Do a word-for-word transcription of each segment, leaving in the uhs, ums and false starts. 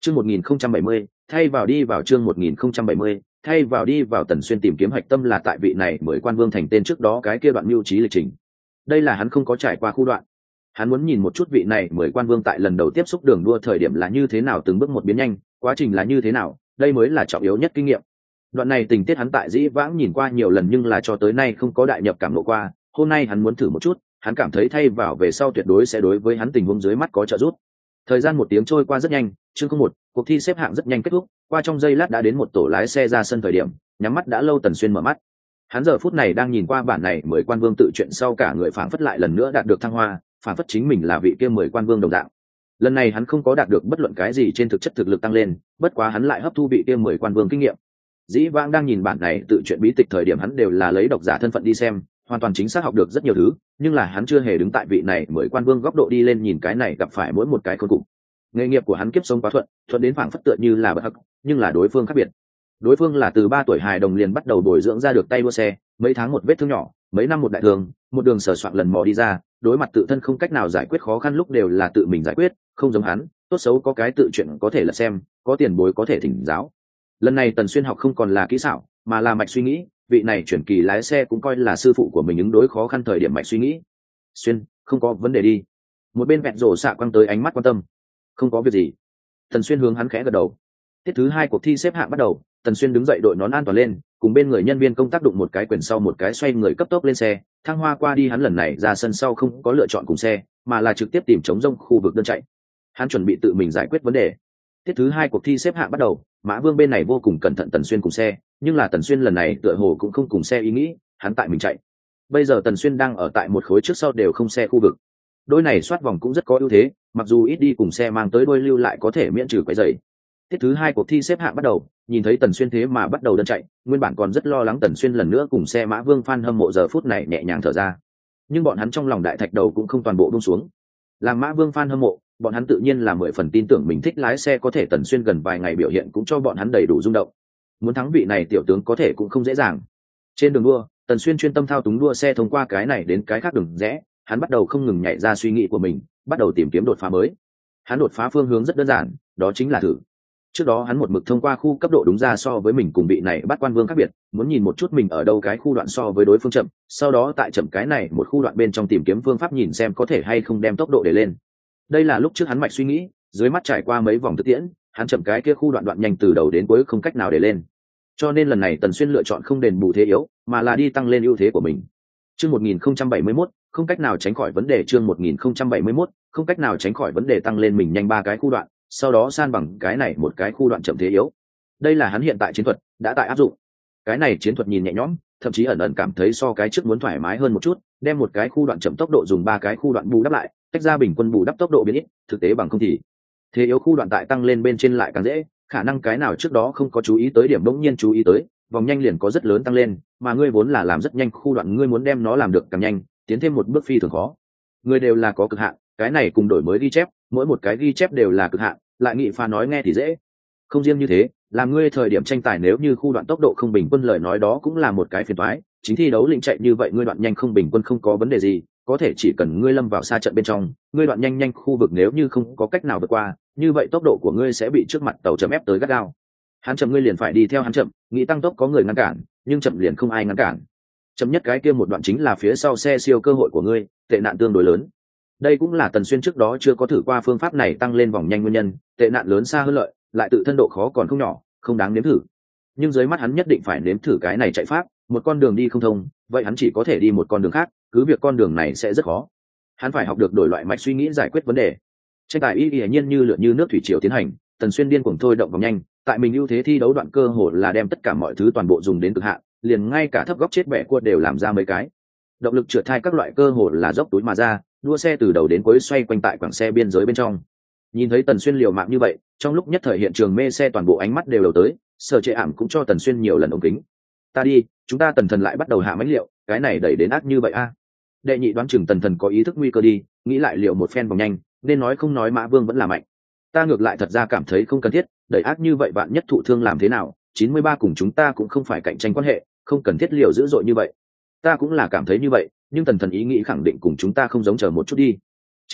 Chương một nghìn không trăm bảy mươi, thay vào đi vào chương một nghìn không trăm bảy mươi, thay vào đi vào Tần Xuyên tìm kiếm hạch tâm là tại vị này mới quan vương thành tên trước đó cái kia đoạn mưu trí lịch trình. Đây là hắn không có trải qua khu đoạn. Hắn muốn nhìn một chút vị này mới quan vương tại lần đầu tiếp xúc đường đua thời điểm là như thế nào từng bước một biến nhanh, quá trình là như thế nào, đây mới là trọng yếu nhất kinh nghiệm. Đoạn này tình tiết hắn tại dĩ vãng nhìn qua nhiều lần nhưng là cho tới nay không có đại nhập cảm ngộ qua, hôm nay hắn muốn thử một chút, hắn cảm thấy thay vào về sau tuyệt đối sẽ đối với hắn tình huống dưới mắt có trợ giúp. Thời gian một tiếng trôi qua rất nhanh, chương không một, cuộc thi xếp hạng rất nhanh kết thúc, qua trong giây lát đã đến một tổ lái xe ra sân thời điểm, nhắm mắt đã lâu Tần Xuyên mở mắt. Hắn giờ phút này đang nhìn qua bản này mới quan vương tự chuyện sau cả người phảng phất lại lần nữa đạt được thăng hoa, phảng phất chính mình là vị kia mười quan vương đồng dạng. Lần này hắn không có đạt được bất luận cái gì trên thực chất thực lực tăng lên, bất quá hắn lại hấp thu vị kia mười quan vương kinh nghiệm. Dĩ vãng đang nhìn bản này tự chuyện bí tịch thời điểm hắn đều là lấy độc giả thân phận đi xem, hoàn toàn chính xác học được rất nhiều thứ, nhưng là hắn chưa hề đứng tại vị này mười quan vương góc độ đi lên nhìn cái này gặp phải mỗi một cái khốn cục. Nghề nghiệp của hắn kiếp sống quá thuận, thuận đến phảng phất tựa như là bất hắc, nhưng là đối phương khác biệt. Đối phương là từ ba tuổi hài đồng liền bắt đầu bồi dưỡng ra được tay đua xe, mấy tháng một vết thương nhỏ, mấy năm một đại thương, một đường sờ soạn lần mò đi ra, đối mặt tự thân không cách nào giải quyết khó khăn lúc đều là tự mình giải quyết, không giống hắn, tốt xấu có cái tự chuyện có thể là xem, có tiền bối có thể thỉnh giáo. Lần này Tần Xuyên học không còn là kỹ xảo, mà là mạch suy nghĩ, vị này chuyển kỳ lái xe cũng coi là sư phụ của mình ứng đối khó khăn thời điểm mạch suy nghĩ. Xuyên, không có vấn đề đi. Một bên vẹn rổ xạ quăng tới ánh mắt quan tâm. Không có việc gì. Tần Xuyên hướng hắn khẽ gật đầu. Tiết thứ hai cuộc thi xếp hạng bắt đầu, Tần Xuyên đứng dậy đội nón an toàn lên, cùng bên người nhân viên công tác đụng một cái quyền sau một cái xoay người cấp tốc lên xe, thăng hoa qua đi hắn lần này ra sân sau không có lựa chọn cùng xe, mà là trực tiếp tìm chống rông khu vực đơn chạy. Hắn chuẩn bị tự mình giải quyết vấn đề. Tiết thứ hai cuộc thi xếp hạng bắt đầu, Mã Vương bên này vô cùng cẩn thận Tần Xuyên cùng xe, nhưng là Tần Xuyên lần này tựa hồ cũng không cùng xe ý nghĩ, hắn tại mình chạy. Bây giờ Tần Xuyên đang ở tại một khối trước sau đều không xe khu vực. Đôi này soát vòng cũng rất có ưu thế, mặc dù ít đi cùng xe mang tới đôi lưu lại có thể miễn trừ quấy rầy. Tiết thứ hai cuộc thi xếp hạng bắt đầu, nhìn thấy Tần Xuyên thế mà bắt đầu đơn chạy, nguyên bản còn rất lo lắng Tần Xuyên lần nữa cùng xe Mã Vương fan hâm mộ giờ phút này nhẹ nhàng thở ra. Nhưng bọn hắn trong lòng đại thạch đầu cũng không toàn bộ buông xuống. Làm Mã Vương fan hâm mộ, bọn hắn tự nhiên là mười phần tin tưởng mình thích lái xe có thể Tần Xuyên gần vài ngày biểu hiện cũng cho bọn hắn đầy đủ rung động. Muốn thắng vị này tiểu tướng có thể cũng không dễ dàng. Trên đường đua, Tần Xuyên chuyên tâm thao túng đua xe thông qua cái này đến cái khác đường rẽ, hắn bắt đầu không ngừng nhảy ra suy nghĩ của mình, bắt đầu tìm kiếm đột phá mới. Hắn đột phá phương hướng rất đơn giản, đó chính là thử. Trước đó hắn một mực thông qua khu cấp độ đúng ra so với mình cùng vị này bắt quan vương khác biệt, muốn nhìn một chút mình ở đâu cái khu đoạn so với đối phương chậm, sau đó tại chậm cái này một khu đoạn bên trong tìm kiếm phương pháp nhìn xem có thể hay không đem tốc độ để lên. Đây là lúc trước hắn mạch suy nghĩ, dưới mắt trải qua mấy vòng thực tiễn, hắn chậm cái kia khu đoạn đoạn nhanh từ đầu đến cuối không cách nào để lên. Cho nên lần này Tần Xuyên lựa chọn không đền bù thế yếu, mà là đi tăng lên ưu thế của mình. Chương một nghìn không trăm bảy mươi mốt, không cách nào tránh khỏi vấn đề chương một nghìn không trăm bảy mươi mốt, không cách nào tránh khỏi vấn đề tăng lên mình nhanh ba cái khu đoạn, sau đó san bằng cái này một cái khu đoạn chậm thế yếu. Đây là hắn hiện tại chiến thuật, đã tại áp dụng. Cái này chiến thuật nhìn nhẹ nhõm, thậm chí ẩn ẩn cảm thấy so cái trước muốn thoải mái hơn một chút, đem một cái khu đoạn chậm tốc độ dùng ba cái khu đoạn bù đắp lại, tách ra bình quân bù đắp tốc độ biến ít, thực tế bằng không thì thế yếu khu đoạn tại tăng lên bên trên lại càng dễ, khả năng cái nào trước đó không có chú ý tới điểm bỗng nhiên chú ý tới, vòng nhanh liền có rất lớn tăng lên, mà ngươi vốn là làm rất nhanh khu đoạn ngươi muốn đem nó làm được càng nhanh, tiến thêm một bước phi thường khó. Người đều là có cực hạn, cái này cùng đổi mới ghi chép, mỗi một cái ghi chép đều là cực hạn, lại nghị pha nói nghe thì dễ. Không riêng như thế, làm ngươi thời điểm tranh tài nếu như khu đoạn tốc độ không bình quân lời nói đó cũng là một cái phiền toái, chính thi đấu lĩnh chạy như vậy ngươi đoạn nhanh không bình quân không có vấn đề gì, có thể chỉ cần ngươi lâm vào xa trận bên trong, ngươi đoạn nhanh nhanh khu vực nếu như không có cách nào vượt qua, như vậy tốc độ của ngươi sẽ bị trước mặt tàu chậm ép tới gắt gao. Hắn chậm ngươi liền phải đi theo hắn chậm, nghĩ tăng tốc có người ngăn cản, nhưng chậm liền không ai ngăn cản. Chậm nhất cái kia một đoạn chính là phía sau xe siêu cơ hội của ngươi, tệ nạn tương đối lớn. Đây cũng là Tần Xuyên trước đó chưa có thử qua phương pháp này tăng lên vòng nhanh nguyên nhân, tệ nạn lớn xa hơn lợi, lại tự thân độ khó còn không nhỏ, không đáng nếm thử. Nhưng dưới mắt hắn nhất định phải nếm thử cái này chạy pháp, một con đường đi không thông, vậy hắn chỉ có thể đi một con đường khác, cứ việc con đường này sẽ rất khó. Hắn phải học được đổi loại mạch suy nghĩ giải quyết vấn đề. Tranh tài y hiển nhiên như lượn như nước thủy triều tiến hành, Tần Xuyên điên cuồng thôi động vòng nhanh, tại mình ưu thế thi đấu đoạn cơ hội là đem tất cả mọi thứ toàn bộ dùng đến cực hạn, liền ngay cả thấp góc chết bẻ cua đều làm ra mấy cái. Động lực trượt thai các loại cơ hội là dốc túi mà ra, đua xe từ đầu đến cuối xoay quanh tại quảng xe biên giới bên trong. Nhìn thấy Tần Xuyên liều mạng như vậy, trong lúc nhất thời hiện trường mê xe toàn bộ ánh mắt đều đầu tới, Sở Trệ Ảm cũng cho Tần Xuyên nhiều lần ống kính. Ta đi, chúng ta Tần Thần lại bắt đầu hạ mãnh liệu, cái này đẩy đến ác như vậy a. À. Đệ nhị đoán chừng Tần Thần có ý thức nguy cơ đi, nghĩ lại liệu một phen vòng nhanh, nên nói không nói Mã Vương vẫn là mạnh. Ta ngược lại thật ra cảm thấy không cần thiết, đẩy ác như vậy bạn nhất thụ thương làm thế nào, chín mươi ba cùng chúng ta cũng không phải cạnh tranh quan hệ, không cần thiết liều dữ dội như vậy. Ta cũng là cảm thấy như vậy, nhưng Tần Thần ý nghĩ khẳng định cùng chúng ta không giống, chờ một chút đi. Trên trận,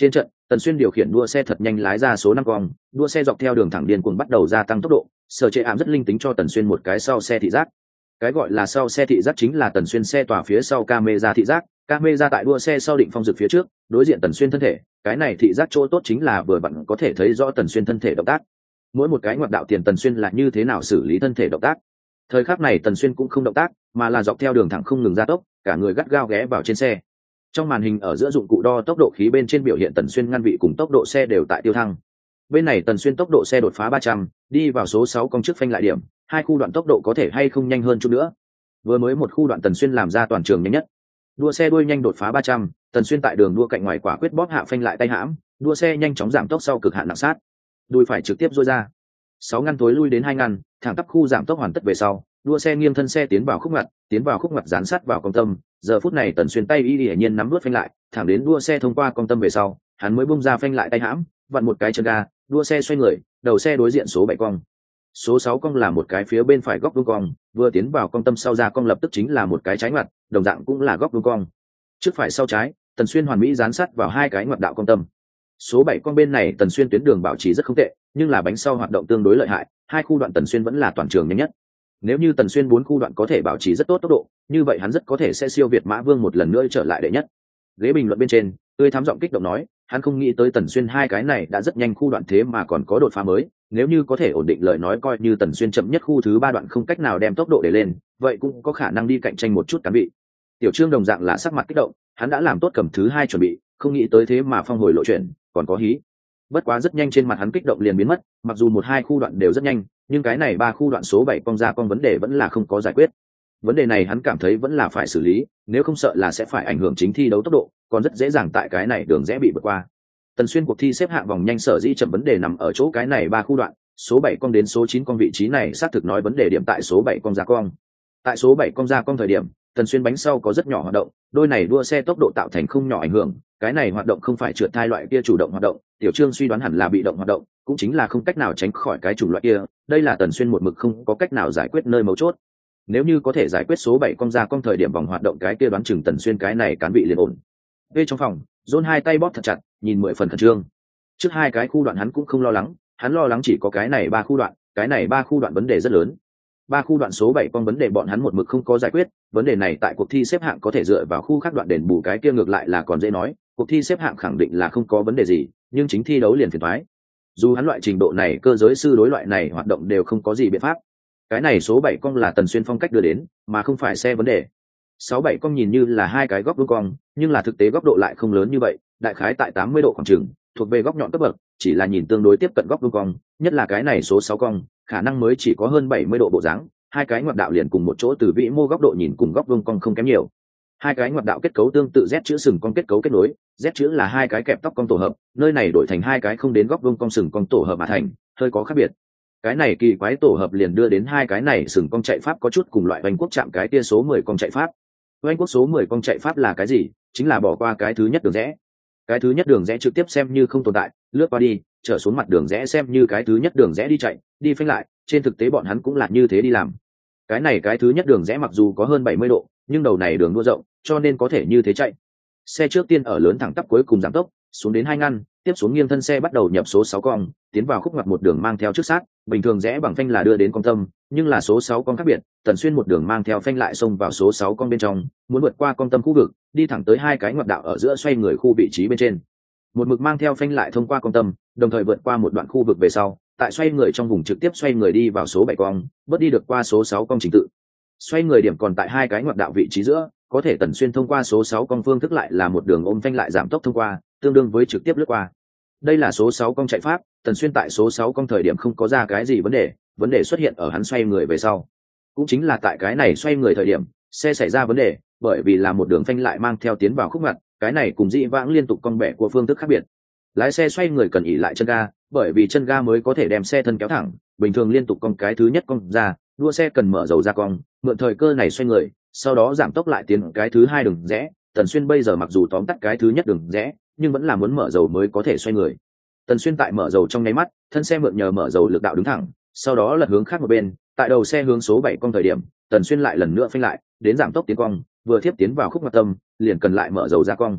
Tần Xuyên điều khiển đua xe thật nhanh lái ra số năm cong, đua xe dọc theo đường thẳng điên cuồng bắt đầu gia tăng tốc độ. Sở Trệ Ảm rất linh tính cho Tần Xuyên một cái sau xe thị giác. Cái gọi là sau xe thị giác chính là Tần Xuyên xe tòa phía sau camera thị giác, camera tại đua xe sau định phong dực phía trước, đối diện Tần Xuyên thân thể, cái này thị giác chỗ tốt chính là vừa vặn có thể thấy rõ Tần Xuyên thân thể động tác. Mỗi một cái ngoặt đạo tiền Tần Xuyên là như thế nào xử lý thân thể động tác. Thời khắc này Tần Xuyên cũng không động tác, mà là dọc theo đường thẳng không ngừng gia tốc, cả người gắt gao ghé vào trên xe. Trong màn hình ở giữa dụng cụ đo tốc độ khí bên trên biểu hiện Tần Xuyên ngăn vị cùng tốc độ xe đều tại tiêu thăng. Bên này Tần Xuyên tốc độ xe đột phá ba trăm, đi vào số sáu cong trước phanh lại điểm, hai khu đoạn tốc độ có thể hay không nhanh hơn chút nữa. Vừa mới một khu đoạn Tần Xuyên làm ra toàn trường nhanh nhất. Đua xe đuôi nhanh đột phá ba trăm, Tần Xuyên tại đường đua cạnh ngoài quả quyết bóp hạ phanh lại tay hãm, đua xe nhanh chóng giảm tốc sau cực hạn nặng sát. Đuôi phải trực tiếp duỗi ra. Sáu ngăn tối lui đến hai ngăn, thẳng tắp khu giảm tốc hoàn tất về sau, đua xe nghiêng thân xe tiến vào khúc ngoặt, tiến vào khúc ngoặt dán sát vào cong tâm. Giờ phút này Tần Xuyên tay y hiển nhiên nắm đuốt phanh lại, thẳng đến đua xe thông qua cong tâm về sau, hắn mới bung ra phanh lại tay hãm, vặn một cái chân ga, đua xe xoay người, đầu xe đối diện số bảy cong. Số sáu cong là một cái phía bên phải góc vuông cong, vừa tiến vào cong tâm sau ra cong lập tức chính là một cái trái ngoặt, đồng dạng cũng là góc vuông cong. Trước phải sau trái, Tần Xuyên hoàn mỹ dán sát vào hai cái ngoặt đạo cong tâm. Số bảy cong bên này Tần Xuyên tuyến đường bảo trì rất không tệ, nhưng là bánh sau hoạt động tương đối lợi hại, hai khu đoạn Tần Xuyên vẫn là toàn trường nhanh nhất. Nếu như Tần Xuyên bốn khu đoạn có thể bảo trì rất tốt tốc độ, như vậy hắn rất có thể sẽ siêu việt Mã Vương một lần nữa trở lại đệ nhất. Ghế bình luận bên trên, tươi thắm giọng kích động nói, hắn không nghĩ tới Tần Xuyên hai cái này đã rất nhanh khu đoạn thế mà còn có đột phá mới, nếu như có thể ổn định lời nói coi như Tần Xuyên chậm nhất khu thứ ba đoạn không cách nào đem tốc độ để lên, vậy cũng có khả năng đi cạnh tranh một chút cán vị. Tiểu Trương đồng dạng là sắc mặt kích động, hắn đã làm tốt cầm thứ hai chuẩn bị, không nghĩ tới thế mà phong hồi lộ chuyển, còn có hí. Bất quá rất nhanh trên mặt hắn kích động liền biến mất, mặc dù một hai khu đoạn đều rất nhanh, nhưng cái này ba khu đoạn số bảy cong ra cong vấn đề vẫn là không có giải quyết. Vấn đề này hắn cảm thấy vẫn là phải xử lý, nếu không sợ là sẽ phải ảnh hưởng chính thi đấu tốc độ, còn rất dễ dàng tại cái này đường rẽ bị vượt qua. Tần Xuyên cuộc thi xếp hạng vòng nhanh sở dĩ chậm vấn đề nằm ở chỗ cái này ba khu đoạn, số bảy cong đến số chín cong vị trí này xác thực nói vấn đề điểm tại số bảy cong ra cong. Tại số bảy cong ra cong thời điểm, Tần Xuyên bánh sau có rất nhỏ hoạt động, đôi này đua xe tốc độ tạo thành không nhỏ ảnh hưởng, cái này hoạt động không phải trượt thai loại kia chủ động hoạt động, Tiểu Trương suy đoán hẳn là bị động hoạt động, cũng chính là không cách nào tránh khỏi cái chủng loại kia, đây là Tần Xuyên một mực không có cách nào giải quyết nơi mấu chốt. Nếu như có thể giải quyết số bảy cong ra cong thời điểm vòng hoạt động cái kia đoán chừng Tần Xuyên cái này cán vị liền ổn. Về trong phòng, John hai tay bóp thật chặt, nhìn mười phần khẩn trương. Trước hai cái khu đoạn hắn cũng không lo lắng, hắn lo lắng chỉ có cái này ba khu đoạn, cái này ba khu đoạn vấn đề rất lớn. Ba khu đoạn số bảy con vấn đề bọn hắn một mực không có giải quyết, vấn đề này tại cuộc thi xếp hạng có thể dựa vào khu khác đoạn đền bù cái kia ngược lại là còn dễ nói, cuộc thi xếp hạng khẳng định là không có vấn đề gì, nhưng chính thi đấu liền phiền toái. Dù hắn loại trình độ này cơ giới sư đối loại này hoạt động đều không có gì biện pháp. Cái này số bảy cong là Tần Xuyên phong cách đưa đến, mà không phải xe vấn đề. Sáu bảy cong nhìn như là hai cái góc vuông cong, nhưng là thực tế góc độ lại không lớn như vậy, đại khái tại tám mươi độ khoảng chừng, thuộc về góc nhọn cấp bậc, chỉ là nhìn tương đối tiếp cận góc vuông cong, nhất là cái này số sáu cong, khả năng mới chỉ có hơn bảy mươi độ bộ dáng, hai cái ngoặt đạo liền cùng một chỗ từ vĩ mô góc độ nhìn cùng góc vuông cong không kém nhiều. Hai cái ngoặt đạo kết cấu tương tự Z chữ sừng cong kết cấu kết nối, Z chữ là hai cái kẹp tóc cong tổ hợp, nơi này đổi thành hai cái không đến góc vuông cong sừng cong tổ hợp mà thành, hơi có khác biệt. Cái này kỳ quái tổ hợp liền đưa đến hai cái này sừng cong chạy pháp có chút cùng loại Oanh Quốc chạm cái tia số mười cong chạy pháp. Oanh Quốc số mười cong chạy pháp là cái gì? Chính là bỏ qua cái thứ nhất đường rẽ. Cái thứ nhất đường rẽ trực tiếp xem như không tồn tại, lướt qua đi, trở xuống mặt đường rẽ xem như cái thứ nhất đường rẽ đi chạy, đi phanh lại, trên thực tế bọn hắn cũng là như thế đi làm. Cái này cái thứ nhất đường rẽ mặc dù có hơn bảy mươi độ, nhưng đầu này đường đua rộng, cho nên có thể như thế chạy. Xe trước tiên ở lớn thẳng tắp cuối cùng giảm tốc, xuống đến hai ngăn, tiếp xuống nghiêng thân xe bắt đầu nhập số sáu cong, tiến vào khúc ngoặt một đường mang theo trước sát, bình thường rẽ bằng phanh là đưa đến cong tâm, nhưng là số sáu cong khác biệt, Tần Xuyên một đường mang theo phanh lại xông vào số sáu cong bên trong, muốn vượt qua cong tâm khu vực, đi thẳng tới hai cái ngoặt đạo ở giữa xoay người khu vị trí bên trên. Một mực mang theo phanh lại thông qua cong tâm, đồng thời vượt qua một đoạn khu vực về sau, tại xoay người trong vùng trực tiếp xoay người đi vào số bảy cong, bớt đi được qua số sáu cong trình tự. Xoay người điểm còn tại hai cái ngoặt đạo vị trí giữa, có thể Tần Xuyên thông qua số sáu cong phương thức lại là một đường ôm phanh lại giảm tốc thông qua, tương đương với trực tiếp lướt qua. Đây là số sáu cong chạy pháp, Tần Xuyên tại số sáu cong thời điểm không có ra cái gì vấn đề, vấn đề xuất hiện ở hắn xoay người về sau. Cũng chính là tại cái này xoay người thời điểm, xe xảy ra vấn đề, bởi vì là một đường phanh lại mang theo tiến vào khúc ngoặt, cái này cùng dị vãng liên tục cong bẻ của phương thức khác biệt. Lái xe xoay người cần ỉ lại chân ga, bởi vì chân ga mới có thể đem xe thân kéo thẳng, bình thường liên tục cong cái thứ nhất cong ra, đua xe cần mở dầu ra cong, mượn thời cơ này xoay người, sau đó giảm tốc lại tiến cái thứ hai đường rẽ. Tần Xuyên bây giờ mặc dù tóm tắt cái thứ nhất đường rẽ, nhưng vẫn là muốn mở dầu mới có thể xoay người. Tần Xuyên tại mở dầu trong nháy mắt, thân xe mượn nhờ mở dầu lực đạo đứng thẳng, sau đó lật hướng khác một bên, tại đầu xe hướng số bảy cong thời điểm, Tần Xuyên lại lần nữa phanh lại, đến giảm tốc tiến cong, vừa tiếp tiến vào khúc ngoặt tâm, liền cần lại mở dầu ra cong.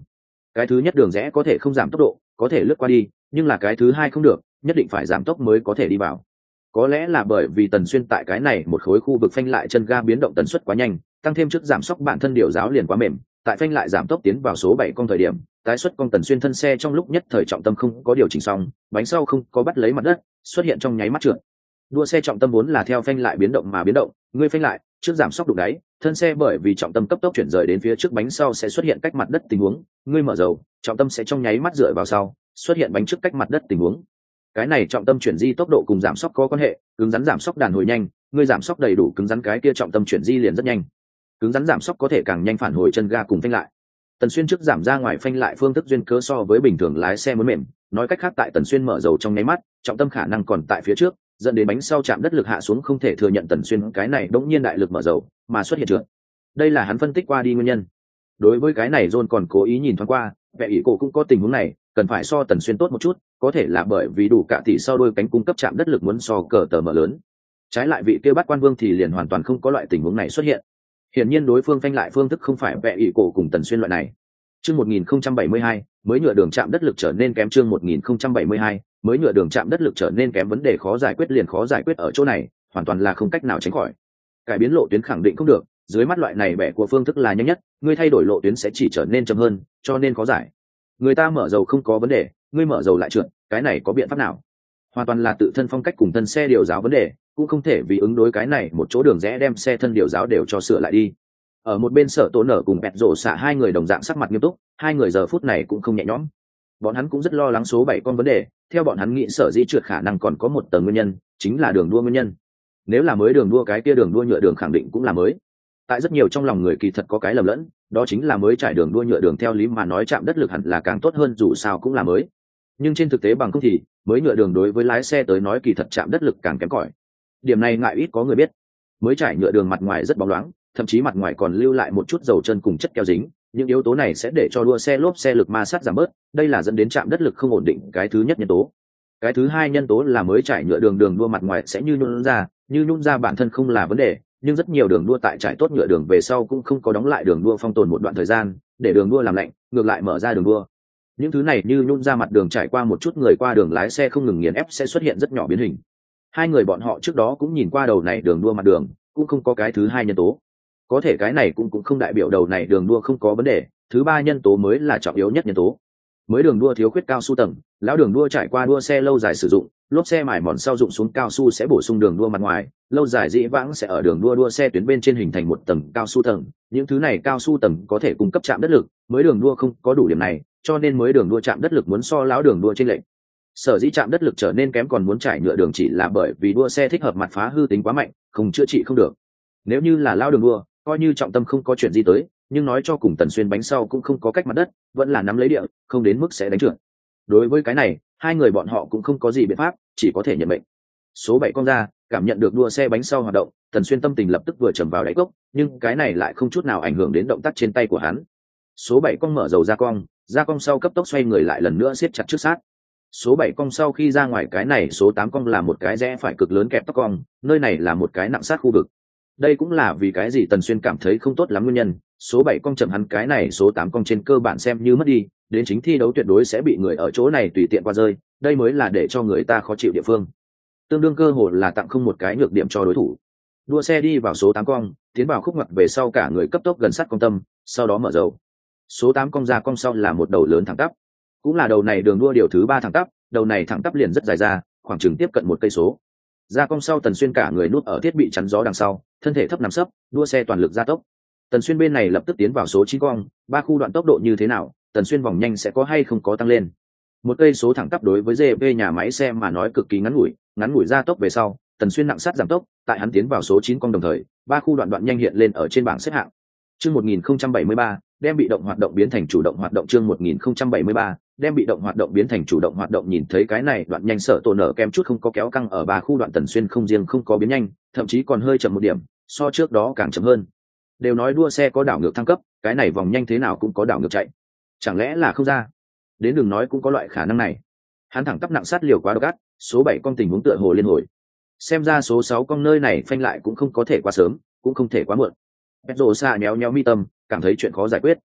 Cái thứ nhất đường rẽ có thể không giảm tốc độ, có thể lướt qua đi, nhưng là cái thứ hai không được, nhất định phải giảm tốc mới có thể đi vào. Có lẽ là bởi vì Tần Xuyên tại cái này một khối khu vực phanh lại chân ga biến động tần suất quá nhanh, tăng thêm trước giảm sóc bản thân điều giáo liền quá mềm, tại phanh lại giảm tốc tiến vào số bảy con thời điểm, tái xuất con Tần Xuyên thân xe trong lúc nhất thời trọng tâm không có điều chỉnh xong, bánh sau không có bắt lấy mặt đất, xuất hiện trong nháy mắt trượt. Đua xe trọng tâm vốn là theo phanh lại biến động mà biến động, ngươi phanh lại, trước giảm sóc đụng đáy, thân xe bởi vì trọng tâm cấp tốc chuyển rời đến phía trước bánh sau sẽ xuất hiện cách mặt đất tình huống, ngươi mở dầu, trọng tâm sẽ trong nháy mắt dựa vào sau, xuất hiện bánh trước cách mặt đất tình huống. Cái này trọng tâm chuyển di tốc độ cùng giảm sóc có quan hệ, cứng rắn giảm sóc đàn hồi nhanh, ngươi giảm sóc đầy đủ cứng rắn cái kia trọng tâm chuyển di liền rất nhanh. Cứng rắn giảm sóc có thể càng nhanh phản hồi chân ga cùng phanh lại. Tần Xuyên trước giảm ra ngoài phanh lại phương thức duyên cớ so với bình thường lái xe muốn mềm, nói cách khác tại Tần Xuyên mở dầu trong nháy mắt, trọng tâm khả năng còn tại phía trước, dẫn đến bánh sau chạm đất lực hạ xuống không thể thừa nhận Tần Xuyên cái này đống nhiên đại lực mở dầu, mà xuất hiện trượt. Đây là hắn phân tích qua đi nguyên nhân. Đối với cái này John còn cố ý nhìn thoáng qua, vẻ ý cổ cũng có tình huống này, cần phải so Tần Xuyên tốt một chút, có thể là bởi vì đủ cả tỷ sau đôi cánh cung cấp chạm đất lực muốn so cờ tờ mở lớn. Trái lại vị kia bắt quan vương thì liền hoàn toàn không có loại tình huống này xuất hiện. Hiển nhiên đối phương phanh lại phương thức không phải vẻ ý cổ cùng Tần Xuyên loại này. Chương một nghìn không trăm bảy mươi hai, mới nhựa đường chạm đất lực trở nên kém chương một nghìn không trăm bảy mươi hai, mới nhựa đường chạm đất lực trở nên kém vấn đề khó giải quyết liền khó giải quyết ở chỗ này, hoàn toàn là không cách nào tránh khỏi. Cải biến lộ tuyến khẳng định không được, dưới mắt loại này bẻ của phương thức là nhanh nhất, ngươi thay đổi lộ tuyến sẽ chỉ trở nên chậm hơn, cho nên khó giải. Người ta mở dầu không có vấn đề, ngươi mở dầu lại trượt, cái này có biện pháp nào? Hoàn toàn là tự thân phong cách cùng thân xe điều giáo vấn đề, cũng không thể vì ứng đối cái này một chỗ đường rẽ đem xe thân điều giáo đều cho sửa lại đi. Ở một bên Sở Tố Nở cùng Bẹt Rổ xạ hai người đồng dạng sắc mặt nghiêm túc, hai người giờ phút này cũng không nhẹ nhõm. Bọn hắn cũng rất lo lắng số bảy con vấn đề, theo bọn hắn nghĩ sở dĩ trượt khả năng còn có một tầng nguyên nhân, chính là đường đua nguyên nhân. Nếu là mới đường đua cái kia đường đua nhựa đường khẳng định cũng là mới. Tại rất nhiều trong lòng người kỳ thật có cái lầm lẫn, đó chính là mới trải đường đua nhựa đường theo lý mà nói chạm đất lực hẳn là càng tốt hơn dù sao cũng là mới. Nhưng trên thực tế bằng không thì, mới nhựa đường đối với lái xe tới nói kỳ thật chạm đất lực càng kém cỏi. Điểm này ngại ít có người biết. Mới trải nhựa đường mặt ngoài rất bóng loáng, thậm chí mặt ngoài còn lưu lại một chút dầu chân cùng chất keo dính, những yếu tố này sẽ để cho đua xe lốp xe lực ma sát giảm bớt, đây là dẫn đến chạm đất lực không ổn định cái thứ nhất nhân tố. Cái thứ hai nhân tố là mới trải nhựa đường đường đua mặt ngoài sẽ như nhún ra, như nhún ra bản thân không là vấn đề, nhưng rất nhiều đường đua tại trải tốt nhựa đường về sau cũng không có đóng lại đường đua phong tồn một đoạn thời gian, để đường đua làm lạnh, ngược lại mở ra đường đua. Những thứ này như nhún ra mặt đường trải qua một chút người qua đường lái xe không ngừng nghiền ép sẽ xuất hiện rất nhỏ biến hình. Hai người bọn họ trước đó cũng nhìn qua đầu này đường đua mặt đường, cũng không có cái thứ hai nhân tố. Có thể cái này cũng cũng không đại biểu đầu này đường đua không có vấn đề, thứ ba nhân tố mới là trọng yếu nhất nhân tố. Mới đường đua thiếu khuyết cao su tầng, lão đường đua trải qua đua xe lâu dài sử dụng, lốp xe mài mòn sau dụng xuống cao su sẽ bổ sung đường đua mặt ngoài, lâu dài dĩ vãng sẽ ở đường đua đua xe tuyến bên trên hình thành một tầng cao su tầng, những thứ này cao su tầng có thể cung cấp chạm đất lực, mới đường đua không có đủ điểm này, cho nên mới đường đua chạm đất lực muốn so lão đường đua trên lệnh. Sở dĩ chạm đất lực trở nên kém còn muốn trải nhựa đường chỉ là bởi vì đua xe thích hợp mặt phá hư tính quá mạnh, không chữa trị không được. Nếu như là lão đường đua, coi như trọng tâm không có chuyện gì tới, nhưng nói cho cùng Tần Xuyên bánh sau cũng không có cách mặt đất, vẫn là nắm lấy địa, không đến mức sẽ đánh trượt. Đối với cái này, hai người bọn họ cũng không có gì biện pháp, chỉ có thể nhận mệnh. Số bảy con ra, cảm nhận được đua xe bánh sau hoạt động, Tần Xuyên tâm tình lập tức vừa trầm vào đáy cốc, nhưng cái này lại không chút nào ảnh hưởng đến động tác trên tay của hắn. Số bảy con mở dầu ra cong, ra cong sau cấp tốc xoay người lại lần nữa siết chặt trước sát. Số bảy cong sau khi ra ngoài cái này số tám cong là một cái rẽ phải cực lớn kẹp tóc cong, nơi này là một cái nặng sát khu vực. Đây cũng là vì cái gì Tần Xuyên cảm thấy không tốt lắm nguyên nhân, số bảy cong chậm hắn cái này số tám cong trên cơ bản xem như mất đi, đến chính thi đấu tuyệt đối sẽ bị người ở chỗ này tùy tiện qua rơi, đây mới là để cho người ta khó chịu địa phương. Tương đương cơ hội là tặng không một cái nhược điểm cho đối thủ. Đua xe đi vào số tám cong, tiến vào khúc ngoặt về sau cả người cấp tốc gần sát cong tâm, sau đó mở dầu. Số tám cong ra cong sau là một đầu lớn thẳng tắp, cũng là đầu này đường đua điều thứ ba thẳng tắp, đầu này thẳng tắp liền rất dài ra, khoảng chừng tiếp cận một cây số. Ra cong sau Tần Xuyên cả người núp ở thiết bị chắn gió đằng sau, thân thể thấp nằm sấp, đua xe toàn lực gia tốc. Tần Xuyên bên này lập tức tiến vào số chín cong, ba khu đoạn tốc độ như thế nào, Tần Xuyên vòng nhanh sẽ có hay không có tăng lên. Một cây số thẳng tắp đối với giê pê nhà máy xe mà nói cực kỳ ngắn ngủi, ngắn ngủi gia tốc về sau, Tần Xuyên nặng sát giảm tốc, tại hắn tiến vào số chín cong đồng thời, ba khu đoạn đoạn nhanh hiện lên ở trên bảng xếp hạng. Chương một nghìn không trăm bảy mươi ba, đem bị động hoạt động biến thành chủ động hoạt động chương một nghìn không trăm bảy mươi ba, đem bị động hoạt động biến thành chủ động hoạt động nhìn thấy cái này đoạn nhanh Sở Tổ Nở kem chút không có kéo căng ở ba khu đoạn Tần Xuyên không riêng không có biến nhanh, thậm chí còn hơi chậm một điểm, so trước đó càng chậm hơn. Đều nói đua xe có đảo ngược thăng cấp, cái này vòng nhanh thế nào cũng có đảo ngược chạy. Chẳng lẽ là không ra? Đến đừng nói cũng có loại khả năng này. Hắn thẳng tắp nặng sát liều quá độc ác, số bảy con tình huống tựa hồ liên hồi. Xem ra số sáu con nơi này phanh lại cũng không có thể quá sớm, cũng không thể quá muộn. Pedro xa nhéo nhéo mi tâm, cảm thấy chuyện khó giải quyết.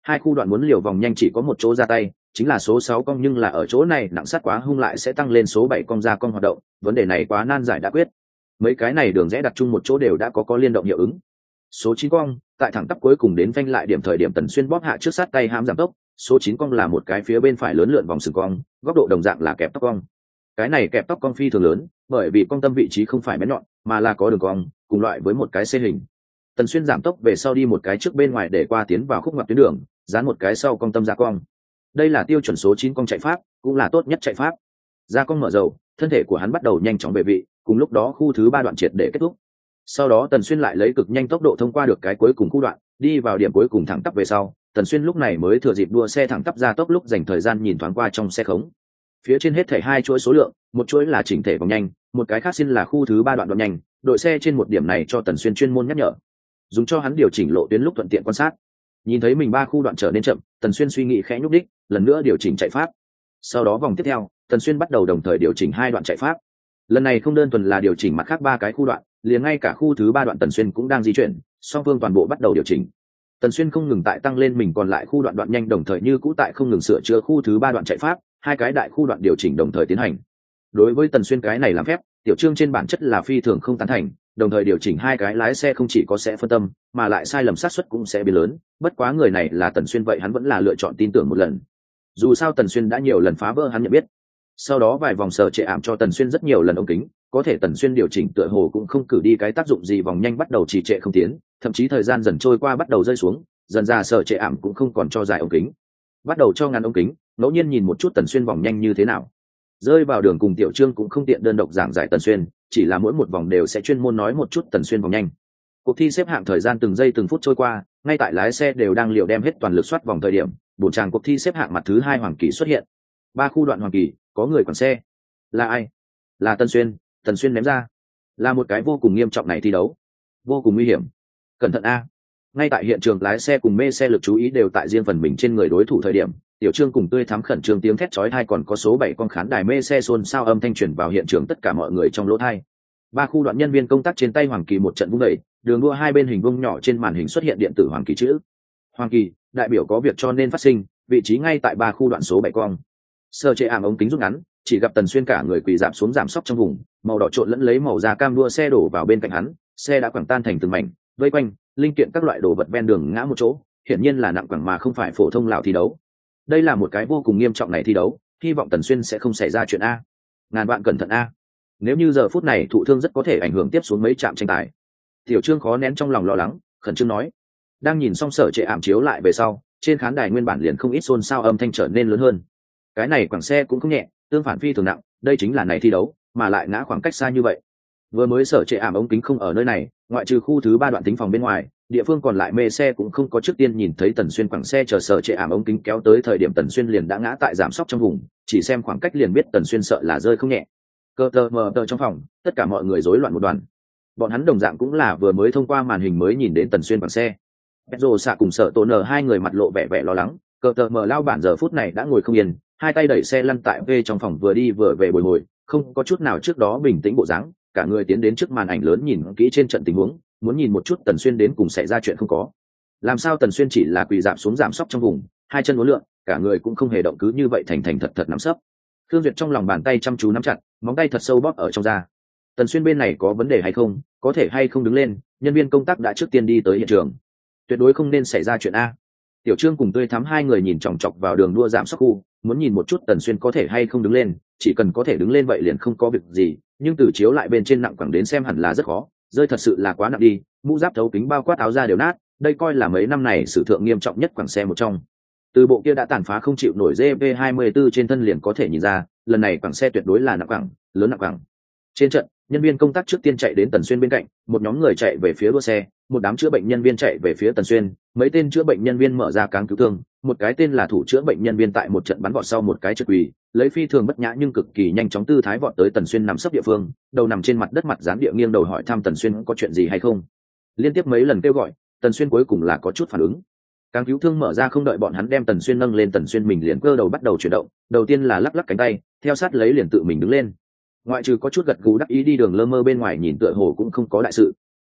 Hai khu đoạn muốn liều vòng nhanh chỉ có một chỗ ra tay, chính là số sáu cong, nhưng là ở chỗ này nặng sát quá hung lại sẽ tăng lên số bảy cong ra cong hoạt động, vấn đề này quá nan giải đã quyết. Mấy cái này đường rẽ đặt chung một chỗ đều đã có có liên động hiệu ứng. Số chín cong, tại thẳng tắp cuối cùng đến phanh lại điểm thời điểm Tần Xuyên bóp hạ trước sát tay hãm giảm tốc, số chín cong là một cái phía bên phải lớn lượn vòng sừng cong, góc độ đồng dạng là kẹp tóc cong. Cái này kẹp tóc cong phi thường lớn, bởi vì cong tâm vị trí không phải bén nhọn, mà là có đường cong, cùng loại với một cái C hình. Tần Xuyên giảm tốc về sau đi một cái trước bên ngoài để qua tiến vào khúc ngoặt tuyến đường, dán một cái sau cong tâm ra cong. Đây là tiêu chuẩn số chín cong chạy pháp, cũng là tốt nhất chạy pháp. Ra cong mở dầu, thân thể của hắn bắt đầu nhanh chóng về vị, cùng lúc đó khu thứ ba đoạn triệt để kết thúc. Sau đó Tần Xuyên lại lấy cực nhanh tốc độ thông qua được cái cuối cùng khu đoạn, đi vào điểm cuối cùng thẳng tắp về sau. Tần Xuyên lúc này mới thừa dịp đua xe thẳng tắp ra tốc lúc dành thời gian nhìn thoáng qua trong xe khống. Phía trên hết thảy hai chuỗi số lượng, một chuỗi là chỉnh thể vòng nhanh, một cái khác xin là khu thứ ba đoạn đoạn nhanh. Đội xe trên một điểm này cho Tần Xuyên chuyên môn nhắc nhở, dùng cho hắn điều chỉnh lộ tuyến lúc thuận tiện quan sát. Nhìn thấy mình ba khu đoạn trở nên chậm, Tần Xuyên suy nghĩ khẽ nhúc đích, lần nữa điều chỉnh chạy pháp. Sau đó vòng tiếp theo, Tần Xuyên bắt đầu đồng thời điều chỉnh hai đoạn chạy pháp. Lần này không đơn thuần là điều chỉnh mặt khác ba cái khu đoạn, liền ngay cả khu thứ ba đoạn Tần Xuyên cũng đang di chuyển, song phương toàn bộ bắt đầu điều chỉnh. Tần Xuyên không ngừng tại tăng lên mình còn lại khu đoạn đoạn nhanh, đồng thời như cũ tại không ngừng sửa chữa khu thứ ba đoạn chạy pháp, hai cái đại khu đoạn điều chỉnh đồng thời tiến hành. Đối với Tần Xuyên cái này làm phép, Tiểu Trương trên bản chất là phi thường không tán thành, đồng thời điều chỉnh hai cái lái xe không chỉ có sẽ phân tâm, mà lại sai lầm xác suất cũng sẽ biến lớn, bất quá người này là Tần Xuyên vậy hắn vẫn là lựa chọn tin tưởng một lần. Dù sao Tần Xuyên đã nhiều lần phá vỡ hắn nhận biết. Sau đó vài vòng sở trệ ảm cho Tần Xuyên rất nhiều lần ống kính, có thể Tần Xuyên điều chỉnh tựa hồ cũng không cử đi cái tác dụng gì, vòng nhanh bắt đầu trì trệ không tiến, thậm chí thời gian dần trôi qua bắt đầu rơi xuống, dần ra sở trệ ảm cũng không còn cho dài ống kính, bắt đầu cho ngắn ống kính, ngẫu nhiên nhìn một chút Tần Xuyên vòng nhanh như thế nào. Rơi vào đường cùng Tiểu Trương cũng không tiện đơn độc giảng giải Tần Xuyên, chỉ là mỗi một vòng đều sẽ chuyên môn nói một chút Tần Xuyên vòng nhanh. Cuộc thi xếp hạng thời gian từng giây từng phút trôi qua, ngay tại lái xe đều đang liều đem hết toàn lực soát vòng thời điểm, bổn tràng cuộc thi xếp hạng mặt thứ hai Hoàng Kỳ xuất hiện. Ba khu đoạn Hoàng Kỳ, có người quản xe. Là ai? Là Tần Xuyên. Tần Xuyên ném ra. Là một cái vô cùng nghiêm trọng này thi đấu, vô cùng nguy hiểm. Cẩn thận a! Ngay tại hiện trường lái xe cùng mê xe lực chú ý đều tại riêng phần mình trên người đối thủ thời điểm, Tiểu Trương cùng Tươi Thắm khẩn trương tiếng thét chói tai, còn có số bảy con khán đài mê xe xôn xao âm thanh truyền vào hiện trường tất cả mọi người trong lỗ tai. Ba khu đoạn nhân viên công tác trên tay Hoàng Kỳ một trận vung đẩy, đường đua hai bên hình vuông nhỏ trên màn hình xuất hiện điện tử Hoàng Kỳ chữ. Hoàng Kỳ, đại biểu có việc cho nên phát sinh, vị trí ngay tại ba khu đoạn số bảy con. Sơ chế ảm ống kính rút ngắn, chỉ gặp Tần Xuyên cả người quỳ rạp xuống giảm sóc trong vùng, màu đỏ trộn lẫn lấy màu da cam đua xe đổ vào bên cạnh hắn, xe đã quẳng tan thành từng mảnh, vây quanh, linh kiện các loại đồ vật ven đường ngã một chỗ, hiển nhiên là nặng quẳng mà không phải phổ thông lào thi đấu. Đây là một cái vô cùng nghiêm trọng này thi đấu, hy vọng Tần Xuyên sẽ không xảy ra chuyện a. Ngàn vạn cẩn thận a. Nếu như giờ phút này thụ thương rất có thể ảnh hưởng tiếp xuống mấy trạm tranh tài. Tiểu Trương khó nén trong lòng lo lắng, khẩn trương nói. Đang nhìn xong sở trệ ảm chiếu lại về sau, trên khán đài nguyên bản liền không ít xôn xao âm thanh trở nên lớn hơn. Cái này quẳng xe cũng không nhẹ, tương phản phi thường nặng, đây chính là này thi đấu, mà lại ngã khoảng cách xa như vậy. Vừa mới sở trệ ảm ống kính không ở nơi này, ngoại trừ khu thứ ba đoạn tính phòng bên ngoài, địa phương còn lại mê xe cũng không có trước tiên nhìn thấy Tần Xuyên quẳng xe chờ sở trệ ảm ống kính kéo tới thời điểm Tần Xuyên liền đã ngã tại giảm sóc trong vùng, chỉ xem khoảng cách liền biết Tần Xuyên sợ là rơi không nhẹ. Cơ tờ mờ tờ trong phòng, tất cả mọi người rối loạn một đoàn. Bọn hắn đồng dạng cũng là vừa mới thông qua màn hình mới nhìn đến Tần Xuyên quẳng xe. Pedro xạ cùng sợ tổ nở hai người mặt lộ vẻ vẻ lo lắng, cơ tờ mờ lao bản giờ phút này đã ngồi không yên, hai tay đẩy xe lăn tại về trong phòng vừa đi vừa về bồi hồi, không có chút nào trước đó bình tĩnh bộ dáng, cả người tiến đến trước màn ảnh lớn nhìn kỹ trên trận tình huống, muốn nhìn một chút Tần Xuyên đến cùng xảy ra chuyện không có. Làm sao Tần Xuyên chỉ là quỳ rạp xuống giảm sóc trong vùng, hai chân uốn lượn, cả người cũng không hề động, cứ như vậy thành thành thật thật nắm sấp. Thương Duyệt trong lòng bàn tay chăm chú nắm chặt, móng tay thật sâu bóp ở trong da. Tần Xuyên bên này có vấn đề hay không, có thể hay không đứng lên, nhân viên công tác đã trước tiên đi tới hiện trường. Tuyệt đối không nên xảy ra chuyện a. Tiểu Trương cùng Tươi Thắm hai người nhìn chòng chọc vào đường đua giảm sóc khu, muốn nhìn một chút Tần Xuyên có thể hay không đứng lên, chỉ cần có thể đứng lên vậy liền không có việc gì, nhưng từ chiếu lại bên trên nặng quẳng đến xem hẳn là rất khó, rơi thật sự là quá nặng đi, mũ giáp thấu kính bao quát áo da đều nát, đây coi là mấy năm này sự thượng nghiêm trọng nhất quẳng xe một trong. Từ bộ kia đã tàn phá không chịu nổi giê vê hai mươi tư trên thân liền có thể nhìn ra, lần này quẳng xe tuyệt đối là nặng quẳng, lớn nặng quẳng. Trên trận, nhân viên công tác trước tiên chạy đến Tần Xuyên bên cạnh, một nhóm người chạy về phía đua xe, một đám chữa bệnh nhân viên chạy về phía Tần Xuyên, mấy tên chữa bệnh nhân viên mở ra cáng cứu thương, một cái tên là thủ chữa bệnh nhân viên tại một trận bắn vọt sau một cái trượt quỳ, lấy phi thường bất nhã nhưng cực kỳ nhanh chóng tư thái vọt tới Tần Xuyên nằm sấp địa phương, đầu nằm trên mặt đất, mặt dán địa nghiêng đầu hỏi thăm Tần Xuyên có chuyện gì hay không. Liên tiếp mấy lần kêu gọi, Tần Xuyên cuối cùng là có chút phản ứng. Cáng cứu thương mở ra không đợi bọn hắn đem Tần Xuyên nâng lên, Tần Xuyên mình liền cơ đầu bắt đầu chuyển động, đầu tiên là lắc lắc cánh tay, theo sát lấy liền tự mình đứng lên. Ngoại trừ có chút gật gù đắc ý đi đường lơ mơ bên ngoài nhìn tựa hồ cũng không có đại sự.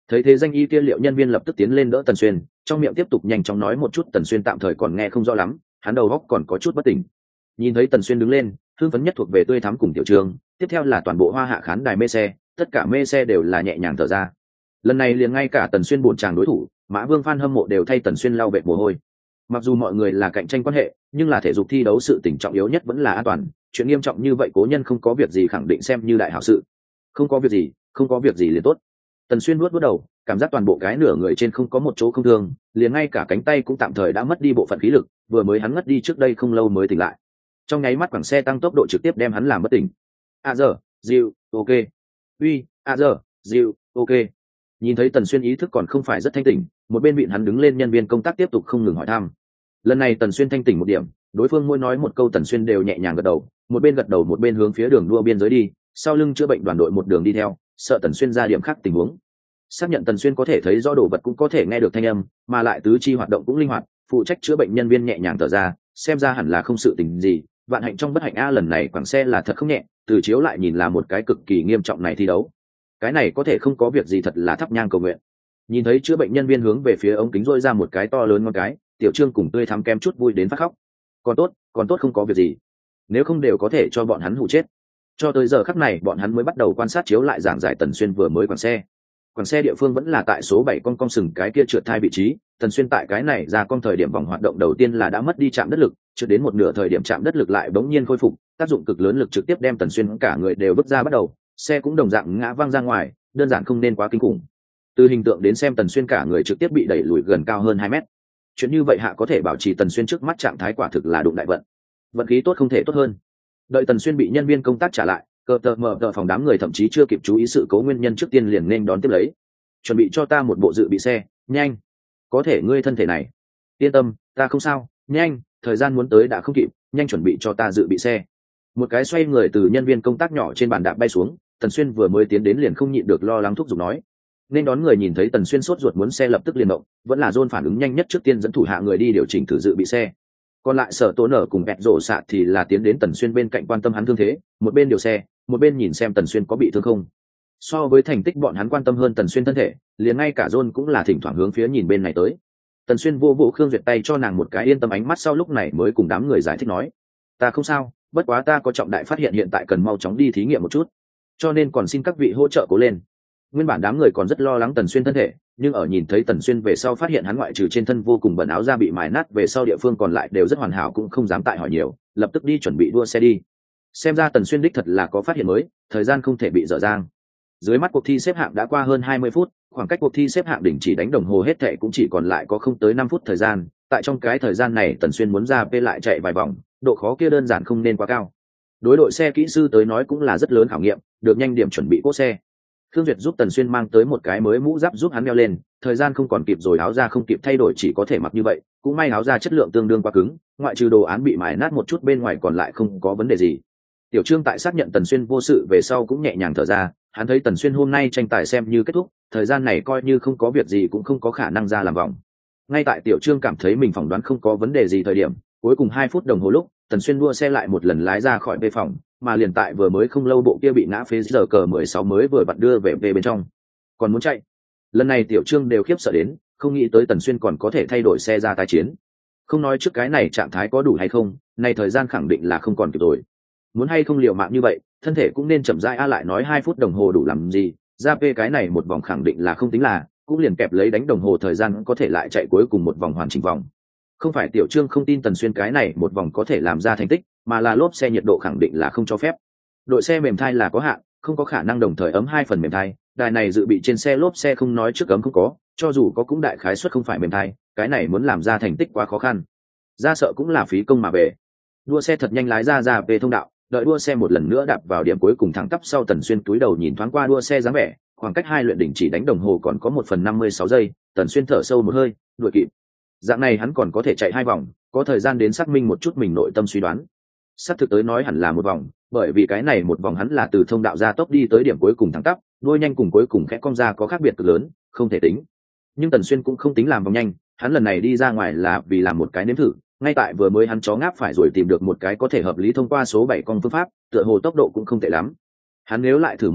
Thấy thế danh y kia liệu nhân viên lập tức tiến lên đỡ Tần Xuyên, trong miệng tiếp tục nhanh chóng nói một chút. Tần Xuyên tạm thời còn nghe không rõ lắm, hắn đầu óc còn có chút bất tỉnh. Nhìn thấy Tần Xuyên đứng lên, hưng phấn nhất thuộc về Tươi Thắm cùng Tiểu Trương, tiếp theo là toàn bộ Hoa Hạ khán đài mê xe, tất cả mê xe đều là nhẹ nhàng thở ra. Lần này liền ngay cả Tần Xuyên buồn chàng đối thủ, Mã Vương fan hâm mộ đều thay Tần Xuyên lau vệt mồ hôi. Mặc dù mọi người là cạnh tranh quan hệ, nhưng là thể dục thi đấu sự tình trọng yếu nhất vẫn là an toàn, chuyện nghiêm trọng như vậy cố nhân không có việc gì khẳng định xem như đại hảo sự. Không có việc gì, không có việc gì liền tốt. Tần Xuyên nuốt nuốt đầu, cảm giác toàn bộ cái nửa người trên không có một chỗ không thương, liền ngay cả cánh tay cũng tạm thời đã mất đi bộ phận khí lực, vừa mới hắn ngất đi trước đây không lâu mới tỉnh lại. Trong nháy mắt quảng xe tăng tốc độ trực tiếp đem hắn làm bất tỉnh. À giờ, Diệu, ok. Uy, à giờ, Diệu, ok. Nhìn thấy Tần Xuyên ý thức còn không phải rất thanh tỉnh, một bên vịn hắn đứng lên nhân viên công tác tiếp tục không ngừng hỏi thăm. Lần này Tần Xuyên thanh tỉnh một điểm, đối phương mỗi nói một câu Tần Xuyên đều nhẹ nhàng gật đầu, một bên gật đầu một bên hướng phía đường đua biên giới đi, sau lưng chữa bệnh đoàn đội một đường đi theo, sợ Tần Xuyên ra điểm khác tình huống. Xác nhận Tần Xuyên có thể thấy rõ đồ vật cũng có thể nghe được thanh âm, mà lại tứ chi hoạt động cũng linh hoạt, phụ trách chữa bệnh nhân viên nhẹ nhàng thở ra, xem ra hẳn là không sự tình gì. Vạn hạnh trong bất hạnh a, lần này quảng xe là thật không nhẹ, từ chiếu lại nhìn là một cái cực kỳ nghiêm trọng này thi đấu. Cái này có thể không có việc gì thật là thắp nhang cầu nguyện. Nhìn thấy chữa bệnh nhân viên hướng về phía ống kính rôi ra một cái to lớn ngón cái, Tiểu Trương cùng Tươi Thắm kem chút vui đến phát khóc. Còn tốt, còn tốt không có việc gì. Nếu không đều có thể cho bọn hắn hụ chết. Cho tới giờ khắc này bọn hắn mới bắt đầu quan sát chiếu lại giảng giải Tần Xuyên vừa mới quảng xe. Quảng xe địa phương vẫn là tại số bảy con cong sừng cái kia trượt thai vị trí. Tần Xuyên tại cái này ra con thời điểm vòng hoạt động đầu tiên là đã mất đi chạm đất lực, trượt đến một nửa thời điểm chạm đất lực lại bỗng nhiên khôi phục, tác dụng cực lớn lực trực tiếp đem Tần Xuyên cả người đều vứt ra bắt đầu, xe cũng đồng dạng ngã văng ra ngoài, đơn giản không nên quá kinh khủng. Từ hình tượng đến xem Tần Xuyên cả người trực tiếp bị đẩy lùi gần cao hơn hai mét. Chuyện như vậy hạ có thể bảo trì Tần Xuyên trước mắt trạng thái quả thực là đụng đại vận. Vận khí tốt không thể tốt hơn. Đợi Tần Xuyên bị nhân viên công tác trả lại, cờ tờ mở tờ phòng đám người thậm chí chưa kịp chú ý sự cố nguyên nhân trước tiên liền nên đón tiếp lấy. Chuẩn bị cho ta một bộ dự bị xe, nhanh. Có thể ngươi thân thể này. Yên tâm, ta không sao, nhanh, thời gian muốn tới đã không kịp, nhanh chuẩn bị cho ta dự bị xe. Một cái xoay người từ nhân viên công tác nhỏ trên bàn đạp bay xuống, Tần Xuyên vừa mới tiến đến liền không nhịn được lo lắng thúc giục nói. Nên đón người nhìn thấy Tần Xuyên sốt ruột muốn xe lập tức liền động, vẫn là John phản ứng nhanh nhất trước tiên dẫn thủ hạ người đi điều chỉnh thử dự bị xe. Còn lại Sở Tố Nở cùng Bẹt Rổ Sạ thì là tiến đến Tần Xuyên bên cạnh quan tâm hắn thương thế, một bên điều xe, một bên nhìn xem Tần Xuyên có bị thương không. So với thành tích bọn hắn quan tâm hơn Tần Xuyên thân thể, liền ngay cả John cũng là thỉnh thoảng hướng phía nhìn bên này tới. Tần Xuyên vô vô Khương Duyệt tay cho nàng một cái yên tâm ánh mắt, sau lúc này mới cùng đám người giải thích nói: "Ta không sao, bất quá ta có trọng đại phát hiện hiện tại cần mau chóng đi thí nghiệm một chút, cho nên còn xin các vị hỗ trợ cố lên." Nguyên bản đám người còn rất lo lắng Tần Xuyên thân thể, nhưng ở nhìn thấy Tần Xuyên về sau phát hiện hắn ngoại trừ trên thân vô cùng bẩn áo da bị mài nát về sau địa phương còn lại đều rất hoàn hảo, cũng không dám tại hỏi nhiều, lập tức đi chuẩn bị đua xe đi. Xem ra Tần Xuyên đích thật là có phát hiện mới, thời gian không thể bị dở dang. Dưới mắt cuộc thi xếp hạng đã qua hơn hai mươi phút, khoảng cách cuộc thi xếp hạng đỉnh chỉ đánh đồng hồ hết thệ cũng chỉ còn lại có không tới năm phút thời gian, tại trong cái thời gian này Tần Xuyên muốn ra p lại chạy vài vòng, độ khó kia đơn giản không nên quá cao. Đối đội xe kỹ sư tới nói cũng là rất lớn khảo nghiệm, được nhanh điểm chuẩn bị cốt xe. Khương Duyệt giúp Tần Xuyên mang tới một cái mới mũ giáp giúp hắn đeo lên, thời gian không còn kịp rồi, áo da không kịp thay đổi chỉ có thể mặc như vậy, cũng may áo da chất lượng tương đương quá cứng, ngoại trừ đồ án bị mài nát một chút bên ngoài còn lại không có vấn đề gì. Tiểu Trương tại xác nhận Tần Xuyên vô sự về sau cũng nhẹ nhàng thở ra, hắn thấy Tần Xuyên hôm nay tranh tài xem như kết thúc, thời gian này coi như không có việc gì cũng không có khả năng ra làm vòng. Ngay tại Tiểu Trương cảm thấy mình phỏng đoán không có vấn đề gì thời điểm, cuối cùng hai phút đồng hồ lúc, Tần Xuyên đua xe lại một lần lái ra khỏi bê phòng, mà liền tại vừa mới không lâu bộ kia bị ngã phế giờ cờ mười sáu mới vừa vặn đưa về về bên trong. Còn muốn chạy. Lần này Tiểu Trương đều khiếp sợ đến, không nghĩ tới Tần Xuyên còn có thể thay đổi xe ra tái chiến. Không nói trước cái này trạng thái có đủ hay không, này thời gian khẳng định là không còn kịp rồi. Muốn hay không liều mạng như vậy, thân thể cũng nên chậm rãi a, lại nói hai phút đồng hồ đủ làm gì, ra p cái này một vòng khẳng định là không tính là, cũng liền kẹp lấy đánh đồng hồ thời gian có thể lại chạy cuối cùng một vòng hoàn chỉnh vòng. Không phải Tiểu Trương không tin Tần Xuyên cái này một vòng có thể làm ra thành tích, mà là lốp xe nhiệt độ khẳng định là không cho phép. Đội xe mềm thai là có hạn, không có khả năng đồng thời ấm hai phần mềm thai, đài này dự bị trên xe lốp xe không nói trước ấm không có, cho dù có cũng đại khái suất không phải mềm thai, cái này muốn làm ra thành tích quá khó khăn. Ra sợ cũng là phí công mà về. Đua xe thật nhanh lái ra ra về thông đạo, đợi đua xe một lần nữa đạp vào điểm cuối cùng thẳng tắp sau, Tần Xuyên túi đầu nhìn thoáng qua đua xe dáng vẻ, khoảng cách hai luyện đỉnh chỉ đánh đồng hồ còn có một phần năm mươi sáu giây, Tần Xuyên thở sâu một hơi, đuổi kịp. Dạng này hắn còn có thể chạy hai vòng, có thời gian đến xác minh một chút mình nội tâm suy đoán. Sắp thực tới nói hẳn là một vòng, bởi vì cái này một vòng hắn là từ thông đạo ra tốc đi tới điểm cuối cùng thẳng tắp, đuôi nhanh cùng cuối cùng khẽ cong ra có khác biệt cực lớn, không thể tính. Nhưng Tần Xuyên cũng không tính làm vòng nhanh, hắn lần này đi ra ngoài là vì làm một cái nếm thử, ngay tại vừa mới hắn chó ngáp phải rồi tìm được một cái có thể hợp lý thông qua số bảy con phương pháp, tựa hồ tốc độ cũng không tệ lắm. Hắn nếu lại thử một chút,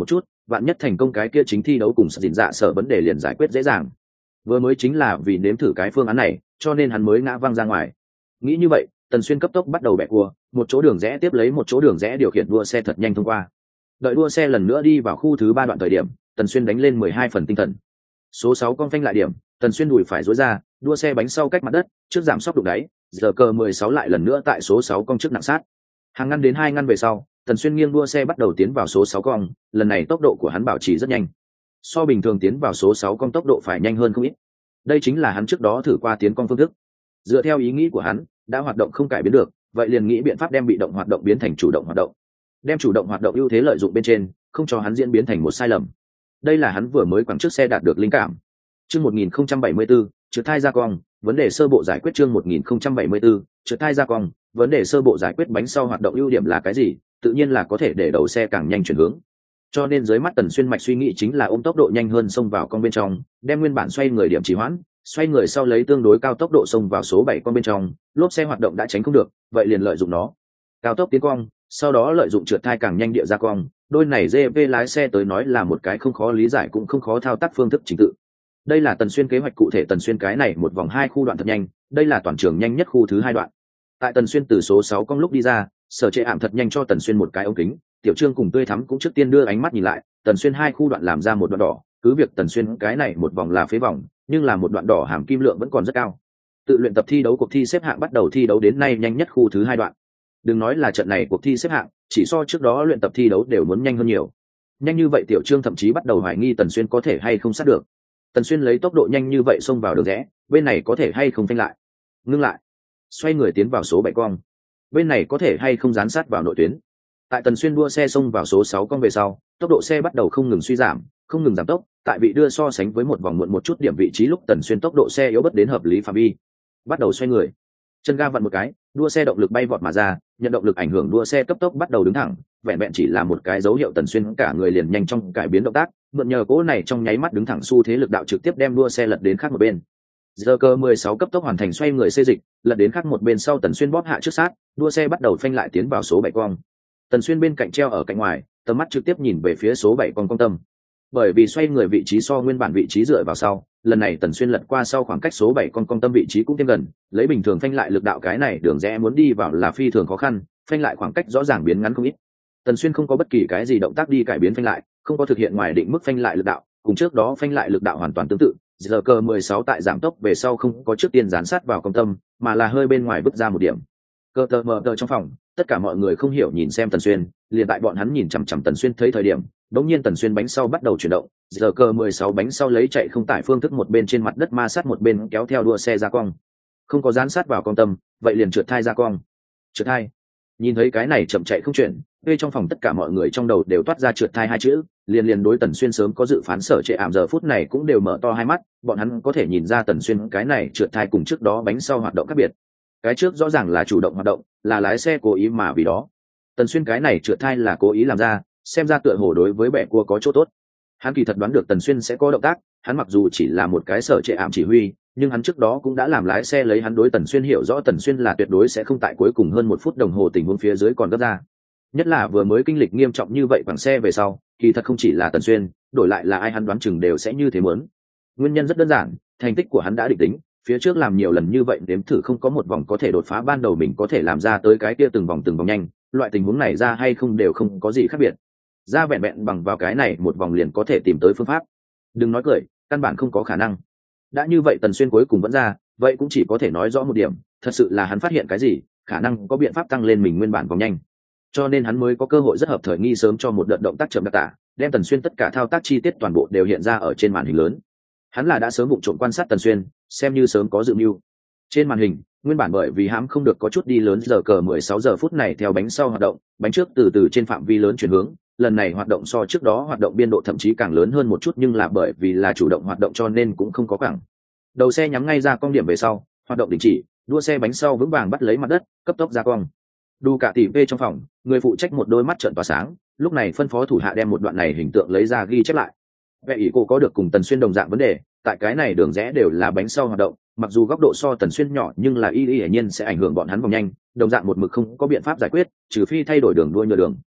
vạn nhất thành công cái kia chính thi đấu cùng dìn dạ sở vấn đề liền giải quyết dễ dàng. Vừa mới chính là vì nếm thử cái phương án này cho nên hắn mới ngã văng ra ngoài. Nghĩ như vậy, Tần Xuyên cấp tốc bắt đầu bẻ cua, một chỗ đường rẽ tiếp lấy một chỗ đường rẽ điều khiển đua xe thật nhanh thông qua. Đợi đua xe lần nữa đi vào khu thứ ba đoạn thời điểm, Tần Xuyên đánh lên mười hai phần tinh thần. Số sáu con phanh lại điểm, Tần Xuyên đùi phải duỗi ra, đua xe bánh sau cách mặt đất, trước giảm sóc đụng đáy, giờ cờ mười sáu lại lần nữa tại số sáu con trước nặng sát. Hàng ngăn đến hai ngăn về sau, Tần Xuyên nghiêng đua xe bắt đầu tiến vào số sáu con, lần này tốc độ của hắn bảo trì rất nhanh. So bình thường tiến vào số sáu con tốc độ phải nhanh hơn không ít. Đây chính là hắn trước đó thử qua tiến con phương thức. Dựa theo ý nghĩ của hắn, đã hoạt động không cải biến được, vậy liền nghĩ biện pháp đem bị động hoạt động biến thành chủ động hoạt động. Đem chủ động hoạt động ưu thế lợi dụng bên trên, không cho hắn diễn biến thành một sai lầm. Đây là hắn vừa mới quẳng trước xe đạt được linh cảm. Chương một nghìn không trăm bảy mươi tư, trượt thai ra cong, vấn đề sơ bộ giải quyết. Chương một nghìn không trăm bảy mươi tư, trượt thai ra cong, vấn đề sơ bộ giải quyết. Bánh sau hoạt động ưu điểm là cái gì? Tự nhiên là có thể để đầu xe càng nhanh chuyển hướng. Cho nên dưới mắt Tần Xuyên mạch suy nghĩ chính là ôm tốc độ nhanh hơn xông vào con bên trong, đem nguyên bản xoay người điểm trì hoãn, xoay người sau lấy tương đối cao tốc độ xông vào số bảy con bên trong, lốp xe hoạt động đã tránh không được, vậy liền lợi dụng nó. Cao tốc tiến cong, sau đó lợi dụng trượt thai càng nhanh địa ra cong, đôi này giê vê lái xe tới nói là một cái không khó lý giải cũng không khó thao tác phương thức trình tự. Đây là Tần Xuyên kế hoạch cụ thể. Tần Xuyên cái này một vòng hai khu đoạn thật nhanh, đây là toàn trường nhanh nhất khu thứ hai đoạn. Tại Tần Xuyên từ số sáu con lúc đi ra, Sở Trệ ảm thật nhanh cho Tần Xuyên một cái ống kính, Tiểu Trương cùng Tươi Thắm cũng trước tiên đưa ánh mắt nhìn lại, Tần Xuyên hai khu đoạn làm ra một đoạn đỏ, cứ việc Tần Xuyên cái này một vòng là phế vòng, nhưng là một đoạn đỏ hàm kim lượng vẫn còn rất cao. Tự luyện tập thi đấu cuộc thi xếp hạng bắt đầu thi đấu đến nay nhanh nhất khu thứ hai đoạn. Đừng nói là trận này cuộc thi xếp hạng, chỉ so trước đó luyện tập thi đấu đều muốn nhanh hơn nhiều. Nhanh như vậy Tiểu Trương thậm chí bắt đầu hoài nghi Tần Xuyên có thể hay không sát được. Tần Xuyên lấy tốc độ nhanh như vậy xông vào đường rẽ, bên này có thể hay không phanh lại, ngưng lại, xoay người tiến vào số bảy cong, bên này có thể hay không dán sát vào nội tuyến. Tại Tần Xuyên đua xe xông vào số sáu con về sau, tốc độ xe bắt đầu không ngừng suy giảm, không ngừng giảm tốc, tại vị đưa so sánh với một vòng muộn một chút điểm vị trí lúc Tần Xuyên tốc độ xe yếu bớt đến hợp lý phạm vi, bắt đầu xoay người, chân ga vặn một cái, đua xe động lực bay vọt mà ra, nhận động lực ảnh hưởng đua xe cấp tốc bắt đầu đứng thẳng, vẹn vẹn chỉ là một cái dấu hiệu Tần Xuyên cả người liền nhanh trong cải biến động tác, mượn nhờ cỗ này trong nháy mắt đứng thẳng xu thế lực đạo trực tiếp đem đua xe lật đến khác một bên. Giờ cơ mười sáu cấp tốc hoàn thành xoay người xê dịch, lật đến khác một bên sau Tần Xuyên bóp hạ trước sát, đua xe bắt đầu phanh lại tiến vào số bảy cong. Tần Xuyên bên cạnh treo ở cạnh ngoài, tầm mắt trực tiếp nhìn về phía số bảy con cong tâm. Bởi vì xoay người vị trí so nguyên bản vị trí dựa vào sau, lần này Tần Xuyên lật qua sau khoảng cách số bảy con cong tâm vị trí cũng thêm gần, lấy bình thường phanh lại lực đạo cái này đường rẽ muốn đi vào là phi thường khó khăn, phanh lại khoảng cách rõ ràng biến ngắn không ít. Tần Xuyên không có bất kỳ cái gì động tác đi cải biến phanh lại, không có thực hiện ngoài định mức phanh lại lực đạo, cùng trước đó phanh lại lực đạo hoàn toàn tương tự. Giờ cơ mười sáu tại giảm tốc về sau không có trước tiên dán sát vào cong tâm, mà là hơi bên ngoài bước ra một điểm. Cơ tờ mờ tờ trong phòng, tất cả mọi người không hiểu nhìn xem Tần Xuyên, liền tại bọn hắn nhìn chằm chằm Tần Xuyên thấy thời điểm, đống nhiên Tần Xuyên bánh sau bắt đầu chuyển động, giờ cơ mười sáu bánh sau lấy chạy không tải phương thức một bên trên mặt đất ma sát một bên kéo theo đua xe ra cong. Không có dán sát vào cong tâm, vậy liền trượt thai ra cong. Trượt thai. Nhìn thấy cái này chậm chạy không chuyển, ngay trong phòng tất cả mọi người trong đầu đều toát ra trượt thai hai chữ, liền liền đối Tần Xuyên sớm có dự phán Sở Trệ ảm giờ phút này cũng đều mở to hai mắt, bọn hắn có thể nhìn ra Tần Xuyên cái này trượt thai cùng trước đó bánh sau hoạt động khác biệt. Cái trước rõ ràng là chủ động hoạt động, là lái xe cố ý mà vì đó. Tần Xuyên cái này trượt thai là cố ý làm ra, xem ra tựa hồ đối với bẻ cua có chỗ tốt. Hắn kỳ thật đoán được Tần Xuyên sẽ có động tác, hắn mặc dù chỉ là một cái Sở Trệ ảm chỉ huy, nhưng hắn trước đó cũng đã làm lái xe lấy hắn đối Tần Xuyên hiểu rõ Tần Xuyên là tuyệt đối sẽ không tại cuối cùng hơn một phút đồng hồ tình huống phía dưới còn gấp ra. Nhất là vừa mới kinh lịch nghiêm trọng như vậy bằng xe về sau, kỳ thật không chỉ là Tần Xuyên, đổi lại là ai hắn đoán chừng đều sẽ như thế muốn. Nguyên nhân rất đơn giản, thành tích của hắn đã định tính, phía trước làm nhiều lần như vậy đếm thử không có một vòng có thể đột phá ban đầu mình có thể làm ra tới cái kia từng vòng từng vòng nhanh, loại tình huống này ra hay không đều không có gì khác biệt. Ra vẹn vẹn bằng vào cái này một vòng liền có thể tìm tới phương pháp. Đừng nói cười, căn bản không có khả năng. Đã như vậy Tần Xuyên cuối cùng vẫn ra, vậy cũng chỉ có thể nói rõ một điểm, thật sự là hắn phát hiện cái gì, khả năng có biện pháp tăng lên mình nguyên bản vòng nhanh. Cho nên hắn mới có cơ hội rất hợp thời nghi sớm cho một đợt động tác chậm đặc tả, đem Tần Xuyên tất cả thao tác chi tiết toàn bộ đều hiện ra ở trên màn hình lớn. Hắn là đã sớm vụng trộm quan sát Tần Xuyên, xem như sớm có dự mưu. Trên màn hình, nguyên bản bởi vì hãm không được có chút đi lớn giờ cờ mười sáu giờ phút này theo bánh sau hoạt động, bánh trước từ từ trên phạm vi lớn chuyển hướng, lần này hoạt động so trước đó hoạt động biên độ thậm chí càng lớn hơn một chút, nhưng là bởi vì là chủ động hoạt động cho nên cũng không có cẳng. Đầu xe nhắm ngay ra cong điểm về sau, hoạt động đình chỉ, đua xe bánh sau vững vàng bắt lấy mặt đất, cấp tốc ra cong. Đu cả tỷ vê trong phòng, người phụ trách một đôi mắt trợn tỏa sáng, lúc này phân phó thủ hạ đem một đoạn này hình tượng lấy ra ghi chép lại. Vệ ý cô có được cùng Tần Xuyên đồng dạng vấn đề, tại cái này đường rẽ đều là bánh sau hoạt động, mặc dù góc độ so Tần Xuyên nhỏ nhưng là y y hiển nhiên sẽ ảnh hưởng bọn hắn vòng nhanh, đồng dạng một mực không có biện pháp giải quyết, trừ phi thay đổi đường đua nhựa đường.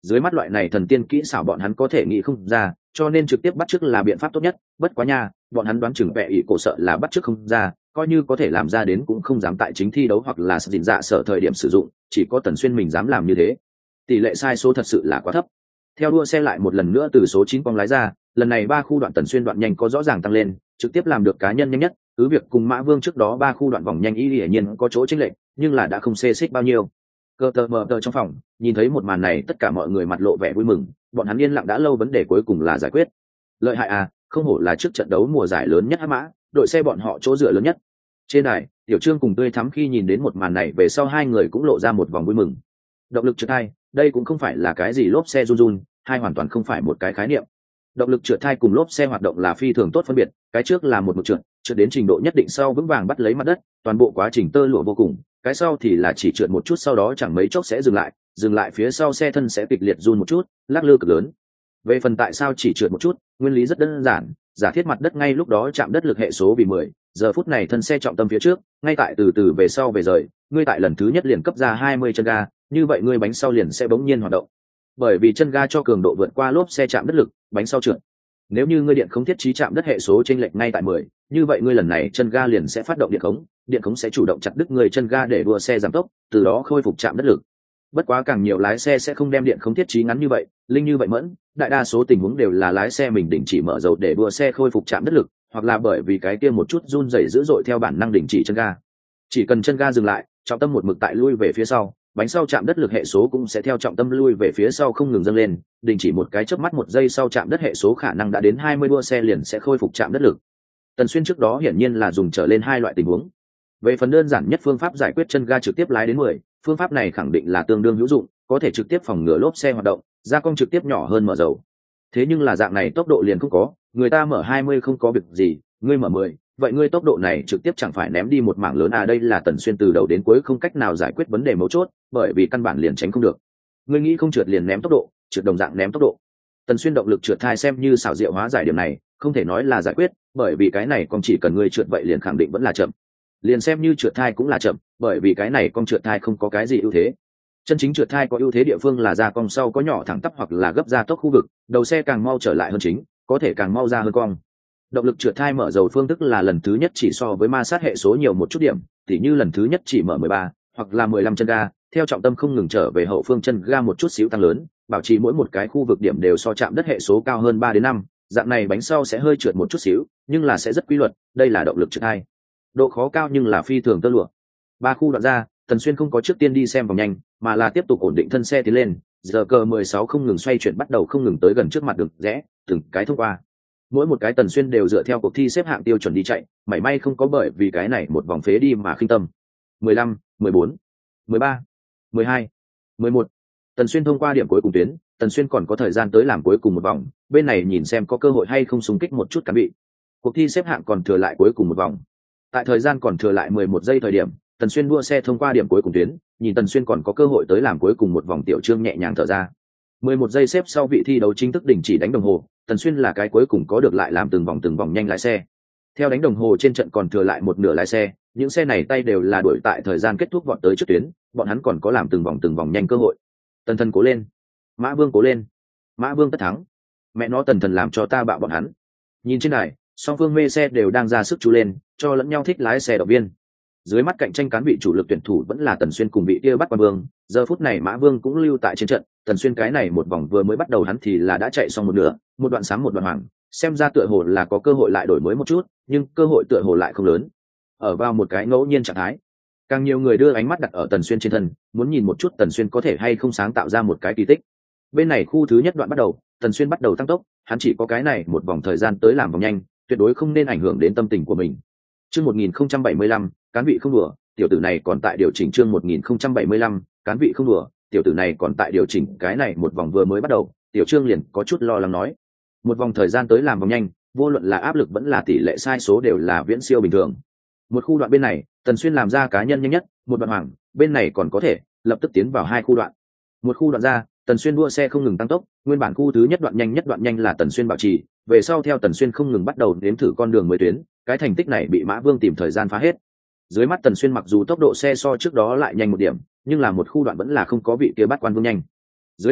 Dưới mắt loại này thần tiên kỹ xảo bọn hắn có thể nghĩ không ra, cho nên trực tiếp bắt chước là biện pháp tốt nhất. Bất quá nha, bọn hắn đoán chừng vẽ ỷ cổ sợ là bắt chước không ra, coi như có thể làm ra đến cũng không dám tại chính thi đấu hoặc là dịn dạ sở thời điểm sử dụng, chỉ có Tần Xuyên mình dám làm như thế. Tỷ lệ sai số thật sự là quá thấp. Theo đua xe lại một lần nữa từ số chín cong lái ra, lần này ba khu đoạn Tần Xuyên đoạn nhanh có rõ ràng tăng lên, trực tiếp làm được cá nhân nhanh nhất, cứ việc cùng Mã Vương trước đó ba khu đoạn vòng nhanh ý hiển nhiên có chỗ chênh lệch, nhưng là đã không xê xích bao nhiêu. Cơ tờ mờ tờ trong phòng, nhìn thấy một màn này tất cả mọi người mặt lộ vẻ vui mừng, bọn hắn yên lặng đã lâu vấn đề cuối cùng là giải quyết. Lợi hại à, không hổ là trước trận đấu mùa giải lớn nhất hắc mã, đội xe bọn họ chỗ dựa lớn nhất. Trên đài, Tiểu Trương cùng Tươi Thắm khi nhìn đến một màn này về sau hai người cũng lộ ra một vòng vui mừng. Động lực trượt thai, đây cũng không phải là cái gì lốp xe run run, hai hoàn toàn không phải một cái khái niệm. Động lực trượt thai cùng lốp xe hoạt động là phi thường tốt phân biệt, cái trước là một mực trượt, trượt đến trình độ nhất định sau vững vàng bắt lấy mặt đất, toàn bộ quá trình tơ lụa vô cùng, cái sau thì là chỉ trượt một chút sau đó chẳng mấy chốc sẽ dừng lại, dừng lại phía sau xe thân sẽ kịch liệt run một chút, lắc lư cực lớn. Về phần tại sao chỉ trượt một chút, nguyên lý rất đơn giản, giả thiết mặt đất ngay lúc đó chạm đất lực hệ số vì mười, giờ phút này thân xe trọng tâm phía trước, ngay tại từ từ về sau về rời, ngươi tại lần thứ nhất liền cấp ra hai mươi chân ga, như vậy ngươi bánh sau liền sẽ bỗng nhiên hoạt động. Bởi vì chân ga cho cường độ vượt qua lốp xe chạm đất lực, bánh sau trượt. Nếu như ngươi điện khống thiết trí chạm đất hệ số chênh lệch ngay tại mười, như vậy ngươi lần này chân ga liền sẽ phát động điện khống, điện khống sẽ chủ động chặt đứt người chân ga để đua xe giảm tốc, từ đó khôi phục chạm đất lực. Bất quá càng nhiều lái xe sẽ không đem điện khống thiết trí ngắn như vậy, linh như vậy mẫn, đại đa số tình huống đều là lái xe mình đình chỉ mở dầu để đua xe khôi phục chạm đất lực, hoặc là bởi vì cái kia một chút run rẩy dữ dội theo bản năng đình chỉ chân ga. Chỉ cần chân ga dừng lại, trọng tâm một mực tại lui về phía sau, bánh sau chạm đất lực hệ số cũng sẽ theo trọng tâm lui về phía sau không ngừng dâng lên, đình chỉ một cái chớp mắt một giây sau chạm đất hệ số khả năng đã đến hai mươi, đua xe liền sẽ khôi phục chạm đất lực. Tần Xuyên trước đó hiển nhiên là dùng trở lên hai loại tình huống. Về phần đơn giản nhất phương pháp giải quyết chân ga trực tiếp lái đến mười, phương pháp này khẳng định là tương đương hữu dụng, có thể trực tiếp phòng ngừa lốp xe hoạt động, gia công trực tiếp nhỏ hơn mở dầu. Thế nhưng là dạng này tốc độ liền không có, người ta mở hai mươi không có việc gì, ngươi mở mười, vậy ngươi tốc độ này trực tiếp chẳng phải ném đi một mảng lớn à? Đây là Tần Xuyên từ đầu đến cuối không cách nào giải quyết vấn đề mấu chốt, bởi vì căn bản liền tránh không được. Ngươi nghĩ không trượt liền ném tốc độ, trượt đồng dạng ném tốc độ. Tần Xuyên động lực trượt thai xem như xảo diệu hóa giải điểm này, không thể nói là giải quyết, bởi vì cái này còn chỉ cần ngươi trượt vậy liền khẳng định vẫn là chậm. Liền xem như trượt thai cũng là chậm, bởi vì cái này con trượt thai không có cái gì ưu thế. Chân chính trượt thai có ưu thế địa phương là ra cong sau có nhỏ thẳng tắp hoặc là gấp ra tốc khu vực, đầu xe càng mau trở lại hơn chính, có thể càng mau ra hơn cong. Động lực trượt thai mở dầu phương thức là lần thứ nhất chỉ so với ma sát hệ số nhiều một chút điểm, tỉ như lần thứ nhất chỉ mở mười ba hoặc là mười lăm chân ga, theo trọng tâm không ngừng trở về hậu phương chân ga một chút xíu tăng lớn, bảo trì mỗi một cái khu vực điểm đều so chạm đất hệ số cao hơn ba đến năm, dạng này bánh sau sẽ hơi trượt một chút xíu, nhưng là sẽ rất quy luật, đây là động lực trượt thai. Độ khó cao nhưng là phi thường tơ lụa. Ba khu đoạn ra, Tần Xuyên không có trước tiên đi xem vòng nhanh, mà là tiếp tục ổn định thân xe tiến lên, giờ cờ mười sáu không ngừng xoay chuyển bắt đầu không ngừng tới gần trước mặt đường rẽ, từng cái thông qua. Mỗi một cái Tần Xuyên đều dựa theo cuộc thi xếp hạng tiêu chuẩn đi chạy, mảy may không có bởi vì cái này một vòng phế đi mà khinh tâm. mười lăm, mười bốn, mười ba, mười hai, mười một. Tần Xuyên thông qua điểm cuối cùng tuyến, Tần Xuyên còn có thời gian tới làm cuối cùng một vòng, bên này nhìn xem có cơ hội hay không xung kích một chút cán bị. Cuộc thi xếp hạng còn thừa lại cuối cùng một vòng. Tại thời gian còn thừa lại mười một giây thời điểm, Tần Xuyên đua xe thông qua điểm cuối cùng tuyến, nhìn Tần Xuyên còn có cơ hội tới làm cuối cùng một vòng, Tiểu Trương nhẹ nhàng thở ra. mười một giây xếp sau vị thi đấu chính thức đình chỉ đánh đồng hồ, Tần Xuyên là cái cuối cùng có được lại làm từng vòng từng vòng nhanh lái xe. Theo đánh đồng hồ trên trận còn thừa lại một nửa lái xe, những xe này tay đều là đuổi tại thời gian kết thúc vọt tới trước tuyến, bọn hắn còn có làm từng vòng từng vòng nhanh cơ hội. Tần Thần cố lên, Mã Vương cố lên, Mã Vương tất thắng. Mẹ nó Tần Thần làm cho ta bạo bọn hắn. Nhìn trên đài, song phương mê xe đều đang ra sức chú lên, cho lẫn nhau thích lái xe động viên. Dưới mắt cạnh tranh cán vị chủ lực tuyển thủ vẫn là Tần Xuyên cùng vị kia bắt Quan Vương, giờ phút này Mã Vương cũng lưu tại trên trận, Tần Xuyên cái này một vòng vừa mới bắt đầu hắn thì là đã chạy xong một nửa, một đoạn sáng một đoạn hoàng, xem ra tựa hồ là có cơ hội lại đổi mới một chút, nhưng cơ hội tựa hồ lại không lớn. Ở vào một cái ngẫu nhiên trạng thái, càng nhiều người đưa ánh mắt đặt ở Tần Xuyên trên thân, muốn nhìn một chút Tần Xuyên có thể hay không sáng tạo ra một cái kỳ tích. Bên này khu thứ nhất đoạn bắt đầu, Tần Xuyên bắt đầu tăng tốc, hắn chỉ có cái này một vòng thời gian tới làm vòng nhanh, tuyệt đối không nên ảnh hưởng đến tâm tình của mình. Chương một nghìn không trăm bảy mươi lăm, cán vị không đùa, tiểu tử này còn tại điều chỉnh. Chương một nghìn không trăm bảy mươi lăm, cán vị không đùa, tiểu tử này còn tại điều chỉnh. Cái này một vòng vừa mới bắt đầu, Tiểu Trương liền có chút lo lắng nói, một vòng thời gian tới làm vòng nhanh, vô luận là áp lực vẫn là tỷ lệ sai số đều là viễn siêu bình thường. Một khu đoạn bên này, Tần Xuyên làm ra cá nhân nhanh nhất, một đoạn hoàng, bên này còn có thể lập tức tiến vào hai khu đoạn. Một khu đoạn ra, Tần Xuyên đua xe không ngừng tăng tốc, nguyên bản khu thứ nhất đoạn nhanh nhất đoạn nhanh là Tần Xuyên bảo trì, về sau theo Tần Xuyên không ngừng bắt đầu nếm thử con đường mới tuyến, cái thành tích này bị Mã Vương tìm thời gian phá hết. Dưới mắt Tần Xuyên mặc dù tốc độ xe so trước đó lại nhanh một điểm, nhưng là một khu đoạn vẫn là không có vị kia bắt Quan Vương nhanh. Dưới đài,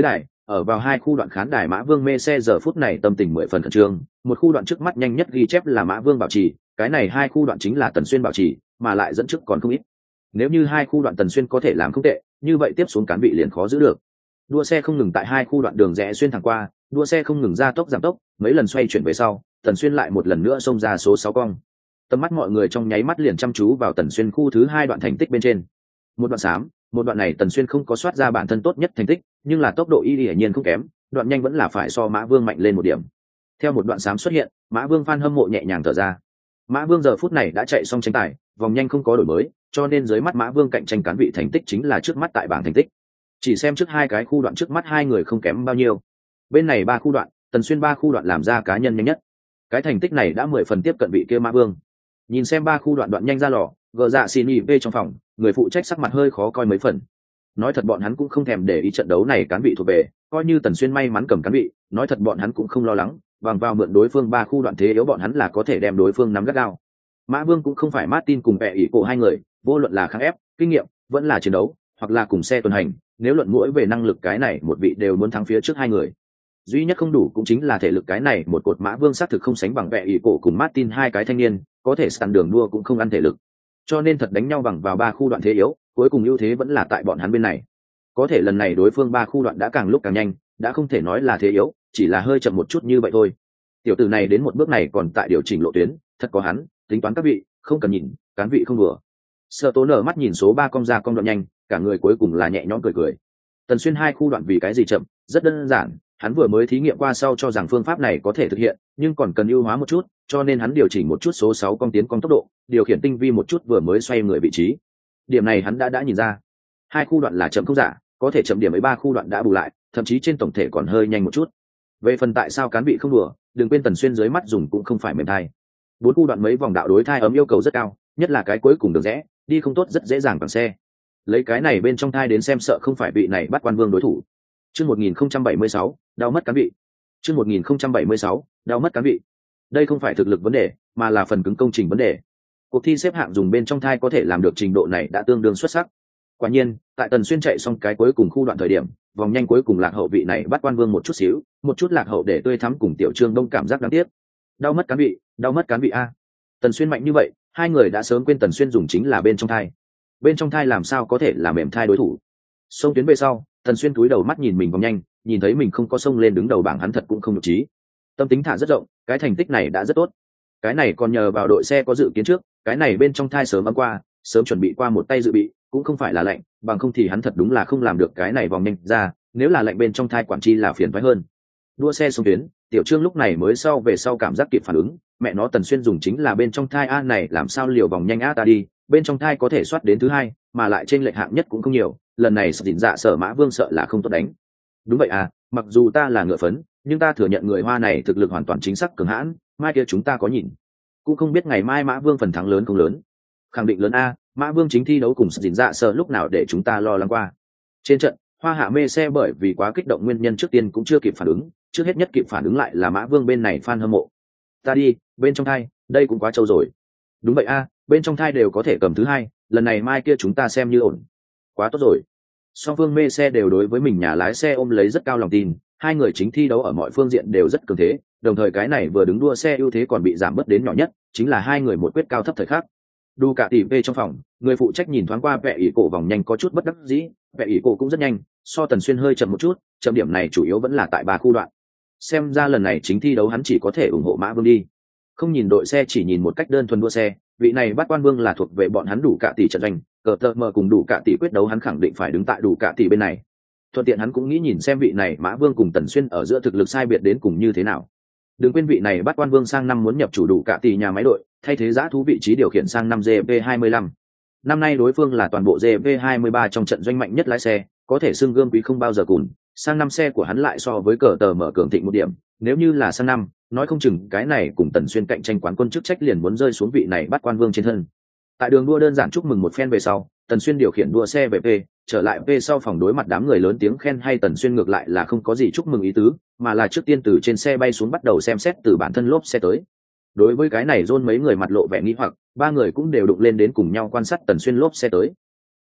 Ở vào hai khu đoạn khán đài Mã Vương mê xe giờ phút này tâm tình mười phần khẩn trương, một khu đoạn trước mắt nhanh nhất ghi chép là Mã Vương bảo trì, cái này hai khu đoạn chính là Tần Xuyên bảo trì, mà lại dẫn trước còn không ít. Nếu như hai khu đoạn Tần Xuyên có thể làm không tệ, như vậy tiếp xuống cán vị liền khó giữ được. Đua xe không ngừng tại hai khu đoạn đường rẽ xuyên thẳng qua, đua xe không ngừng gia tốc giảm tốc, mấy lần xoay chuyển về sau, Tần Xuyên lại một lần nữa xông ra số sáu cong. Tầm mắt mọi người trong nháy mắt liền chăm chú vào Tần Xuyên khu thứ hai đoạn thành tích bên trên. Một đoạn xám, một đoạn này Tần Xuyên không có soát ra bản thân tốt nhất thành tích, nhưng là tốc độ y hiển nhiên không kém, đoạn nhanh vẫn là phải so Mã Vương mạnh lên một điểm. Theo một đoạn xám xuất hiện, Mã Vương fan hâm mộ nhẹ nhàng thở ra. Mã Vương giờ phút này đã chạy xong tranh tài, vòng nhanh không có đổi mới, cho nên dưới mắt Mã Vương cạnh tranh cán vị thành tích chính là trước mắt tại bảng thành tích. Chỉ xem trước hai cái khu đoạn trước mắt hai người không kém bao nhiêu. Bên này ba khu đoạn, Tần Xuyên ba khu đoạn làm ra cá nhân nhanh nhất. Cái thành tích này đã mười phần tiếp cận vị kia Mã Vương. Nhìn xem ba khu đoạn đoạn nhanh ra lò, gờ dạ xin y vê trong phòng, người phụ trách sắc mặt hơi khó coi mấy phần. Nói thật bọn hắn cũng không thèm để ý trận đấu này cán vị thuộc về, coi như Tần Xuyên may mắn cầm cán vị, nói thật bọn hắn cũng không lo lắng, bằng vào mượn đối phương ba khu đoạn thế yếu bọn hắn là có thể đem đối phương nắm gắt gao. Mã Vương cũng không phải Martin cùng bè ỷ cổ hai người, vô luận là kháng ép, kinh nghiệm, vẫn là chiến đấu, hoặc là cùng xe tuần hành, nếu luận mỗi về năng lực cái này một vị đều muốn thắng phía trước hai người. Duy nhất không đủ cũng chính là thể lực cái này một cột Mã Vương xác thực không sánh bằng bè ỷ cổ cùng Martin hai cái thanh niên, có thể sàn đường đua cũng không ăn thể lực. Cho nên thật đánh nhau bằng vào ba khu đoạn thế yếu, cuối cùng ưu thế vẫn là tại bọn hắn bên này. Có thể lần này đối phương ba khu đoạn đã càng lúc càng nhanh, đã không thể nói là thế yếu, chỉ là hơi chậm một chút như vậy thôi. Tiểu tử này đến một bước này còn tại điều chỉnh lộ tuyến, thật có hắn, tính toán các vị, không cần nhìn, cán vị không vừa. Sợ Tố nở mắt nhìn số ba cong ra cong đoạn nhanh, cả người cuối cùng là nhẹ nhõm cười cười. Tần Xuyên hai khu đoạn vì cái gì chậm, rất đơn giản, hắn vừa mới thí nghiệm qua sau cho rằng phương pháp này có thể thực hiện, nhưng còn cần ưu hóa một chút, cho nên hắn điều chỉnh một chút số sáu cong tiến cong tốc độ, điều khiển tinh vi một chút vừa mới xoay người vị trí. Điểm này hắn đã đã nhìn ra. Hai khu đoạn là chậm không giả, có thể chậm điểm ấy ba khu đoạn đã bù lại, thậm chí trên tổng thể còn hơi nhanh một chút. Về phần tại sao cán vị không đùa, đừng quên Tần Xuyên dưới mắt dùng cũng không phải mềm thai. Bốn khu đoạn mấy vòng đạo đối thai ấm yêu cầu rất cao, nhất là cái cuối cùng được rẽ, đi không tốt rất dễ dàng bằng xe. Lấy cái này bên trong thai đến xem sợ không phải vị này bắt quan vương đối thủ. Chương một nghìn không trăm bảy mươi sáu, đau mất cán vị. Chương một nghìn không trăm bảy mươi sáu, đau mất cán vị. Đây không phải thực lực vấn đề, mà là phần cứng công trình vấn đề. Cuộc thi xếp hạng dùng bên trong thai có thể làm được trình độ này đã tương đương xuất sắc. Quả nhiên, tại Tần Xuyên chạy xong cái cuối cùng khu đoạn thời điểm, vòng nhanh cuối cùng lạc hậu vị này bắt quan vương một chút xíu, một chút lạc hậu để tươi thắm cùng Tiểu Trương Đông cảm giác đáng tiếc. Đau mất cán vị, đau mất cán vị a. Tần Xuyên mạnh như vậy, hai người đã sớm quên Tần Xuyên dùng chính là bên trong thai. Bên trong thai làm sao có thể là mềm thai đối thủ. Xông tuyến về sau, Tần Xuyên cúi đầu mắt nhìn mình vòng nhanh, nhìn thấy mình không có xông lên đứng đầu bảng hắn thật cũng không nhục trí. Tâm tính thả rất rộng, cái thành tích này đã rất tốt. Cái này còn nhờ vào đội xe có dự kiến trước, cái này bên trong thai sớm âm qua, sớm chuẩn bị qua một tay dự bị, cũng không phải là lạnh, bằng không thì hắn thật đúng là không làm được cái này vòng nhanh ra, nếu là lạnh bên trong thai quản chi là phiền toái hơn. Đua xe xông tuyến, Tiểu Trương lúc này mới sau về sau cảm giác kịp phản ứng, mẹ nó Tần Xuyên dùng chính là bên trong thai a này làm sao liều vòng nhanh a ta đi, bên trong thai có thể soát đến thứ hai, mà lại trên lệch hạng nhất cũng không nhiều, lần này dịn dạ Sở Mã Vương sợ là không tốt đánh. Đúng vậy à, mặc dù ta là ngựa phấn, nhưng ta thừa nhận người Hoa này thực lực hoàn toàn chính xác cường hãn, mai kia chúng ta có nhìn, cũng không biết ngày mai Mã Vương phần thắng lớn không lớn. Khẳng định lớn a, Mã Vương chính thi đấu cùng dịn dạ Sở lúc nào để chúng ta lo lắng qua. Trên trận, Hoa Hạ mê xe bởi vì quá kích động nguyên nhân trước tiên cũng chưa kịp phản ứng, trước hết nhất kịp phản ứng lại là Mã Vương bên này fan hâm mộ. Ta đi, bên trong thai, đây cũng quá trâu rồi. Đúng vậy a, bên trong thai đều có thể cầm thứ hai, lần này mai kia chúng ta xem như ổn. Quá tốt rồi. Song phương mê xe đều đối với mình nhà lái xe ôm lấy rất cao lòng tin, hai người chính thi đấu ở mọi phương diện đều rất cường thế, đồng thời cái này vừa đứng đua xe ưu thế còn bị giảm bớt đến nhỏ nhất, chính là hai người một quyết cao thấp thời khắc. Đu cả tỷ về trong phòng, người phụ trách nhìn thoáng qua vẻ ỷ cổ vòng nhanh có chút bất đắc dĩ, vẻ ỷ cổ cũng rất nhanh, so Tần Xuyên hơi chậm một chút, chậm điểm này chủ yếu vẫn là tại ba khu đoạn. Xem ra lần này chính thi đấu hắn chỉ có thể ủng hộ Mã Vương đi. Không nhìn đội xe chỉ nhìn một cách đơn thuần đua xe, vị này bắt quan vương là thuộc về bọn hắn đủ cả tỷ trận doanh, cờ tơ mờ cùng đủ cả tỷ quyết đấu hắn khẳng định phải đứng tại đủ cả tỷ bên này. Thuận tiện hắn cũng nghĩ nhìn xem vị này Mã Vương cùng Tần Xuyên ở giữa thực lực sai biệt đến cùng như thế nào. Đừng quên vị này bắt quan vương sang năm muốn nhập chủ đủ cả tỷ nhà máy đội, thay thế giá thú vị trí điều khiển sang năm giê vê hai mươi lăm. Năm nay đối phương là toàn bộ giê vê hai mươi ba trong trận doanh mạnh nhất lái xe, có thể xưng gươm quý không bao giờ cùn, sang năm xe của hắn lại so với cờ tờ mở cường thịnh một điểm, nếu như là sang năm, nói không chừng cái này cùng Tần Xuyên cạnh tranh quán quân chức trách liền muốn rơi xuống vị này bắt quan vương trên thân. Tại đường đua đơn giản chúc mừng một phen về sau, Tần Xuyên điều khiển đua xe về P, trở lại P sau phòng đối mặt đám người lớn tiếng khen hay Tần Xuyên ngược lại là không có gì chúc mừng ý tứ, mà là trước tiên từ trên xe bay xuống bắt đầu xem xét từ bản thân lốp xe tới. Đối với cái này John mấy người mặt lộ vẻ nghi hoặc, ba người cũng đều đụng lên đến cùng nhau quan sát Tần Xuyên lốp xe tới.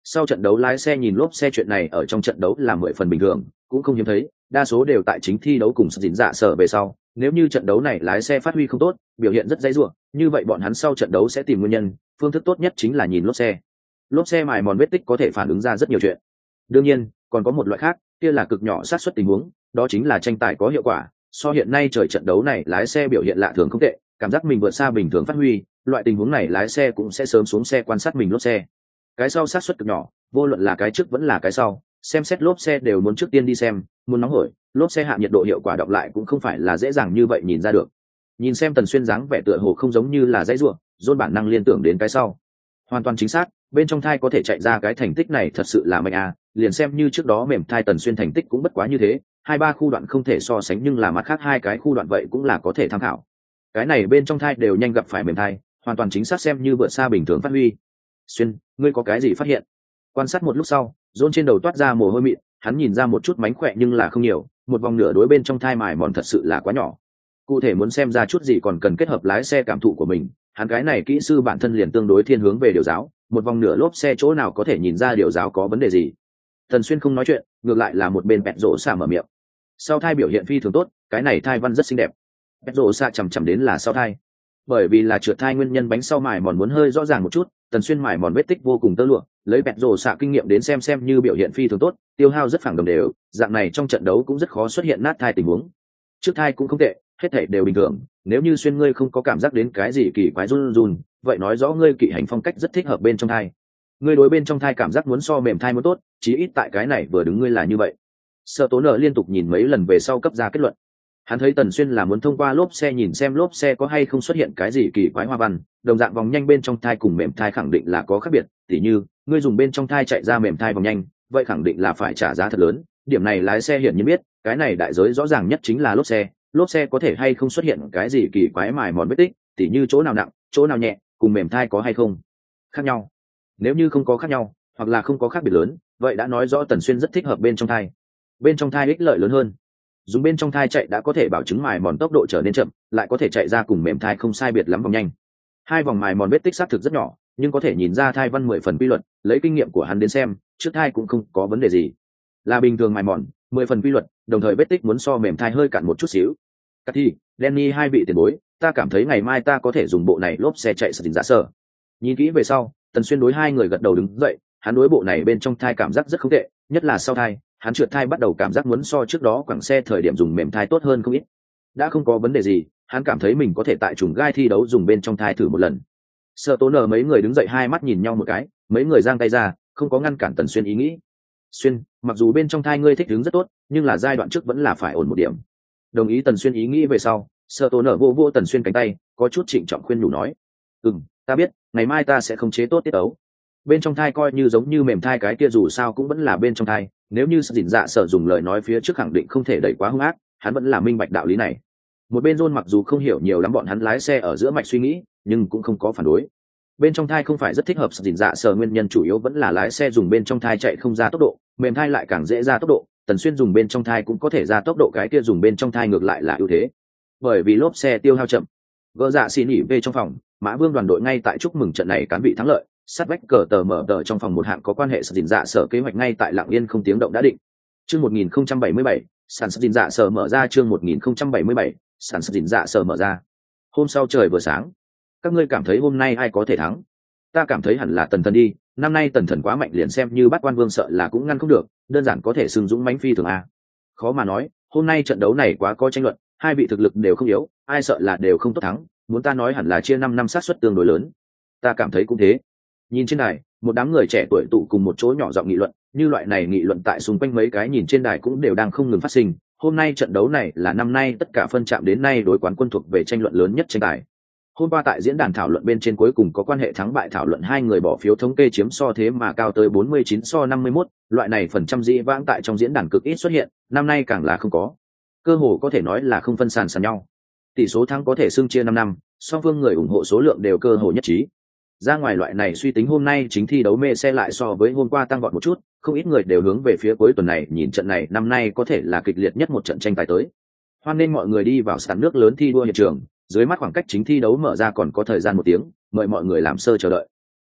Sau trận đấu lái xe nhìn lốp xe chuyện này ở trong trận đấu là mười phần bình thường, cũng không hiếm thấy, đa số đều tại chính thi đấu cùng dịn dạ sở về sau. Nếu như trận đấu này lái xe phát huy không tốt, biểu hiện rất dãy ruộng, như vậy bọn hắn sau trận đấu sẽ tìm nguyên nhân, phương thức tốt nhất chính là nhìn lốp xe. Lốp xe mài mòn vết tích có thể phản ứng ra rất nhiều chuyện. Đương nhiên, còn có một loại khác, kia là cực nhỏ xác suất tình huống, đó chính là tranh tài có hiệu quả. So hiện nay trời trận đấu này lái xe biểu hiện lạ thường không tệ, cảm giác mình vượt xa bình thường phát huy, loại tình huống này lái xe cũng sẽ sớm xuống xe quan sát mình lốp xe. Cái sau xác suất cực nhỏ, vô luận là cái trước vẫn là cái sau, xem xét lốp xe đều muốn trước tiên đi xem, muốn nóng hổi, lốp xe hạ nhiệt độ hiệu quả đọc lại cũng không phải là dễ dàng như vậy nhìn ra được. Nhìn xem Tần Xuyên dáng vẻ tựa hồ không giống như là dãy rủa, John bản năng liên tưởng đến cái sau. Hoàn toàn chính xác, bên trong thai có thể chạy ra cái thành tích này thật sự là mạnh à, liền xem như trước đó mềm thai Tần Xuyên thành tích cũng bất quá như thế, hai ba khu đoạn không thể so sánh nhưng là mặt khác hai cái khu đoạn vậy cũng là có thể tham khảo. Cái này bên trong thai đều nhanh gặp phải mềm thai, hoàn toàn chính xác xem như vượt xa bình thường phát huy. Xuyên, ngươi có cái gì phát hiện? Quan sát một lúc sau, John trên đầu toát ra mồ hôi mịn, hắn nhìn ra một chút mánh khỏe nhưng là không nhiều, một vòng nửa đối bên trong thai mài mòn thật sự là quá nhỏ. Cụ thể muốn xem ra chút gì còn cần kết hợp lái xe cảm thụ của mình, hắn cái này kỹ sư bản thân liền tương đối thiên hướng về điều giáo, một vòng nửa lốp xe chỗ nào có thể nhìn ra điều giáo có vấn đề gì. Tần Xuyên không nói chuyện, ngược lại là một bên bẹt rổ xạ mở miệng. Sau thai biểu hiện phi thường tốt, cái này thai văn rất xinh đẹp. Bẹt rổ xạ chằm chằm đến là sau thai, bởi vì là trượt thai nguyên nhân bánh sau mài mòn muốn hơi rõ ràng một chút. Tần Xuyên mài mòn vết tích vô cùng tơ lụa, lấy bẹt rổ xạ kinh nghiệm đến xem xem như biểu hiện phi thường tốt, tiêu hao rất phẳng đồng đều, dạng này trong trận đấu cũng rất khó xuất hiện nát thai tình huống. Trước thai cũng không tệ, hết thảy đều bình thường, nếu như Xuyên ngươi không có cảm giác đến cái gì kỳ quái run run, vậy nói rõ ngươi kỵ hành phong cách rất thích hợp bên trong thai. Ngươi đối bên trong thai cảm giác muốn so mềm thai muốn tốt, chí ít tại cái này vừa đứng ngươi là như vậy. Sở Tố Nở liên tục nhìn mấy lần về sau cấp ra kết luận. Hắn thấy Tần Xuyên là muốn thông qua lốp xe nhìn xem lốp xe có hay không xuất hiện cái gì kỳ quái hoa văn, đồng dạng vòng nhanh bên trong thai cùng mềm thai khẳng định là có khác biệt, tỉ như, ngươi dùng bên trong thai chạy ra mềm thai vòng nhanh, vậy khẳng định là phải trả giá thật lớn, điểm này lái xe hiển nhiên biết, cái này đại giới rõ ràng nhất chính là lốp xe, lốp xe có thể hay không xuất hiện cái gì kỳ quái mài mòn vết tích, tỉ như chỗ nào nặng, chỗ nào nhẹ, cùng mềm thai có hay không khác nhau. Nếu như không có khác nhau, hoặc là không có khác biệt lớn, vậy đã nói rõ Tần Xuyên rất thích hợp bên trong thai. Bên trong thai ích lợi lớn hơn. Dùng bên trong thai chạy đã có thể bảo chứng mài mòn tốc độ trở nên chậm, lại có thể chạy ra cùng mềm thai không sai biệt lắm vòng nhanh. Hai vòng mài mòn vết tích xác thực rất nhỏ, nhưng có thể nhìn ra thai văn mười phần quy luật, lấy kinh nghiệm của hắn đến xem, trước thai cũng không có vấn đề gì. Là bình thường mài mòn, mười phần quy luật, đồng thời vết tích muốn so mềm thai hơi cạn một chút xíu. Cathy, Danny hai vị tiền bối, ta cảm thấy ngày mai ta có thể dùng bộ này lốp xe chạy sở tình giả sở. Nhìn kỹ về sau, Tần Xuyên đối hai người gật đầu đứng dậy, hắn đối bộ này bên trong thai cảm giác rất không tệ, nhất là sau thai, hắn trượt thai bắt đầu cảm giác muốn so trước đó quẳng xe thời điểm dùng mềm thai tốt hơn không ít. Đã không có vấn đề gì, hắn cảm thấy mình có thể tại trùng gai thi đấu dùng bên trong thai thử một lần. Sở Tố Nở mấy người đứng dậy hai mắt nhìn nhau một cái, mấy người giang tay ra, không có ngăn cản Tần Xuyên ý nghĩ. Xuyên, mặc dù bên trong thai ngươi thích đứng rất tốt, nhưng là giai đoạn trước vẫn là phải ổn một điểm. Đồng ý Tần Xuyên ý nghĩ về sau, Sở Tố Nở vô vô Tần Xuyên cánh tay, có chút trịnh trọng khuyên nhủ nói: "Ừm, ta biết, ngày mai ta sẽ không chế tốt tiết ấu. Bên trong thai coi như giống như mềm thai cái kia dù sao cũng vẫn là bên trong thai, nếu như Dịn Dạ Sở dùng lời nói phía trước khẳng định không thể đẩy quá hung ác, hắn vẫn là minh bạch đạo lý này." Một bên John mặc dù không hiểu nhiều lắm bọn hắn lái xe ở giữa mạch suy nghĩ, nhưng cũng không có phản đối. Bên trong thai không phải rất thích hợp Dịn Dạ Sở, nguyên nhân chủ yếu vẫn là lái xe dùng bên trong thai chạy không ra tốc độ, mềm thai lại càng dễ ra tốc độ. Tần Xuyên dùng bên trong thai cũng có thể ra tốc độ, cái kia dùng bên trong thai ngược lại là ưu thế, bởi vì lốp xe tiêu hao chậm. Gỡ dạ xin nghỉ về trong phòng, Mã Vương đoàn đội ngay tại chúc mừng trận này cán vị thắng lợi, sát vách cờ tờ mở tờ trong phòng một hạng có quan hệ Dịn Dạ Sở kế hoạch ngay tại lặng yên không tiếng động đã định. Chương một nghìn không trăm bảy mươi bảy, sản xuất Dịn Dạ Sở mở ra. Chương một nghìn không trăm bảy mươi bảy, sản xuất Dịn Dạ Sở mở ra. Hôm sau trời vừa sáng, các ngươi cảm thấy hôm nay ai có thể thắng? Ta cảm thấy hẳn là Tần Thần đi, năm nay Tần Thần quá mạnh, liền xem như bắt quan vương sợ là cũng ngăn không được, đơn giản có thể xưng dũng mãnh phi thường a. Khó mà nói, hôm nay trận đấu này quá có tranh luận, hai vị thực lực đều không yếu, ai sợ là đều không tốt thắng, muốn ta nói hẳn là chia năm năm sát suất tương đối lớn. Ta cảm thấy cũng thế. Nhìn trên đài, một đám người trẻ tuổi tụ cùng một chỗ nhỏ giọng nghị luận, như loại này nghị luận tại xung quanh mấy cái nhìn trên đài cũng đều đang không ngừng phát sinh. Hôm nay trận đấu này là năm nay tất cả phân chạm đến nay đối quán quân thuộc về tranh luận lớn nhất tranh tài. Hôm qua tại diễn đàn thảo luận bên trên cuối cùng có quan hệ thắng bại thảo luận, hai người bỏ phiếu thống kê chiếm so thế mà cao tới bốn mươi chín so năm mươi mốt, loại này phần trăm dĩ vãng tại trong diễn đàn cực ít xuất hiện, năm nay càng là không có. Cơ hồ có thể nói là không phân sàn sàn nhau. Tỷ số thắng có thể xưng chia năm năm, song phương người ủng hộ số lượng đều cơ hồ nhất trí. Ra ngoài loại này suy tính, hôm nay chính thi đấu mê xe lại so với hôm qua tăng vọt một chút, không ít người đều hướng về phía cuối tuần này, nhìn trận này năm nay có thể là kịch liệt nhất một trận tranh tài tới. Hoan nên mọi người đi vào sàn nước lớn thi đua hiện trường, dưới mắt khoảng cách chính thi đấu mở ra còn có thời gian một tiếng, mời mọi người làm sơ chờ đợi.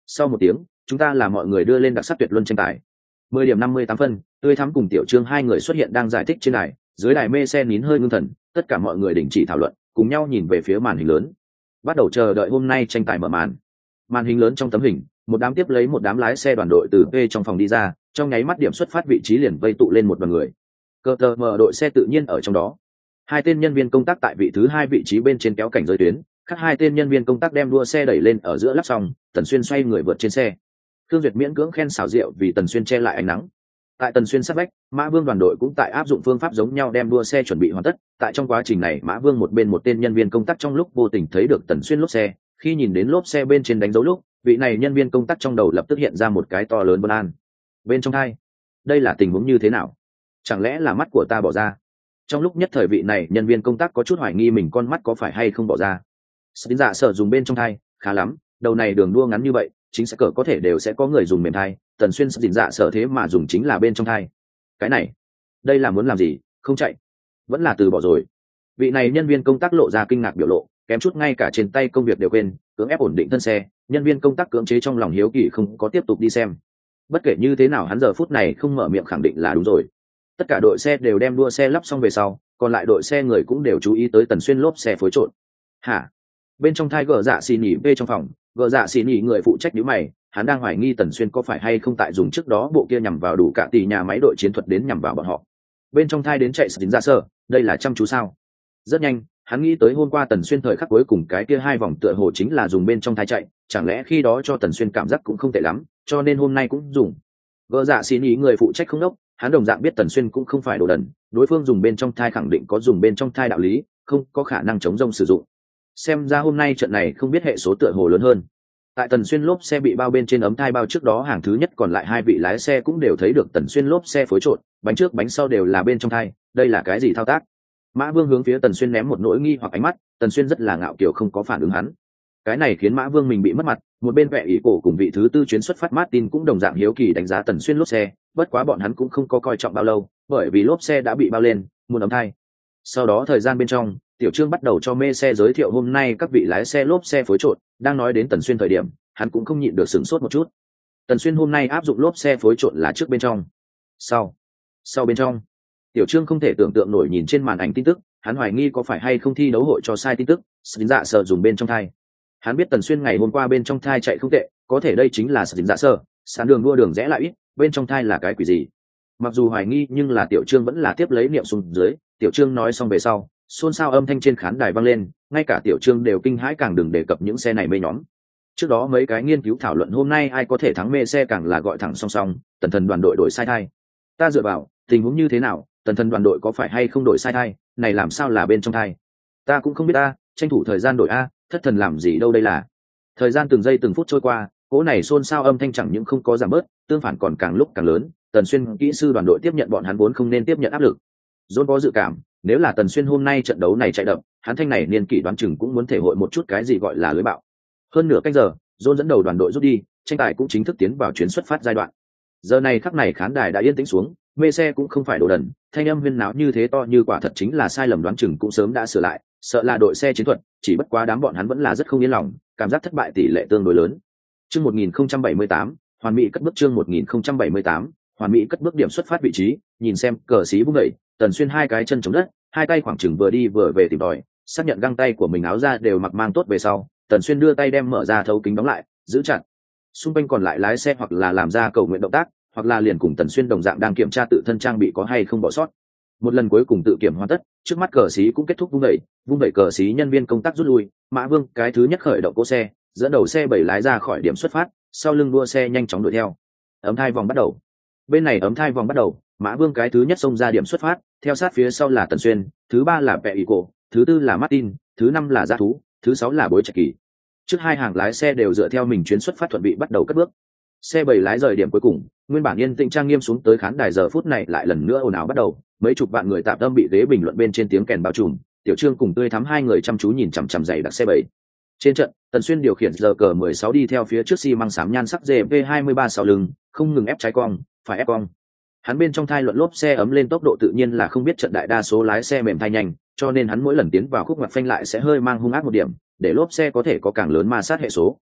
Sau một tiếng, chúng ta là mọi người đưa lên đặc sắc tuyệt luân tranh tài. Mười điểm năm mươi tám phân, tươi thắm cùng Tiểu Trương hai người xuất hiện đang giải thích trên đài, dưới đài mê xe nín hơi ngưng thần, tất cả mọi người đình chỉ thảo luận, cùng nhau nhìn về phía màn hình lớn, bắt đầu chờ đợi hôm nay tranh tài mở màn. Màn hình lớn trong tấm hình, một đám tiếp lấy một đám lái xe đoàn đội từ P trong phòng đi ra, trong nháy mắt điểm xuất phát vị trí liền vây tụ lên một đoàn người. Cơ tờ mở đội xe tự nhiên ở trong đó. Hai tên nhân viên công tác tại vị thứ hai vị trí bên trên kéo cảnh giới tuyến, khác hai tên nhân viên công tác đem đua xe đẩy lên ở giữa lắp xong, Tần Xuyên xoay người vượt trên xe. Thương Duyệt miễn cưỡng khen xảo diệu vì Tần Xuyên che lại ánh nắng. Tại Tần Xuyên sát vách, Mã Vương đoàn đội cũng tại áp dụng phương pháp giống nhau đem đua xe chuẩn bị hoàn tất. Tại trong quá trình này, Mã Vương một bên một tên nhân viên công tác trong lúc vô tình thấy được Tần Xuyên lốp xe, khi nhìn đến lốp xe bên trên đánh dấu lúc, vị này nhân viên công tác trong đầu lập tức hiện ra một cái to lớn bất an. Bên trong thai, đây là tình huống như thế nào? Chẳng lẽ là mắt của ta bỏ ra? Trong lúc nhất thời vị này nhân viên công tác có chút hoài nghi mình con mắt có phải hay không bỏ ra. Stin dạ sở dùng bên trong thai, khá lắm, đầu này đường đua ngắn như vậy, chính sẽ cỡ có thể đều sẽ có người dùng mềm thai, Tần Xuyên Stin dạ sở thế mà dùng chính là bên trong thai. Cái này, đây là muốn làm gì? Không chạy, vẫn là từ bỏ rồi. Vị này nhân viên công tác lộ ra kinh ngạc biểu lộ, kém chút ngay cả trên tay công việc đều quên, cưỡng ép ổn định thân xe, nhân viên công tác cưỡng chế trong lòng hiếu kỳ không có tiếp tục đi xem. Bất kể như thế nào hắn giờ phút này không mở miệng khẳng định là đúng rồi. Tất cả đội xe đều đem đua xe lắp xong về sau, còn lại đội xe người cũng đều chú ý tới Tần Xuyên lốp xe phối trộn. Hả? Bên trong thai gờ dạ xì nhỉ về trong phòng, gờ dạ xì nhỉ người phụ trách nhíu mày, hắn đang hoài nghi Tần Xuyên có phải hay không tại dùng trước đó bộ kia nhằm vào đủ cả tỷ nhà máy đội chiến thuật đến nhằm vào bọn họ. Bên trong thai đến chạy dính ra sơ, đây là chăm chú sao? Rất nhanh, hắn nghĩ tới hôm qua Tần Xuyên thời khắc cuối cùng cái kia hai vòng tựa hồ chính là dùng bên trong thai chạy, chẳng lẽ khi đó cho Tần Xuyên cảm giác cũng không tệ lắm, cho nên hôm nay cũng dùng. Gờ dạ xì nhỉ người phụ trách không đốc, hắn đồng dạng biết Tần Xuyên cũng không phải đồ đần, đối phương dùng bên trong thai khẳng định có dùng bên trong thai đạo lý, không có khả năng chống rông sử dụng. Xem ra hôm nay trận này không biết hệ số tựa hồ lớn hơn. Tại Tần Xuyên lốp xe bị bao bên trên ấm thai bao trước đó hàng thứ nhất còn lại hai vị lái xe cũng đều thấy được Tần Xuyên lốp xe phối trộn, bánh trước bánh sau đều là bên trong thai, đây là cái gì thao tác? Mã Vương hướng phía Tần Xuyên ném một nỗi nghi hoặc ánh mắt, Tần Xuyên rất là ngạo kiều không có phản ứng hắn. Cái này khiến Mã Vương mình bị mất mặt, một bên vẻ ý cổ cùng vị thứ tư chuyến xuất phát Martin cũng đồng dạng hiếu kỳ đánh giá Tần Xuyên lốp xe, bất quá bọn hắn cũng không có coi trọng bao lâu, bởi vì lốp xe đã bị bao lên, muốn ấm thai. Sau đó thời gian bên trong, Tiểu Trương bắt đầu cho mê xe giới thiệu hôm nay các vị lái xe lốp xe phối trộn, đang nói đến Tần Xuyên thời điểm, hắn cũng không nhịn được sửng sốt một chút. Tần Xuyên hôm nay áp dụng lốp xe phối trộn là trước bên trong, sau, sau bên trong. Tiểu Trương không thể tưởng tượng nổi nhìn trên màn ảnh tin tức, hắn hoài nghi có phải hay không thi đấu hội cho sai tin tức, Stin dạ sở dùng bên trong thai. Hắn biết Tần Xuyên ngày hôm qua bên trong thai chạy không tệ, có thể đây chính là Stin dạ sở, sàn đường đua đường rẽ lại ít, bên trong thai là cái quỷ gì? Mặc dù hoài nghi nhưng là Tiểu Trương vẫn là tiếp lấy niệm xuống dưới, Tiểu Trương nói xong về sau, xôn xao âm thanh trên khán đài vang lên, ngay cả Tiểu Trương đều kinh hãi càng đừng đề cập những xe này mê nhóm. Trước đó mấy cái nghiên cứu thảo luận hôm nay ai có thể thắng mê xe càng là gọi thẳng song song, Tần Thần đoàn đội đổi sai thai. Ta dựa vào, tình huống như thế nào, Tần Thần đoàn đội có phải hay không đổi sai thai, này làm sao là bên trong thai? Ta cũng không biết a, tranh thủ thời gian đổi a, thất thần làm gì đâu đây là. Thời gian từng giây từng phút trôi qua, cỗ này xôn xao âm thanh chẳng những không có giảm bớt, tương phản còn càng lúc càng lớn. Tần Xuyên kỹ sư đoàn đội tiếp nhận bọn hắn vốn không nên tiếp nhận áp lực. John có dự cảm, nếu là Tần Xuyên hôm nay trận đấu này chạy đậm, hắn thanh này niên kỷ đoán chừng cũng muốn thể hội một chút cái gì gọi là lưới bạo. Hơn nửa canh giờ, John dẫn đầu đoàn đội rút đi, tranh tài cũng chính thức tiến vào chuyến xuất phát giai đoạn. Giờ này khắc này khán đài đã yên tĩnh xuống, mê xe cũng không phải đồ đần, thanh âm huyên náo như thế to như quả thật chính là sai lầm đoán chừng cũng sớm đã sửa lại, sợ là đội xe chiến thuật, chỉ bất quá đám bọn hắn vẫn là rất không yên lòng, cảm giác thất bại tỷ lệ tương đối lớn. Chương một nghìn không trăm bảy mươi tám, hoàn mỹ cất bước chương một nghìn không trăm bảy mươi tám, hoàn mỹ cất bước điểm xuất phát vị trí, nhìn xem cờ xí vung đẩy, Tần Xuyên hai cái chân chống đất, hai tay khoảng chừng vừa đi vừa về tìm tòi, xác nhận găng tay của mình áo ra đều mặc mang tốt về sau, Tần Xuyên đưa tay đem mở ra thấu kính đóng lại, giữ chặt. Xung quanh còn lại lái xe hoặc là làm ra cầu nguyện động tác, hoặc là liền cùng Tần Xuyên đồng dạng đang kiểm tra tự thân trang bị có hay không bỏ sót. Một lần cuối cùng tự kiểm hoàn tất, trước mắt cờ xí cũng kết thúc vung đẩy, vung đẩy cờ xí nhân viên công tác rút lui, Mã Vương cái thứ nhất khởi động cỗ xe, dẫn đầu xe bảy lái ra khỏi điểm xuất phát, sau lưng đua xe nhanh chóng đuổi theo. Ấm thai vòng bắt đầu. Bên này ấm thai vòng bắt đầu, Mã Vương cái thứ nhất xông ra điểm xuất phát, theo sát phía sau là Tần Xuyên, thứ ba là Pẹ Ý Cổ, thứ tư là Martin, thứ năm là Gia Thú, thứ sáu là Bối Trạch Kỳ. Trước hai hàng lái xe đều dựa theo mình chuyến xuất phát thuận bị bắt đầu cất bước. Xe bảy lái rời điểm cuối cùng, nguyên bản yên tĩnh trang nghiêm xuống tới khán đài giờ phút này lại lần nữa ồn ào bắt đầu, mấy chục vạn người tạm tâm bị ghế bình luận bên trên tiếng kèn bao trùm, Tiểu Trương cùng Tươi Thắm hai người chăm chú nhìn chằm chằm dày đặc xe bảy. Trên trận, Tần Xuyên điều khiển giờ cờ mười sáu đi theo phía trước xi măng xám nhan sắc G V hai mươi ba sau lưng, không ngừng ép trái cong, phải ép cong. Hắn bên trong thai luận lốp xe ấm lên tốc độ tự nhiên là không biết trận đại đa số lái xe mềm thai nhanh, cho nên hắn mỗi lần tiến vào khúc ngoặt phanh lại sẽ hơi mang hung ác một điểm, để lốp xe có thể có càng lớn ma sát hệ số.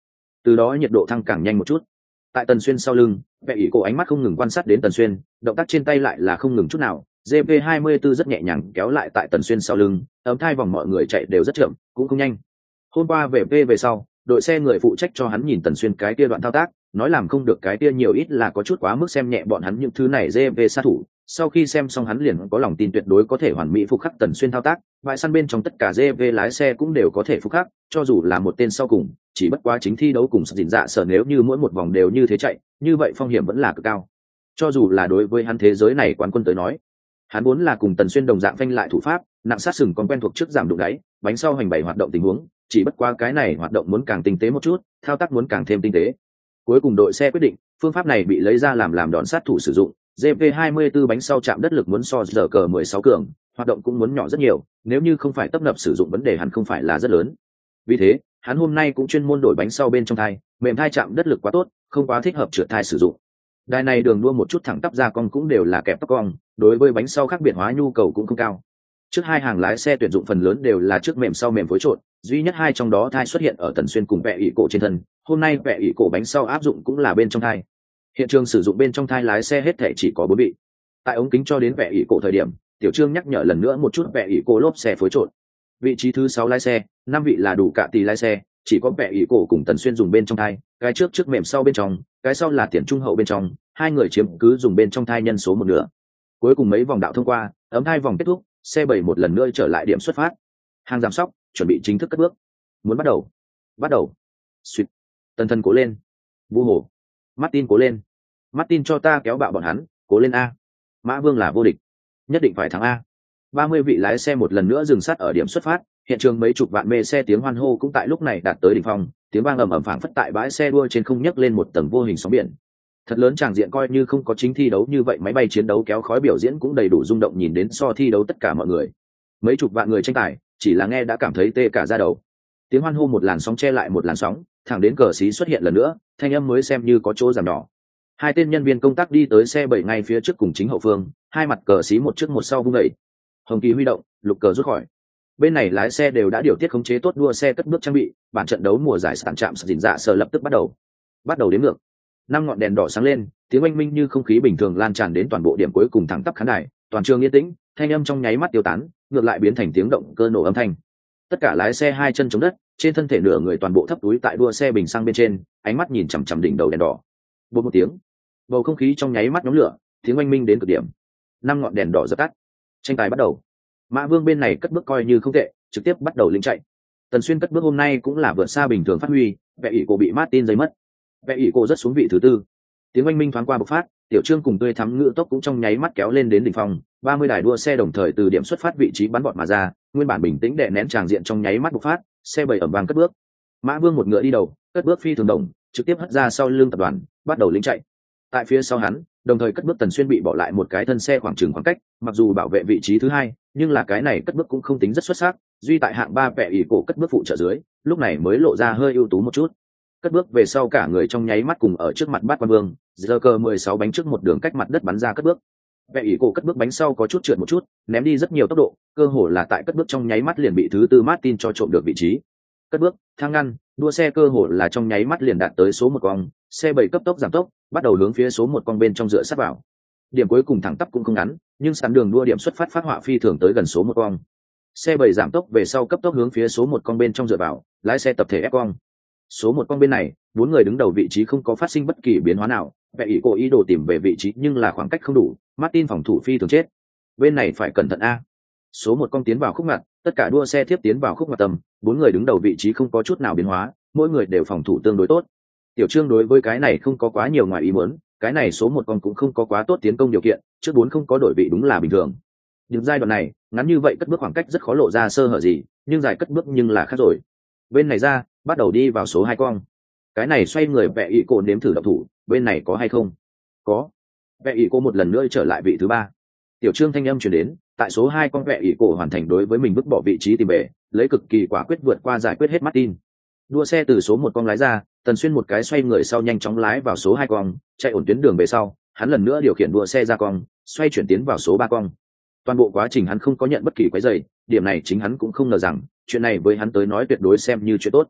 từ đó nhiệt độ thăng càng nhanh một chút. Tại Tần Xuyên sau lưng, Vệ ỷ cổ ánh mắt không ngừng quan sát đến Tần Xuyên, động tác trên tay lại là không ngừng chút nào. giê pê hai mươi tư rất nhẹ nhàng kéo lại tại Tần Xuyên sau lưng, ấm thai vòng mọi người chạy đều rất chậm, cũng không nhanh. Hôm qua về về về sau, đội xe người phụ trách cho hắn nhìn Tần Xuyên cái kia đoạn thao tác, nói làm không được cái kia nhiều ít là có chút quá mức xem nhẹ bọn hắn những thứ này giê pê sát thủ. Sau khi xem xong hắn liền có lòng tin tuyệt đối có thể hoàn mỹ phục khắc Tần Xuyên thao tác, bãi săn bên trong tất cả giê pê lái xe cũng đều có thể phục khắc, cho dù là một tên sau cùng, chỉ bất quá chính thi đấu cùng dịnh dạ sở nếu như mỗi một vòng đều như thế chạy, như vậy phong hiểm vẫn là cực cao. Cho dù là đối với hắn thế giới này quán quân tới nói, hắn muốn là cùng Tần Xuyên đồng dạng phanh lại thủ pháp, nặng sát sừng còn quen thuộc trước giảm đụng đáy, bánh sau hành bảy hoạt động tình huống, chỉ bất qua cái này hoạt động muốn càng tinh tế một chút, thao tác muốn càng thêm tinh tế. Cuối cùng đội xe quyết định, phương pháp này bị lấy ra làm làm đòn sát thủ sử dụng, giê pê hai mươi tư bánh sau chạm đất lực muốn so giờ cờ mười sáu cường, hoạt động cũng muốn nhỏ rất nhiều, nếu như không phải tấp nập sử dụng vấn đề hắn không phải là rất lớn. Vì thế, hắn hôm nay cũng chuyên môn đổi bánh sau bên trong thai, mềm thai chạm đất lực quá tốt, không quá thích hợp trượt thai sử dụng. Đài này đường đua một chút thẳng tắp ra cong cũng đều là kẹp tóc cong, đối với bánh sau khác biệt hóa nhu cầu cũng không cao. Trước hai hàng lái xe tuyển dụng phần lớn đều là trước mềm sau mềm phối trộn, duy nhất hai trong đó thai xuất hiện ở Tần Xuyên cùng Vệ ỷ cổ trên thân, hôm nay Vệ ỷ cổ bánh sau áp dụng cũng là bên trong thai. Hiện trường sử dụng bên trong thai lái xe hết thể chỉ có bốn vị. Tại ống kính cho đến Vệ ỷ cổ thời điểm, Tiểu Trương nhắc nhở lần nữa một chút Vệ ỷ cổ lốp xe phối trộn. Vị trí thứ sáu lái xe, năm vị là đủ cả tỷ lái xe, chỉ có Vệ ỷ cổ cùng Tần Xuyên dùng bên trong thai, cái trước trước mềm sau bên trong, cái sau là tiền trung hậu bên trong, hai người chiếm cứ dùng bên trong thai nhân số một nửa. Cuối cùng mấy vòng đạo thông qua, ấm thai vòng kết thúc, xe bảy một lần nữa trở lại điểm xuất phát. Hàng giảm sóc chuẩn bị chính thức cất bước. Muốn bắt đầu. Bắt đầu. Suýt. Tần Thần cố lên. Vu Hổ. Martin cố lên. Martin cho ta kéo bạo bọn hắn, cố lên a. Mã Vương là vô địch, nhất định phải thắng a. ba mươi vị lái xe một lần nữa dừng sát ở điểm xuất phát, hiện trường mấy chục vạn mê xe tiếng hoan hô cũng tại lúc này đạt tới đỉnh phong, tiếng vang ầm ầm phảng phất tại bãi xe đua trên không nhấc lên một tầng vô hình sóng biển. Thật lớn tràng diện, coi như không có chính thi đấu như vậy, máy bay chiến đấu kéo khói biểu diễn cũng đầy đủ rung động, nhìn đến so thi đấu tất cả mọi người. Mấy chục vạn người tranh tài, chỉ là nghe đã cảm thấy tê cả da đầu. Tiếng hoan hô một làn sóng che lại một làn sóng, thẳng đến cờ xí xuất hiện lần nữa, thanh âm mới xem như có chỗ giảm nhỏ. Hai tên nhân viên công tác đi tới xe bảy ngay phía trước cùng chính hậu phương, hai mặt cờ xí một trước một sau vung đẩy. Hồng kỳ huy động, lục cờ rút khỏi. Bên này lái xe đều đã điều tiết khống chế tốt đua xe cất bước trang bị, bản trận đấu mùa giải sẵn chạm dình dạ sở lập tức bắt đầu. Bắt đầu đếm ngược. Năm ngọn đèn đỏ sáng lên, tiếng oanh minh như không khí bình thường lan tràn đến toàn bộ điểm cuối cùng thẳng tắp khán đài, toàn trường yên tĩnh, thanh âm trong nháy mắt tiêu tán, ngược lại biến thành tiếng động cơ nổ âm thanh. Tất cả lái xe hai chân chống đất, trên thân thể nửa người toàn bộ thấp túi tại đua xe bình xăng bên trên, ánh mắt nhìn chằm chằm đỉnh đầu đèn đỏ. Bột một tiếng, bầu không khí trong nháy mắt nhóm lửa, tiếng oanh minh đến cực điểm. Năm ngọn đèn đỏ dập tắt, tranh tài bắt đầu. Mã Vương bên này cất bước coi như không tệ, trực tiếp bắt đầu lĩnh chạy. Tần Xuyên cất bước hôm nay cũng là vượt xa bình thường phát huy, Vệ ỷ cổ bị Martin giấy mất. Vệ ỷ cổ rất xuống vị thứ tư. Tiếng oanh minh thoáng qua bộc phát, Tiểu Trương cùng tươi thắm ngựa tốc cũng trong nháy mắt kéo lên đến đỉnh phong, ba mươi đài đua xe đồng thời từ điểm xuất phát vị trí bắn bọt mà ra, nguyên bản bình tĩnh đè nén tràng diện trong nháy mắt bộc phát, xe bảy ẩm vàng cất bước. Mã Vương một ngựa đi đầu, cất bước phi thường đồng, trực tiếp hất ra sau lưng tập đoàn, bắt đầu lĩnh chạy. Tại phía sau hắn, đồng thời cất bước Tần Xuyên bị bỏ lại một cái thân xe khoảng chừng khoảng cách, mặc dù bảo vệ vị trí thứ hai, nhưng là cái này cất bước cũng không tính rất xuất sắc, duy tại hạng ba Vệ ỷ cổ cất bước phụ trợ dưới, lúc này mới lộ ra hơi ưu tú một chút. Cất bước về sau cả người trong nháy mắt cùng ở trước mặt Bát Quan Vương, giờ cờ mười sáu bánh trước một đường cách mặt đất bắn ra cất bước. Vệ ỷ cổ cất bước bánh sau có chút trượt một chút, ném đi rất nhiều tốc độ, cơ hồ là tại cất bước trong nháy mắt liền bị thứ tư Martin cho trộm được vị trí. Cất bước, thang ngăn, đua xe cơ hồ là trong nháy mắt liền đạt tới số một cong, xe bảy cấp tốc giảm tốc, bắt đầu hướng phía số một cong bên trong dựa sát vào. Điểm cuối cùng thẳng tắp cũng không ngắn, nhưng sàn đường đua điểm xuất phát phát họa phi thường tới gần số một cong. Xe bảy giảm tốc về sau cấp tốc hướng phía số một cong bên trong dựa vào, lái xe tập thể ép cong. Số một cong bên này, bốn người đứng đầu vị trí không có phát sinh bất kỳ biến hóa nào, Vệ ỷ cổ ý đồ tìm về vị trí nhưng là khoảng cách không đủ, Martin phòng thủ phi thường chết. Bên này phải cẩn thận a. Số một cong tiến vào khúc ngoặt, tất cả đua xe tiếp tiến vào khúc ngoặt tầm, bốn người đứng đầu vị trí không có chút nào biến hóa, mỗi người đều phòng thủ tương đối tốt. Tiểu Trương đối với cái này không có quá nhiều ngoài ý muốn, cái này số một cong cũng không có quá tốt tiến công điều kiện, trước bốn không có đổi vị đúng là bình thường. Nhưng giai đoạn này, ngắn như vậy cất bước khoảng cách rất khó lộ ra sơ hở gì, nhưng dài cất bước nhưng là khác rồi. Bên này ra, bắt đầu đi vào số hai cong. Cái này xoay người Vệ ỷ cổ nếm thử động thủ, bên này có hay không? Có. Vệ ỷ cổ một lần nữa trở lại vị thứ ba. Tiểu Trương thanh âm truyền đến, tại số hai con Vệ ỷ cổ hoàn thành đối với mình vứt bỏ vị trí tìm bể, lấy cực kỳ quả quyết vượt qua giải quyết hết Martin. Đua xe từ số một con lái ra, Tần Xuyên một cái xoay người sau nhanh chóng lái vào số hai con, chạy ổn tuyến đường về sau, hắn lần nữa điều khiển đua xe ra cong, xoay chuyển tiến vào số ba con. Toàn bộ quá trình hắn không có nhận bất kỳ quấy rầy, điểm này chính hắn cũng không ngờ rằng, chuyện này với hắn tới nói tuyệt đối xem như chuyện tốt.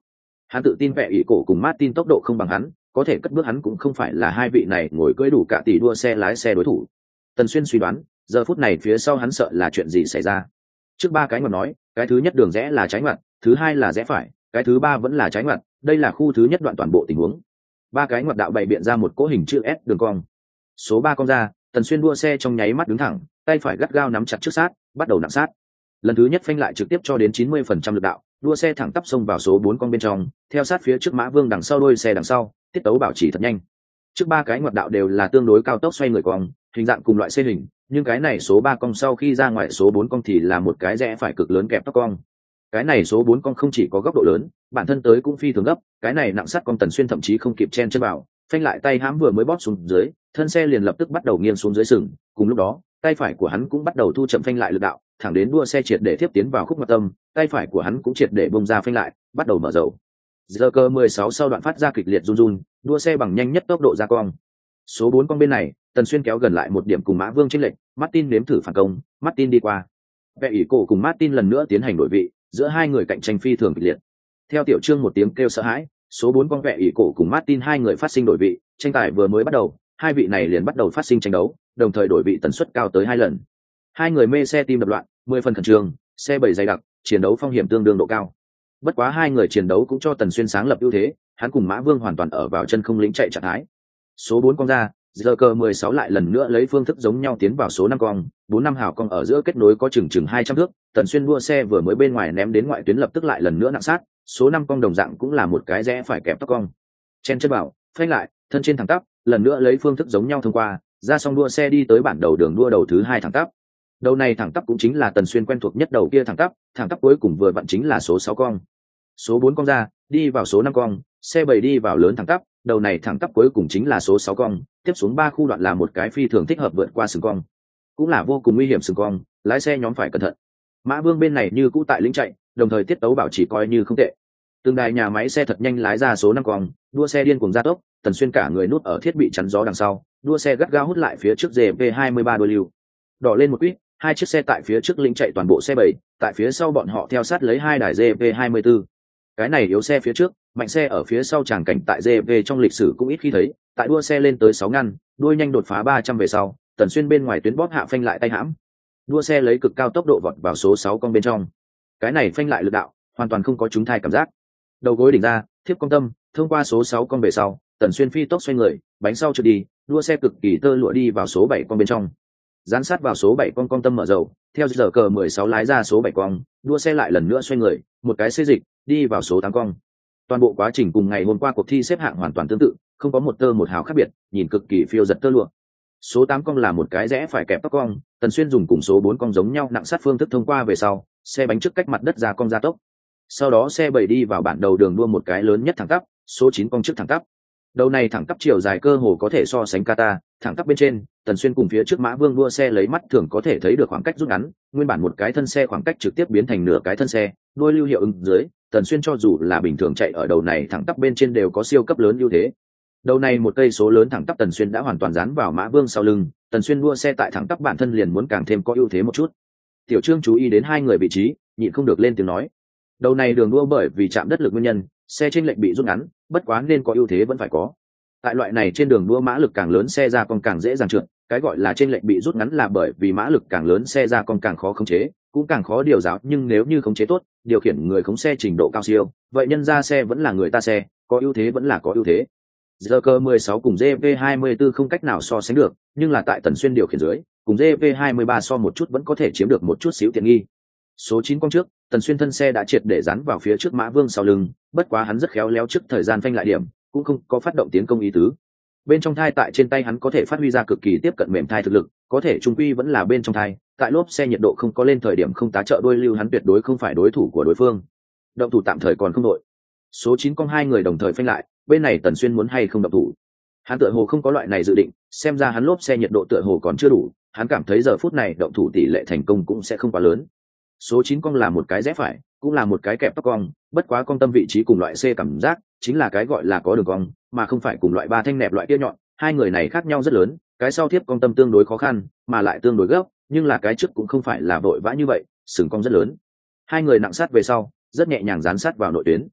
Hắn tự tin vẽ ý cổ cùng Martin tốc độ không bằng hắn, có thể cất bước hắn cũng không phải là hai vị này ngồi cưỡi đủ cả tỷ đua xe lái xe đối thủ. Tần Xuyên suy đoán, giờ phút này phía sau hắn sợ là chuyện gì xảy ra. Trước ba cái ngoặt nói, cái thứ nhất đường rẽ là trái ngoặt, thứ hai là rẽ phải, cái thứ ba vẫn là trái ngoặt, đây là khu thứ nhất đoạn toàn bộ tình huống. Ba cái ngoặt đạo bày biện ra một cỗ hình chữ S đường cong. Số ba cong ra, Tần Xuyên đua xe trong nháy mắt đứng thẳng, tay phải gắt gao nắm chặt trước sát, bắt đầu nặng sát. Lần thứ nhất phanh lại trực tiếp cho đến chín mươi phần trăm lực đạo, đua xe thẳng tắp xông vào số bốn cong bên trong, theo sát phía trước Mã Vương đằng sau đuôi xe đằng sau, tiết tấu bảo trì thật nhanh. Trước ba cái ngoặt đạo đều là tương đối cao tốc xoay người cong, hình dạng cùng loại xe hình, nhưng cái này số ba cong sau khi ra ngoài số bốn cong thì là một cái rẽ phải cực lớn kẹp tóc cong. Cái này số bốn cong không chỉ có góc độ lớn, bản thân tới cũng phi thường gấp, cái này nặng sắt cong Tần Xuyên thậm chí không kịp chen chân vào, phanh lại tay hãm vừa mới bóp xuống dưới, thân xe liền lập tức bắt đầu nghiêng xuống dưới sừng, cùng lúc đó, tay phải của hắn cũng bắt đầu thu chậm phanh lại lực đạo, thẳng đến đua xe triệt để tiếp tiến vào khúc ngoặt tâm, tay phải của hắn cũng triệt để bung ra phanh lại, bắt đầu mở dầu. Giờ cơ mười sáu sau đoạn phát ra kịch liệt run run, đua xe bằng nhanh nhất tốc độ ra cong. Số bốn cong bên này, Tần Xuyên kéo gần lại một điểm cùng Mã Vương chênh lệch, Martin nếm thử phản công, Martin đi qua. Vẽ ỷ cổ cùng Martin lần nữa tiến hành đổi vị, giữa hai người cạnh tranh phi thường kịch liệt. Theo tiểu trương một tiếng kêu sợ hãi, số bốn cong vẽ ỷ cổ cùng Martin hai người phát sinh đổi vị, tranh tài vừa mới bắt đầu, hai vị này liền bắt đầu phát sinh tranh đấu, đồng thời đổi vị tần suất cao tới hai lần. Hai người mê xe tim đập loạn, mười phần khẩn trương, xe bảy dày đặc, chiến đấu phong hiểm tương đương độ cao. Bất quá hai người chiến đấu cũng cho Tần Xuyên sáng lập ưu thế, hắn cùng Mã Vương hoàn toàn ở vào chân không lĩnh chạy trạng thái. Số bốn cong ra, giờ cơ mười sáu lại lần nữa lấy phương thức giống nhau tiến vào số năm cong, bốn năm hào cong ở giữa kết nối có chừng chừng hai trăm thước, Tần Xuyên đua xe vừa mới bên ngoài ném đến ngoại tuyến lập tức lại lần nữa nặng sát, số năm cong đồng dạng cũng là một cái rẽ phải kẹp tóc cong. Chen chân bảo, phanh lại, thân trên thẳng tắp, lần nữa lấy phương thức giống nhau thông qua, ra xong đua xe đi tới bản đầu đường đua đầu thứ hai thẳng tắp. Đầu này thẳng tắp cũng chính là Tần Xuyên quen thuộc nhất đầu kia thẳng tắp, thẳng tắp cuối cùng vừa vặn chính là số sáu cong. Số bốn cong ra, đi vào số năm cong, xe bảy đi vào lớn thẳng tắp, đầu này thẳng tắp cuối cùng chính là số sáu cong, tiếp xuống ba khu đoạn là một cái phi thường thích hợp vượt qua sừng cong, cũng là vô cùng nguy hiểm sừng cong, lái xe nhóm phải cẩn thận. Mã Vương bên này như cũ tại lĩnh chạy, đồng thời tiết tấu bảo chỉ coi như không tệ. Từng đài nhà máy xe thật nhanh lái ra số năm cong, đua xe điên cuồng gia tốc, Tần Xuyên cả người nút ở thiết bị chắn gió đằng sau, đua xe gắt gao hút lại phía trước giê pê hai mươi ba đôi lưu. Đỏ lên một quýt, hai chiếc xe tại phía trước lĩnh chạy toàn bộ xe bảy, tại phía sau bọn họ theo sát lấy hai đài giê pê hai mươi bốn. Cái này yếu xe phía trước, mạnh xe ở phía sau, tràng cảnh tại giê pê trong lịch sử cũng ít khi thấy, tại đua xe lên tới sáu ngăn, đuôi nhanh đột phá ba trăm về sau, Tần Xuyên bên ngoài tuyến bóp hạ phanh lại tay hãm. Đua xe lấy cực cao tốc độ vọt vào số sáu cong bên trong. Cái này phanh lại lực đạo, hoàn toàn không có trúng thai cảm giác. Đầu gối đỉnh ra, thiếp công tâm, thông qua số sáu cong về sau, Tần Xuyên phi tốc xoay người, bánh sau trượt đi, đua xe cực kỳ tơ lụa đi vào số bảy cong bên trong. Dán sát vào số bảy cong cong tâm mở dầu, theo giờ cờ mười sáu lái ra số bảy cong, đua xe lại lần nữa xoay người, một cái xê dịch, đi vào số tám cong. Toàn bộ quá trình cùng ngày hôm qua cuộc thi xếp hạng hoàn toàn tương tự, không có một tơ một hào khác biệt, nhìn cực kỳ phiêu giật tơ lụa. Số tám cong là một cái rẽ phải kẹp tóc cong, Tần Xuyên dùng cùng số bốn cong giống nhau nặng sát phương thức thông qua về sau, xe bánh trước cách mặt đất ra cong ra tốc. Sau đó xe bảy đi vào bản đầu đường đua một cái lớn nhất thẳng tắp, số chín cong trước thẳng tắp. Đầu này thẳng tắp chiều dài cơ hồ có thể so sánh kata, thẳng tắp bên trên, Tần Xuyên cùng phía trước Mã Vương đua xe lấy mắt thường có thể thấy được khoảng cách rút ngắn, nguyên bản một cái thân xe khoảng cách trực tiếp biến thành nửa cái thân xe, đuôi lưu hiệu ứng dưới, Tần Xuyên cho dù là bình thường chạy ở đầu này thẳng tắp bên trên đều có siêu cấp lớn ưu thế. Đầu này một cây số lớn thẳng tắp Tần Xuyên đã hoàn toàn dán vào Mã Vương sau lưng, Tần Xuyên đua xe tại thẳng tắp bản thân liền muốn càng thêm có ưu thế một chút. Tiểu Trương chú ý đến hai người vị trí, nhịn không được lên tiếng nói. Đầu này đường đua bởi vì chạm đất lực nguyên nhân, xe chênh lệch bị rút ngắn, bất quá nên có ưu thế vẫn phải có. Tại loại này trên đường đua mã lực càng lớn xe ra con càng dễ dàng trượt, cái gọi là chênh lệch bị rút ngắn là bởi vì mã lực càng lớn xe ra con càng khó khống chế, cũng càng khó điều giáo, nhưng nếu như khống chế tốt, điều khiển người khống xe trình độ cao siêu, vậy nhân ra xe vẫn là người ta xe, có ưu thế vẫn là có ưu thế. giờ cơ mười sáu cùng giê pê hai mươi bốn không cách nào so sánh được, nhưng là tại Tần Xuyên điều khiển dưới, cùng giê pê hai mươi ba so một chút vẫn có thể chiếm được một chút xíu tiện nghi. Số chín con trước, Tần Xuyên thân xe đã triệt để dán vào phía trước Mã Vương sau lưng, bất quá hắn rất khéo léo trước thời gian phanh lại điểm, cũng không có phát động tiến công ý tứ. Bên trong thai tại trên tay hắn có thể phát huy ra cực kỳ tiếp cận mềm thai thực lực, có thể trung quy vẫn là bên trong thai, tại lốp xe nhiệt độ không có lên thời điểm không tá trợ đuôi lưu hắn tuyệt đối không phải đối thủ của đối phương. Động thủ tạm thời còn không đội. Số chín con hai người đồng thời phanh lại, bên này Tần Xuyên muốn hay không động thủ. Hắn tựa hồ không có loại này dự định, xem ra hắn lốp xe nhiệt độ tựa hồ còn chưa đủ, hắn cảm thấy giờ phút này động thủ tỷ lệ thành công cũng sẽ không quá lớn. Số chín con là một cái rẽ phải, cũng là một cái kẹp tóc cong, bất quá con tâm vị trí cùng loại C cảm giác, chính là cái gọi là có đường cong, mà không phải cùng loại ba thanh nẹp loại kia nhọn, hai người này khác nhau rất lớn, cái sau tiếp con tâm tương đối khó khăn, mà lại tương đối gấp, nhưng là cái trước cũng không phải là vội vã như vậy, sừng cong rất lớn. Hai người nặng sát về sau, rất nhẹ nhàng dán sát vào nội tuyến.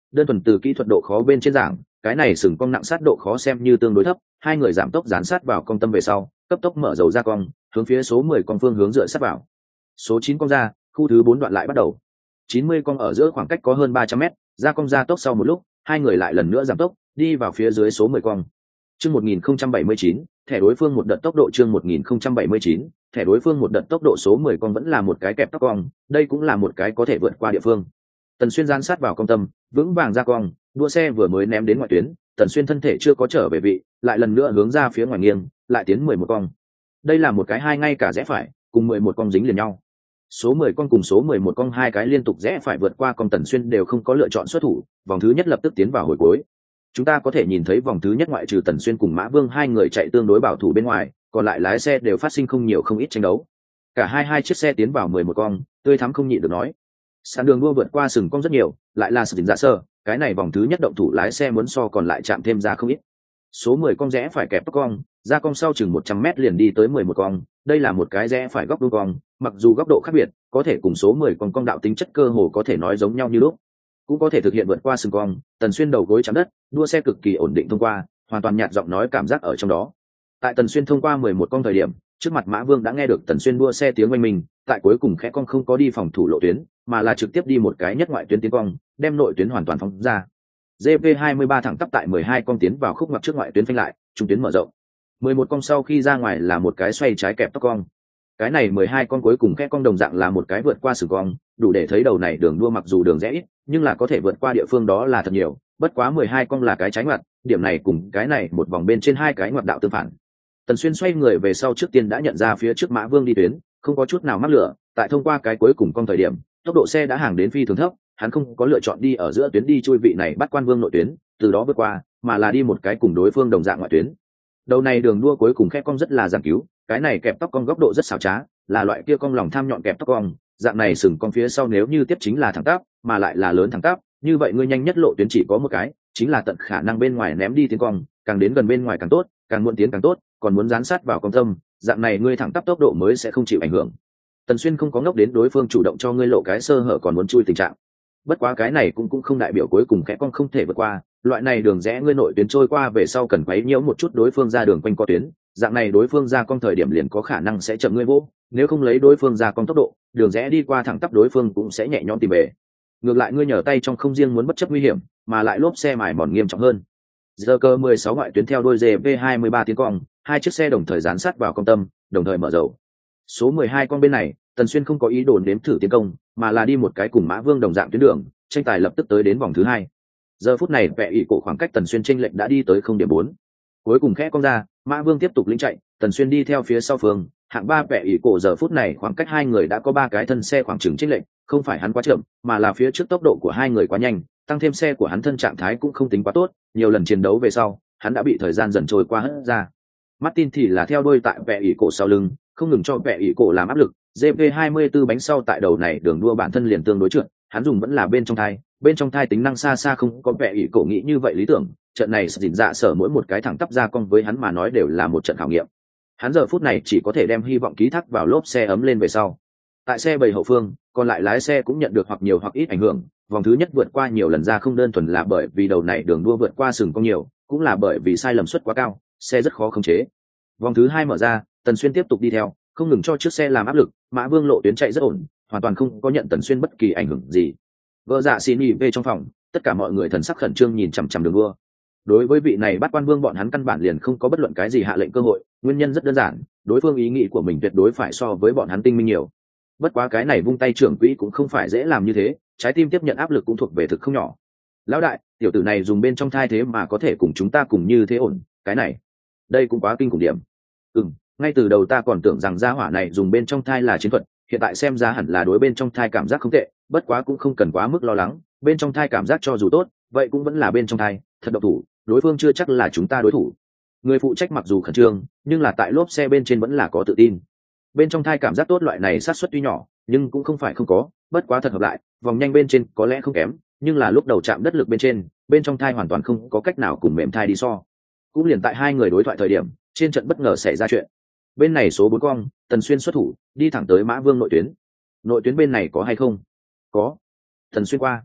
đơn thuần từ kỹ thuật độ khó bên trên giảng, cái này sừng cong nặng sát độ khó xem như tương đối thấp. Hai người giảm tốc dán sát vào cong tâm về sau, cấp tốc mở dầu ra cong, hướng phía số mười con phương hướng dựa sát vào. Số chín cong ra, khu thứ bốn đoạn lại bắt đầu. chín mươi cong ở giữa khoảng cách có hơn ba trăm mét, ra cong ra tốc sau một lúc, hai người lại lần nữa giảm tốc, đi vào phía dưới số mười cong. Chương một nghìn không trăm bảy mươi chín, thẻ đối phương một đợt tốc độ chương một nghìn không trăm bảy mươi chín, thẻ đối phương một đợt tốc độ số mười con vẫn là một cái kẹp tóc cong, đây cũng là một cái có thể vượt qua địa phương. Tần Xuyên gian sát vào cong tâm, vững vàng ra cong, đua xe vừa mới ném đến ngoại tuyến, Tần Xuyên thân thể chưa có trở về vị, lại lần nữa hướng ra phía ngoài nghiêng, lại tiến mười một cong. Đây là một cái hai ngay cả rẽ phải, cùng mười một cong dính liền nhau. Số mười con cùng số mười một con hai cái liên tục rẽ phải vượt qua cong, Tần Xuyên đều không có lựa chọn xuất thủ, vòng thứ nhất lập tức tiến vào hồi cuối. Chúng ta có thể nhìn thấy vòng thứ nhất ngoại trừ Tần Xuyên cùng Mã Vương hai người chạy tương đối bảo thủ bên ngoài, còn lại lái xe đều phát sinh không nhiều không ít tranh đấu. Cả hai hai chiếc xe tiến vào mười một con, tươi thắm không nhịn được nói. Sàn đường đua vượt qua sừng cong rất nhiều, lại là sự dạ sơ, cái này vòng thứ nhất động thủ lái xe muốn so còn lại chạm thêm ra không ít. Số mười con rẽ phải kẹp tóc cong, ra cong sau chừng một trăm mét liền đi tới mười một con, đây là một cái rẽ phải góc đuôi cong, mặc dù góc độ khác biệt, có thể cùng số mười con cong đạo tính chất cơ hồ có thể nói giống nhau như lúc. Cũng có thể thực hiện vượt qua sừng cong, Tần Xuyên đầu gối chạm đất, đua xe cực kỳ ổn định thông qua, hoàn toàn nhạt giọng nói cảm giác ở trong đó. Tại Tần Xuyên thông qua mười một con thời điểm, trước mặt Mã Vương đã nghe được Tần Xuyên đua xe tiếng oanh mình, tại cuối cùng khẽ cong không có đi phòng thủ lộ tuyến, mà là trực tiếp đi một cái nhất ngoại tuyến tiến cong, đem nội tuyến hoàn toàn phóng ra. giê pê hai mươi ba thẳng tắp tại mười hai con tiến vào khúc ngoặt trước ngoại tuyến phanh lại, trung tuyến mở rộng. mười một con sau khi ra ngoài là một cái xoay trái kẹp tóc cong. Cái này mười hai con cuối cùng khẽ cong đồng dạng là một cái vượt qua sừng cong, đủ để thấy đầu này đường đua mặc dù đường rẽ ít, nhưng là có thể vượt qua địa phương đó là thật nhiều, bất quá mười hai con là cái trái ngoặt, điểm này cùng cái này một vòng bên trên hai cái ngoặt đạo tương phản. Tần Xuyên xoay người về sau trước tiên đã nhận ra phía trước Mã Vương đi tuyến, không có chút nào mắc lửa, tại thông qua cái cuối cùng con thời điểm, tốc độ xe đã hàng đến phi thường thấp, hắn không có lựa chọn đi ở giữa tuyến đi chui vị này bắt quan Vương nội tuyến, từ đó vượt qua, mà là đi một cái cùng đối phương đồng dạng ngoại tuyến. Đầu này đường đua cuối cùng khép cong rất là giảng cứu, cái này kẹp tóc cong góc độ rất xảo trá, là loại kia cong lòng tham nhọn kẹp tóc cong, dạng này sừng cong phía sau nếu như tiếp chính là thẳng tắp, mà lại là lớn thẳng tắp, như vậy ngươi nhanh nhất lộ tuyến chỉ có một cái, chính là tận khả năng bên ngoài ném đi tiến cong, càng đến gần bên ngoài càng tốt, càng muộn tiến càng tốt, còn muốn dán sát vào cong tâm, dạng này ngươi thẳng tắp tốc độ mới sẽ không chịu ảnh hưởng. Tần Xuyên không có ngốc đến đối phương chủ động cho ngươi lộ cái sơ hở còn muốn chui tình trạng. Bất quá cái này cũng cũng không đại biểu cuối cùng khẽ cong không thể vượt qua, loại này đường rẽ ngươi nội tuyến trôi qua về sau cần quấy nhiễu một chút đối phương ra đường quanh co tuyến, dạng này đối phương ra cong thời điểm liền có khả năng sẽ chậm ngươi vô, nếu không lấy đối phương ra cong tốc độ, đường rẽ đi qua thẳng tắp đối phương cũng sẽ nhẹ nhõm tìm về. Ngược lại ngươi nhờ tay trong không riêng muốn bất chấp nguy hiểm, mà lại lốp xe mài mòn nghiêm trọng hơn. Giờ cơ mười sáu ngoại tuyến theo đôi giê vê hai mươi ba tiến cong, hai chiếc xe đồng thời dán sát vào cong tâm, đồng thời mở dầu. Số mười hai con bên này, Tần Xuyên không có ý đồ nếm thử tiến công, mà là đi một cái cùng Mã Vương đồng dạng tuyến đường, tranh tài lập tức tới đến vòng thứ hai. Giờ phút này vẽ ỷ cổ khoảng cách Tần Xuyên chênh lệch đã đi tới không điểm bốn. Cuối cùng khẽ cong ra, Mã Vương tiếp tục lĩnh chạy, Tần Xuyên đi theo phía sau phương, hạng ba vẽ ỷ cổ giờ phút này khoảng cách hai người đã có ba cái thân xe khoảng chừng chênh lệch, không phải hắn quá chậm, mà là phía trước tốc độ của hai người quá nhanh, tăng thêm xe của hắn thân trạng thái cũng không tính quá tốt, nhiều lần chiến đấu về sau, hắn đã bị thời gian dần trôi qua hất ra. Martin thì là theo đuôi tại vẽ ỷ cổ sau lưng, không ngừng cho vẽ ỷ cổ làm áp lực. giê pê hai mươi tư bánh sau tại đầu này đường đua bản thân liền tương đối trượt, hắn dùng vẫn là bên trong thai, bên trong thai tính năng xa xa không có vẽ ỷ cổ nghĩ như vậy lý tưởng. Trận này dình dạ sở mỗi một cái thẳng tắp ra cong với hắn mà nói đều là một trận khảo nghiệm. Hắn giờ phút này chỉ có thể đem hy vọng ký thác vào lốp xe ấm lên về sau. Tại xe bầy hậu phương, còn lại lái xe cũng nhận được hoặc nhiều hoặc ít ảnh hưởng. Vòng thứ nhất vượt qua nhiều lần ra không đơn thuần là bởi vì đầu này đường đua vượt qua sừng cong nhiều, cũng là bởi vì sai lầm suất quá cao, xe rất khó khống chế. Vòng thứ hai mở ra, Tần Xuyên tiếp tục đi theo, không ngừng cho chiếc xe làm áp lực, Mã Vương lộ tuyến chạy rất ổn, hoàn toàn không có nhận Tần Xuyên bất kỳ ảnh hưởng gì. Vợ dạ xin nghỉ về trong phòng, tất cả mọi người thần sắc khẩn trương nhìn chằm chằm đường đua. Đối với vị này bắt quan vương bọn hắn căn bản liền không có bất luận cái gì hạ lệnh cơ hội, nguyên nhân rất đơn giản, đối phương ý nghĩ của mình tuyệt đối phải so với bọn hắn tinh minh nhiều. Bất quá cái này vung tay trưởng quỹ cũng không phải dễ làm như thế, trái tim tiếp nhận áp lực cũng thuộc về thực không nhỏ. Lão đại, tiểu tử này dùng bên trong thai thế mà có thể cùng chúng ta cùng như thế ổn, cái này, đây cũng quá kinh khủng điểm. Ừm, ngay từ đầu ta còn tưởng rằng gia hỏa này dùng bên trong thai là chiến thuật, hiện tại xem ra hẳn là đối bên trong thai cảm giác không tệ, bất quá cũng không cần quá mức lo lắng, bên trong thai cảm giác cho dù tốt, vậy cũng vẫn là bên trong thai, thật độc thủ, đối phương chưa chắc là chúng ta đối thủ. Người phụ trách mặc dù khẩn trương, nhưng là tại lốp xe bên trên vẫn là có tự tin. Bên trong thai cảm giác tốt loại này sát suất tuy nhỏ, nhưng cũng không phải không có, bất quá thật hợp lại, vòng nhanh bên trên có lẽ không kém, nhưng là lúc đầu chạm đất lực bên trên, bên trong thai hoàn toàn không có cách nào cùng mềm thai đi so. Cũng liền tại hai người đối thoại thời điểm, trên trận bất ngờ xảy ra chuyện. Bên này số bốn cong, Tần Xuyên xuất thủ, đi thẳng tới Mã Vương nội tuyến. Nội tuyến bên này có hay không? Có. Tần Xuyên qua.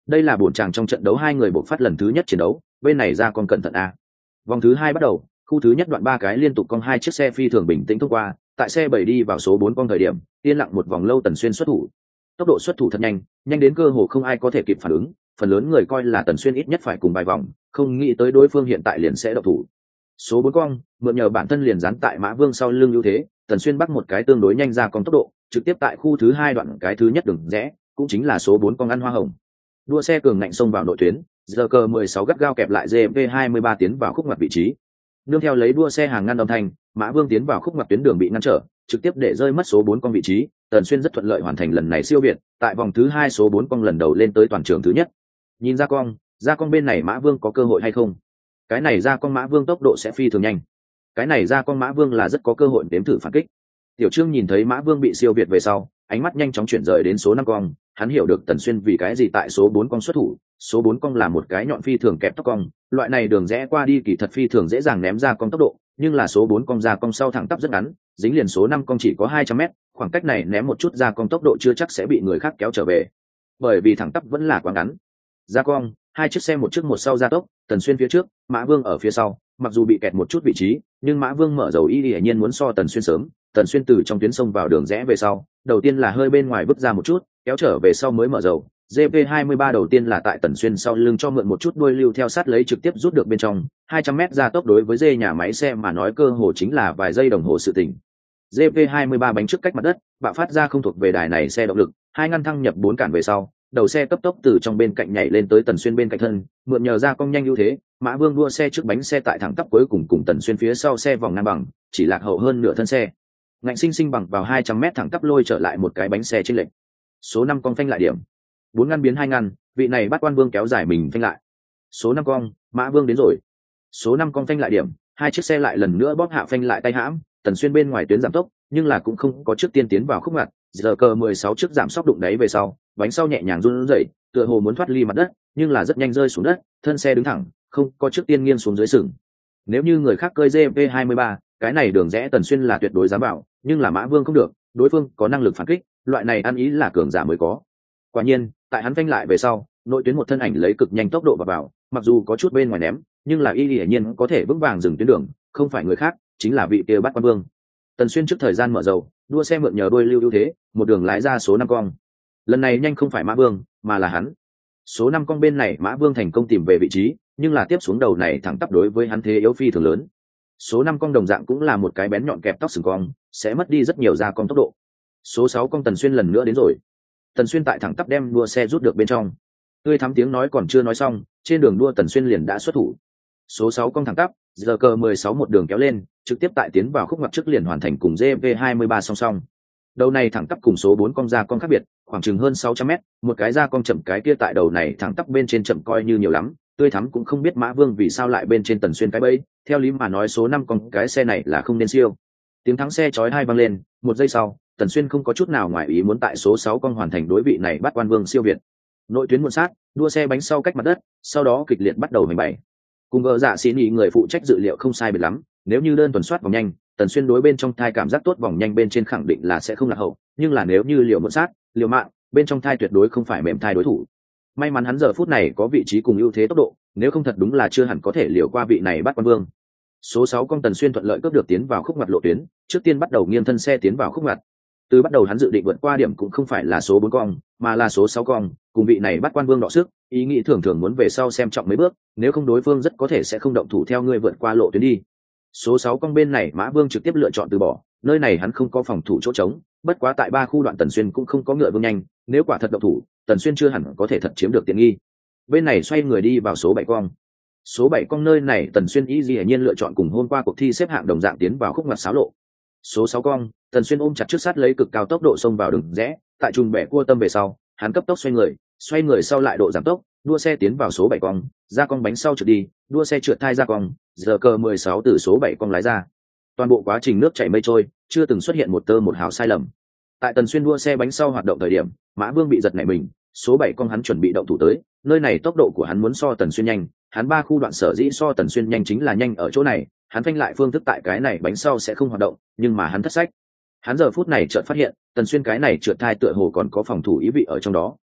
Đây là bổn chàng trong trận đấu hai người bộc phát lần thứ nhất chiến đấu, bên này ra con cẩn thận a. Vòng thứ hai bắt đầu, khu thứ nhất đoạn ba cái liên tục cong hai chiếc xe phi thường bình tĩnh thông qua, tại xe bảy đi vào số bốn con thời điểm, yên lặng một vòng lâu Tần Xuyên xuất thủ. Tốc độ xuất thủ thật nhanh, nhanh đến cơ hồ không ai có thể kịp phản ứng, phần lớn người coi là Tần Xuyên ít nhất phải cùng vài vòng, không nghĩ tới đối phương hiện tại liền sẽ độc thủ. Số bốn cong, mượn nhờ bản thân liền dán tại Mã Vương sau lưng ưu thế, Tần Xuyên bắt một cái tương đối nhanh ra con tốc độ, trực tiếp tại khu thứ hai đoạn cái thứ nhất đường rẽ, cũng chính là số bốn cong ăn hoa hồng. Đua xe cường ngạnh xông vào nội tuyến, giờ cờ mười sáu gắt gao kẹp lại giê pê hai mươi ba tiến vào khúc ngoặt vị trí. Nương theo lấy đua xe hàng ngăn âm thanh, Mã Vương tiến vào khúc ngoặt tuyến đường bị ngăn trở, trực tiếp để rơi mất số bốn con vị trí. Tần Xuyên rất thuận lợi hoàn thành lần này siêu việt, tại vòng thứ hai số bốn con lần đầu lên tới toàn trường thứ nhất. Nhìn ra con, ra con bên này Mã Vương có cơ hội hay không? Cái này ra con Mã Vương tốc độ sẽ phi thường nhanh. Cái này ra con Mã Vương là rất có cơ hội đếm thử phản kích. Tiểu Trương nhìn thấy Mã Vương bị siêu việt về sau, ánh mắt nhanh chóng chuyển rời đến số năm con, hắn hiểu được Tần Xuyên vì cái gì tại số bốn con xuất thủ. Số bốn con là một cái nhọn phi thường kẹp tóc cong, loại này đường rẽ qua đi kỳ thật phi thường dễ dàng ném ra con tốc độ, nhưng là số bốn con ra con sau thẳng tắp rất ngắn, dính liền số năm con chỉ có hai trăm mét, khoảng cách này ném một chút ra con tốc độ chưa chắc sẽ bị người khác kéo trở về, bởi vì thẳng tắp vẫn là quá ngắn. Ra con, hai chiếc xe một trước một sau ra tốc, Tần Xuyên phía trước, Mã Vương ở phía sau, mặc dù bị kẹt một chút vị trí, nhưng Mã Vương mở dầu y hiển nhiên muốn so Tần Xuyên sớm. Tần Xuyên từ trong tuyến sông vào đường rẽ về sau, đầu tiên là hơi bên ngoài vứt ra một chút, kéo trở về sau mới mở dầu. giê pê hai mươi ba đầu tiên là tại Tần Xuyên sau lưng cho mượn một chút đuôi lưu theo sát lấy trực tiếp rút được bên trong, hai trăm mét ra tốc đối với dê nhà máy xe mà nói cơ hồ chính là vài giây đồng hồ sự tỉnh. giê pê hai mươi ba bánh trước cách mặt đất, bạo phát ra không thuộc về đài này xe động lực, hai ngăn thăng nhập bốn cản về sau, đầu xe cấp tốc từ trong bên cạnh nhảy lên tới Tần Xuyên bên cạnh thân, mượn nhờ ra cong nhanh ưu thế, Mã Vương đua xe trước bánh xe tại thẳng tắp cuối cùng cùng Tần Xuyên phía sau xe vòng ngang bằng, chỉ lạc hậu hơn nửa thân xe. Ngạnh sinh sinh bằng vào hai trăm mét thẳng tắp lôi trở lại một cái bánh xe trên lệch. Số năm con phanh lại điểm. Bốn ngăn biến hai ngăn, vị này bắt quan Vương kéo dài mình phanh lại. Số năm con, Mã Vương đến rồi. Số năm con phanh lại điểm, hai chiếc xe lại lần nữa bóp hạ phanh lại tay hãm, Tần Xuyên bên ngoài tuyến giảm tốc, nhưng là cũng không có trước tiên tiến vào khúc ngoặt, giờ cờ mười sáu trước giảm sóc đụng đáy về sau, bánh sau nhẹ nhàng run rẩy, tựa hồ muốn thoát ly mặt đất, nhưng là rất nhanh rơi xuống đất, thân xe đứng thẳng, không có trước tiên nghiêng xuống dưới sừng. Nếu như người khác cơi giê pê hai mươi ba, cái này đường rẽ Tần Xuyên là tuyệt đối dám bảo, nhưng là Mã Vương không được, đối phương có năng lực phản kích, loại này ăn ý là cường giả mới có. Quả nhiên, tại hắn phanh lại về sau, nội tuyến một thân ảnh lấy cực nhanh tốc độ vào vào, mặc dù có chút bên ngoài ném, nhưng là y hiển nhiên có thể vững vàng dừng tuyến đường, không phải người khác, chính là vị kia bắt quan Vương. Tần Xuyên trước thời gian mở dầu, đua xe mượn nhờ đuôi lưu ưu thế, một đường lái ra số năm con. Lần này nhanh không phải Mã Vương, mà là hắn. Số năm con bên này Mã Vương thành công tìm về vị trí, nhưng là tiếp xuống đầu này thẳng tắp đối với hắn thế yếu phi thường lớn. Số năm con đồng dạng cũng là một cái bén nhọn kẹp tóc sừng cong, sẽ mất đi rất nhiều ra con tốc độ. Số sáu con Tần Xuyên lần nữa đến rồi. Tần Xuyên tại thẳng tắp đem đua xe rút được bên trong. Tươi thắm tiếng nói còn chưa nói xong, trên đường đua Tần Xuyên liền đã xuất thủ. Số sáu con thẳng tắp, giờ cờ mười sáu một đường kéo lên, trực tiếp tại tiến vào khúc ngoặt trước liền hoàn thành cùng giê pê hai mươi ba song song. Đầu này thẳng tắp cùng số bốn con ra con khác biệt, khoảng chừng hơn sáu trăm mét, một cái ra con chậm cái kia tại đầu này thẳng tắp bên trên chậm coi như nhiều lắm. Tươi thắm cũng không biết Mã Vương vì sao lại bên trên Tần Xuyên cái bẫy, theo lý mà nói số năm con cái xe này là không nên siêu. Tiếng thắng xe chói hai vang lên, một giây sau, Tần Xuyên không có chút nào ngoài ý muốn tại số sáu con hoàn thành đối vị này bắt quan Vương siêu việt. Nội tuyến muộn sát, đua xe bánh sau cách mặt đất, sau đó kịch liệt bắt đầu hành bảy. Cùng gỡ dạ xí nhị người phụ trách dự liệu không sai biệt lắm, nếu như đơn tuần soát vòng nhanh, Tần Xuyên đối bên trong thai cảm giác tốt vòng nhanh bên trên khẳng định là sẽ không lạc hậu, nhưng là nếu như liệu muộn sát, liều mạng, bên trong thai tuyệt đối không phải mềm thai đối thủ. May mắn hắn giờ phút này có vị trí cùng ưu thế tốc độ, nếu không thật đúng là chưa hẳn có thể liều qua vị này bắt quan Vương. Số sáu con Tần Xuyên thuận lợi cướp được tiến vào khúc ngoặt lộ tuyến, trước tiên bắt đầu nghiêng thân xe tiến vào khúc ngoặt. Từ bắt đầu hắn dự định vượt qua điểm cũng không phải là số bốn con, mà là số sáu con, cùng vị này bắt quan Vương đọ sức, ý nghĩ thường thường muốn về sau xem trọng mấy bước, nếu không đối phương rất có thể sẽ không động thủ theo ngươi vượt qua lộ tuyến đi. Số sáu con bên này Mã Vương trực tiếp lựa chọn từ bỏ, nơi này hắn không có phòng thủ chỗ trống, bất quá tại ba khu đoạn Tần Xuyên cũng không có ngựa vương nhanh, nếu quả thật động thủ, Tần Xuyên chưa hẳn có thể thật chiếm được tiện nghi. Bên này xoay người đi vào số bảy con. Số bảy con nơi này Tần Xuyên ý gì hiển nhiên lựa chọn cùng hôm qua cuộc thi xếp hạng đồng dạng tiến vào khúc ngoặt xáo lộ. Số sáu con, Tần Xuyên ôm chặt trước sát lấy cực cao tốc độ xông vào đường rẽ, tại trùng bẻ cua tâm về sau, hắn cấp tốc xoay người, xoay người sau lại độ giảm tốc, đua xe tiến vào số bảy con, ra con bánh sau trượt đi, đua xe trượt thai ra con, giờ cờ mười sáu từ số bảy con lái ra. Toàn bộ quá trình nước chảy mây trôi, chưa từng xuất hiện một tơ một hào sai lầm. Tại Tần Xuyên đua xe bánh sau hoạt động thời điểm, Mã Vương bị giật nảy mình, số bảy con hắn chuẩn bị động thủ tới, nơi này tốc độ của hắn muốn so Tần Xuyên nhanh, hắn ba khu đoạn sở dĩ so Tần Xuyên nhanh chính là nhanh ở chỗ này, hắn phanh lại phương thức tại cái này bánh sau sẽ không hoạt động, nhưng mà hắn thất sách. Hắn giờ phút này chợt phát hiện, Tần Xuyên cái này trượt thai tựa hồ còn có phòng thủ ý vị ở trong đó.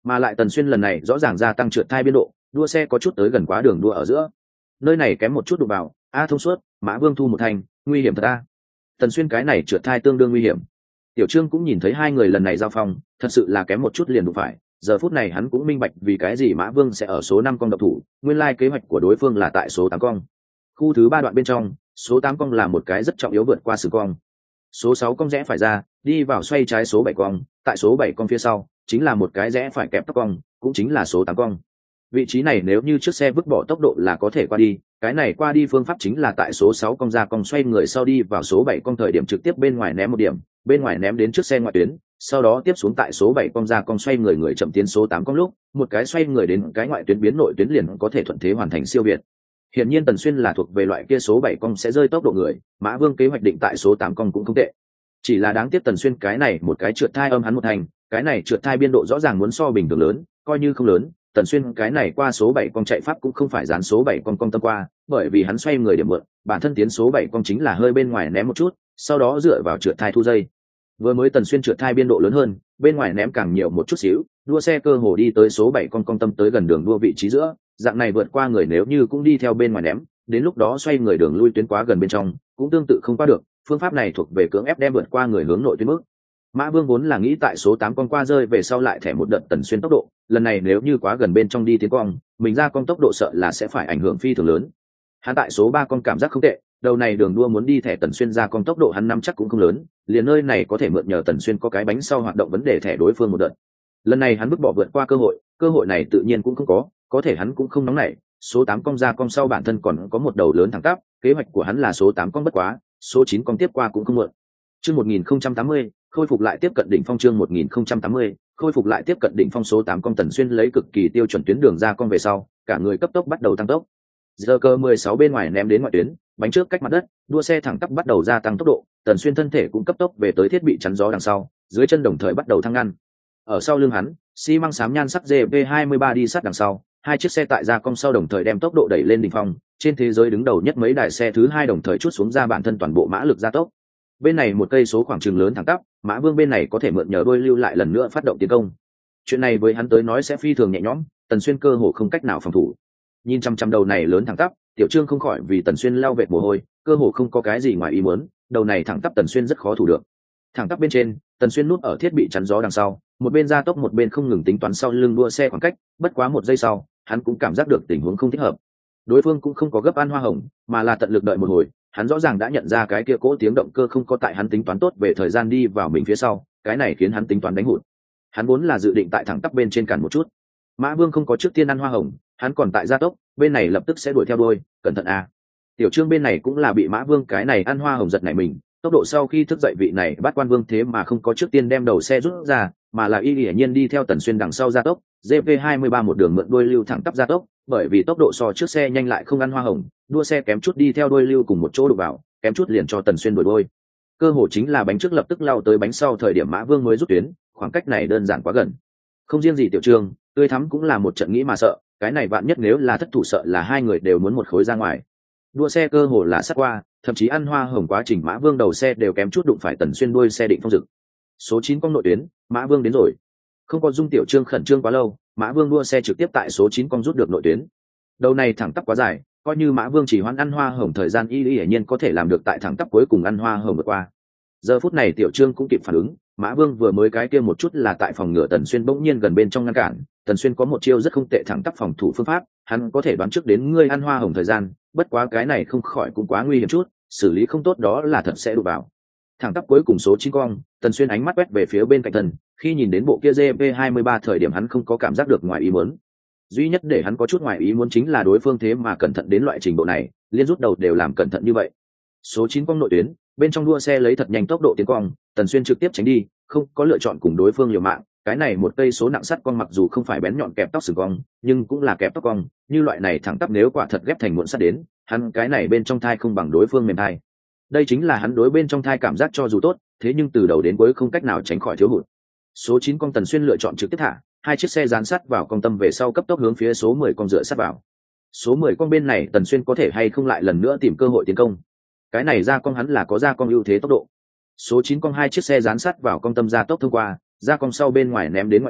mà lại Tần Xuyên lần này rõ ràng gia tăng trượt thai biên độ, đua xe có chút tới gần quá đường đua ở giữa, nơi này kém một chút đụng vào, a thông suốt, Mã Vương thu một thành, nguy hiểm thật a. Tần Xuyên cái này trượt thai tương đương nguy hiểm. Tiểu Trương cũng nhìn thấy hai người lần này giao phong, thật sự là kém một chút liền đụng phải. Giờ phút này hắn cũng minh bạch vì cái gì Mã Vương sẽ ở số năm con độc thủ, nguyên lai kế hoạch của đối phương là tại số tám con. Khu thứ ba đoạn bên trong, số tám con là một cái rất trọng yếu vượt qua sử con. Số sáu con rẽ phải ra, đi vào xoay trái số bảy con, tại số bảy con phía sau, chính là một cái rẽ phải kẹp tóc con, cũng chính là số tám con. Vị trí này nếu như chiếc xe vứt bỏ tốc độ là có thể qua đi, cái này qua đi phương pháp chính là tại số sáu con ra con xoay người sau đi vào số bảy con thời điểm trực tiếp bên ngoài ném một điểm, bên ngoài ném đến trước xe ngoại tuyến, sau đó tiếp xuống tại số bảy con ra con xoay người người chậm tiến số tám con lúc, một cái xoay người đến cái ngoại tuyến biến nội tuyến liền có thể thuận thế hoàn thành siêu việt. Hiển nhiên Tần Xuyên là thuộc về loại kia số bảy con sẽ rơi tốc độ người, Mã Vương kế hoạch định tại số tám con cũng không tệ. Chỉ là đáng tiếc Tần Xuyên cái này một cái trượt thai âm hắn một thành, cái này trượt thai biên độ rõ ràng muốn so bình thường lớn, coi như không lớn, Tần Xuyên cái này qua số bảy con chạy pháp cũng không phải dán số bảy con con tâm qua, bởi vì hắn xoay người điểm mượn, bản thân tiến số bảy con chính là hơi bên ngoài ném một chút, sau đó dựa vào trượt thai thu dây. Vừa mới Tần Xuyên trượt thai biên độ lớn hơn, bên ngoài ném càng nhiều một chút xíu, đua xe cơ hồ đi tới số bảy con con tâm tới gần đường đua vị trí giữa, dạng này vượt qua người nếu như cũng đi theo bên ngoài ném, đến lúc đó xoay người đường lui tuyến quá gần bên trong, cũng tương tự không qua được, phương pháp này thuộc về cưỡng ép đem vượt qua người hướng nội tuyến mức. Mã Vương vốn là nghĩ tại số tám con qua rơi về sau lại thẻ một đợt Tần Xuyên tốc độ, lần này nếu như quá gần bên trong đi tiến cong, mình ra con tốc độ sợ là sẽ phải ảnh hưởng phi thường lớn. Hắn tại số ba con cảm giác không tệ, đầu này đường đua muốn đi thẻ Tần Xuyên ra con tốc độ hắn nắm chắc cũng không lớn, liền nơi này có thể mượn nhờ Tần Xuyên có cái bánh sau hoạt động vấn đề thẻ đối phương một đợt. Lần này hắn vứt bỏ vượt qua cơ hội, cơ hội này tự nhiên cũng không có, có thể hắn cũng không nóng nảy, số tám con ra con sau bản thân còn có một đầu lớn thẳng tắp, kế hoạch của hắn là số tám con bất quá, số chín con tiếp qua cũng không mượn. Chương một nghìn không trăm tám mươi, khôi phục lại tiếp cận đỉnh phong chương một nghìn không trăm tám mươi, khôi phục lại tiếp cận đỉnh phong số tám con Tần Xuyên lấy cực kỳ tiêu chuẩn tuyến đường ra con về sau, cả người cấp tốc bắt đầu tăng tốc. Giờ cơ mười sáu bên ngoài ném đến ngoại tuyến, bánh trước cách mặt đất, đua xe thẳng tắp bắt đầu gia tăng tốc độ, Tần Xuyên thân thể cũng cấp tốc về tới thiết bị chắn gió đằng sau, dưới chân đồng thời bắt đầu thăng ngăn. Ở sau lưng hắn, xi măng xám nhan sắc G P hai mươi ba đi sát đằng sau, hai chiếc xe tại gia cong sau đồng thời đem tốc độ đẩy lên đỉnh phong, trên thế giới đứng đầu nhất mấy đài xe thứ hai đồng thời trút xuống ra bản thân toàn bộ mã lực gia tốc. Bên này một cây số khoảng trường lớn thẳng tắp, Mã Vương bên này có thể mượn nhờ đôi lưu lại lần nữa phát động tiến công. Chuyện này với hắn tới nói sẽ phi thường nhẹ nhõm, Tần Xuyên cơ hồ không cách nào phòng thủ. Nhìn chăm chăm đầu này lớn thẳng tắp, Tiểu Trương không khỏi vì Tần Xuyên lau vệt mồ hôi, cơ hồ không có cái gì ngoài ý muốn, đầu này thẳng tắp Tần Xuyên rất khó thủ được. Thẳng tắp bên trên, Tần Xuyên núp ở thiết bị chắn gió đằng sau, một bên gia tốc một bên không ngừng tính toán sau lưng đua xe khoảng cách, bất quá một giây sau, hắn cũng cảm giác được tình huống không thích hợp. Đối phương cũng không có gấp ăn hoa hồng, mà là tận lực đợi một hồi, hắn rõ ràng đã nhận ra cái kia cỗ tiếng động cơ không có tại hắn tính toán tốt về thời gian đi vào mình phía sau, cái này khiến hắn tính toán đánh hụt. Hắn vốn là dự định tại thẳng tắp bên trên cản một chút. Mã Vương không có trước tiên ăn hoa hồng, hắn còn tại gia tốc, bên này lập tức sẽ đuổi theo đuôi, cẩn thận a. Tiểu Trương bên này cũng là bị Mã Vương cái này ăn hoa hồng giật nảy mình, tốc độ sau khi thức dậy vị này bắt quan vương thế mà không có trước tiên đem đầu xe rút ra, mà là y hiển nhiên đi theo Tần Xuyên đằng sau gia tốc, G P hai mươi ba một đường mượn đuôi lưu thẳng tắp gia tốc, bởi vì tốc độ so trước xe nhanh lại không ăn hoa hồng, đua xe kém chút đi theo đuôi lưu cùng một chỗ đụng vào, kém chút liền cho Tần Xuyên đuổi đuôi. Cơ hội chính là bánh trước lập tức lao tới bánh sau thời điểm Mã Vương mới rút tuyến, khoảng cách này đơn giản quá gần. Không riêng gì Tiểu Trương, tươi thắm cũng là một trận nghĩ mà sợ, cái này vạn nhất nếu là thất thủ sợ là hai người đều muốn một khối ra ngoài. Đua xe cơ hồ là sát qua, thậm chí ăn hoa hồng quá trình Mã Vương đầu xe đều kém chút đụng phải Tần Xuyên đuôi xe định phong dực. Số chín con nội tuyến, Mã Vương đến rồi. Không có Dung Tiểu Trương khẩn trương quá lâu, Mã Vương đua xe trực tiếp tại số chín con rút được nội tuyến. Đầu này thẳng tắp quá dài, coi như Mã Vương chỉ hoãn ăn hoa hồng thời gian y hiển nhiên có thể làm được tại thẳng tắp cuối cùng ăn hoa hồng vượt qua. Giờ phút này Tiểu Trương cũng kịp phản ứng, Mã Vương vừa mới cái kia một chút là tại phòng ngừa Tần Xuyên bỗng nhiên gần bên trong ngăn cản, Tần Xuyên có một chiêu rất không tệ thẳng tắp phòng thủ phương pháp, hắn có thể đoán trước đến ngươi ăn hoa hồng thời gian, bất quá cái này không khỏi cũng quá nguy hiểm chút, xử lý không tốt đó là thật sẽ đụng vào. Thẳng tắp cuối cùng số chín con, Tần Xuyên ánh mắt quét về phía bên cạnh thần, khi nhìn đến bộ kia G P hai mươi ba thời điểm hắn không có cảm giác được ngoài ý muốn. Duy nhất để hắn có chút ngoài ý muốn chính là đối phương thế mà cẩn thận đến loại trình độ này, liên rút đầu đều làm cẩn thận như vậy. Số chín con nội tuyến, bên trong đua xe lấy thật nhanh tốc độ tiến cong, Tần Xuyên trực tiếp tránh đi, không có lựa chọn cùng đối phương liều mạng, cái này một cây số nặng sắt con mặc dù không phải bén nhọn kẹp tóc sừng cong, nhưng cũng là kẹp tóc cong, như loại này thẳng tắp nếu quả thật ghép thành muộn sắt đến, hắn cái này bên trong thai không bằng đối phương mềm thai. Đây chính là hắn đối bên trong thai cảm giác cho dù tốt, thế nhưng từ đầu đến cuối không cách nào tránh khỏi thiếu hụt. Số chín con Tần Xuyên lựa chọn trực tiếp thả, hai chiếc xe dán sát vào con tâm về sau cấp tốc hướng phía số mười con dựa sát vào. Số mười con bên này Tần Xuyên có thể hay không lại lần nữa tìm cơ hội tiến công. Cái này ra con hắn là có ra con ưu thế tốc độ. Số chín con hai chiếc xe dán sát vào con tâm ra tốc thông qua, ra con sau bên ngoài ném đến ngoại tuyến,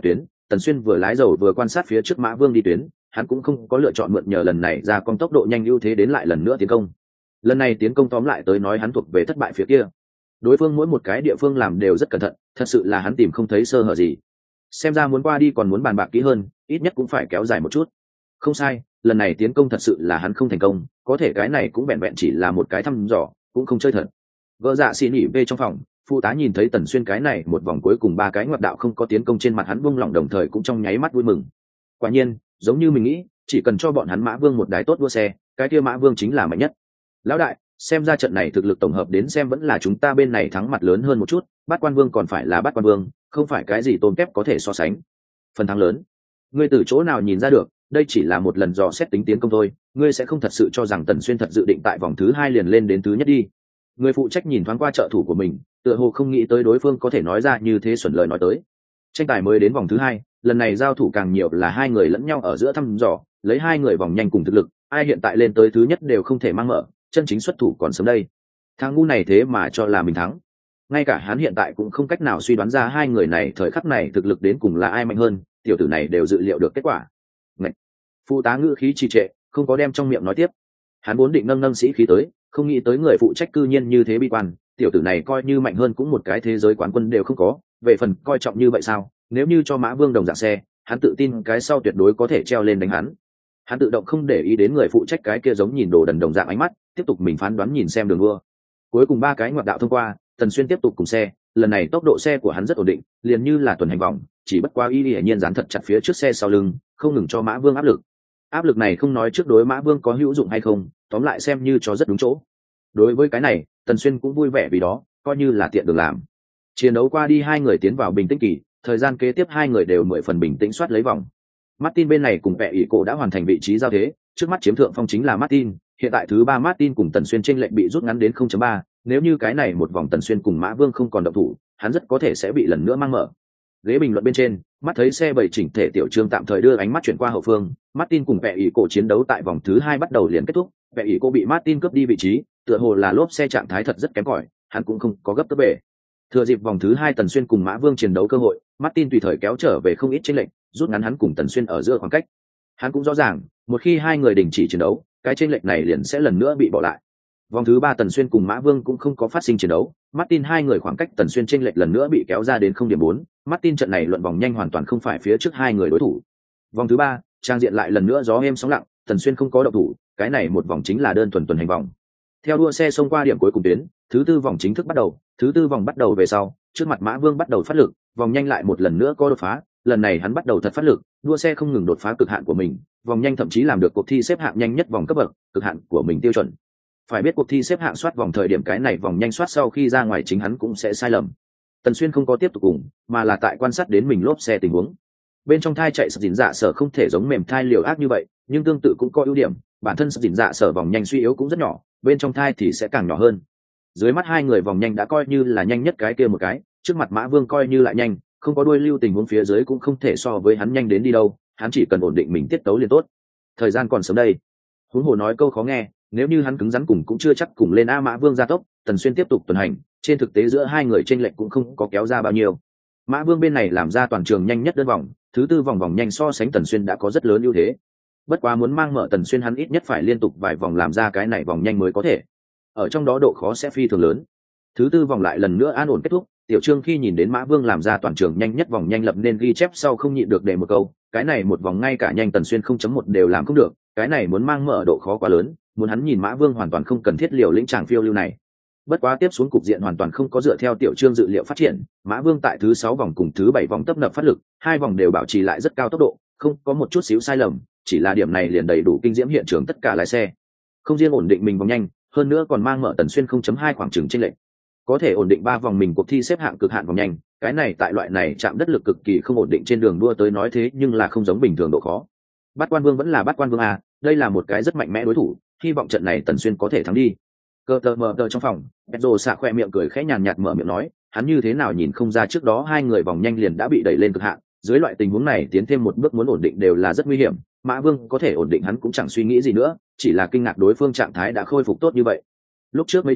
Tần Xuyên vừa lái dầu vừa quan sát phía trước Mã Vương đi tuyến, hắn cũng không có lựa chọn mượn nhờ lần này ra con tốc độ nhanh ưu thế đến lại lần nữa tiến công. Lần này tiến công tóm lại tới nói hắn thuộc về thất bại phía kia. Đối phương mỗi một cái địa phương làm đều rất cẩn thận, thật sự là hắn tìm không thấy sơ hở gì. Xem ra muốn qua đi còn muốn bàn bạc kỹ hơn, ít nhất cũng phải kéo dài một chút. Không sai, lần này tiến công thật sự là hắn không thành công, có thể cái này cũng vẹn vẹn chỉ là một cái thăm dò, cũng không chơi thật. Vợ dạ xin nghỉ về trong phòng, phụ tá nhìn thấy Tần Xuyên cái này một vòng cuối cùng ba cái ngoặt đạo không có tiến công, trên mặt hắn buông lỏng, đồng thời cũng trong nháy mắt vui mừng. Quả nhiên, giống như mình nghĩ, chỉ cần cho bọn hắn Mã Vương một đái tốt đua xe, cái kia Mã Vương chính là mạnh nhất. Lão đại, xem ra trận này thực lực tổng hợp đến xem vẫn là chúng ta bên này thắng mặt lớn hơn một chút, Bát Quan Vương còn phải là Bát Quan Vương, không phải cái gì tôm kép có thể so sánh. Phần thắng lớn, ngươi từ chỗ nào nhìn ra được? Đây chỉ là một lần dò xét tính tiến công thôi, ngươi sẽ không thật sự cho rằng Tần Xuyên thật dự định tại vòng thứ hai liền lên đến thứ nhất đi. Người phụ trách nhìn thoáng qua trợ thủ của mình, tựa hồ không nghĩ tới đối phương có thể nói ra như thế xuẩn lời nói tới. Tranh tài mới đến vòng thứ hai, lần này giao thủ càng nhiều là hai người lẫn nhau ở giữa thăm dò, lấy hai người vòng nhanh cùng thực lực, ai hiện tại lên tới thứ nhất đều không thể mang mở, chân chính xuất thủ còn sớm đây. Thằng ngu này thế mà cho là mình thắng. Ngay cả hắn hiện tại cũng không cách nào suy đoán ra hai người này thời khắc này thực lực đến cùng là ai mạnh hơn, tiểu tử này đều dự liệu được kết quả. Ngậy. Phụ tá ngữ khí trì trệ, không có đem trong miệng nói tiếp. Hắn vốn định nâng nâng sĩ khí tới, không nghĩ tới người phụ trách cư nhiên như thế bi quan, tiểu tử này coi như mạnh hơn cũng một cái thế giới quán quân đều không có, về phần coi trọng như vậy sao? Nếu như cho Mã Vương đồng dạng xe, hắn tự tin cái sau tuyệt đối có thể treo lên đánh hắn. Hắn tự động không để ý đến người phụ trách cái kia giống nhìn đồ đần đồng dạng ánh mắt, tiếp tục mình phán đoán nhìn xem đường đua. Cuối cùng ba cái ngoặt đạo thông qua, Tần Xuyên tiếp tục cùng xe, lần này tốc độ xe của hắn rất ổn định, liền như là tuần hành vòng, chỉ bất quá y hiển nhiên dán thật chặt phía trước xe sau lưng, không ngừng cho Mã Vương áp lực. Áp lực này không nói trước đối Mã Vương có hữu dụng hay không, tóm lại xem như cho rất đúng chỗ. Đối với cái này, Tần Xuyên cũng vui vẻ vì đó, coi như là tiện đường làm. Chiến đấu qua đi, hai người tiến vào bình tĩnh kỳ, thời gian kế tiếp hai người đều mười phần bình tĩnh soát lấy vòng. Martin bên này cùng Pẹ ỷ cổ đã hoàn thành vị trí giao thế, trước mắt chiếm thượng phong chính là Martin, hiện tại thứ ba Martin cùng Tần Xuyên chênh lệch bị rút ngắn đến không chấm ba, nếu như cái này một vòng Tần Xuyên cùng Mã Vương không còn động thủ, hắn rất có thể sẽ bị lần nữa mang mở. Ghế bình luận bên trên, mắt thấy xe bảy chỉnh thể tiểu trương tạm thời đưa ánh mắt chuyển qua hậu phương, Martin cùng Pẹ ỷ cổ chiến đấu tại vòng thứ hai bắt đầu liền kết thúc, Pẹ ỷ cổ bị Martin cướp đi vị trí, tựa hồ là lốp xe trạng thái thật rất kém cỏi, hắn cũng không có gấp tới bể. Thừa dịp vòng thứ hai Tần Xuyên cùng Mã Vương chiến đấu cơ hội, Martin tùy thời kéo trở về không ít chênh lệch, rút ngắn hắn cùng Tần Xuyên ở giữa khoảng cách. Hắn cũng rõ ràng, một khi hai người đình chỉ chiến đấu, cái chênh lệch này liền sẽ lần nữa bị bỏ lại. Vòng thứ ba Tần Xuyên cùng Mã Vương cũng không có phát sinh chiến đấu, Martin hai người khoảng cách Tần Xuyên chênh lệch lần nữa bị kéo ra đến không điểm bốn, Martin trận này luận vòng nhanh hoàn toàn không phải phía trước hai người đối thủ. Vòng thứ ba, trang diện lại lần nữa gió êm sóng lặng, Tần Xuyên không có động thủ, cái này một vòng chính là đơn thuần tuần hành vòng. Theo đua xe xông qua điểm cuối cùng tuyến, thứ tư vòng chính thức bắt đầu, thứ tư vòng bắt đầu về sau, trước mặt Mã Vương bắt đầu phát lực, vòng nhanh lại một lần nữa có đột phá, lần này hắn bắt đầu thật phát lực, đua xe không ngừng đột phá cực hạn của mình, vòng nhanh thậm chí làm được cuộc thi xếp hạng nhanh nhất vòng cấp bậc, cực hạn của mình tiêu chuẩn. Phải biết cuộc thi xếp hạng soát vòng thời điểm cái này vòng nhanh soát sau khi ra ngoài chính hắn cũng sẽ sai lầm. Tần Xuyên không có tiếp tục cùng, mà là tại quan sát đến mình lốp xe tình huống. Bên trong thai chạy sập dỉn dạ sở không thể giống mềm thai liều ác như vậy, nhưng tương tự cũng có ưu điểm, bản thân sập dỉn dạ sở vòng nhanh suy yếu cũng rất nhỏ, bên trong thai thì sẽ càng nhỏ hơn. Dưới mắt hai người vòng nhanh đã coi như là nhanh nhất cái kia một cái, trước mặt Mã Vương coi như lại nhanh, không có đuôi lưu tình huống phía dưới cũng không thể so với hắn nhanh đến đi đâu, hắn chỉ cần ổn định mình tiết tấu liền tốt. Thời gian còn sớm đây. Huống hồ nói câu khó nghe, nếu như hắn cứng rắn cùng cũng chưa chắc cùng lên a Mã Vương gia tốc, Tần Xuyên tiếp tục tuần hành, trên thực tế giữa hai người chênh lệch cũng không có kéo ra bao nhiêu. Mã Vương bên này làm ra toàn trường nhanh nhất đơn vòng, thứ tư vòng vòng nhanh so sánh Tần Xuyên đã có rất lớn ưu thế. Bất quá muốn mang mở Tần Xuyên hắn ít nhất phải liên tục vài vòng làm ra cái này vòng nhanh mới có thể. Ở trong đó độ khó sẽ phi thường lớn. Thứ tư vòng lại lần nữa an ổn kết thúc, Tiểu Trương khi nhìn đến Mã Vương làm ra toàn trường nhanh nhất vòng nhanh lập nên ghi chép sau không nhịn được để một câu, cái này một vòng ngay cả nhanh Tần Xuyên không chấm một đều làm không được, cái này muốn mang mở độ khó quá lớn, muốn hắn nhìn Mã Vương hoàn toàn không cần thiết liều lĩnh tràng phiêu lưu này. Bất quá tiếp xuống cục diện hoàn toàn không có dựa theo Tiểu Trương dự liệu phát triển, Mã Vương tại thứ sáu vòng cùng thứ bảy vòng tấp nập phát lực, hai vòng đều bảo trì lại rất cao tốc độ, không có một chút xíu sai lầm, chỉ là điểm này liền đầy đủ kinh diễm hiện trường tất cả lái xe. Không riêng ổn định mình vòng nhanh, hơn nữa còn mang mở Tần Xuyên không chấm hai khoảng chừng chênh lệch. Có thể ổn định ba vòng mình cuộc thi xếp hạng cực hạn vòng nhanh, cái này tại loại này chạm đất lực cực kỳ không ổn định trên đường đua tới nói thế nhưng là không giống bình thường độ khó. Bát Quan Vương vẫn là Bát Quan Vương à, đây là một cái rất mạnh mẽ đối thủ, hy vọng trận này Tần Xuyên có thể thắng đi. Cơ tờ mờ tờ trong phòng, Pedro xạ khoe miệng cười khẽ nhàn nhạt mở miệng nói, hắn như thế nào nhìn không ra trước đó hai người vòng nhanh liền đã bị đẩy lên cực hạn, dưới loại tình huống này tiến thêm một bước muốn ổn định đều là rất nguy hiểm, Mã Vương có thể ổn định hắn cũng chẳng suy nghĩ gì nữa, chỉ là kinh ngạc đối phương trạng thái đã khôi phục tốt như vậy. Lúc trước mấy chạm,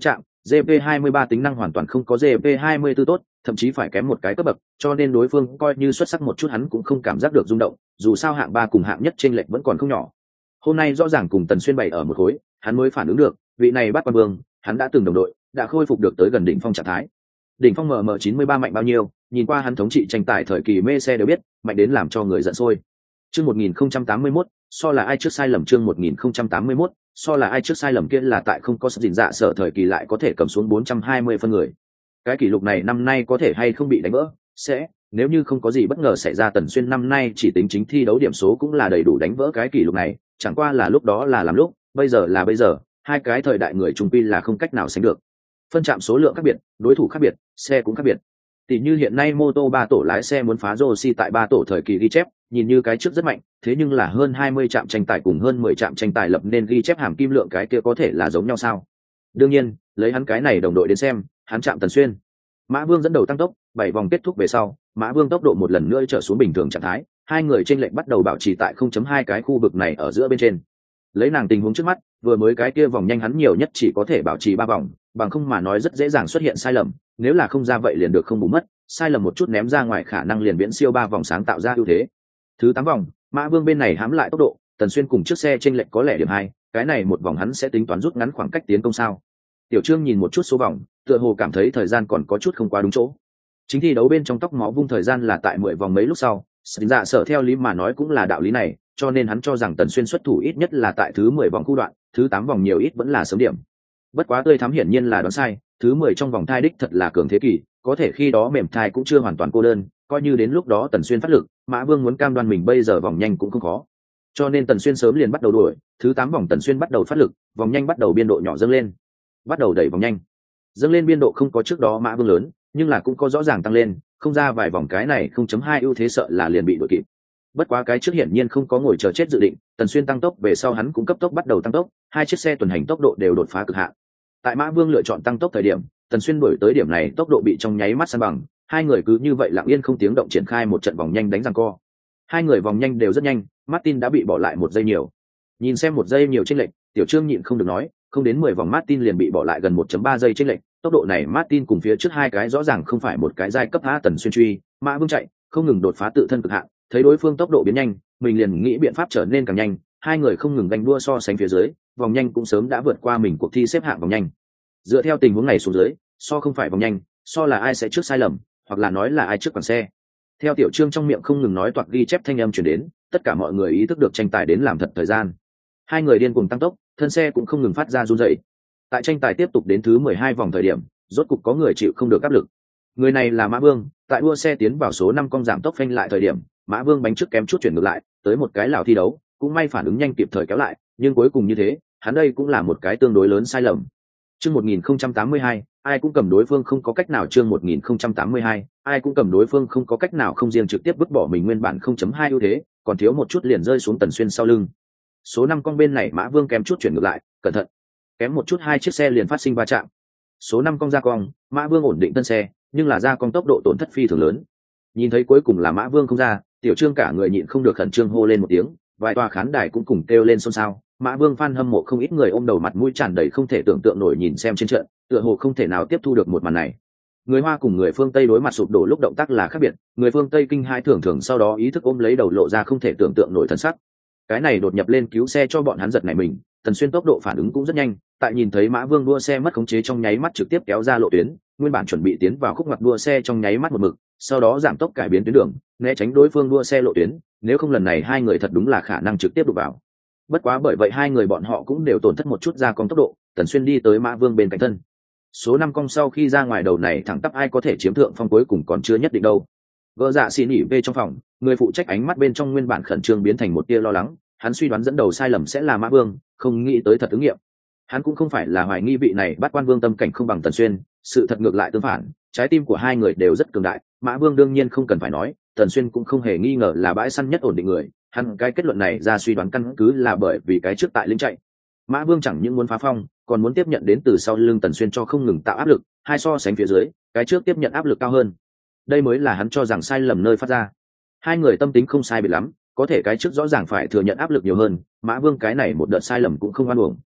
gi pê hai mươi ba tính năng hoàn toàn không có gi pê hai mươi tư tốt, thậm chí phải kém một cái cấp bậc, cho nên đối phương coi như xuất sắc một chút hắn cũng không cảm giác được rung động, dù sao hạng ba cùng hạng nhất chênh lệch vẫn còn không nhỏ. Hôm nay rõ ràng cùng Tần Xuyên bày ở một khối, hắn mới phản ứng được, vị này bắt quan vương, hắn đã từng đồng đội, đã khôi phục được tới gần đỉnh phong trạng thái. Đỉnh phong em em chín mươi ba mạnh bao nhiêu, nhìn qua hắn thống trị tranh tài thời kỳ mê xe đều biết, mạnh đến làm cho người giận sôi. Chương một nghìn không trăm tám mươi mốt, so là ai trước sai lầm chương một nghìn không trăm tám mươi mốt, so là ai trước sai lầm kia là tại không có sự gìn dạ sở thời kỳ lại có thể cầm xuống bốn trăm hai mươi phân người. Cái kỷ lục này năm nay có thể hay không bị đánh vỡ, sẽ, nếu như không có gì bất ngờ xảy ra Tần Xuyên năm nay chỉ tính chính thi đấu điểm số cũng là đầy đủ đánh vỡ cái kỷ lục này, chẳng qua là lúc đó là làm lúc, bây giờ là bây giờ, hai cái thời đại người trung quy là không cách nào sánh được. Phân trạm số lượng khác biệt, đối thủ khác biệt, xe cũng khác biệt. Tỷ như hiện nay mô tô ba tổ lái xe muốn phá Rossi tại ba tổ thời kỳ ghi chép, nhìn như cái trước rất mạnh, thế nhưng là hơn hai mươi trạm tranh tài cùng hơn mười trạm tranh tài lập nên ghi chép hàm kim lượng cái kia có thể là giống nhau sao? Đương nhiên, lấy hắn cái này đồng đội đến xem, hắn chạm Tần Xuyên. Mã Vương dẫn đầu tăng tốc, bảy vòng kết thúc về sau, Mã Vương tốc độ một lần nữa trở xuống bình thường trạng thái, hai người chênh lệch bắt đầu bảo trì tại không chấm hai cái khu vực này ở giữa bên trên. Lấy nàng tình huống trước mắt, vừa mới cái kia vòng nhanh hắn nhiều nhất chỉ có thể bảo trì ba vòng, bằng không mà nói rất dễ dàng xuất hiện sai lầm, nếu là không ra vậy liền được không bù mất, sai lầm một chút ném ra ngoài khả năng liền viễn siêu ba vòng sáng tạo ra ưu thế. Thứ tám vòng, Mã Vương bên này hãm lại tốc độ, Tần Xuyên cùng chiếc xe chênh lệch có lẽ điểm hai, cái này một vòng hắn sẽ tính toán rút ngắn khoảng cách tiến công sao? Tiểu Trương nhìn một chút số vòng, tựa hồ cảm thấy thời gian còn có chút không quá đúng chỗ. Chính thi đấu bên trong tóc máu vung thời gian là tại mười vòng mấy lúc sau, Sình Dạ sở theo lý mà nói cũng là đạo lý này, cho nên hắn cho rằng Tần Xuyên xuất thủ ít nhất là tại thứ mười vòng khu đoạn, thứ tám vòng nhiều ít vẫn là sớm điểm. Bất quá tươi thắm hiển nhiên là đoán sai, thứ mười trong vòng thai đích thật là cường thế kỷ, có thể khi đó mềm thai cũng chưa hoàn toàn cô đơn, coi như đến lúc đó Tần Xuyên phát lực, Mã Vương muốn cam đoan mình bây giờ vòng nhanh cũng không khó. Cho nên Tần Xuyên sớm liền bắt đầu đuổi, thứ tám vòng Tần Xuyên bắt đầu phát lực, vòng nhanh bắt đầu biên độ nhỏ dâng lên. Bắt đầu đẩy vòng nhanh. Dâng lên biên độ không có trước đó Mã Vương lớn, nhưng là cũng có rõ ràng tăng lên, không ra vài vòng cái này không chấm hai ưu thế sợ là liền bị đuổi kịp. Bất quá cái trước hiển nhiên không có ngồi chờ chết dự định, Tần Xuyên tăng tốc về sau hắn cũng cấp tốc bắt đầu tăng tốc, hai chiếc xe tuần hành tốc độ đều đột phá cực hạn. Tại Mã Vương lựa chọn tăng tốc thời điểm, Tần Xuyên đuổi tới điểm này tốc độ bị trong nháy mắt san bằng, hai người cứ như vậy lặng yên không tiếng động triển khai một trận vòng nhanh đánh giằng co. Hai người vòng nhanh đều rất nhanh, Martin đã bị bỏ lại một giây nhiều. Nhìn xem một giây nhiều chênh lệch, Tiểu Trương nhịn không được nói, không đến mười vòng Martin liền bị bỏ lại gần một chấm ba giây chênh lệch, tốc độ này Martin cùng phía trước hai cái rõ ràng không phải một cái giai cấp A. Tần Xuyên truy, Mã Vương chạy, không ngừng đột phá tự thân cực hạn, thấy đối phương tốc độ biến nhanh, mình liền nghĩ biện pháp trở nên càng nhanh, hai người không ngừng ganh đua so sánh phía dưới, vòng nhanh cũng sớm đã vượt qua mình cuộc thi xếp hạng vòng nhanh. Dựa theo tình huống này xuống dưới, so không phải vòng nhanh, so là ai sẽ trước sai lầm, hoặc là nói là ai trước quản xe. Theo Tiểu Trương trong miệng không ngừng nói toạc ghi chép thanh âm truyền đến, tất cả mọi người ý thức được tranh tài đến làm thật thời gian. Hai người điên cuồng tăng tốc, thân xe cũng không ngừng phát ra run rẩy. Tại tranh tài tiếp tục đến thứ mười hai vòng thời điểm, rốt cục có người chịu không được áp lực. Người này là Mã Vương, tại đua xe tiến vào số năm cong giảm tốc phanh lại thời điểm, Mã Vương bánh trước kém chút chuyển ngược lại, tới một cái lảo thi đấu, cũng may phản ứng nhanh kịp thời kéo lại, nhưng cuối cùng như thế, hắn đây cũng là một cái tương đối lớn sai lầm. Chương một nghìn không trăm tám mươi hai, ai cũng cầm đối phương không có cách nào chương một nghìn không trăm tám mươi hai, ai cũng cầm đối phương không có cách nào không riêng trực tiếp vứt bỏ mình nguyên bản không chấm hai ưu thế, còn thiếu một chút liền rơi xuống Tần Xuyên sau lưng. Số năm con bên này Mã Vương kém chút chuyển ngược lại, cẩn thận. Kém một chút hai chiếc xe liền phát sinh va chạm. Số năm con ra cong, Mã Vương ổn định thân xe, nhưng là ra cong tốc độ tổn thất phi thường lớn. Nhìn thấy cuối cùng là Mã Vương không ra, Tiểu Trương cả người nhịn không được khẩn trương hô lên một tiếng, vài tòa khán đài cũng cùng kêu lên xôn xao. Mã Vương fan hâm mộ không ít người ôm đầu mặt mũi tràn đầy không thể tưởng tượng nổi nhìn xem trên trận, tựa hồ không thể nào tiếp thu được một màn này. Người Hoa cùng người phương Tây đối mặt sụp đổ lúc động tác là khác biệt, người phương Tây kinh hai thường thường sau đó ý thức ôm lấy đầu lộ ra không thể tưởng tượng nổi thần sắc. Cái này đột nhập lên cứu xe cho bọn hắn giật nảy mình, Tần Xuyên tốc độ phản ứng cũng rất nhanh, tại nhìn thấy Mã Vương đua xe mất khống chế trong nháy mắt trực tiếp kéo ra lộ tuyến, nguyên bản chuẩn bị tiến vào khúc ngoặt đua xe trong nháy mắt một mực, sau đó giảm tốc cải biến tuyến đường, né tránh đối phương đua xe lộ tuyến, nếu không lần này hai người thật đúng là khả năng trực tiếp đụng vào. Bất quá bởi vậy hai người bọn họ cũng đều tổn thất một chút ra cong tốc độ, Tần Xuyên đi tới Mã Vương bên cạnh thân. Số năm cong sau khi ra ngoài đầu này thẳng tắp ai có thể chiếm thượng phong cuối cùng còn chưa nhất định đâu. Gỡ dạ xì nỉ về trong phòng, người phụ trách ánh mắt bên trong nguyên bản khẩn trương biến thành một tia lo lắng, hắn suy đoán dẫn đầu sai lầm sẽ là Mã Vương, không nghĩ tới thật ứng nghiệm. Hắn cũng không phải là hoài nghi vị này bắt quan vương tâm cảnh không bằng Tần Xuyên, sự thật ngược lại tương phản, trái tim của hai người đều rất cường đại, Mã Vương đương nhiên không cần phải nói, Tần Xuyên cũng không hề nghi ngờ là bãi săn nhất ổn định người, hắn cái kết luận này ra suy đoán căn cứ là bởi vì cái trước tại linh chạy. Mã Vương chẳng những muốn phá phong, còn muốn tiếp nhận đến từ sau lưng Tần Xuyên cho không ngừng tạo áp lực, hai so sánh phía dưới, cái trước tiếp nhận áp lực cao hơn. Đây mới là hắn cho rằng sai lầm nơi phát ra. Hai người tâm tính không sai biệt lắm, có thể cái trước rõ ràng phải thừa nhận áp lực nhiều hơn, Mã Vương cái này một đợt sai lầm cũng không oan uổng.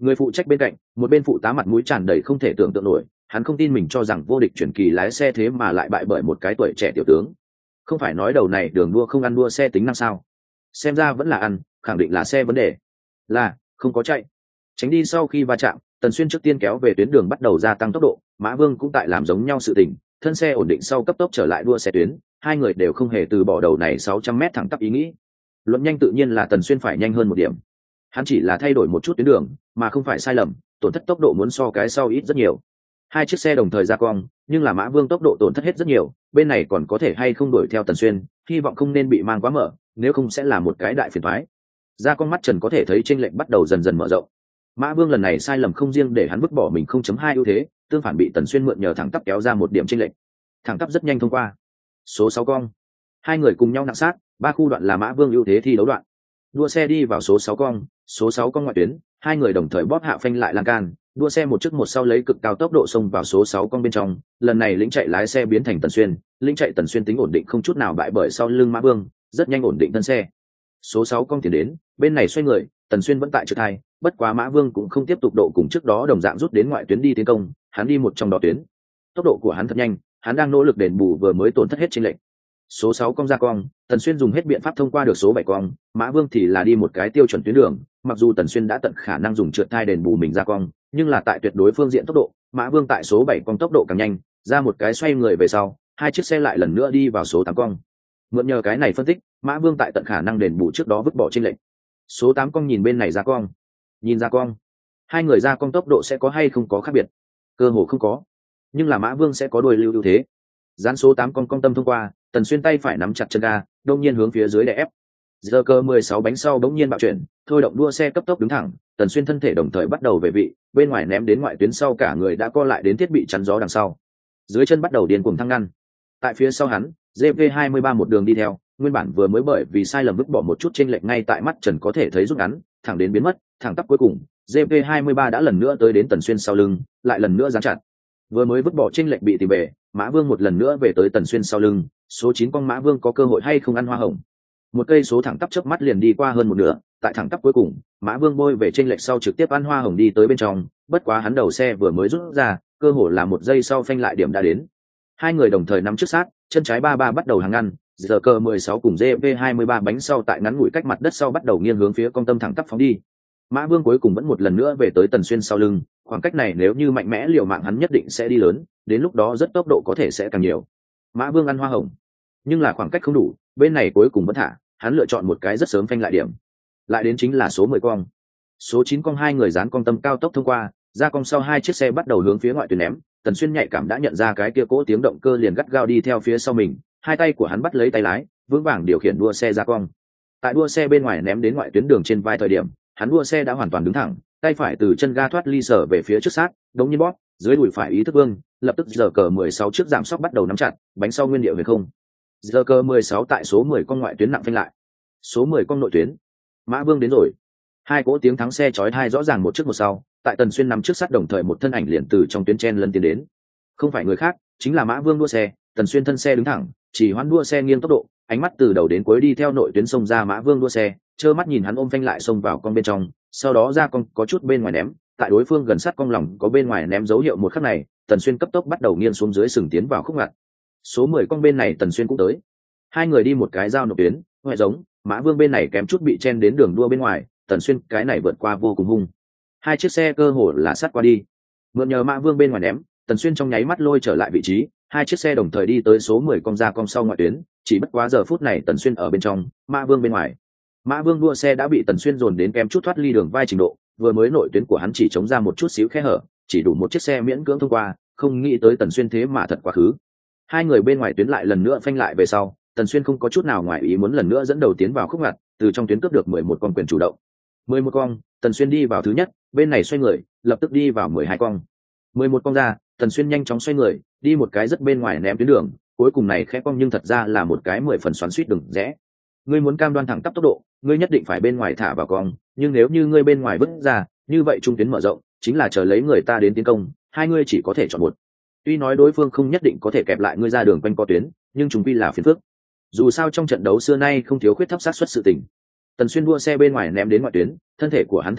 Người phụ trách bên cạnh một bên phụ tá mặt mũi tràn đầy không thể tưởng tượng nổi, hắn không tin mình cho rằng vô địch chuyển kỳ lái xe thế mà lại bại bởi một cái tuổi trẻ tiểu tướng. Không phải nói đầu này đường đua không ăn đua xe tính năng sao? Xem ra vẫn là ăn, khẳng định là xe vấn đề. Là không có chạy. Tránh đi sau khi va chạm, Tần Xuyên trước tiên kéo về tuyến đường bắt đầu gia tăng tốc độ, Mã Vương cũng tại làm giống nhau sự tình, thân xe ổn định sau cấp tốc trở lại đua xe tuyến, hai người đều không hề từ bỏ đầu này sáu trăm mét thẳng tắp ý nghĩ. Luận nhanh tự nhiên là Tần Xuyên phải nhanh hơn một điểm. Hắn chỉ là thay đổi một chút tuyến đường, mà không phải sai lầm, tổn thất tốc độ muốn so cái sau ít rất nhiều. Hai chiếc xe đồng thời ra cong, nhưng là Mã Vương tốc độ tổn thất hết rất nhiều, bên này còn có thể hay không đuổi theo Tần Xuyên, hy vọng không nên bị mang quá mở, nếu không sẽ là một cái đại phiền toái. Ra con mắt Trần có thể thấy chênh lệch bắt đầu dần dần mở rộng. Mã Vương lần này sai lầm không riêng để hắn vứt bỏ mình không chấm hai ưu thế, tương phản bị Tần Xuyên mượn nhờ thẳng tắp kéo ra một điểm chênh lệch. Thẳng tắp rất nhanh thông qua. Số sáu cong. Hai người cùng nhau nặng sát, ba khu đoạn là Mã Vương ưu thế thi đấu đoạn. Đua xe đi vào số sáu cong, số sáu cong ngoại tuyến, hai người đồng thời bóp hạ phanh lại lan can, đua xe một trước một sau lấy cực cao tốc độ xông vào số sáu cong bên trong, lần này lĩnh chạy lái xe biến thành Tần Xuyên, lĩnh chạy Tần Xuyên tính ổn định không chút nào bại bởi sau lưng Mã Vương, rất nhanh ổn định thân xe. Số sáu cong tiến đến, bên này xoay người, Tần Xuyên vẫn tại trượt thai, bất quá Mã Vương cũng không tiếp tục độ cùng trước đó đồng dạng rút đến ngoại tuyến đi tiến công, hắn đi một trong đó tuyến. Tốc độ của hắn thật nhanh, hắn đang nỗ lực đền bù vừa mới tổn thất hết chênh lệch. Số sáu cong ra cong, Tần Xuyên dùng hết biện pháp thông qua được số bảy cong, Mã Vương thì là đi một cái tiêu chuẩn tuyến đường, mặc dù Tần Xuyên đã tận khả năng dùng trượt thai đền bù mình ra cong, nhưng là tại tuyệt đối phương diện tốc độ, Mã Vương tại số bảy cong tốc độ càng nhanh, ra một cái xoay người về sau, hai chiếc xe lại lần nữa đi vào số tám cong. Mượn nhờ cái này phân tích, Mã Vương tại tận khả năng đền bù trước đó vứt bỏ chênh lệch. Số tám cong nhìn bên này ra cong, nhìn ra cong, hai người ra cong tốc độ sẽ có hay không có khác biệt? Cơ hồ không có, nhưng là Mã Vương sẽ có đuôi lưu ưu thế. Dán số tám cong cong tâm thông qua, Tần Xuyên tay phải nắm chặt chân ga, đông nhiên hướng phía dưới đè ép. Giờ cơ mười sáu bánh sau bỗng nhiên bạo chuyển, thôi động đua xe cấp tốc đứng thẳng, Tần Xuyên thân thể đồng thời bắt đầu về vị, bên ngoài ném đến ngoại tuyến sau cả người đã co lại đến thiết bị chắn gió đằng sau. Dưới chân bắt đầu điên cuồng thăng ngăn. Tại phía sau hắn, giê vê hai mươi ba một đường đi theo, nguyên bản vừa mới bởi vì sai lầm vứt bỏ một chút chênh lệch ngay tại mắt Trần có thể thấy rút ngắn, thẳng đến biến mất, thẳng tắp cuối cùng, giê vê hai mươi ba đã lần nữa tới đến Tần Xuyên sau lưng, lại lần nữa dán chặt. Vừa mới vứt bỏ chênh lệch bị tìm về, Mã Vương một lần nữa về tới Tần Xuyên sau lưng, số chín con Mã Vương có cơ hội hay không ăn hoa hồng. Một cây số thẳng tắp chớp mắt liền đi qua hơn một nửa, tại thẳng tắp cuối cùng, Mã Vương bôi về chênh lệch sau trực tiếp ăn hoa hồng đi tới bên trong, bất quá hắn đầu xe vừa mới rút ra, cơ hội là một giây sau phanh lại điểm đã đến. Hai người đồng thời nắm trước sát, chân trái ba ba bắt đầu hàng ngăn, giờ cơ mười sáu cùng giê vê hai mươi ba bánh sau tại ngắn ngủi cách mặt đất sau bắt đầu nghiêng hướng phía con tâm thẳng tắp phóng đi. Mã Vương cuối cùng vẫn một lần nữa về tới Tần Xuyên sau lưng, khoảng cách này nếu như mạnh mẽ liều mạng hắn nhất định sẽ đi lớn, đến lúc đó rất tốc độ có thể sẽ càng nhiều. Mã Vương ăn hoa hồng, nhưng là khoảng cách không đủ, bên này cuối cùng vẫn thả, hắn lựa chọn một cái rất sớm phanh lại điểm. Lại đến chính là số mười cong. Số chín cong hai người dán con tâm cao tốc thông qua, ra cong sau hai chiếc xe bắt đầu hướng phía ngoại tuyến ném, Tần Xuyên nhạy cảm đã nhận ra cái kia cỗ tiếng động cơ liền gắt gao đi theo phía sau mình, hai tay của hắn bắt lấy tay lái, vững vàng điều khiển đua xe ra cong. Tại đua xe bên ngoài ném đến ngoại tuyến đường trên vai thời điểm, hắn đua xe đã hoàn toàn đứng thẳng, tay phải từ chân ga thoát ly sở về phía trước sát, đống nhiên bóp, dưới đùi phải ý thức vương, lập tức giờ cờ mười sáu trước giảm sóc bắt đầu nắm chặt, bánh sau nguyên điệu về không. Giờ cờ mười sáu tại số mười con ngoại tuyến nặng phanh lại. Số mười con nội tuyến. Mã Vương đến rồi. Hai cỗ tiếng thắng xe chói tai rõ ràng một trước một sau, tại Tần Xuyên nắm trước sát đồng thời một thân ảnh liền từ trong tuyến chen lấn tiến đến. Không phải người khác, chính là Mã Vương đua xe, Tần Xuyên thân xe đứng thẳng, chỉ hoãn đua xe nghiêng tốc độ, ánh mắt từ đầu đến cuối đi theo nội tuyến xông ra Mã Vương đua xe, trơ mắt nhìn hắn ôm phanh lại xông vào con bên trong, sau đó ra con có chút bên ngoài ném, tại đối phương gần sát con lòng có bên ngoài ném dấu hiệu một khắc này, Tần Xuyên cấp tốc bắt đầu nghiêng xuống dưới sừng tiến vào khúc ngặt. Số mười con bên này Tần Xuyên cũng tới. Hai người đi một cái giao nộp tuyến, ngoại giống, Mã Vương bên này kém chút bị chen đến đường đua bên ngoài, Tần Xuyên cái này vượt qua vô cùng hung. Hai chiếc xe cơ hồ là sát qua đi. Mượn nhờ Mã Vương bên ngoài ném, Tần Xuyên trong nháy mắt lôi trở lại vị trí, hai chiếc xe đồng thời đi tới số mười con ra con sau ngoại tuyến, chỉ bất quá giờ phút này Tần Xuyên ở bên trong, Mã Vương bên ngoài. Mã Vương đua xe đã bị Tần Xuyên dồn đến kém chút thoát ly đường vai trình độ, vừa mới nội tuyến của hắn chỉ chống ra một chút xíu khe hở, chỉ đủ một chiếc xe miễn cưỡng thông qua, không nghĩ tới Tần Xuyên thế mà thật quá khứ. Hai người bên ngoài tuyến lại lần nữa phanh lại về sau, Tần Xuyên không có chút nào ngoài ý muốn lần nữa dẫn đầu tiến vào khúc ngặt, từ trong tuyến cướp được mười một con quyền chủ động. mười một con, Tần Xuyên đi vào thứ nhất, bên này xoay người, lập tức đi vào mười hai con. mười một con ra, Tần Xuyên nhanh chóng xoay người, đi một cái rất bên ngoài ném tuyến đường, cuối cùng này khẽ cong nhưng thật ra là một cái mười phần xoắn xuýt đường rẽ. Ngươi muốn cam đoan thẳng tắp tốc độ, ngươi nhất định phải bên ngoài thả vào cong, nhưng nếu như ngươi bên ngoài vứt ra, như vậy trung tuyến mở rộng, chính là chờ lấy người ta đến tiến công, hai ngươi chỉ có thể chọn một. Tuy nói đối phương không nhất định có thể kẹp lại ngươi ra đường quanh co tuyến, nhưng chúng quy là phiền phức. Dù sao trong trận đấu xưa nay không thiếu khuyết thấp sát suất sự tình. Tần Xuyên đua xe bên ngoài ném đến ngoại tuyến, thân thể của hắn thẳng tắp,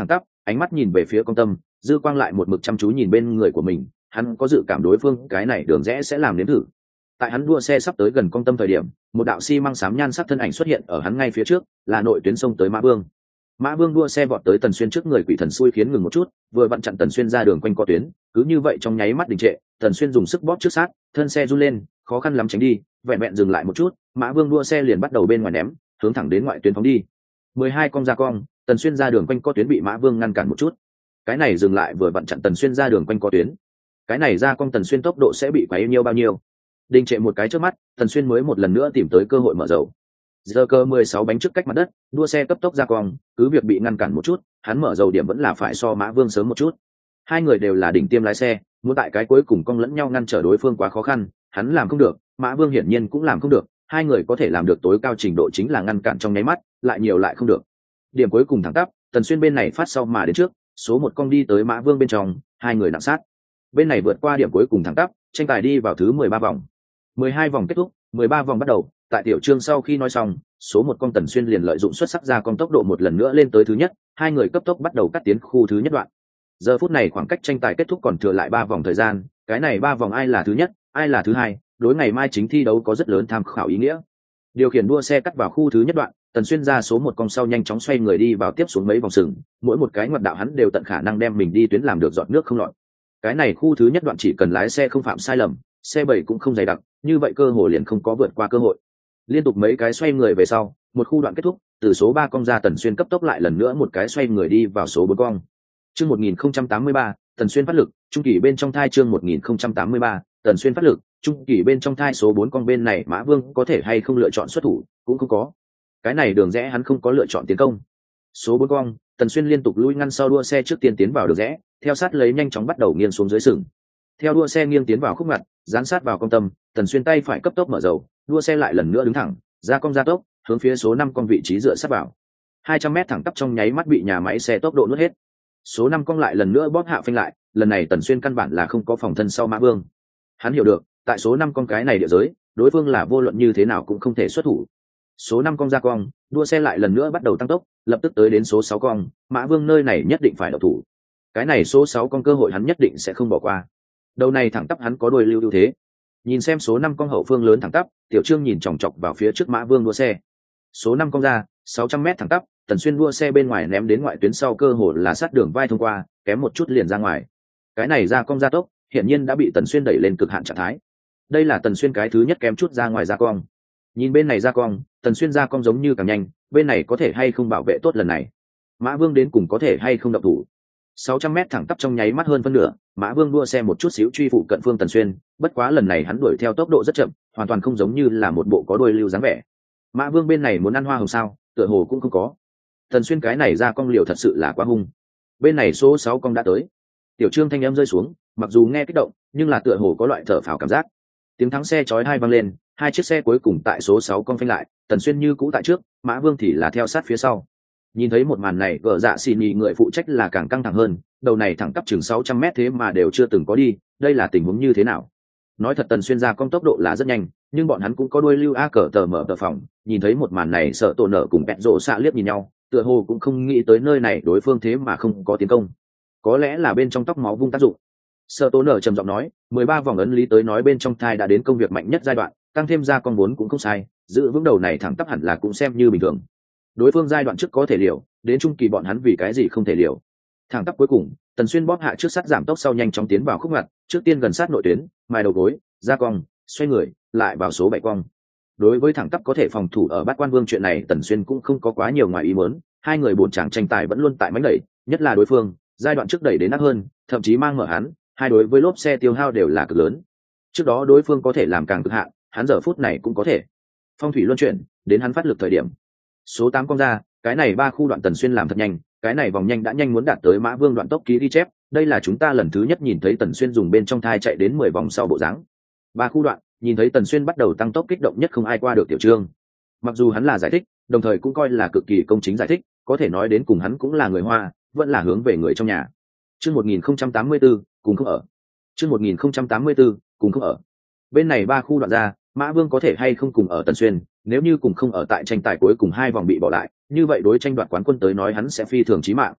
ánh mắt nhìn về phía Công Tâm, dư quang lại một mực chăm chú nhìn bên người của mình, hắn có dự cảm đối phương cái này đường rẽ sẽ làm nếm thử. Tại hắn đua xe sắp tới gần Công Tâm thời điểm, một đạo xi măng xám nhan sắc thân ảnh xuất hiện ở hắn ngay phía trước, là nội tuyến sông tới Mã Vương. Mã Vương đua xe vọt tới Tần Xuyên trước người, quỷ thần xui khiến ngừng một chút, vừa vặn chặn Tần Xuyên ra đường quanh co tuyến, cứ như vậy trong nháy mắt đình trệ, Tần Xuyên dùng sức bóp trước sát, thân xe run lên, khó khăn lắm tránh đi, vẹn vẹn dừng lại một chút, Mã Vương đua xe liền bắt đầu bên ngoài ném, hướng thẳng đến ngoại tuyến phóng đi. mười hai con ra cong, Tần Xuyên ra đường quanh co tuyến bị Mã Vương ngăn cản một chút. Cái này dừng lại vừa vặn chặn Tần Xuyên ra đường quanh co tuyến. Cái này ra cong Tần Xuyên tốc độ sẽ bị quấy nhiêu bao nhiêu? Đình trệ một cái trước mắt, Tần Xuyên mới một lần nữa tìm tới cơ hội mở dầu. Giờ cơ mười sáu bánh trước cách mặt đất, đua xe cấp tốc ra cong, cứ việc bị ngăn cản một chút, hắn mở dầu điểm vẫn là phải so Mã Vương sớm một chút. Hai người đều là đỉnh tiêm lái xe, muốn tại cái cuối cùng cong lẫn nhau ngăn trở đối phương quá khó khăn, hắn làm không được, Mã Vương hiển nhiên cũng làm không được, hai người có thể làm được tối cao trình độ chính là ngăn cản trong nháy mắt, lại nhiều lại không được. Điểm cuối cùng thẳng tắp, Tần Xuyên bên này phát sau mà đến trước, số một cong đi tới Mã Vương bên trong, hai người nặng sát. Bên này vượt qua điểm cuối cùng thẳng tắp, tranh tài đi vào thứ mười ba vòng. mười hai vòng kết thúc, mười ba vòng bắt đầu, tại tiểu chương sau khi nói xong, số một con Tần Xuyên liền lợi dụng xuất sắc ra con tốc độ một lần nữa lên tới thứ nhất, hai người cấp tốc bắt đầu cắt tiến khu thứ nhất đoạn. Giờ phút này khoảng cách tranh tài kết thúc còn thừa lại ba vòng thời gian, cái này ba vòng ai là thứ nhất, ai là thứ hai, đối ngày mai chính thi đấu có rất lớn tham khảo ý nghĩa. Điều khiển đua xe cắt vào khu thứ nhất đoạn, Tần Xuyên ra số một con sau nhanh chóng xoay người đi vào tiếp xuống mấy vòng sừng, mỗi một cái ngoặt đạo hắn đều tận khả năng đem mình đi tuyến làm được giọt nước không lọt. Cái này khu thứ nhất đoạn chỉ cần lái xe không phạm sai lầm, xe bảy cũng không dày đặc, như vậy cơ hội liền không có vượt qua cơ hội. Liên tục mấy cái xoay người về sau, một khu đoạn kết thúc, từ số ba cong ra Tần Xuyên cấp tốc lại lần nữa một cái xoay người đi vào số bốn cong. Chương một nghìn không trăm tám mươi ba, Tần Xuyên phát lực, trung kỳ bên trong thai chương một nghìn không trăm tám mươi ba, Tần Xuyên phát lực, trung kỳ bên trong thai số bốn cong bên này Mã Vương có thể hay không lựa chọn xuất thủ, cũng không có. Cái này đường rẽ hắn không có lựa chọn tiến công. Số bốn cong, Tần Xuyên liên tục lui ngăn sau đua xe trước tiên tiến vào đường rẽ, theo sát lấy nhanh chóng bắt đầu nghiêng xuống dưới sừng. Theo đua xe nghiêng tiến vào khúc ngặt, dán sát vào cong tâm, Tần Xuyên tay phải cấp tốc mở dầu, đua xe lại lần nữa đứng thẳng, ra cong gia tốc, hướng phía số năm cong vị trí dựa sát vào. hai trăm mét thẳng tắp trong nháy mắt bị nhà máy xe tốc độ nuốt hết. Số năm cong lại lần nữa bóp hạ phanh lại, lần này Tần Xuyên căn bản là không có phòng thân sau Mã Vương. Hắn hiểu được, tại số năm cong cái này địa giới, đối phương là vô luận như thế nào cũng không thể xuất thủ. Số năm cong ra cong, đua xe lại lần nữa bắt đầu tăng tốc, lập tức tới đến số sáu cong, Mã Vương nơi này nhất định phải độc thủ. Cái này số sáu cong cơ hội hắn nhất định sẽ không bỏ qua. Đầu này thẳng tắp hắn có đôi lưu ưu thế. Nhìn xem số năm cong hậu phương lớn thẳng tắp, Tiểu Trương nhìn chòng chọc vào phía trước Mã Vương đua xe. Số năm cong ra, sáu trăm mét thẳng tắp, Tần Xuyên đua xe bên ngoài ném đến ngoại tuyến sau cơ hội là sát đường vai thông qua, kém một chút liền ra ngoài. Cái này ra cong ra tốc, hiện nhiên đã bị Tần Xuyên đẩy lên cực hạn trạng thái. Đây là Tần Xuyên cái thứ nhất kém chút ra ngoài ra cong. Nhìn bên này ra cong, Tần Xuyên ra cong giống như càng nhanh, bên này có thể hay không bảo vệ tốt lần này. Mã Vương đến cùng có thể hay không động thủ. sáu trăm mét thẳng tắp trong nháy mắt hơn phân nửa, Mã Vương đua xe một chút xíu truy phụ cận phương Tần Xuyên, bất quá lần này hắn đuổi theo tốc độ rất chậm, hoàn toàn không giống như là một bộ có đuôi lưu dáng vẻ. Mã Vương bên này muốn ăn hoa hồng sao, tựa hồ cũng không có. Tần Xuyên cái này ra cong liều thật sự là quá hung. Bên này số sáu cong đã tới. Tiểu Trương thanh âm rơi xuống, mặc dù nghe kích động, nhưng là tựa hồ có loại thở phào cảm giác. Tiếng thắng xe chói tai vang lên, hai chiếc xe cuối cùng tại số sáu cong phanh lại, Tần Xuyên như cũ tại trước, Mã Vương thì là theo sát phía sau. Nhìn thấy một màn này, gỡ dạ xì nhì người phụ trách là càng căng thẳng hơn, đầu này thẳng tắp chừng sáu trăm mét thế mà đều chưa từng có đi, đây là tình huống như thế nào? Nói thật Tần Xuyên ra cong tốc độ là rất nhanh, nhưng bọn hắn cũng có đuôi lưu a cờ tờ mở tờ phòng, nhìn thấy một màn này sợ tổ nở cùng bẹt rộ xạ liếc nhìn nhau, tựa hồ cũng không nghĩ tới nơi này đối phương thế mà không có tiến công. Có lẽ là bên trong tóc máu vung tác dụng. Sợ tổ nở trầm giọng nói, mười ba vòng ấn lý tới nói bên trong thai đã đến công việc mạnh nhất giai đoạn, tăng thêm ra con vốn cũng không sai, giữ vững đầu này thẳng tắp hẳn là cũng xem như bình thường. Đối phương giai đoạn trước có thể liều, đến trung kỳ bọn hắn vì cái gì không thể liều. Thẳng tắp cuối cùng, Tần Xuyên bóp hạ trước sắt giảm tốc sau nhanh chóng tiến vào khúc ngặt, trước tiên gần sát nội tuyến, mài đầu gối, ra cong, xoay người, lại vào số bảy cong. Đối với thẳng tắp có thể phòng thủ ở Bát Quan Vương chuyện này, Tần Xuyên cũng không có quá nhiều ngoài ý muốn, hai người bốn chàng tranh tài vẫn luôn tại mánh đẩy, nhất là đối phương, giai đoạn trước đẩy đến nát hơn, thậm chí mang mở hắn, hai đối với lốp xe tiêu hao đều là cực lớn. Trước đó đối phương có thể làm càng cực hạn, hắn giờ phút này cũng có thể. Phong thủy luân chuyển, đến hắn phát lực thời điểm. Số tám cong ra, cái này ba khu đoạn Tần Xuyên làm thật nhanh, cái này vòng nhanh đã nhanh muốn đạt tới Mã Vương đoạn tốc ký ghi chép, đây là chúng ta lần thứ nhất nhìn thấy Tần Xuyên dùng bên trong thai chạy đến mười vòng sau bộ dáng. Ba khu đoạn, nhìn thấy Tần Xuyên bắt đầu tăng tốc kích động nhất không ai qua được Tiểu Trương. Mặc dù hắn là giải thích, đồng thời cũng coi là cực kỳ công chính giải thích, có thể nói đến cùng hắn cũng là người Hoa, vẫn là hướng về người trong nhà. Chương một nghìn không trăm tám mươi tư, cùng không ở. Chương một nghìn không trăm tám mươi tư, cùng không ở. Bên này ba khu đoạn ra, Mã Vương có thể hay không cùng ở Tần Xuyên, nếu như cùng không ở tại tranh tài cuối cùng hai vòng bị bỏ lại, như vậy đối tranh đoạt quán quân tới nói hắn sẽ phi thường chí mạng.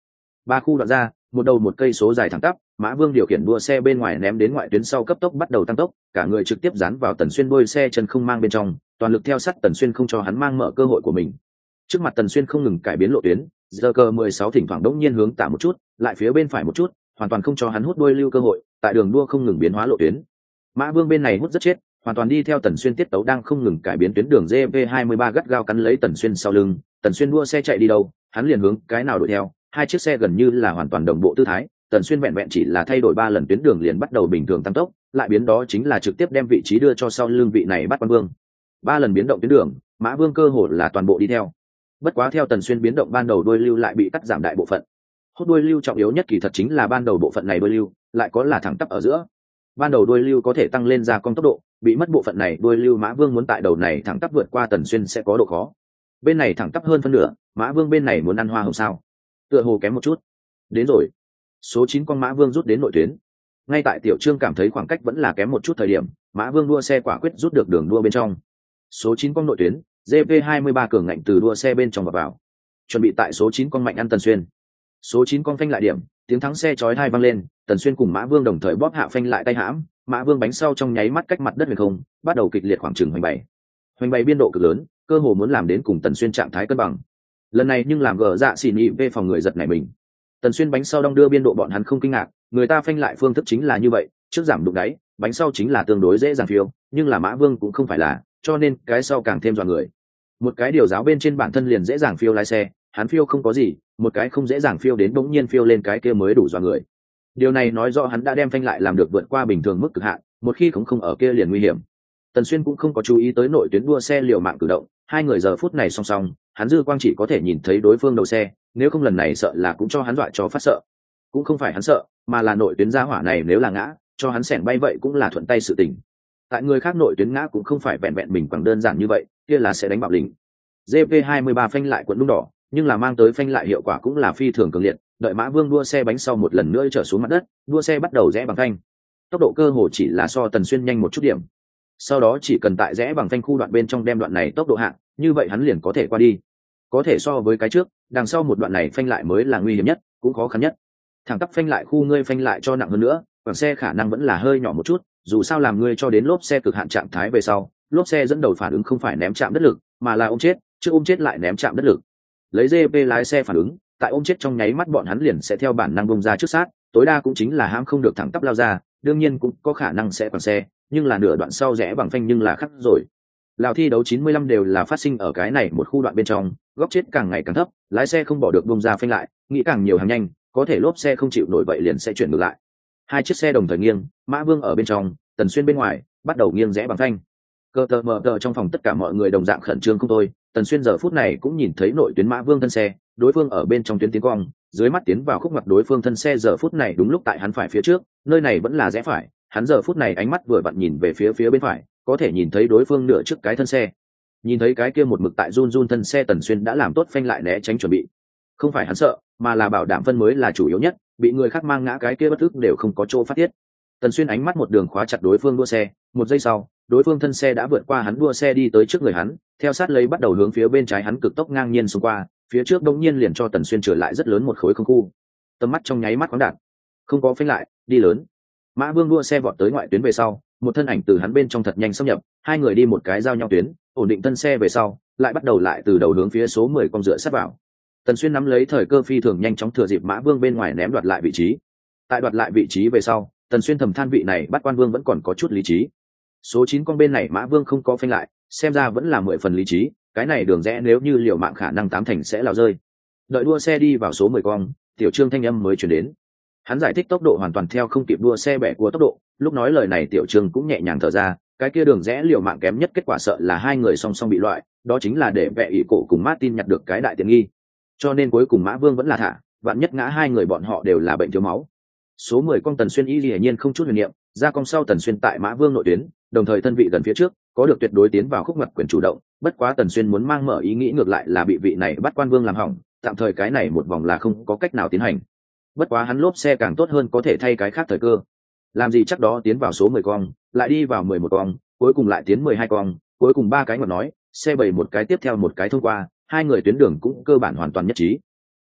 ba khu đoạn ra, một đầu một cây số dài thẳng tắp, Mã Vương điều khiển đua xe bên ngoài ném đến ngoại tuyến sau cấp tốc bắt đầu tăng tốc, cả người trực tiếp dán vào Tần Xuyên đuôi xe chân không mang bên trong, toàn lực theo sát Tần Xuyên không cho hắn mang mở cơ hội của mình. Trước mặt Tần Xuyên không ngừng cải biến lộ tuyến, giờ cờ mười sáu thỉnh thoảng đống nhiên hướng tả một chút, lại phía bên phải một chút, hoàn toàn không cho hắn hút đuôi lưu cơ hội, tại đường đua không ngừng biến hóa lộ tuyến. Mã Vương bên này hút rất chết, hoàn toàn đi theo Tần Xuyên tiết tấu đang không ngừng cải biến tuyến đường G P hai mươi ba gắt gao cắn lấy Tần Xuyên sau lưng, Tần Xuyên đua xe chạy đi đâu, hắn liền hướng cái nào đuổi theo, hai chiếc xe gần như là hoàn toàn đồng bộ tư thái. Tần Xuyên vẹn vẹn chỉ là thay đổi ba lần tuyến đường liền bắt đầu bình thường tăng tốc, lại biến đó chính là trực tiếp đem vị trí đưa cho sau lưng vị này bắt quan vương. Ba lần biến động tuyến đường, Mã Vương cơ hồ là toàn bộ đi theo. Bất quá theo Tần Xuyên biến động ban đầu đuôi lưu lại bị cắt giảm đại bộ phận. Hút đuôi lưu trọng yếu nhất kỳ thật chính là ban đầu bộ phận này đuôi lưu, lại có là thẳng tắp ở giữa. Ban đầu đuôi lưu có thể tăng lên ra cong tốc độ, bị mất bộ phận này đuôi lưu Mã Vương muốn tại đầu này thẳng tắp vượt qua Tần Xuyên sẽ có độ khó. Bên này thẳng tắp hơn phân nửa, Mã Vương bên này muốn ăn hoa hồng sao? Tựa hồ kém một chút. Đến rồi. Số chín con Mã Vương rút đến nội tuyến. Ngay tại Tiểu Trương cảm thấy khoảng cách vẫn là kém một chút thời điểm, Mã Vương đua xe quả quyết rút được đường đua bên trong. Số chín con nội tuyến, G P hai mươi ba cường ngạnh từ đua xe bên trong và vào. Chuẩn bị tại số chín con mạnh ăn Tần Xuyên. Số chín con phanh lại điểm, tiếng thắng xe chói tai vang lên, Tần Xuyên cùng Mã Vương đồng thời bóp hạ phanh lại tay hãm, Mã Vương bánh sau trong nháy mắt cách mặt đất huyền không, bắt đầu kịch liệt khoảng chừng hoành bảy. Hoành bảy biên độ cực lớn, cơ hồ muốn làm đến cùng Tần Xuyên trạng thái cân bằng. Lần này nhưng làm gờ dạ xỉn nhị về phòng người giật nảy mình. Tần Xuyên bánh sau đong đưa biên độ bọn hắn không kinh ngạc, người ta phanh lại phương thức chính là như vậy, trước giảm đụng đáy, bánh sau chính là tương đối dễ dàng phiêu, nhưng là Mã Vương cũng không phải là, cho nên cái sau càng thêm dọa người. Một cái điều giáo bên trên bản thân liền dễ dàng phiêu lái xe, hắn phiêu không có gì, một cái không dễ dàng phiêu đến bỗng nhiên phiêu lên cái kia mới đủ dọa người. Điều này nói rõ hắn đã đem phanh lại làm được vượt qua bình thường mức cực hạn, một khi không không ở kia liền nguy hiểm. Tần Xuyên cũng không có chú ý tới nội tuyến đua xe liều mạng cử động, hai người giờ phút này song song, hắn dư quang chỉ có thể nhìn thấy đối phương đầu xe, nếu không lần này sợ là cũng cho hắn dọa cho phát sợ. Cũng không phải hắn sợ, mà là nội tuyến gia hỏa này nếu là ngã, cho hắn xẻng bay vậy cũng là thuận tay sự tình. Tại người khác nội tuyến ngã cũng không phải vẹn vẹn mình quẳng đơn giản như vậy, kia là sẽ đánh bạo lĩnh. G P hai mươi ba phanh lại quận đung đỏ, nhưng là mang tới phanh lại hiệu quả cũng là phi thường cường liệt, đợi Mã Vương đua xe bánh sau một lần nữa trở xuống mặt đất, đua xe bắt đầu rẽ bằng phanh. Tốc độ cơ hồ chỉ là so Tần Xuyên nhanh một chút điểm. Sau đó chỉ cần tại rẽ bằng phanh khu đoạn bên trong đem đoạn này tốc độ hạ, như vậy hắn liền có thể qua đi. Có thể so với cái trước, đằng sau một đoạn này phanh lại mới là nguy hiểm nhất, cũng khó khăn nhất. Thẳng tắp phanh lại khu ngươi phanh lại cho nặng hơn nữa, quảng xe khả năng vẫn là hơi nhỏ một chút, dù sao làm ngươi cho đến lốp xe cực hạn trạng thái về sau, lốp xe dẫn đầu phản ứng không phải ném chạm đất lực, mà là ôm chết, trước ôm chết lại ném chạm đất lực. Lấy G P lái xe phản ứng, tại ôm chết trong nháy mắt bọn hắn liền sẽ theo bản năng bung ra trước sát, tối đa cũng chính là hãm không được thẳng tắp lao ra, đương nhiên cũng có khả năng sẽ quảng xe, nhưng là nửa đoạn sau rẽ bằng phanh nhưng là khắc rồi. Lào thi đấu chín mươi lăm đều là phát sinh ở cái này một khu đoạn bên trong, góc chết càng ngày càng thấp, lái xe không bỏ được bung ra phanh lại, nghĩ càng nhiều hàng nhanh, có thể lốp xe không chịu nổi vậy liền sẽ chuyển ngược lại. Hai chiếc xe đồng thời nghiêng, Mã Vương ở bên trong, Tần Xuyên bên ngoài, bắt đầu nghiêng rẽ bằng phanh. Cơ tờ mờ tờ trong phòng tất cả mọi người đồng dạng khẩn trương không thôi, Tần Xuyên giờ phút này cũng nhìn thấy nội tuyến Mã Vương thân xe, đối phương ở bên trong tuyến tiến cong, dưới mắt tiến vào khúc ngoặt đối phương thân xe giờ phút này đúng lúc tại hắn phải phía trước, nơi này vẫn là rẽ phải, hắn giờ phút này ánh mắt vừa vặn nhìn về phía phía bên phải, có thể nhìn thấy đối phương nửa trước cái thân xe. Nhìn thấy cái kia một mực tại run run thân xe, Tần Xuyên đã làm tốt phanh lại né tránh chuẩn bị. Không phải hắn sợ, mà là bảo đảm phân mới là chủ yếu nhất, bị người khác mang ngã cái kia bất ức đều không có chỗ phát tiết. Tần Xuyên ánh mắt một đường khóa chặt đối phương đua xe, một giây sau, đối phương thân xe đã vượt qua hắn đua xe đi tới trước người hắn, theo sát lấy bắt đầu hướng phía bên trái hắn cực tốc ngang nhiên xông qua, phía trước đống nhiên liền cho Tần Xuyên trở lại rất lớn một khối không khu. Tầm mắt trong nháy mắt khoáng đạt, không có phanh lại, đi lớn. Mã Vương đua xe vọt tới ngoại tuyến về sau, một thân ảnh từ hắn bên trong thật nhanh xâm nhập, hai người đi một cái giao nhau tuyến, ổn định thân xe về sau, lại bắt đầu lại từ đầu hướng phía số mười con dựa sát vào. Tần Xuyên nắm lấy thời cơ phi thường nhanh chóng thừa dịp Mã Vương bên ngoài ném đoạt lại vị trí. Tại đoạt lại vị trí về sau, Tần Xuyên thầm than vị này bắt quan vương vẫn còn có chút lý trí. Số chín con bên này Mã Vương không có phanh lại, xem ra vẫn là mười phần lý trí, cái này đường rẽ nếu như liều mạng khả năng tám thành sẽ lao rơi. Đợi đua xe đi vào số mười con, Tiểu Trương thanh âm mới chuyển đến. Hắn giải thích tốc độ hoàn toàn theo không kịp đua xe bẻ của tốc độ, lúc nói lời này Tiểu Trương cũng nhẹ nhàng thở ra, cái kia đường rẽ liều mạng kém nhất kết quả sợ là hai người song song bị loại, đó chính là để vẽ ỷ cổ cùng Martin nhặt được cái đại tiện nghi. Cho nên cuối cùng Mã Vương vẫn là thả, vạn nhất ngã hai người bọn họ đều là bệnh thiếu máu. Số mười con Tần Xuyên y hiển nhiên không chút huyền niệm, ra cong sau Tần Xuyên tại Mã Vương nội tuyến, đồng thời thân vị gần phía trước, có được tuyệt đối tiến vào khúc ngoặt quyền chủ động, bất quá Tần Xuyên muốn mang mở ý nghĩ ngược lại là bị vị này bắt quan vương làm hỏng, tạm thời cái này một vòng là không có cách nào tiến hành. Bất quá hắn lốp xe càng tốt hơn có thể thay cái khác thời cơ. Làm gì chắc đó tiến vào số mười con, lại đi vào mười một con, cuối cùng lại tiến mười hai con, cuối cùng ba cái ngọt nói, xe bảy một cái tiếp theo một cái thông qua, hai người tuyến đường cũng cơ bản hoàn toàn nhất trí.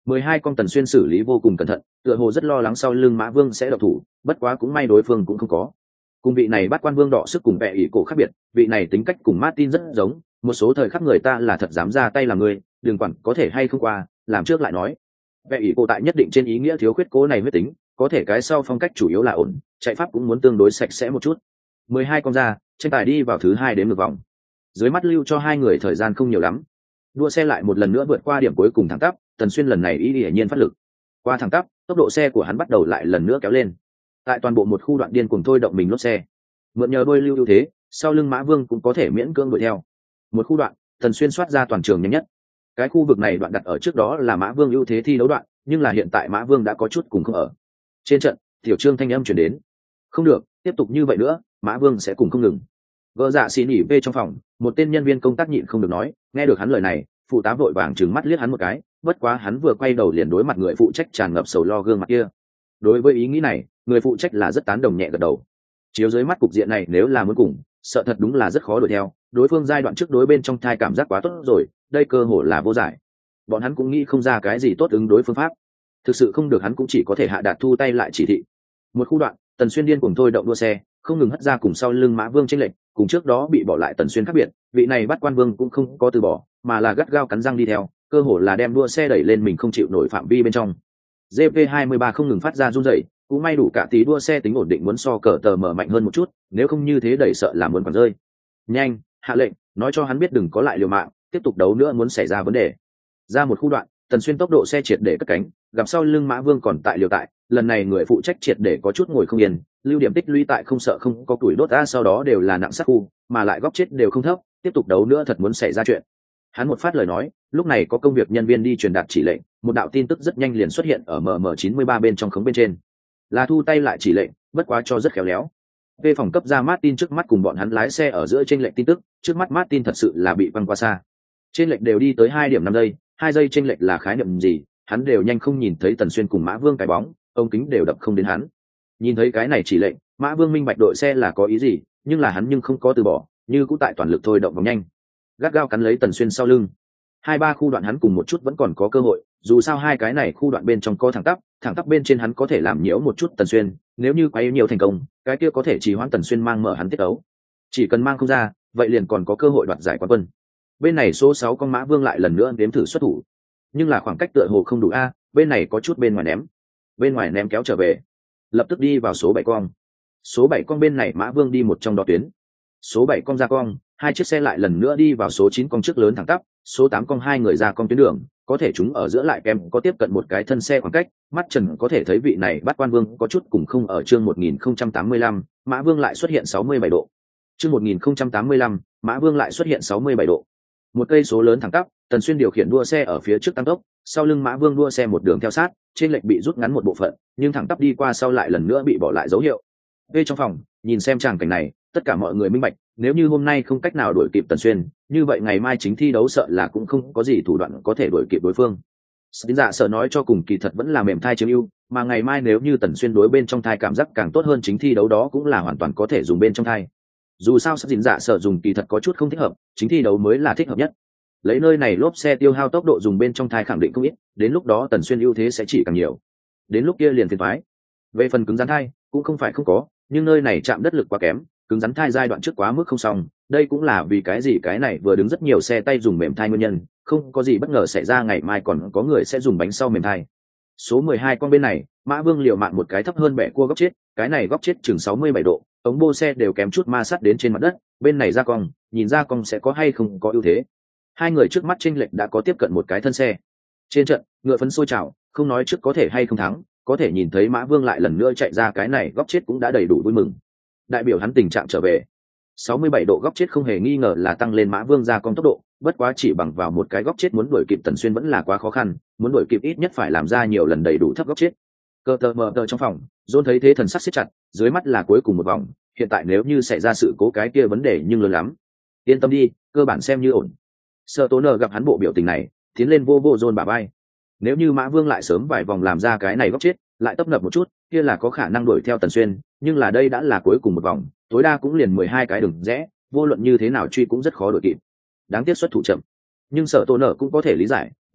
mười hai con Tần Xuyên xử lý vô cùng cẩn thận, tựa hồ rất lo lắng sau lưng Mã Vương sẽ độc thủ, bất quá cũng may đối phương cũng không có. Cùng vị này bắt quan vương đọ sức cùng vẻ ỷ cổ khác biệt, vị này tính cách cùng Martin rất giống, một số thời khắc người ta là thật dám ra tay làm người, đừng quản có thể hay không qua, làm trước lại nói. Vẻ ỷ cổ tại nhất định trên ý nghĩa thiếu khuyết cố này huyết tính, có thể cái sau phong cách chủ yếu là ổn, chạy pháp cũng muốn tương đối sạch sẽ một chút. mười hai con ra, tranh tài đi vào thứ hai đến ngược vòng. Dưới mắt lưu cho hai người thời gian không nhiều lắm. Đua xe lại một lần nữa vượt qua điểm cuối cùng thẳng tắp, Tần Xuyên lần này ý hiển nhiên phát lực. Qua thẳng tắp, tốc độ xe của hắn bắt đầu lại lần nữa kéo lên. Tại toàn bộ một khu đoạn điên cuồng thôi động mình lốp xe. Mượn nhờ đôi lưu ưu thế, sau lưng Mã Vương cũng có thể miễn cưỡng đuổi theo. Một khu đoạn, Tần Xuyên soát ra toàn trường nhanh nhất. Cái khu vực này đoạn đặt ở trước đó là Mã Vương ưu thế thi đấu đoạn, nhưng là hiện tại Mã Vương đã có chút cùng không ở. Trên trận, Tiểu Trương thanh âm truyền đến. Không được, tiếp tục như vậy nữa, Mã Vương sẽ cùng không ngừng. Vợ dạ xì nhỉ về trong phòng, một tên nhân viên công tác nhịn không được nói, nghe được hắn lời này, phụ tá vội vàng trừng mắt liếc hắn một cái, bất quá hắn vừa quay đầu liền đối mặt người phụ trách tràn ngập sầu lo gương mặt kia. Đối với ý nghĩ này, người phụ trách là rất tán đồng nhẹ gật đầu. Chiếu dưới mắt cục diện này nếu là muốn cùng, sợ thật đúng là rất khó đuổi theo, đối phương giai đoạn trước đối bên trong thai cảm giác quá tốt rồi, đây cơ hội là vô giải. Bọn hắn cũng nghĩ không ra cái gì tốt ứng đối phương pháp. Thực sự không được hắn cũng chỉ có thể hạ đạt thu tay lại chỉ thị. Một khu đoạn, Tần Xuyên điên cuồng thôi động đua xe, không ngừng hất ra cùng sau lưng Mã Vương chênh lệch, cùng trước đó bị bỏ lại Tần Xuyên khác biệt, vị này bắt quan vương cũng không có từ bỏ, mà là gắt gao cắn răng đi theo, cơ hồ là đem đua xe đẩy lên mình không chịu nổi phạm vi bên trong. giê pê hai mươi ba không ngừng phát ra run rẩy, cũng may đủ cả tí đua xe tính ổn định muốn so cờ tờ mở mạnh hơn một chút, nếu không như thế đẩy sợ là muốn còn rơi. Nhanh, hạ lệnh, nói cho hắn biết đừng có lại liều mạng, tiếp tục đấu nữa muốn xảy ra vấn đề. Ra một khu đoạn, Tần Xuyên tốc độ xe triệt để cất cánh, gặp sau lưng Mã Vương còn tại liều tại, lần này người phụ trách triệt để có chút ngồi không yên, lưu điểm tích lũy tại không sợ không có tuổi đốt ra, sau đó đều là nặng sát khu, mà lại góc chết đều không thấp, tiếp tục đấu nữa thật muốn xảy ra chuyện. Hắn một phát lời nói, lúc này có công việc nhân viên đi truyền đạt chỉ lệnh, một đạo tin tức rất nhanh liền xuất hiện ở em em chín mươi ba bên trong khống bên trên. Là thu tay lại chỉ lệnh, bất quá cho rất khéo léo. Về phòng cấp ra Martin trước mắt cùng bọn hắn lái xe ở giữa trên lệnh tin tức, trước mắt Martin thật sự là bị văng qua xa. Trên lệnh đều đi tới hai điểm năm giây, hai giây trên lệnh là khái niệm gì, hắn đều nhanh không nhìn thấy Tần Xuyên cùng Mã Vương cái bóng, ông kính đều đập không đến hắn. Nhìn thấy cái này chỉ lệnh, Mã Vương minh bạch đội xe là có ý gì, nhưng là hắn nhưng không có từ bỏ, như cũng tại toàn lực thôi động vòng nhanh, gắt gao cắn lấy Tần Xuyên sau lưng. Hai ba khu đoạn hắn cùng một chút vẫn còn có cơ hội, dù sao hai cái này khu đoạn bên trong có thẳng tắp, thẳng tắp bên trên hắn có thể làm nhiễu một chút Tần Xuyên, nếu như quá yếu nhiều thành công, cái kia có thể trì hoãn Tần Xuyên mang mở hắn tiết ấu. Chỉ cần mang không ra, vậy liền còn có cơ hội đoạt giải quán quân. Bên này số sáu con Mã Vương lại lần nữa đếm thử xuất thủ, nhưng là khoảng cách tựa hồ không đủ a, bên này có chút bên ngoài ném. Bên ngoài ném kéo trở về, lập tức đi vào số bảy con. Số bảy con bên này Mã Vương đi một trong đó tuyến. Số bảy con ra con, hai chiếc xe lại lần nữa đi vào số chín con trước lớn thẳng tắp, số tám con hai người ra con tuyến đường, có thể chúng ở giữa lại kèm có tiếp cận một cái thân xe khoảng cách, mắt trần có thể thấy vị này bắt quan vương có chút cùng không ở chương một nghìn không trăm tám mươi lăm, Mã Vương lại xuất hiện sáu mươi bảy độ. Chương một nghìn không trăm tám mươi lăm, Mã Vương lại xuất hiện sáu mươi bảy độ. Một cây số lớn thẳng tắp, Tần Xuyên điều khiển đua xe ở phía trước tăng tốc, sau lưng Mã Vương đua xe một đường theo sát, trên lệch bị rút ngắn một bộ phận, nhưng thẳng tắp đi qua sau lại lần nữa bị bỏ lại dấu hiệu. Về trong phòng, nhìn xem tràng cảnh này, tất cả mọi người minh bạch, nếu như hôm nay không cách nào đuổi kịp Tần Xuyên, như vậy ngày mai chính thi đấu sợ là cũng không có gì thủ đoạn có thể đuổi kịp đối phương. Tín dạ sợ nói cho cùng kỳ thật vẫn là mềm thai chiếm ưu, mà ngày mai nếu như Tần Xuyên đối bên trong thai cảm giác càng tốt hơn chính thi đấu đó cũng là hoàn toàn có thể dùng bên trong thai. Dù sao tín dạ sợ dùng kỳ thật có chút không thích hợp, chính thi đấu mới là thích hợp nhất. Lấy nơi này lốp xe tiêu hao tốc độ dùng bên trong thai khẳng định không ít, đến lúc đó Tần Xuyên ưu thế sẽ chỉ càng nhiều. Đến lúc kia liền phiền toái. Về phần cứng rắn thai, cũng không phải không có, nhưng nơi này chạm đất lực quá kém, cứng rắn thai giai đoạn trước quá mức không xong, đây cũng là vì cái gì cái này vừa đứng rất nhiều xe tay dùng mềm thai nguyên nhân, không có gì bất ngờ xảy ra ngày mai còn có người sẽ dùng bánh sau mềm thai. Số mười hai con bên này, Mã Vương liều mạng một cái thấp hơn bẻ cua góc chết, cái này góc chết chừng sáu mươi bảy độ, ống bô xe đều kém chút ma sát đến trên mặt đất, bên này ra cong, nhìn ra cong sẽ có hay không có ưu thế. Hai người trước mắt chênh lệch đã có tiếp cận một cái thân xe. Trên trận, ngựa phấn sôi trào, không nói trước có thể hay không thắng, có thể nhìn thấy Mã Vương lại lần nữa chạy ra cái này góc chết cũng đã đầy đủ vui mừng. Đại biểu hắn tình trạng trở về. sáu mươi bảy độ góc chết không hề nghi ngờ là tăng lên Mã Vương ra con tốc độ, bất quá chỉ bằng vào một cái góc chết muốn đuổi kịp Tần Xuyên vẫn là quá khó khăn, muốn đuổi kịp ít nhất phải làm ra nhiều lần đầy đủ thấp góc chết. Cơ tờ mờ tờ trong phòng, John thấy thế thần sắc siết chặt, dưới mắt là cuối cùng một vòng, hiện tại nếu như xảy ra sự cố cái kia vấn đề nhưng lớn lắm. Yên tâm đi, cơ bản xem như ổn. Sở Tố Nở gặp hắn bộ biểu tình này, tiến lên vô vô John bả vai. Nếu như Mã Vương lại sớm vài vòng làm ra cái này góc chết, lại tấp nập một chút, kia là có khả năng đuổi theo Tần Xuyên, nhưng là đây đã là cuối cùng một vòng, tối đa cũng liền mười hai cái đường rẽ, vô luận như thế nào truy cũng rất khó đuổi kịp. Đáng tiếc xuất thủ chậm. Nhưng Sở Tố Nở cũng có thể lý giải,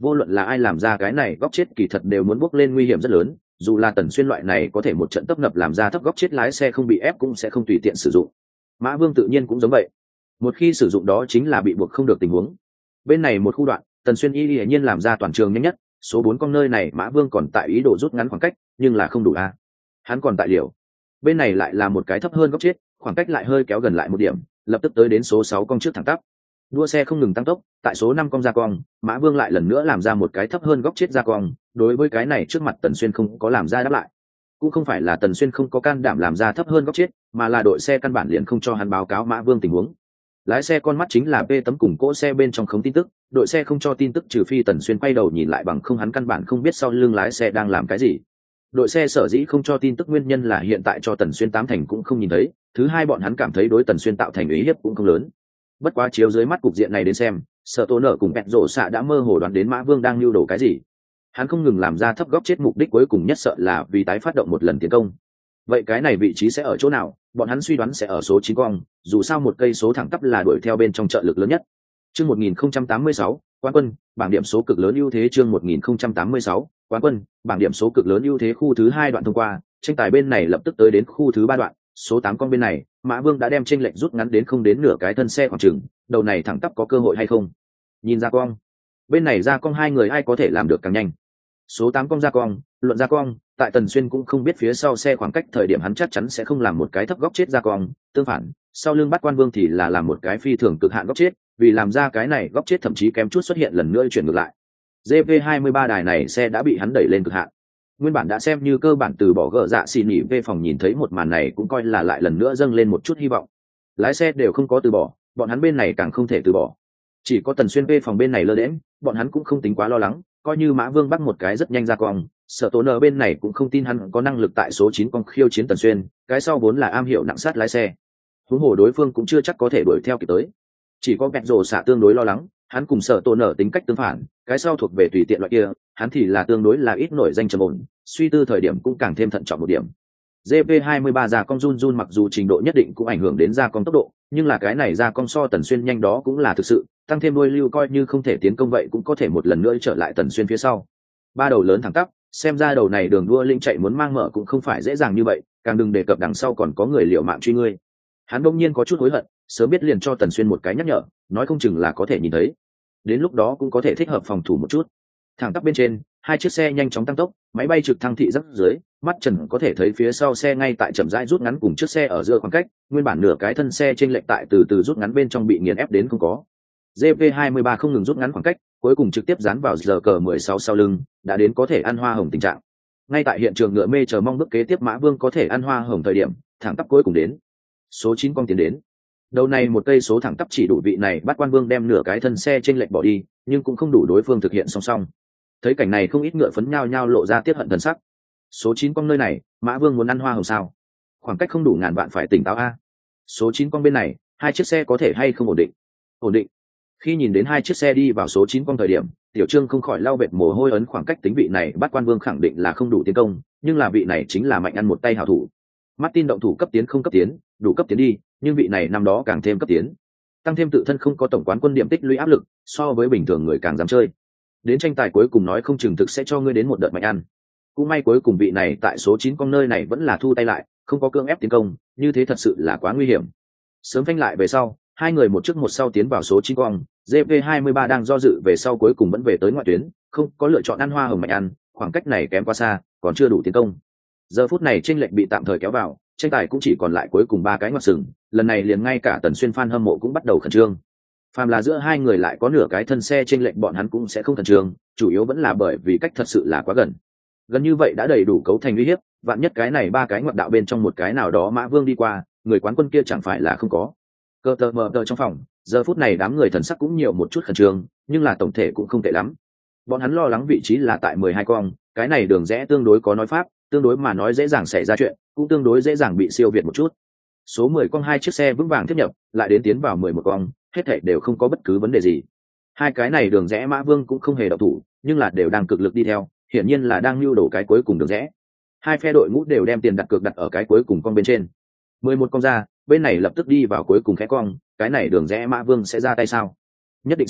vô luận là ai làm ra cái này góc chết kỳ thật đều muốn bước lên nguy hiểm rất lớn, dù là Tần Xuyên loại này có thể một trận tấp nập làm ra thấp góc chết lái xe không bị ép cũng sẽ không tùy tiện sử dụng. Mã Vương tự nhiên cũng giống vậy, một khi sử dụng đó chính là bị buộc không được tình huống. Bên này một khu đoạn, Tần Xuyên y hiển nhiên làm ra toàn trường nhanh nhất, số bốn con nơi này Mã Vương còn tại ý đồ rút ngắn khoảng cách, nhưng là không đủ a. Hắn còn tại liều. Bên này lại là một cái thấp hơn góc chết, khoảng cách lại hơi kéo gần lại một điểm, lập tức tới đến số sáu con trước thẳng tắp. Đua xe không ngừng tăng tốc, tại số năm con ra cong, Mã Vương lại lần nữa làm ra một cái thấp hơn góc chết ra cong, đối với cái này trước mặt Tần Xuyên không có làm ra đáp lại. Cũng không phải là Tần Xuyên không có can đảm làm ra thấp hơn góc chết, mà là đội xe căn bản liền không cho hắn báo cáo Mã Vương tình huống. Lái xe con mắt chính là bê tấm cùng cỗ xe bên trong không tin tức, đội xe không cho tin tức trừ phi Tần Xuyên quay đầu nhìn lại bằng không hắn căn bản không biết sau lưng lái xe đang làm cái gì. Đội xe sở dĩ không cho tin tức nguyên nhân là hiện tại cho Tần Xuyên tám thành cũng không nhìn thấy, thứ hai bọn hắn cảm thấy đối Tần Xuyên tạo thành uy hiếp cũng không lớn. Bất quá chiếu dưới mắt cục diện này đến xem, Sở Tố Nở cùng Bẹt Rổ Xạ đã mơ hồ đoán đến Mã Vương đang lưu đồ cái gì. Hắn không ngừng làm ra thấp góc chết, mục đích cuối cùng nhất sợ là vì tái phát động một lần tiến công. Vậy cái này vị trí sẽ ở chỗ nào? Bọn hắn suy đoán sẽ ở số chín cong, dù sao một cây số thẳng tắp là đuổi theo bên trong trợ lực lớn nhất. Chương một nghìn không trăm tám mươi sáu, Quán quân, bảng điểm số cực lớn ưu thế chương một nghìn không trăm tám mươi sáu, Quán quân, bảng điểm số cực lớn ưu thế khu thứ hai đoạn thông qua, tranh tài bên này lập tức tới đến khu thứ ba đoạn, số tám con bên này, Mã Vương đã đem chênh lệch rút ngắn đến không đến nửa cái thân xe khoảng chừng, đầu này thẳng tắp có cơ hội hay không? Nhìn ra cong. Bên này ra cong hai người ai có thể làm được càng nhanh. Số tám con ra cong, luận ra cong, tại Tần Xuyên cũng không biết phía sau xe khoảng cách thời điểm hắn chắc chắn sẽ không làm một cái thấp góc chết ra cong, tương phản, sau lưng bắt Quan Vương thì là làm một cái phi thường cực hạn góc chết, vì làm ra cái này góc chết thậm chí kém chút xuất hiện lần nữa chuyển ngược lại. giê vê hai mươi ba đài này xe đã bị hắn đẩy lên cực hạn. Nguyên bản đã xem như cơ bản từ bỏ gỡ dạ xì nhỉ về phòng nhìn thấy một màn này cũng coi là lại lần nữa dâng lên một chút hy vọng. Lái xe đều không có từ bỏ, bọn hắn bên này càng không thể từ bỏ. Chỉ có Tần Xuyên về phòng bên này lơ đễnh, bọn hắn cũng không tính quá lo lắng, coi như Mã Vương bắt một cái rất nhanh ra cong, Sở Tố Nở bên này cũng không tin hắn có năng lực tại số chín con khiêu chiến Tần Xuyên, cái sau vốn là am hiểu nặng sát lái xe. Huống hồ đối phương cũng chưa chắc có thể đuổi theo kịp tới. Chỉ có Bẹt Rồ xạ tương đối lo lắng, hắn cùng Sở Tố Nở tính cách tương phản, cái sau thuộc về tùy tiện loại kia, hắn thì là tương đối là ít nổi danh trầm ổn, suy tư thời điểm cũng càng thêm thận trọng một điểm. giê vê hai mươi ba ra cong run run mặc dù trình độ nhất định cũng ảnh hưởng đến ra cong tốc độ, nhưng là cái này ra cong so Tần Xuyên nhanh đó cũng là thực sự, tăng thêm đuôi lưu coi như không thể tiến công vậy cũng có thể một lần nữa trở lại Tần Xuyên phía sau. Ba đầu lớn thẳng tắp, xem ra đầu này đường đua linh chạy muốn mang mở cũng không phải dễ dàng như vậy, càng đừng đề cập đằng sau còn có người liều mạng truy ngươi. Hắn đông nhiên có chút hối hận, sớm biết liền cho Tần Xuyên một cái nhắc nhở, nói không chừng là có thể nhìn thấy. Đến lúc đó cũng có thể thích hợp phòng thủ một chút. Thẳng tắp bên trên, hai chiếc xe nhanh chóng tăng tốc, máy bay trực thăng thị rất dưới, mắt trần có thể thấy phía sau xe ngay tại chậm rãi rút ngắn cùng chiếc xe ở giữa khoảng cách, nguyên bản nửa cái thân xe trên lệch tại từ từ rút ngắn bên trong bị nghiền ép đến không có. giê vê hai mươi ba không ngừng rút ngắn khoảng cách, cuối cùng trực tiếp dán vào giờ cờ mười sáu sau lưng, đã đến có thể ăn hoa hồng tình trạng. Ngay tại hiện trường ngựa mê chờ mong bước kế tiếp Mã Vương có thể ăn hoa hồng thời điểm, thẳng tắp cuối cùng đến. Số chín con tiến đến. Đầu này một cây số thẳng tắp chỉ đủ vị này bắt Quan Vương đem nửa cái thân xe trên lệch bỏ đi, nhưng cũng không đủ đối phương thực hiện song song. Thấy cảnh này không ít ngựa phấn nhao nhao lộ ra tiếc hận thần sắc. Số chín con nơi này, Mã Vương muốn ăn hoa hồng sao? Khoảng cách không đủ ngàn vạn phải tỉnh táo a. Số chín con bên này, hai chiếc xe có thể hay không ổn định? Ổn định. Khi nhìn đến hai chiếc xe đi vào số chín con thời điểm, Tiểu Trương không khỏi lau vệt mồ hôi ấn khoảng cách tính vị này bắt Quan Vương khẳng định là không đủ tiến công, nhưng là vị này chính là mạnh ăn một tay hảo thủ. Martin động thủ cấp tiến không cấp tiến, đủ cấp tiến đi, nhưng vị này năm đó càng thêm cấp tiến. Tăng thêm tự thân không có tổng quán quân điểm tích lũy áp lực, so với bình thường người càng dám chơi. Đến tranh tài cuối cùng nói không chừng thực sẽ cho ngươi đến một đợt mạnh ăn. Cũng may cuối cùng vị này tại số chín con nơi này vẫn là thu tay lại, không có cưỡng ép tiến công, như thế thật sự là quá nguy hiểm. Sớm phanh lại về sau, hai người một trước một sau tiến vào số chín con, giê vê hai mươi ba đang do dự về sau cuối cùng vẫn về tới ngoại tuyến, không có lựa chọn ăn hoa hồng mạnh ăn, khoảng cách này kém quá xa, còn chưa đủ tiến công. Giờ phút này chênh lệch bị tạm thời kéo vào, tranh tài cũng chỉ còn lại cuối cùng ba cái ngoặt sừng, lần này liền ngay cả Tần Xuyên fan hâm mộ cũng bắt đầu khẩn trương. Phàm là giữa hai người lại có nửa cái thân xe chênh lệch bọn hắn cũng sẽ không khẩn trương, chủ yếu vẫn là bởi vì cách thật sự là quá gần. Gần như vậy đã đầy đủ cấu thành uy hiếp, vạn nhất cái này ba cái ngoặt đạo bên trong một cái nào đó Mã Vương đi qua, người quán quân kia chẳng phải là không có. Cơ tờ mờ tờ trong phòng, giờ phút này đám người thần sắc cũng nhiều một chút khẩn trương, nhưng là tổng thể cũng không tệ lắm. Bọn hắn lo lắng vị trí là tại mười hai con, cái này đường rẽ tương đối có nói pháp, tương đối mà nói dễ dàng xảy ra chuyện, cũng tương đối dễ dàng bị siêu việt một chút. Số mười con hai chiếc xe vững vàng tiếp nhập, lại đến tiến vào mười một con, hết thảy đều không có bất cứ vấn đề gì. Hai cái này đường rẽ Mã Vương cũng không hề động thủ, nhưng là đều đang cực lực đi theo, hiển nhiên là đang lưu đổ cái cuối cùng đường rẽ. Hai phe đội ngũ đều đem tiền đặt cược đặt ở cái cuối cùng con bên trên. mười một con ra, bên này lập tức đi vào cuối cùng khẽ cong, cái này đường rẽ Mã Vương sẽ ra tay sao? Nhất định sẽ,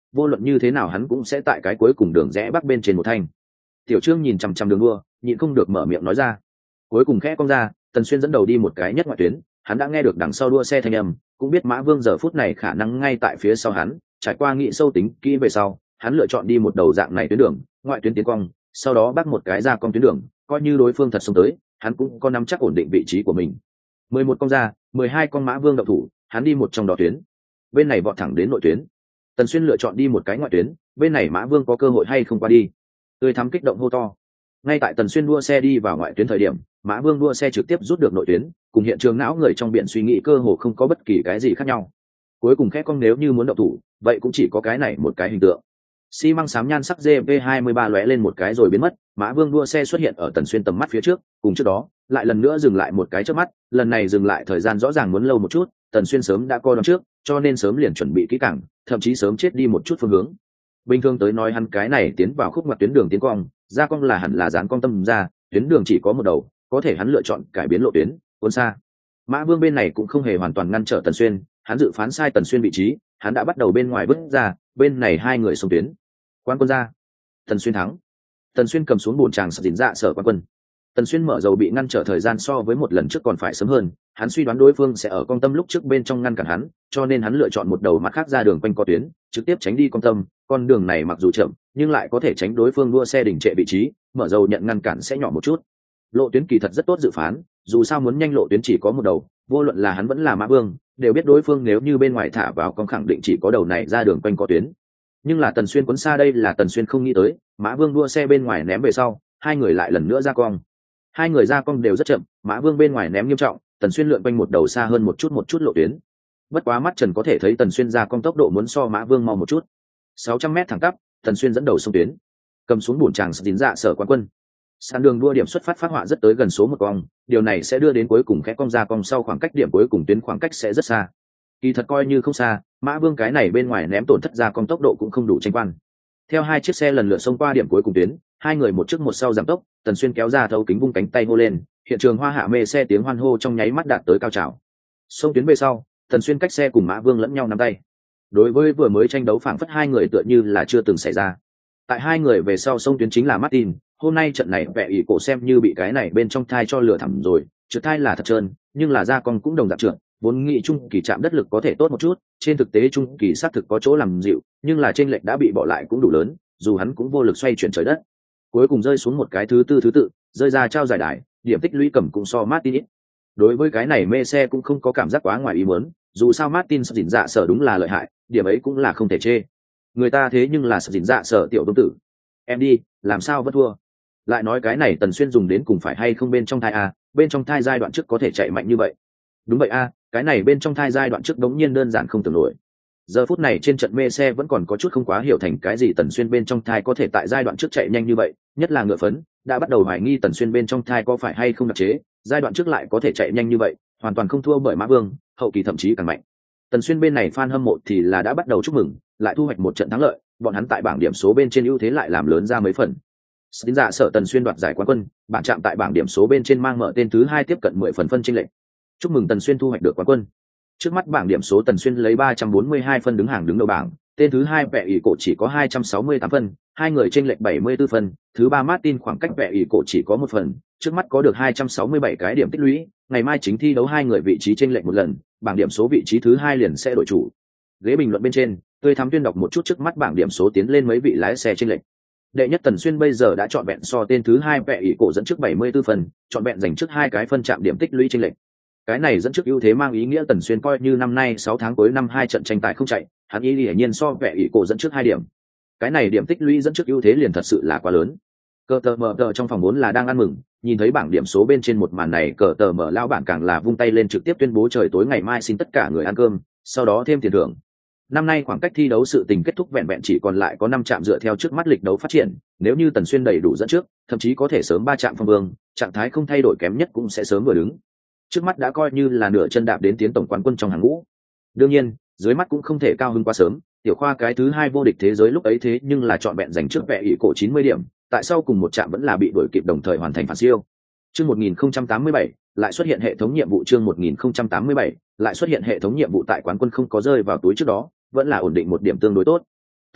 vô luận như thế nào hắn cũng sẽ tại cái cuối cùng đường rẽ bắc bên trên một thanh. Tiểu Trương nhìn chằm chằm đường đua, nhịn không được mở miệng nói ra. Cuối cùng khẽ cong ra, Tần Xuyên dẫn đầu đi một cái nhất ngoại tuyến, hắn đã nghe được đằng sau đua xe thanh âm, cũng biết Mã Vương giờ phút này khả năng ngay tại phía sau hắn, trải qua nghị sâu tính kỹ về sau, hắn lựa chọn đi một đầu dạng này tuyến đường, ngoại tuyến tiến cong, sau đó bắt một cái ra cong tuyến đường, coi như đối phương thật xông tới, hắn cũng có nắm chắc ổn định vị trí của mình. mười một con ra, mười hai con Mã Vương động thủ, hắn đi một trong đó tuyến. Bên này vọt thẳng đến nội tuyến. Tần Xuyên lựa chọn đi một cái ngoại tuyến, bên này Mã Vương có cơ hội hay không qua đi. Tươi thắm kích động hô to. Ngay tại Tần Xuyên đua xe đi vào ngoại tuyến thời điểm, Mã Vương đua xe trực tiếp rút được nội tuyến, cùng hiện trường não người trong biển suy nghĩ cơ hồ không có bất kỳ cái gì khác nhau. Cuối cùng khẽ cong nếu như muốn động thủ, vậy cũng chỉ có cái này một cái hình tượng. Xi măng xám nhan sắc G P hai mươi ba lóe lên một cái rồi biến mất, Mã Vương đua xe xuất hiện ở Tần Xuyên tầm mắt phía trước, cùng trước đó, lại lần nữa dừng lại một cái chớp mắt, lần này dừng lại thời gian rõ ràng muốn lâu một chút, Tần Xuyên sớm đã coi đón trước, cho nên sớm liền chuẩn bị kỹ càng, thậm chí sớm chết đi một chút phương hướng. Bình thường tới nói hắn cái này tiến vào khúc ngoặt tuyến đường tiến cong, ra cong là hẳn là dán cong tâm ra, tuyến đường chỉ có một đầu, có thể hắn lựa chọn cải biến lộ tuyến, cuốn xa. Mã Vương bên này cũng không hề hoàn toàn ngăn trở Tần Xuyên, hắn dự phán sai Tần Xuyên vị trí, hắn đã bắt đầu bên ngoài bước ra, bên này hai người xông tuyến. Quan quân ra, Tần Xuyên thắng. Tần Xuyên cầm xuống bồn tràng dìn dạ sở quan quân. Tần Xuyên mở dầu bị ngăn trở thời gian so với một lần trước còn phải sớm hơn, hắn suy đoán đối phương sẽ ở công tâm lúc trước bên trong ngăn cản hắn, cho nên hắn lựa chọn một đầu mặt khác ra đường quanh co tuyến, trực tiếp tránh đi công tâm. Con đường này mặc dù chậm, nhưng lại có thể tránh đối phương đua xe đình trệ vị trí, mở dầu nhận ngăn cản sẽ nhỏ một chút. Lộ tuyến kỳ thật rất tốt dự phán, dù sao muốn nhanh lộ tuyến chỉ có một đầu, vô luận là hắn vẫn là Mã Vương, đều biết đối phương nếu như bên ngoài thả vào con khẳng định chỉ có đầu này ra đường quanh co tuyến. Nhưng là Tần Xuyên cuốn xa đây là Tần Xuyên không nghĩ tới, Mã Vương đua xe bên ngoài ném về sau, hai người lại lần nữa ra cong. Hai người ra cong đều rất chậm, Mã Vương bên ngoài ném nghiêm trọng, Tần Xuyên lượn quanh một đầu xa hơn một chút một chút lộ tuyến. Bất quá mắt Trần có thể thấy Tần Xuyên ra cong tốc độ muốn so Mã Vương mau một chút. sáu trăm mét thẳng tắp, Tần Xuyên dẫn đầu sông tuyến, cầm xuống bổn tràng dín dạ sở quán quân. Sàn đường đua điểm xuất phát phát họa rất tới gần số một cong, điều này sẽ đưa đến cuối cùng khẽ cong ra cong sau khoảng cách điểm cuối cùng tuyến khoảng cách sẽ rất xa. Kỳ thật coi như không xa, Mã Vương cái này bên ngoài ném tổn thất ra cong tốc độ cũng không đủ tranh quan. Theo hai chiếc xe lần lượt xông qua điểm cuối cùng tuyến, hai người một trước một sau giảm tốc, Tần Xuyên kéo ra thấu kính vung cánh tay hô lên, hiện trường hoa hạ mê xe tiếng hoan hô trong nháy mắt đạt tới cao trào. Xông tuyến về sau, Tần Xuyên cách xe cùng Mã Vương lẫn nhau nắm tay. Đối với vừa mới tranh đấu phảng phất hai người tựa như là chưa từng xảy ra. Tại hai người về sau xông tuyến chính là Martin, hôm nay trận này vẻ ỷ cổ xem như bị cái này bên trong thai cho lửa thẳm rồi, trượt thai là thật trơn, nhưng là ra con cũng đồng dạng trượt, vốn nghĩ trung kỳ chạm đất lực có thể tốt một chút, trên thực tế trung kỳ xác thực có chỗ làm dịu, nhưng là trên lệch đã bị bỏ lại cũng đủ lớn, dù hắn cũng vô lực xoay chuyển trời đất. Cuối cùng rơi xuống một cái thứ tư thứ tự, rơi ra trao giải đài, điểm tích lũy cầm cũng so Martin ít. Đối với cái này mê xe cũng không có cảm giác quá ngoài ý muốn, dù sao Martin sợ dỉn dạ sở đúng là lợi hại, điểm ấy cũng là không thể chê. Người ta thế nhưng là sợ dỉn dạ sở tiểu công tử. Em đi, làm sao vẫn thua? Lại nói cái này Tần Xuyên dùng đến cùng phải hay không bên trong thai a, bên trong thai giai đoạn trước có thể chạy mạnh như vậy. Đúng vậy a, cái này bên trong thai giai đoạn trước đống nhiên đơn giản không tưởng nổi. Giờ phút này trên trận mê xe vẫn còn có chút không quá hiểu thành cái gì Tần Xuyên bên trong thai có thể tại giai đoạn trước chạy nhanh như vậy, nhất là ngựa phấn, đã bắt đầu hoài nghi Tần Xuyên bên trong thai có phải hay không đặc chế, giai đoạn trước lại có thể chạy nhanh như vậy, hoàn toàn không thua bởi Mã Vương, hậu kỳ thậm chí càng mạnh. Tần Xuyên bên này fan hâm mộ thì là đã bắt đầu chúc mừng, lại thu hoạch một trận thắng lợi, bọn hắn tại bảng điểm số bên trên ưu thế lại làm lớn ra mấy phần. Dính dạ sợ Tần Xuyên đoạt giải quán quân, bạn chạm tại bảng điểm số bên trên mang mở tên thứ hai tiếp cận mười phần phân chênh lệch. Chúc mừng Tần Xuyên thu hoạch được quán quân. Trước mắt bảng điểm số Tần Xuyên lấy ba trăm bốn mươi hai phân đứng hàng đứng đầu bảng, tên thứ hai Vẻ ỷ cổ chỉ có hai trăm sáu mươi tám phân, hai người chênh lệch bảy mươi tư phân, thứ ba Martin khoảng cách Vẻ ỷ cổ chỉ có một phần, trước mắt có được hai trăm sáu mươi bảy cái điểm tích lũy, ngày mai chính thi đấu hai người vị trí chênh lệch một lần, bảng điểm số vị trí thứ hai liền sẽ đổi chủ. Ghế bình luận bên trên, tôi thám tuyên đọc một chút trước mắt bảng điểm số tiến lên mấy vị lái xe chênh lệch. Đệ nhất Tần Xuyên bây giờ đã chọn vẹn so tên thứ hai Vẻ ỷ cổ dẫn trước bảy mươi tư phần, chọn vẹn giành trước hai cái phân chạm điểm tích lũy chênh lệch. Cái này dẫn trước ưu thế mang ý nghĩa Tần Xuyên coi như năm nay sáu tháng cuối năm hai trận tranh tài không chạy, hắn ý hiển nhiên so Vẻ ỷ cổ dẫn trước hai điểm. Cái này điểm tích lũy dẫn trước ưu thế liền thật sự là quá lớn. Cờ tờ mở tờ trong phòng vốn là đang ăn mừng, nhìn thấy bảng điểm số bên trên một màn này, cờ tờ mở lao bản càng là vung tay lên trực tiếp tuyên bố trời tối ngày mai xin tất cả người ăn cơm, sau đó thêm tiền thưởng. Năm nay khoảng cách thi đấu sự tình kết thúc vẹn vẹn chỉ còn lại có năm trạm dựa theo trước mắt lịch đấu phát triển, nếu như Tần Xuyên đầy đủ dẫn trước, thậm chí có thể sớm ba trạm phong vương, trạng thái không thay đổi kém nhất cũng sẽ sớm vừa đứng. Trước mắt đã coi như là nửa chân đạp đến tiến tổng quán quân trong hàng ngũ. Đương nhiên, dưới mắt cũng không thể cao hơn quá sớm, tiểu khoa cái thứ hai vô địch thế giới lúc ấy thế nhưng là chọn vẹn giành trước Vẻ ỷ cổ chín mươi điểm, tại sao cùng một trạm vẫn là bị đuổi kịp đồng thời hoàn thành phản siêu. Chương một nghìn không trăm tám mươi bảy, lại xuất hiện hệ thống nhiệm vụ chương một nghìn không trăm tám mươi bảy, lại xuất hiện hệ thống nhiệm vụ tại quán quân không có rơi vào túi trước đó, vẫn là ổn định một điểm tương đối tốt.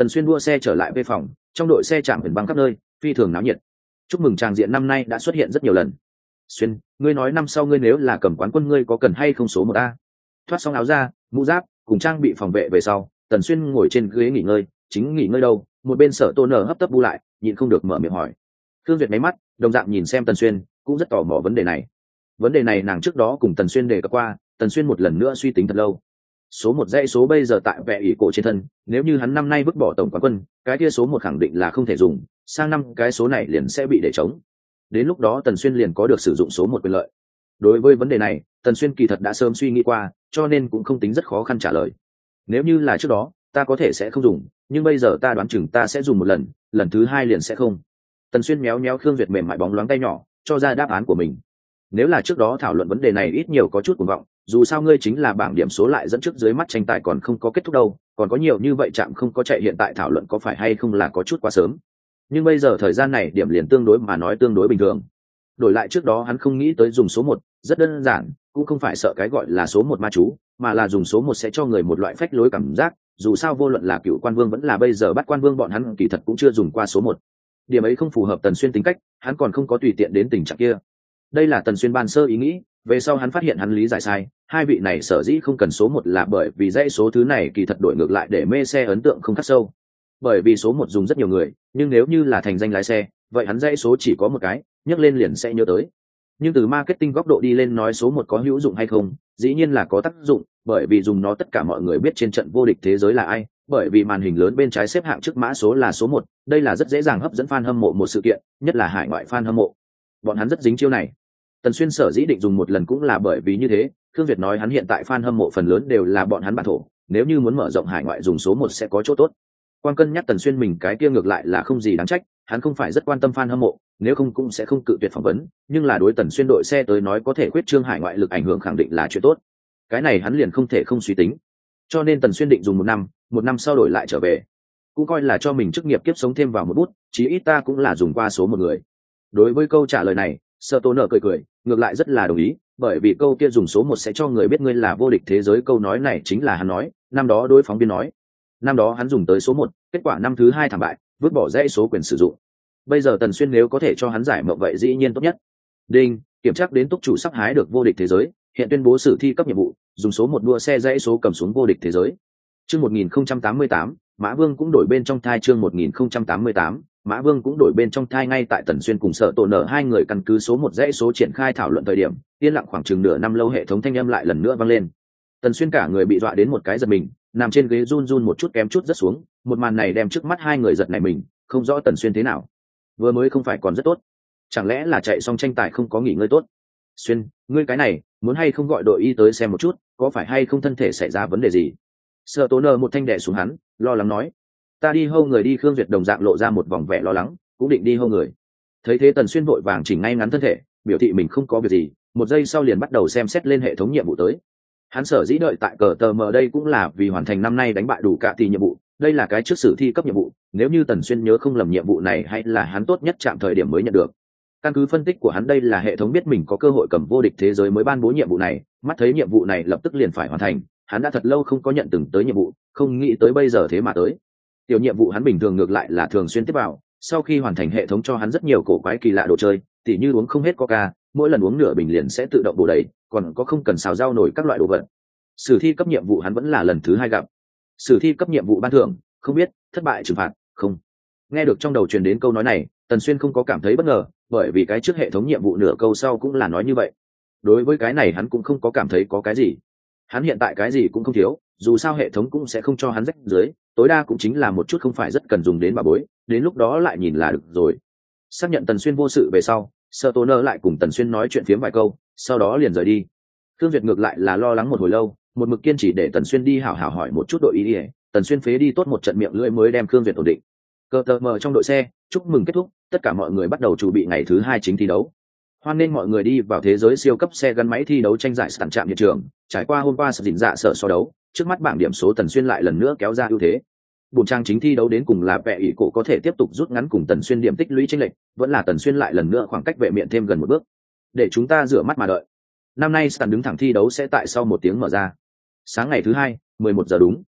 Tần Xuyên đua xe trở lại về phòng, trong đội xe chạm biển băng khắp nơi, phi thường náo nhiệt. Chúc mừng tràng diện năm nay đã xuất hiện rất nhiều lần. Xuyên, ngươi nói năm sau ngươi nếu là cầm quán quân ngươi có cần hay không số một a? Thoát xong áo ra, mũ giáp, cùng trang bị phòng vệ về sau, Tần Xuyên ngồi trên ghế nghỉ ngơi, chính nghỉ ngơi đâu, một bên Sở Tô Nở hấp tấp bu lại, nhịn không được mở miệng hỏi. Thương Duyệt máy mắt, đồng dạng nhìn xem Tần Xuyên, cũng rất tò mò vấn đề này. Vấn đề này nàng trước đó cùng Tần Xuyên đề cập qua, Tần Xuyên một lần nữa suy tính thật lâu. Số một dãy số bây giờ tại vẻ ỷ cổ trên thân, nếu như hắn năm nay vứt bỏ tổng quán quân, cái kia số một khẳng định là không thể dùng, sang năm cái số này liền sẽ bị để trống. Đến lúc đó Tần Xuyên liền có được sử dụng số một quyền lợi. Đối với vấn đề này, Tần Xuyên kỳ thật đã sớm suy nghĩ qua, cho nên cũng không tính rất khó khăn trả lời. Nếu như là trước đó, ta có thể sẽ không dùng, nhưng bây giờ ta đoán chừng ta sẽ dùng một lần, lần thứ hai liền sẽ không. Tần Xuyên méo méo Khương Duyệt mềm mại bóng loáng tay nhỏ, cho ra đáp án của mình. Nếu là trước đó thảo luận vấn đề này ít nhiều có chút cuồng vọng, dù sao ngươi chính là bảng điểm số lại dẫn trước dưới mắt tranh tài còn không có kết thúc đâu, còn có nhiều như vậy chạm không có chạy hiện tại thảo luận có phải hay không là có chút quá sớm. Nhưng bây giờ thời gian này điểm liền tương đối mà nói tương đối bình thường. Đổi lại trước đó hắn không nghĩ tới dùng số một, rất đơn giản, cũng không phải sợ cái gọi là số một ma chú, mà là dùng số một sẽ cho người một loại phách lối cảm giác, dù sao vô luận là cựu quan vương vẫn là bây giờ bắt quan vương bọn hắn kỳ thật cũng chưa dùng qua số một. Điểm ấy không phù hợp Tần Xuyên tính cách, hắn còn không có tùy tiện đến tình trạng kia. Đây là Tần Xuyên ban sơ ý nghĩ, về sau hắn phát hiện hắn lý giải sai, hai vị này sở dĩ không cần số một là bởi vì dãy số thứ này kỳ thật đổi ngược lại để mê xe ấn tượng không khắc sâu. Bởi vì số một dùng rất nhiều người, nhưng nếu như là thành danh lái xe, vậy hắn dãy số chỉ có một cái, nhắc lên liền sẽ nhớ tới. Nhưng từ marketing góc độ đi lên nói số một có hữu dụng hay không, dĩ nhiên là có tác dụng, bởi vì dùng nó tất cả mọi người biết trên trận vô địch thế giới là ai, bởi vì màn hình lớn bên trái xếp hạng trước mã số là số một, đây là rất dễ dàng hấp dẫn fan hâm mộ một sự kiện, nhất là hải ngoại fan hâm mộ. Bọn hắn rất dính chiêu này. Tần Xuyên sở dĩ định dùng một lần cũng là bởi vì như thế, Khương Việt nói hắn hiện tại fan hâm mộ phần lớn đều là bọn hắn bản thổ, nếu như muốn mở rộng hải ngoại dùng số một sẽ có chỗ tốt. Quan cân nhắc Tần Xuyên mình cái kia ngược lại là không gì đáng trách, hắn không phải rất quan tâm fan hâm mộ, nếu không cũng sẽ không cự tuyệt phỏng vấn, nhưng là đối Tần Xuyên đội xe tới nói có thể khuyết trương hải ngoại lực ảnh hưởng khẳng định là chuyện tốt. Cái này hắn liền không thể không suy tính. Cho nên Tần Xuyên định dùng một năm, một năm sau đổi lại trở về. Cũng coi là cho mình chức nghiệp kiếp sống thêm vào một bút, chí ít ta cũng là dùng qua số một người. Đối với câu trả lời này, Sở Tô nở cười cười, ngược lại rất là đồng ý, bởi vì câu kia dùng số một sẽ cho người biết ngươi là vô địch thế giới, câu nói này chính là hắn nói, năm đó đối phóng viên nói. Năm đó hắn dùng tới số một, kết quả năm thứ hai thảm bại, vứt bỏ dãy số quyền sử dụng. Bây giờ Tần Xuyên nếu có thể cho hắn giải mộng vậy dĩ nhiên tốt nhất. Đinh, kiểm tra đến túc chủ sắp hái được vô địch thế giới, hiện tuyên bố sử thi cấp nhiệm vụ, dùng số một đua xe dãy số cầm xuống vô địch thế giới. Chương một nghìn không trăm tám mươi tám, Mã Vương cũng đổi bên trong thai chương một nghìn không trăm tám mươi tám, Mã Vương cũng đổi bên trong thai ngay tại Tần Xuyên cùng Sở Tổ nở hai người căn cứ số một dãy số triển khai thảo luận thời điểm, yên lặng khoảng chừng nửa năm lâu hệ thống thanh âm lại lần nữa vang lên. Tần Xuyên cả người bị dọa đến một cái giật mình, nằm trên ghế run run một chút kém chút rất xuống, một màn này đem trước mắt hai người giật này mình, không rõ Tần Xuyên thế nào. Vừa mới không phải còn rất tốt, chẳng lẽ là chạy xong tranh tài không có nghỉ ngơi tốt? Xuyên, ngươi cái này, muốn hay không gọi đội y tới xem một chút, có phải hay không thân thể xảy ra vấn đề gì? Sở Tố nở một thanh đè xuống hắn, lo lắng nói. Ta đi hâu người đi. Khương Duyệt đồng dạng lộ ra một vòng vẻ lo lắng, cũng định đi hâu người. Thấy thế Tần Xuyên vội vàng chỉnh ngay ngắn thân thể, biểu thị mình không có việc gì, một giây sau liền bắt đầu xem xét lên hệ thống nhiệm vụ tới. Hắn sở dĩ đợi tại cờ tờ mờ đây cũng là vì hoàn thành năm nay đánh bại đủ cả tỷ nhiệm vụ, đây là cái trước sử thi cấp nhiệm vụ, nếu như Tần Xuyên nhớ không lầm nhiệm vụ này hay là hắn tốt nhất chạm thời điểm mới nhận được. Căn cứ phân tích của hắn đây là hệ thống biết mình có cơ hội cầm vô địch thế giới mới ban bố nhiệm vụ này, mắt thấy nhiệm vụ này lập tức liền phải hoàn thành, hắn đã thật lâu không có nhận từng tới nhiệm vụ, không nghĩ tới bây giờ thế mà tới. Tiểu nhiệm vụ hắn bình thường ngược lại là thường xuyên tiếp vào, sau khi hoàn thành hệ thống cho hắn rất nhiều cổ quái kỳ lạ đồ chơi, tỉ như uống không hết coca, mỗi lần uống nửa bình liền sẽ tự động bổ đầy, còn có không cần xào rau nổi các loại đồ vật. Sử thi cấp nhiệm vụ hắn vẫn là lần thứ hai gặp. Sử thi cấp nhiệm vụ ban thưởng, không biết, thất bại trừng phạt, không. Nghe được trong đầu truyền đến câu nói này, Tần Xuyên không có cảm thấy bất ngờ, bởi vì cái trước hệ thống nhiệm vụ nửa câu sau cũng là nói như vậy. Đối với cái này hắn cũng không có cảm thấy có cái gì. Hắn hiện tại cái gì cũng không thiếu, dù sao hệ thống cũng sẽ không cho hắn rách dưới, tối đa cũng chính là một chút không phải rất cần dùng đến bà bối, đến lúc đó lại nhìn là được rồi. Xác nhận Tần Xuyên vô sự về sau, Sở Tố nở lại cùng Tần Xuyên nói chuyện phiếm vài câu, sau đó liền rời đi. Thương Việt ngược lại là lo lắng một hồi lâu, một mực kiên trì để Tần Xuyên đi hảo hảo hỏi một chút đội ý đi. Tần Xuyên phế đi tốt một trận miệng lưỡi mới đem Thương Việt ổn định. Cờ tờ mờ trong đội xe, chúc mừng kết thúc, tất cả mọi người bắt đầu chuẩn bị ngày thứ hai chính thi đấu. Hoan nên mọi người đi vào thế giới siêu cấp xe gắn máy thi đấu tranh giải sẵn trạm hiện trường. Trải qua hôm qua sự dình dạ sở so đấu, trước mắt bảng điểm số Tần Xuyên lại lần nữa kéo ra ưu thế. Buổi trang chính thi đấu đến cùng là vẻ ỷ cổ có thể tiếp tục rút ngắn cùng Tần Xuyên điểm tích lũy chênh lệch, vẫn là Tần Xuyên lại lần nữa khoảng cách vệ miện thêm gần một bước. Để chúng ta rửa mắt mà đợi. Năm nay sàn đứng thẳng thi đấu sẽ tại sau một tiếng mở ra. Sáng ngày thứ hai, mười một giờ đúng.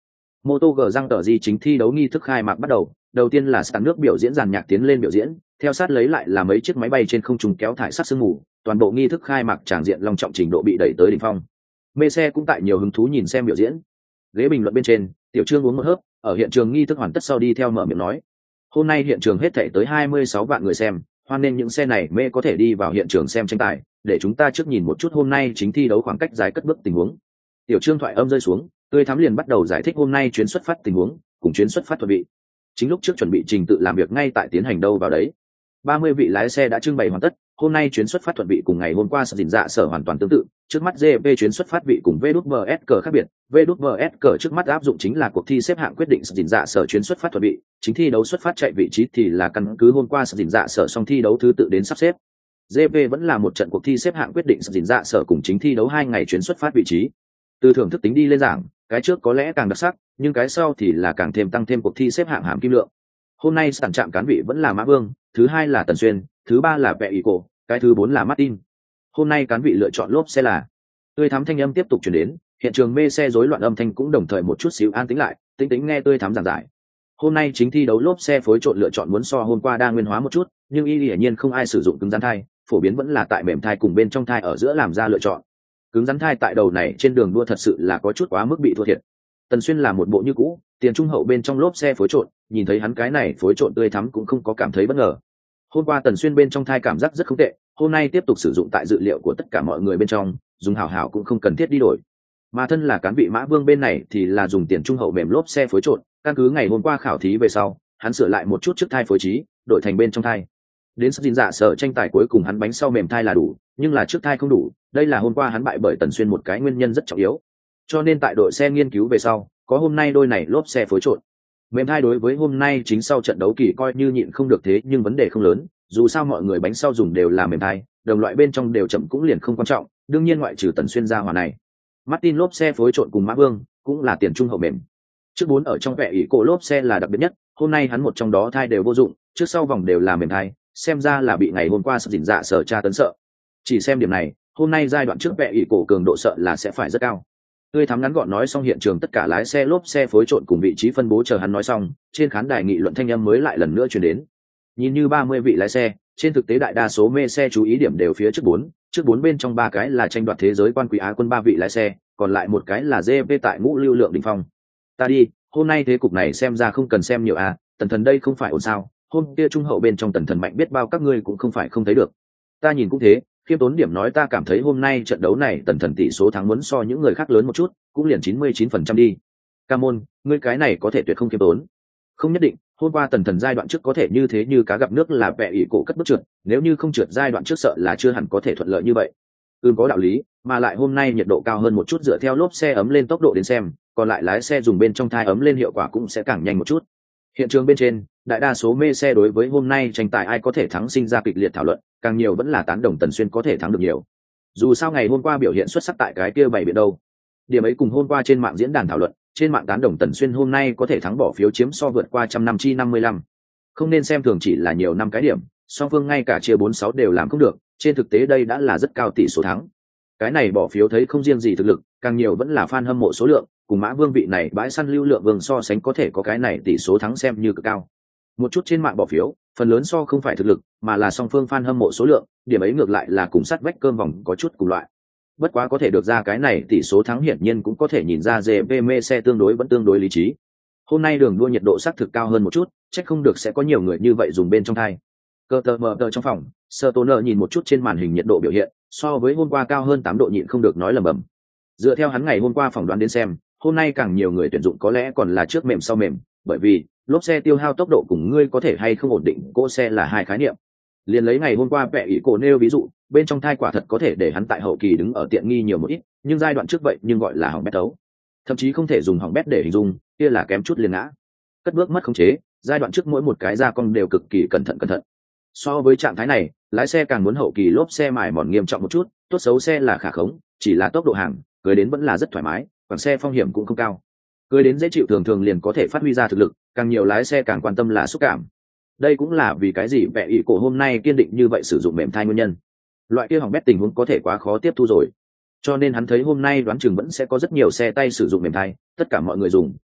Moto G răng tờ di chính thi đấu nghi thức khai mạc bắt đầu, đầu tiên là sàn nước biểu diễn dàn nhạc tiến lên biểu diễn, theo sát lấy lại là mấy chiếc máy bay trên không trung kéo thải sắc sương mù, toàn bộ nghi thức khai mạc tràng diện long trọng trình độ bị đẩy tới đỉnh phong. Mê xe cũng tại nhiều hứng thú nhìn xem biểu diễn. Ghế bình luận bên trên, Tiểu Trương uống một hớp, ở hiện trường nghi thức hoàn tất sau đi theo mở miệng nói: "Hôm nay hiện trường hết thảy tới hai mươi sáu vạn người xem, hoan nên những xe này mê có thể đi vào hiện trường xem tranh tài, để chúng ta trước nhìn một chút hôm nay chính thi đấu khoảng cách dài cất bước tình huống." Tiểu Trương thoại âm rơi xuống, tươi thắm liền bắt đầu giải thích hôm nay chuyến xuất phát tình huống, cùng chuyến xuất phát thuận vị. Chính lúc trước chuẩn bị trình tự làm việc ngay tại tiến hành đâu vào đấy. ba mươi vị lái xe đã trưng bày hoàn tất, hôm nay chuyến xuất phát thuận vị cùng ngày hôm qua sở dình dạ sở hoàn toàn tương tự, trước mắt giê pê chuyến xuất phát vị cùng vê kép ét cờ khác biệt, vê kép ét cờ trước mắt áp dụng chính là cuộc thi xếp hạng quyết định sở dình dạ sở chuyến xuất phát thuận vị, chính thi đấu xuất phát chạy vị trí thì là căn cứ hôm qua sở dình dạ sở xong thi đấu thứ tự đến sắp xếp. giê pê vẫn là một trận cuộc thi xếp hạng quyết định sở dình dạ sở cùng chính thi đấu hai ngày chuyến xuất phát vị trí. Từ thưởng thức tính đi lên giảng, cái trước có lẽ càng đặc sắc, nhưng cái sau thì là càng thêm tăng thêm cuộc thi xếp hạng hàm kim lượng. Hôm nay sẵn chạm cán vị vẫn là Mã Vương, thứ hai là Tần Xuyên, thứ ba là Vẹ Ý Cổ, cái thứ bốn là Martin. Hôm nay cán vị lựa chọn lốp xe là. Tươi thắm thanh âm tiếp tục truyền đến, hiện trường mê xe rối loạn âm thanh cũng đồng thời một chút xíu an tĩnh lại, tĩnh tĩnh nghe tươi thắm giảng giải. Hôm nay chính thi đấu lốp xe phối trộn lựa chọn muốn so hôm qua đa nguyên hóa một chút, nhưng y hiển nhiên không ai sử dụng cứng rắn thai, phổ biến vẫn là tại mềm thai cùng bên trong thai ở giữa làm ra lựa chọn. Cứng rắn thai tại đầu này trên đường đua thật sự là có chút quá mức bị thua thiệt. Tần Xuyên là một bộ như cũ, tiền trung hậu bên trong lốp xe phối trộn, nhìn thấy hắn cái này phối trộn tươi thắm cũng không có cảm thấy bất ngờ. Hôm qua Tần Xuyên bên trong thai cảm giác rất không tệ, hôm nay tiếp tục sử dụng tại dự liệu của tất cả mọi người bên trong, dùng hảo hảo cũng không cần thiết đi đổi. Mà thân là cán vị Mã Vương bên này thì là dùng tiền trung hậu mềm lốp xe phối trộn, căn cứ ngày hôm qua khảo thí về sau, hắn sửa lại một chút trước thai phối trí, đổi thành bên trong thai. Đến sắp dạ sở tranh tài cuối cùng hắn bánh sau mềm thai là đủ, nhưng là trước thai không đủ, đây là hôm qua hắn bại bởi Tần Xuyên một cái nguyên nhân rất trọng yếu. Cho nên tại đội xe nghiên cứu về sau, có hôm nay đôi này lốp xe phối trộn. Mềm thai đối với hôm nay chính sau trận đấu kỳ coi như nhịn không được thế nhưng vấn đề không lớn, dù sao mọi người bánh sau dùng đều là mềm thai, đồng loại bên trong đều chậm cũng liền không quan trọng, đương nhiên ngoại trừ Tần Xuyên ra hòa này. Martin lốp xe phối trộn cùng Mã Vương cũng là tiền trung hậu mềm. Trước bốn ở trong Vẹ Ý Cổ lốp xe là đặc biệt nhất, hôm nay hắn một trong đó thai đều vô dụng, trước sau vòng đều là mềm thai, xem ra là bị ngày hôm qua sợ dình dạ sở tra tấn sợ. Chỉ xem điểm này, hôm nay giai đoạn trước Vẹ Ý Cổ cường độ sợ là sẽ phải rất cao. Tươi thắm ngắn gọn nói xong hiện trường tất cả lái xe lốp xe phối trộn cùng vị trí phân bố chờ hắn nói xong, trên khán đài nghị luận thanh âm mới lại lần nữa truyền đến. Nhìn như ba mươi vị lái xe, trên thực tế đại đa số mê xe chú ý điểm đều phía trước bốn, trước bốn bên trong ba cái là tranh đoạt thế giới quan quý Á quân ba vị lái xe, còn lại một cái là giê pê tại ngũ lưu lượng đỉnh phong. Ta đi, hôm nay thế cục này xem ra không cần xem nhiều à, Tần Thần đây không phải ổn sao? Hôm kia trung hậu bên trong Tần Thần mạnh biết bao các ngươi cũng không phải không thấy được. Ta nhìn cũng thế, khiêm tốn điểm nói ta cảm thấy hôm nay trận đấu này Tần Thần tỷ số thắng muốn so những người khác lớn một chút, cũng liền chín mươi chín phần trăm đi. Ca môn, ngươi cái này có thể tuyệt không khiêm tốn. Không nhất định, hôm qua Tần Thần giai đoạn trước có thể như thế như cá gặp nước là Vẹ Ý Cổ cất bước trượt, nếu như không trượt giai đoạn trước sợ là chưa hẳn có thể thuận lợi như vậy. Ừm có đạo lý, mà lại hôm nay nhiệt độ cao hơn một chút dựa theo lốp xe ấm lên tốc độ đến xem, còn lại lái xe dùng bên trong thai ấm lên hiệu quả cũng sẽ càng nhanh một chút. Hiện trường bên trên, đại đa số mê xe đối với hôm nay tranh tài ai có thể thắng sinh ra kịch liệt thảo luận, càng nhiều vẫn là tán đồng Tần Xuyên có thể thắng được nhiều. Dù sao ngày hôm qua biểu hiện xuất sắc tại cái kia bảy biển đâu. Điểm ấy cùng hôm qua trên mạng diễn đàn thảo luận, trên mạng tán đồng Tần Xuyên hôm nay có thể thắng bỏ phiếu chiếm so vượt qua trăm năm chi năm mươi lăm. Không nên xem thường chỉ là nhiều năm cái điểm, song phương ngay cả chia bốn sáu đều làm không được, trên thực tế đây đã là rất cao tỷ số thắng. Cái này bỏ phiếu thấy không riêng gì thực lực, càng nhiều vẫn là fan hâm mộ số lượng, cùng Mã Vương vị này bãi săn lưu lượng vương so sánh có thể có cái này tỷ số thắng xem như cực cao. Một chút trên mạng bỏ phiếu, phần lớn so không phải thực lực, mà là song phương fan hâm mộ số lượng, điểm ấy ngược lại là cùng sát vách cơm vòng có chút cùng loại. Bất quá có thể được ra cái này tỷ số thắng hiển nhiên cũng có thể nhìn ra giê pê mê xe tương đối vẫn tương đối lý trí. Hôm nay đường đua nhiệt độ xác thực cao hơn một chút, chắc không được sẽ có nhiều người như vậy dùng bên trong thai. Cơ tờ mờ tờ trong phòng, Sơ Tô Nợ nhìn một chút trên màn hình nhiệt độ biểu hiện, so với hôm qua cao hơn tám độ nhịn không được nói lầm bầm. Dựa theo hắn ngày hôm qua phỏng đoán đến xem, hôm nay càng nhiều người tuyển dụng có lẽ còn là trước mềm sau mềm, bởi vì lốp xe tiêu hao tốc độ cùng ngươi có thể hay không ổn định cỗ xe là hai khái niệm. Liền lấy ngày hôm qua Vẹ Ý Cổ nêu ví dụ, bên trong thai quả thật có thể để hắn tại hậu kỳ đứng ở tiện nghi nhiều một ít, nhưng giai đoạn trước vậy nhưng gọi là hỏng bét tấu. Thậm chí không thể dùng hỏng bét để hình dung, kia là kém chút liền ngã. Cất bước mất khống chế, giai đoạn trước mỗi một cái gia công đều cực kỳ cẩn thận cẩn thận. So với trạng thái này, lái xe càng muốn hậu kỳ lốp xe mài mòn nghiêm trọng một chút, tốt xấu xe là khả khống, chỉ là tốc độ hàng, cưới đến vẫn là rất thoải mái, còn xe phong hiểm cũng không cao. Cưới đến dễ chịu thường thường liền có thể phát huy ra thực lực, càng nhiều lái xe càng quan tâm là xúc cảm. Đây cũng là vì cái gì Vẹ Ý Cổ hôm nay kiên định như vậy sử dụng mềm thai nguyên nhân. Loại kia hỏng bét tình huống có thể quá khó tiếp thu rồi. Cho nên hắn thấy hôm nay đoán chừng vẫn sẽ có rất nhiều xe tay sử dụng mềm thai, tất cả mọi người dùng,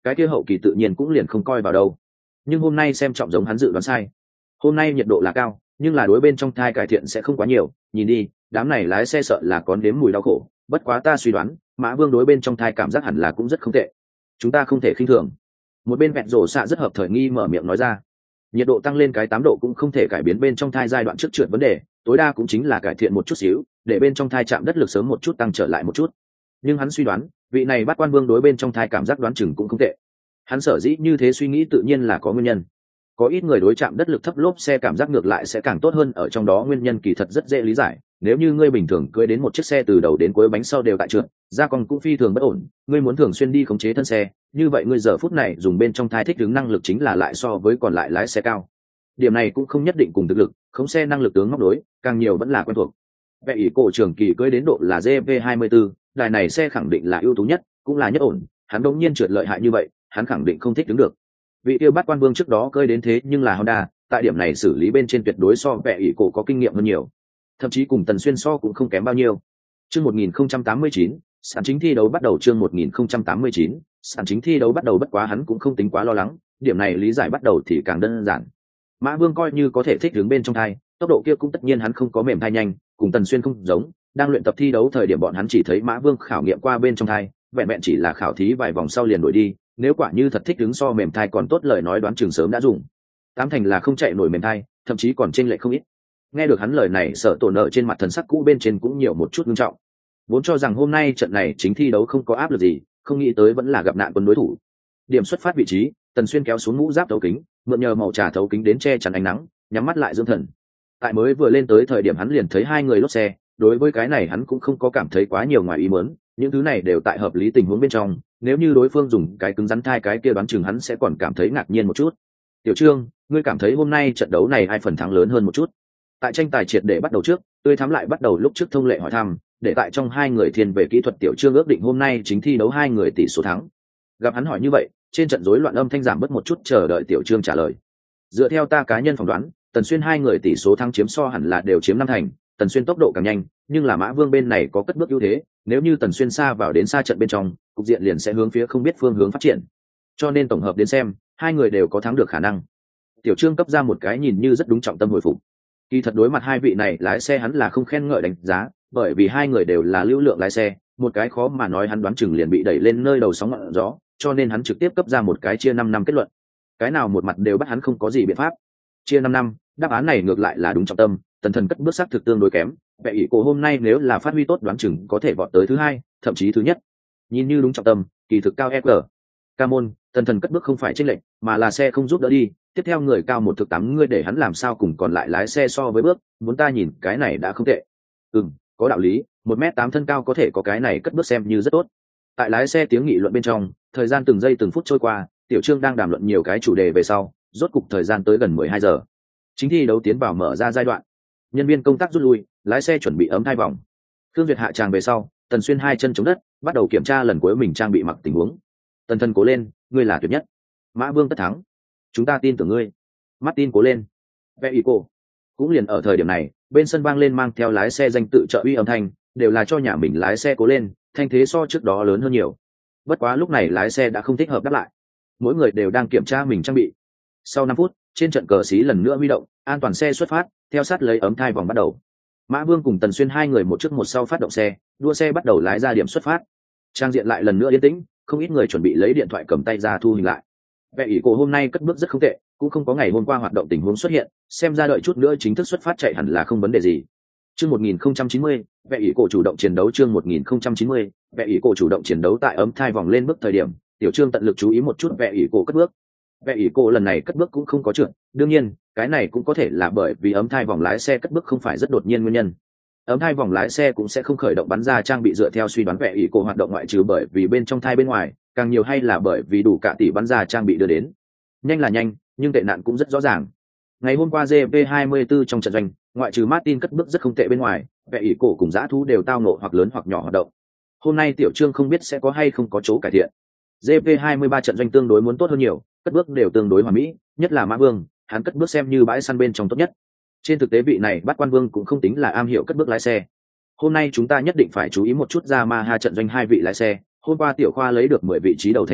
cái kia hậu kỳ tự nhiên cũng liền không coi vào đâu. Nhưng hôm nay xem trọng giống hắn dự đoán sai. Hôm nay nhiệt độ là cao, nhưng là đối bên trong thai cải thiện sẽ không quá nhiều, nhìn đi, đám này lái xe sợ là có nếm mùi đau khổ, bất quá ta suy đoán, Mã Vương đối bên trong thai cảm giác hẳn là cũng rất không tệ. Chúng ta không thể khinh thường. Một bên vẹn rổ xạ rất hợp thời nghi mở miệng nói ra. Nhiệt độ tăng lên cái tám độ cũng không thể cải biến bên trong thai giai đoạn trước trượt vấn đề, tối đa cũng chính là cải thiện một chút xíu, để bên trong thai chạm đất lực sớm một chút tăng trở lại một chút. Nhưng hắn suy đoán, vị này Bát Quan Vương đối bên trong thai cảm giác đoán chừng cũng không tệ. Hắn sở dĩ như thế suy nghĩ tự nhiên là có nguyên nhân. Có ít người đối chạm đất lực thấp lốp xe cảm giác ngược lại sẽ càng tốt hơn, ở trong đó nguyên nhân kỳ thật rất dễ lý giải. Nếu như ngươi bình thường cưỡi đến một chiếc xe từ đầu đến cuối bánh sau đều tại trượt, gia cong cũng phi thường bất ổn, ngươi muốn thường xuyên đi khống chế thân xe, như vậy ngươi giờ phút này dùng bên trong thai thích ứng năng lực chính là lại so với còn lại lái xe cao. Điểm này cũng không nhất định cùng thực lực, khống xe năng lực tướng móc đối, càng nhiều vẫn là quen thuộc. Vậy ỷ cổ trường kỳ cưỡi đến độ là G P hai mươi tư, đài này xe khẳng định là ưu tú nhất, cũng là nhất ổn, hắn đống nhiên trượt lợi hại như vậy, hắn khẳng định không thích đứng được. Vị yêu Bát Quan Vương trước đó cưỡi đến thế nhưng là Honda, tại điểm này xử lý bên trên tuyệt đối so vẻ ỷ cổ có kinh nghiệm hơn nhiều, thậm chí cùng Tần Xuyên so cũng không kém bao nhiêu. Chương một nghìn không trăm tám mươi chín, sàn chính thi đấu bắt đầu. Chương một nghìn không trăm tám mươi chín, sàn chính thi đấu bắt đầu. Bất quá hắn cũng không tính quá lo lắng, điểm này lý giải bắt đầu thì càng đơn giản. Mã Vương coi như có thể thích đứng bên trong thai, tốc độ kia cũng tất nhiên hắn không có mềm thai nhanh, cùng Tần Xuyên không giống. Đang luyện tập thi đấu thời điểm bọn hắn chỉ thấy Mã Vương khảo nghiệm qua bên trong thai, vẹn vẹn chỉ là khảo thí vài vòng sau liền đuổi đi. Nếu quả như thật thích đứng so mềm thai còn tốt, lời nói đoán chừng sớm đã dùng. Tám thành là không chạy nổi mềm thai, thậm chí còn chênh lệch không ít. Nghe được hắn lời này, Sở Tổ nợ trên mặt thần sắc cũ bên trên cũng nhiều một chút nghiêm trọng. Vốn cho rằng hôm nay trận này chính thi đấu không có áp lực gì, không nghĩ tới vẫn là gặp nạn quân đối thủ. Điểm xuất phát vị trí, Tần Xuyên kéo xuống mũ giáp thấu kính, mượn nhờ màu trà thấu kính đến che chắn ánh nắng, nhắm mắt lại dưỡng thần. Tại mới vừa lên tới thời điểm hắn liền thấy hai người lốp xe, đối với cái này hắn cũng không có cảm thấy quá nhiều ngoài ý muốn, những thứ này đều tại hợp lý tình huống bên trong, nếu như đối phương dùng cái cứng rắn thai cái kia đoán chừng hắn sẽ còn cảm thấy ngạc nhiên một chút. Tiểu Trương, ngươi cảm thấy hôm nay trận đấu này ai phần thắng lớn hơn một chút? Tại tranh tài triệt để bắt đầu trước, tươi thắm lại bắt đầu lúc trước thông lệ hỏi thăm, để tại trong hai người thiên về kỹ thuật Tiểu Trương ước định hôm nay chính thi đấu hai người tỷ số thắng. Gặp hắn hỏi như vậy, trên trận rối loạn âm thanh giảm bớt một chút, chờ đợi Tiểu Trương trả lời. Dựa theo ta cá nhân phỏng đoán, Tần Xuyên hai người tỷ số thắng chiếm so hẳn là đều chiếm năm thành, Tần Xuyên tốc độ càng nhanh, nhưng là Mã Vương bên này có cất bước ưu thế, nếu như Tần Xuyên xa vào đến xa trận bên trong, cục diện liền sẽ hướng phía không biết phương hướng phát triển. Cho nên tổng hợp đến xem, hai người đều có thắng được khả năng. Tiểu Trương cấp ra một cái nhìn như rất đúng trọng tâm hồi phục. Kỳ thật đối mặt hai vị này lái xe hắn là không khen ngợi đánh giá, bởi vì hai người đều là lưu lượng lái xe, một cái khó mà nói hắn đoán chừng liền bị đẩy lên nơi đầu sóng ngọn gió, cho nên hắn trực tiếp cấp ra một cái chia năm năm kết luận. Cái nào một mặt đều bắt hắn không có gì biện pháp. Chia năm năm, đáp án này ngược lại là đúng trọng tâm, Tần Thần cất bước xác thực tương đối kém, vậy ý cô hôm nay nếu là phát huy tốt đoán chừng có thể vọt tới thứ hai, thậm chí thứ nhất. Nhìn như đúng trọng tâm, kỳ thực cao ép giê. Ca môn, Tần Thần cất bước không phải chênh lệch, mà là xe không giúp đỡ đi, tiếp theo người cao một thực tám ngươi để hắn làm sao cùng còn lại lái xe so với bước, muốn ta nhìn cái này đã không tệ. Ừm, có đạo lý, một mét tám thân cao có thể có cái này cất bước xem như rất tốt. Tại lái xe tiếng nghị luận bên trong, thời gian từng giây từng phút trôi qua, Tiểu Trương đang đàm luận nhiều cái chủ đề về sau, rốt cục thời gian tới gần mười hai giờ. Chính thi đấu tiến vào mở ra giai đoạn. Nhân viên công tác rút lui, lái xe chuẩn bị ấm thai vòng. Thương Duyệt hạ tràng về sau, Tần Xuyên hai chân chống đất, bắt đầu kiểm tra lần cuối mình trang bị mặc tình huống. Tần Thần cố lên, ngươi là tuyệt nhất. Mã Vương tất thắng. Chúng ta tin tưởng ngươi. Martin cố lên. Vẽ ý cô. Cũng liền ở thời điểm này, bên sân vang lên mang theo lái xe danh tự trợ uy âm thanh, đều là cho nhà mình lái xe cố lên, thanh thế so trước đó lớn hơn nhiều. Bất quá lúc này lái xe đã không thích hợp đáp lại. Mỗi người đều đang kiểm tra mình trang bị. Sau năm phút, trên trận cờ xí lần nữa huy động, an toàn xe xuất phát, theo sát lấy ấm thai vòng bắt đầu. Mã Vương cùng Tần Xuyên hai người một trước một sau phát động xe, đua xe bắt đầu lái ra điểm xuất phát. Trang diện lại lần nữa yên tĩnh, không ít người chuẩn bị lấy điện thoại cầm tay ra thu hình lại. Vẻ ý cổ hôm nay cất bước rất không tệ, cũng không có ngày hôm qua hoạt động tình huống xuất hiện, xem ra đợi chút nữa chính thức xuất phát chạy hẳn là không vấn đề gì. Chương một nghìn không trăm chín mươi, vẻ ý cổ chủ động chiến đấu. Chương một nghìn không trăm chín mươi, vẻ ý cổ chủ động chiến đấu. Tại ấm thai vòng lên bước thời điểm, Tiểu Trương tận lực chú ý một chút vẻ ý cổ cất bước. Vẻ ý cổ lần này cất bước cũng không có trượt, đương nhiên, cái này cũng có thể là bởi vì ấm thai vòng lái xe cất bước không phải rất đột nhiên nguyên nhân. Ấm thai vòng lái xe cũng sẽ không khởi động bắn ra trang bị dựa theo suy đoán vẻ ý cổ hoạt động ngoại trừ bởi vì bên trong thai bên ngoài, càng nhiều hay là bởi vì đủ cả tỷ bắn ra trang bị đưa đến. Nhanh là nhanh, nhưng tệ nạn cũng rất rõ ràng. Ngày hôm qua G P hai mươi tư trong trận doanh, ngoại trừ Martin cất bước rất không tệ bên ngoài, vẻ ý cổ cùng dã thú đều tao nộ hoặc lớn hoặc nhỏ hoạt động. Hôm nay Tiểu Trương không biết sẽ có hay không có chỗ cải thiện. G P hai mươi ba trận doanh tương đối muốn tốt hơn nhiều, cất bước đều tương đối hoàn mỹ, nhất là Mã Vương, hắn cất bước xem như bãi săn bên trong tốt nhất. Trên thực tế vị này Bát Quan Vương cũng không tính là am hiểu cất bước lái xe. Hôm nay chúng ta nhất định phải chú ý một chút Yamaha trận doanh hai vị lái xe. Hôm qua Tiểu Khoa lấy được mười vị trí đầu thành tích,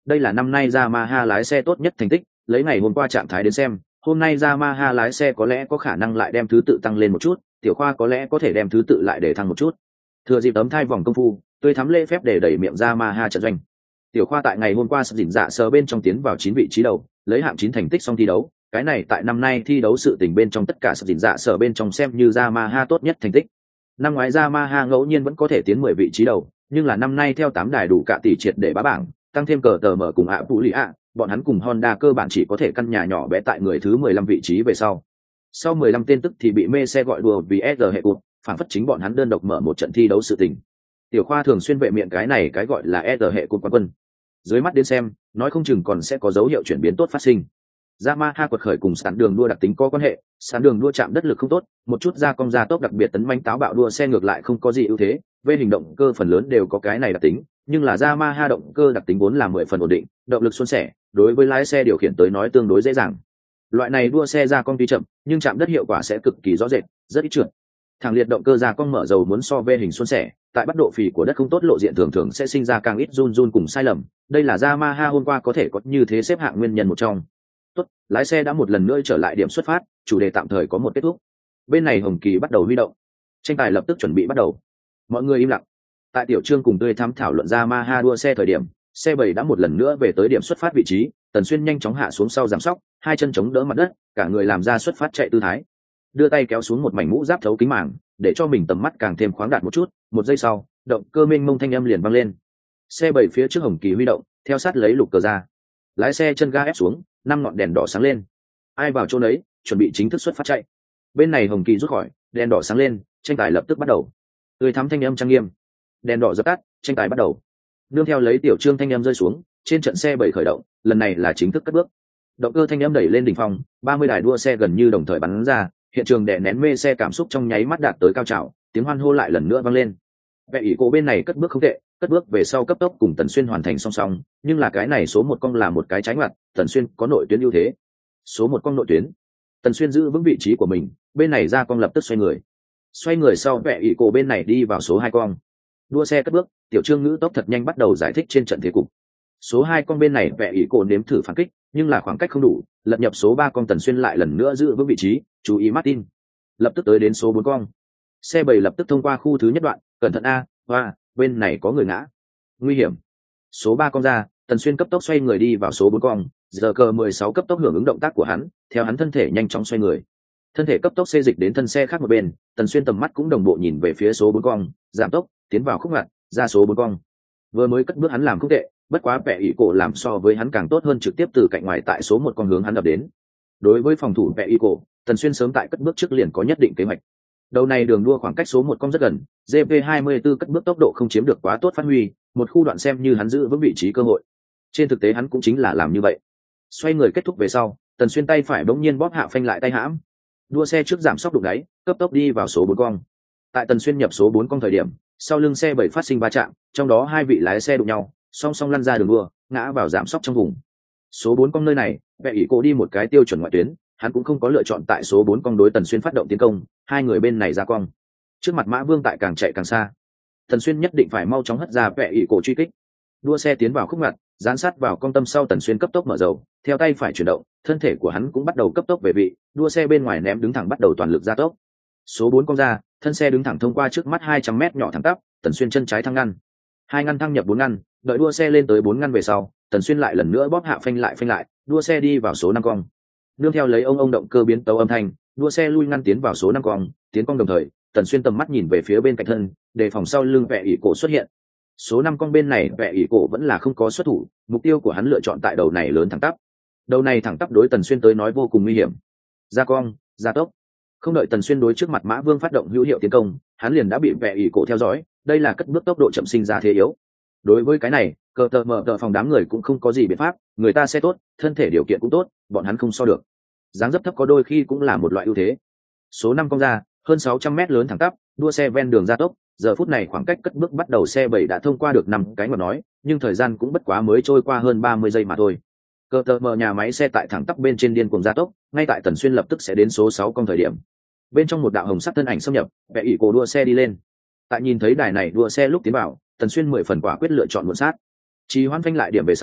Đây là năm nay Yamaha lái xe tốt nhất thành tích, lấy ngày hôm qua trạng thái đến xem, hôm nay Yamaha lái xe có lẽ có khả năng lại đem thứ tự tăng lên một chút, Tiểu Khoa có lẽ có thể đem thứ tự lại để thăng một chút. Thừa dịp tấm thai vòng công phu, tươi thắm lễ phép để đẩy miệng Yamaha trận doanh. Tiểu Khoa tại ngày hôm qua sắp dình dạ sờ bên trong tiến vào chín vị trí đầu, lấy hạng chín thành tích xong thi đấu, cái này tại năm nay thi đấu sự tình bên trong tất cả sắp dình dạ sờ bên trong xem như Yamaha tốt nhất thành tích. Năm ngoái Yamaha ngẫu nhiên vẫn có thể tiến mười vị trí đầu, nhưng là năm nay theo tám đài đủ cả tỷ triệt để bá bảng, tăng thêm cờ tờ mở cùng ạ phụ lì ạ, bọn hắn cùng Honda cơ bản chỉ có thể căn nhà nhỏ bé tại người thứ mười lăm vị trí về sau. Sau mười lăm tên tức thì bị mê xe gọi đùa vì S R hệ cuộc, phản phất chính bọn hắn đơn độc mở một trận thi đấu sự tình. Tiểu Khoa thường xuyên vệ miệng cái này cái gọi là S R hệ cuộc quán quân. Dưới mắt đến xem, nói không chừng còn sẽ có dấu hiệu chuyển biến tốt phát sinh. Yamaha quật khởi cùng sàn đường đua đặc tính có quan hệ, sàn đường đua chạm đất lực không tốt, một chút ra công ra tốc đặc biệt tấn manh táo bạo đua xe ngược lại không có gì ưu thế, về hình động cơ phần lớn đều có cái này đặc tính, nhưng là Yamaha động cơ đặc tính vốn là mười phần ổn định, động lực suôn sẻ, đối với lái xe điều khiển tới nói tương đối dễ dàng. Loại này đua xe ra công tuy chậm, nhưng chạm đất hiệu quả sẽ cực kỳ rõ rệt, rất ít trượt. Thẳng liệt động cơ ra công mở dầu muốn so về hình suôn sẻ, tại bắt độ phì của đất không tốt lộ diện thường thường sẽ sinh ra càng ít run run cùng sai lầm. Đây là Yamaha hôm qua có thể có như thế xếp hạng nguyên nhân một trong. Tốt, lái xe đã một lần nữa trở lại điểm xuất phát, chủ đề tạm thời có một kết thúc. Bên này Hồng Kỳ bắt đầu huy động, tranh tài lập tức chuẩn bị bắt đầu. Mọi người im lặng. Tại tiểu trương cùng tươi thắm thảo luận Yamaha đua xe thời điểm, xe bảy đã một lần nữa về tới điểm xuất phát vị trí, Tần Xuyên nhanh chóng hạ xuống sau giảm sóc, hai chân chống đỡ mặt đất, cả người làm ra xuất phát chạy tư thái. Đưa tay kéo xuống một mảnh mũ giáp thấu kính màng, để cho mình tầm mắt càng thêm khoáng đạt một chút. Một giây sau, động cơ mênh mông thanh âm liền vang lên. Xe bảy phía trước Hồng Kỳ huy động, theo sát lấy lục cờ ra. Lái xe chân ga ép xuống, năm ngọn đèn đỏ sáng lên. Ai vào chỗ đấy, chuẩn bị chính thức xuất phát chạy. Bên này Hồng Kỳ rút khỏi, đèn đỏ sáng lên, tranh tài lập tức bắt đầu. Tươi thắm thanh âm trang nghiêm. Đèn đỏ dập tắt, tranh tài bắt đầu. Nương theo lấy tiểu trương thanh âm rơi xuống, trên trận xe bảy khởi động, lần này là chính thức cất bước. Động cơ thanh âm đẩy lên đỉnh phong, ba mươi đài đua xe gần như đồng thời bắn ra, hiện trường đè nén mê xe cảm xúc trong nháy mắt đạt tới cao trào, tiếng hoan hô lại lần nữa vang lên. Vẻ ỷ cổ bên này cất bước không tệ, cất bước về sau cấp tốc cùng Tần Xuyên hoàn thành song song, nhưng là cái này số một cong là một cái trái ngoặt, Tần Xuyên có nội tuyến ưu thế. Số một cong nội tuyến, Tần Xuyên giữ vững vị trí của mình, bên này ra cong lập tức xoay người. Xoay người sau vẻ ỷ cổ bên này đi vào số hai cong. Đua xe cất bước, tiểu trương ngữ tốc thật nhanh bắt đầu giải thích trên trận thế cục. Số hai con bên này vẻ ỷ cổ nếm thử phản kích, nhưng là khoảng cách không đủ, lật nhập số ba con Tần Xuyên lại lần nữa giữ vững vị trí, chú ý Martin. Lập tức tới đến số bốn con. Xe bảy lập tức thông qua khu thứ nhất đoạn, cẩn thận a, hoa, bên này có người ngã. Nguy hiểm. Số ba con ra, Tần Xuyên cấp tốc xoay người đi vào số bốn con, giờ cờ mười sáu cấp tốc hưởng ứng động tác của hắn, theo hắn thân thể nhanh chóng xoay người. Thân thể cấp tốc xê dịch đến thân xe khác một bên, Tần Xuyên tầm mắt cũng đồng bộ nhìn về phía số bốn con, giảm tốc, tiến vào khúc ngặt, ra số bốn con. Vừa mới cất bước hắn làm không tệ, bất quá vẻ ỷ cổ làm so với hắn càng tốt hơn, trực tiếp từ cạnh ngoài tại số một con hướng hắn đập đến. Đối với phòng thủ vẻ ỷ cổ, Tần Xuyên sớm tại cất bước trước liền có nhất định kế hoạch. Đầu này đường đua khoảng cách số một con rất gần, G P hai mươi tư cất bước tốc độ không chiếm được quá tốt phát huy, một khu đoạn xem như hắn giữ vững vị trí cơ hội. Trên thực tế hắn cũng chính là làm như vậy. Xoay người kết thúc về sau, Tần Xuyên tay phải bỗng nhiên bóp hạ phanh lại tay hãm. Đua xe trước giảm sóc đụng đáy, cấp tốc đi vào số bốn con. Tại Tần Xuyên nhập số bốn con thời điểm, sau lưng xe bảy phát sinh va chạm, trong đó hai vị lái xe đụng nhau, song song lăn ra đường đua, ngã vào giảm sóc trong vùng. Số bốn con nơi này, vẻ ỷ cổ đi một cái tiêu chuẩn ngoại tuyến, hắn cũng không có lựa chọn tại số bốn con đối Tần Xuyên phát động tiến công, hai người bên này ra cong. Trước mặt Mã Vương tại càng chạy càng xa. Tần Xuyên nhất định phải mau chóng hất ra vẻ ỷ cổ truy kích. Đua xe tiến vào khúc ngặt, dán sát vào con tâm sau, Tần Xuyên cấp tốc mở dầu, theo tay phải chuyển động, thân thể của hắn cũng bắt đầu cấp tốc về vị, đua xe bên ngoài ném đứng thẳng bắt đầu toàn lực gia tốc. Số bốn con ra, thân xe đứng thẳng thông qua trước mắt hai trăm mét nhỏ thẳng tắp, Tần Xuyên chân trái thăng ngăn. Hai ngăn thăng nhập bốn ngăn, đợi đua xe lên tới bốn ngăn về sau, Tần Xuyên lại lần nữa bóp hạ phanh lại phanh lại, đua xe đi vào số năm cong. Nương theo lấy ông ông động cơ biến tấu âm thanh, đua xe lui ngăn tiến vào số năm cong, tiến cong đồng thời, Tần Xuyên tầm mắt nhìn về phía bên cạnh thân, đề phòng sau lưng vẻ ỷ cổ xuất hiện. Số năm cong bên này vẻ ỷ cổ vẫn là không có xuất thủ, mục tiêu của hắn lựa chọn tại đầu này lớn thẳng tắp. Đầu này thẳng tắp đối Tần Xuyên tới nói vô cùng nguy hiểm. Ra cong, ra tốc. Không đợi Tần Xuyên đối trước mặt Mã Vương phát động hữu hiệu tiến công, hắn liền đã bị vẻ ỷ cổ theo dõi, đây là cất bước tốc độ chậm sinh ra thế yếu. Đối với cái này, cờ tờ mở tờ phòng đám người cũng không có gì biện pháp, người ta xe tốt, thân thể điều kiện cũng tốt, bọn hắn không so được. Dáng dấp thấp có đôi khi cũng là một loại ưu thế. Số năm cong ra, hơn sáu trăm mét lớn thẳng tắp, đua xe ven đường gia tốc, giờ phút này khoảng cách cất bước bắt đầu xe bảy đã thông qua được năm cái ngọn nói, nhưng thời gian cũng bất quá mới trôi qua hơn ba mươi giây mà thôi. Cờ tờ mở nhà máy xe tại thẳng tắp bên trên điên cuồng gia tốc, ngay tại Tần Xuyên lập tức sẽ đến số sáu cong thời điểm. Bên trong một đạo hồng sắc thân ảnh xâm nhập, vẻ ỷ cổ đua xe đi lên. Tại nhìn thấy đài này đua xe lúc tiến vào, Tần Xuyên mười phần quả quyết lựa chọn muộn sát. Trì hoãn phanh lại điểm về sau,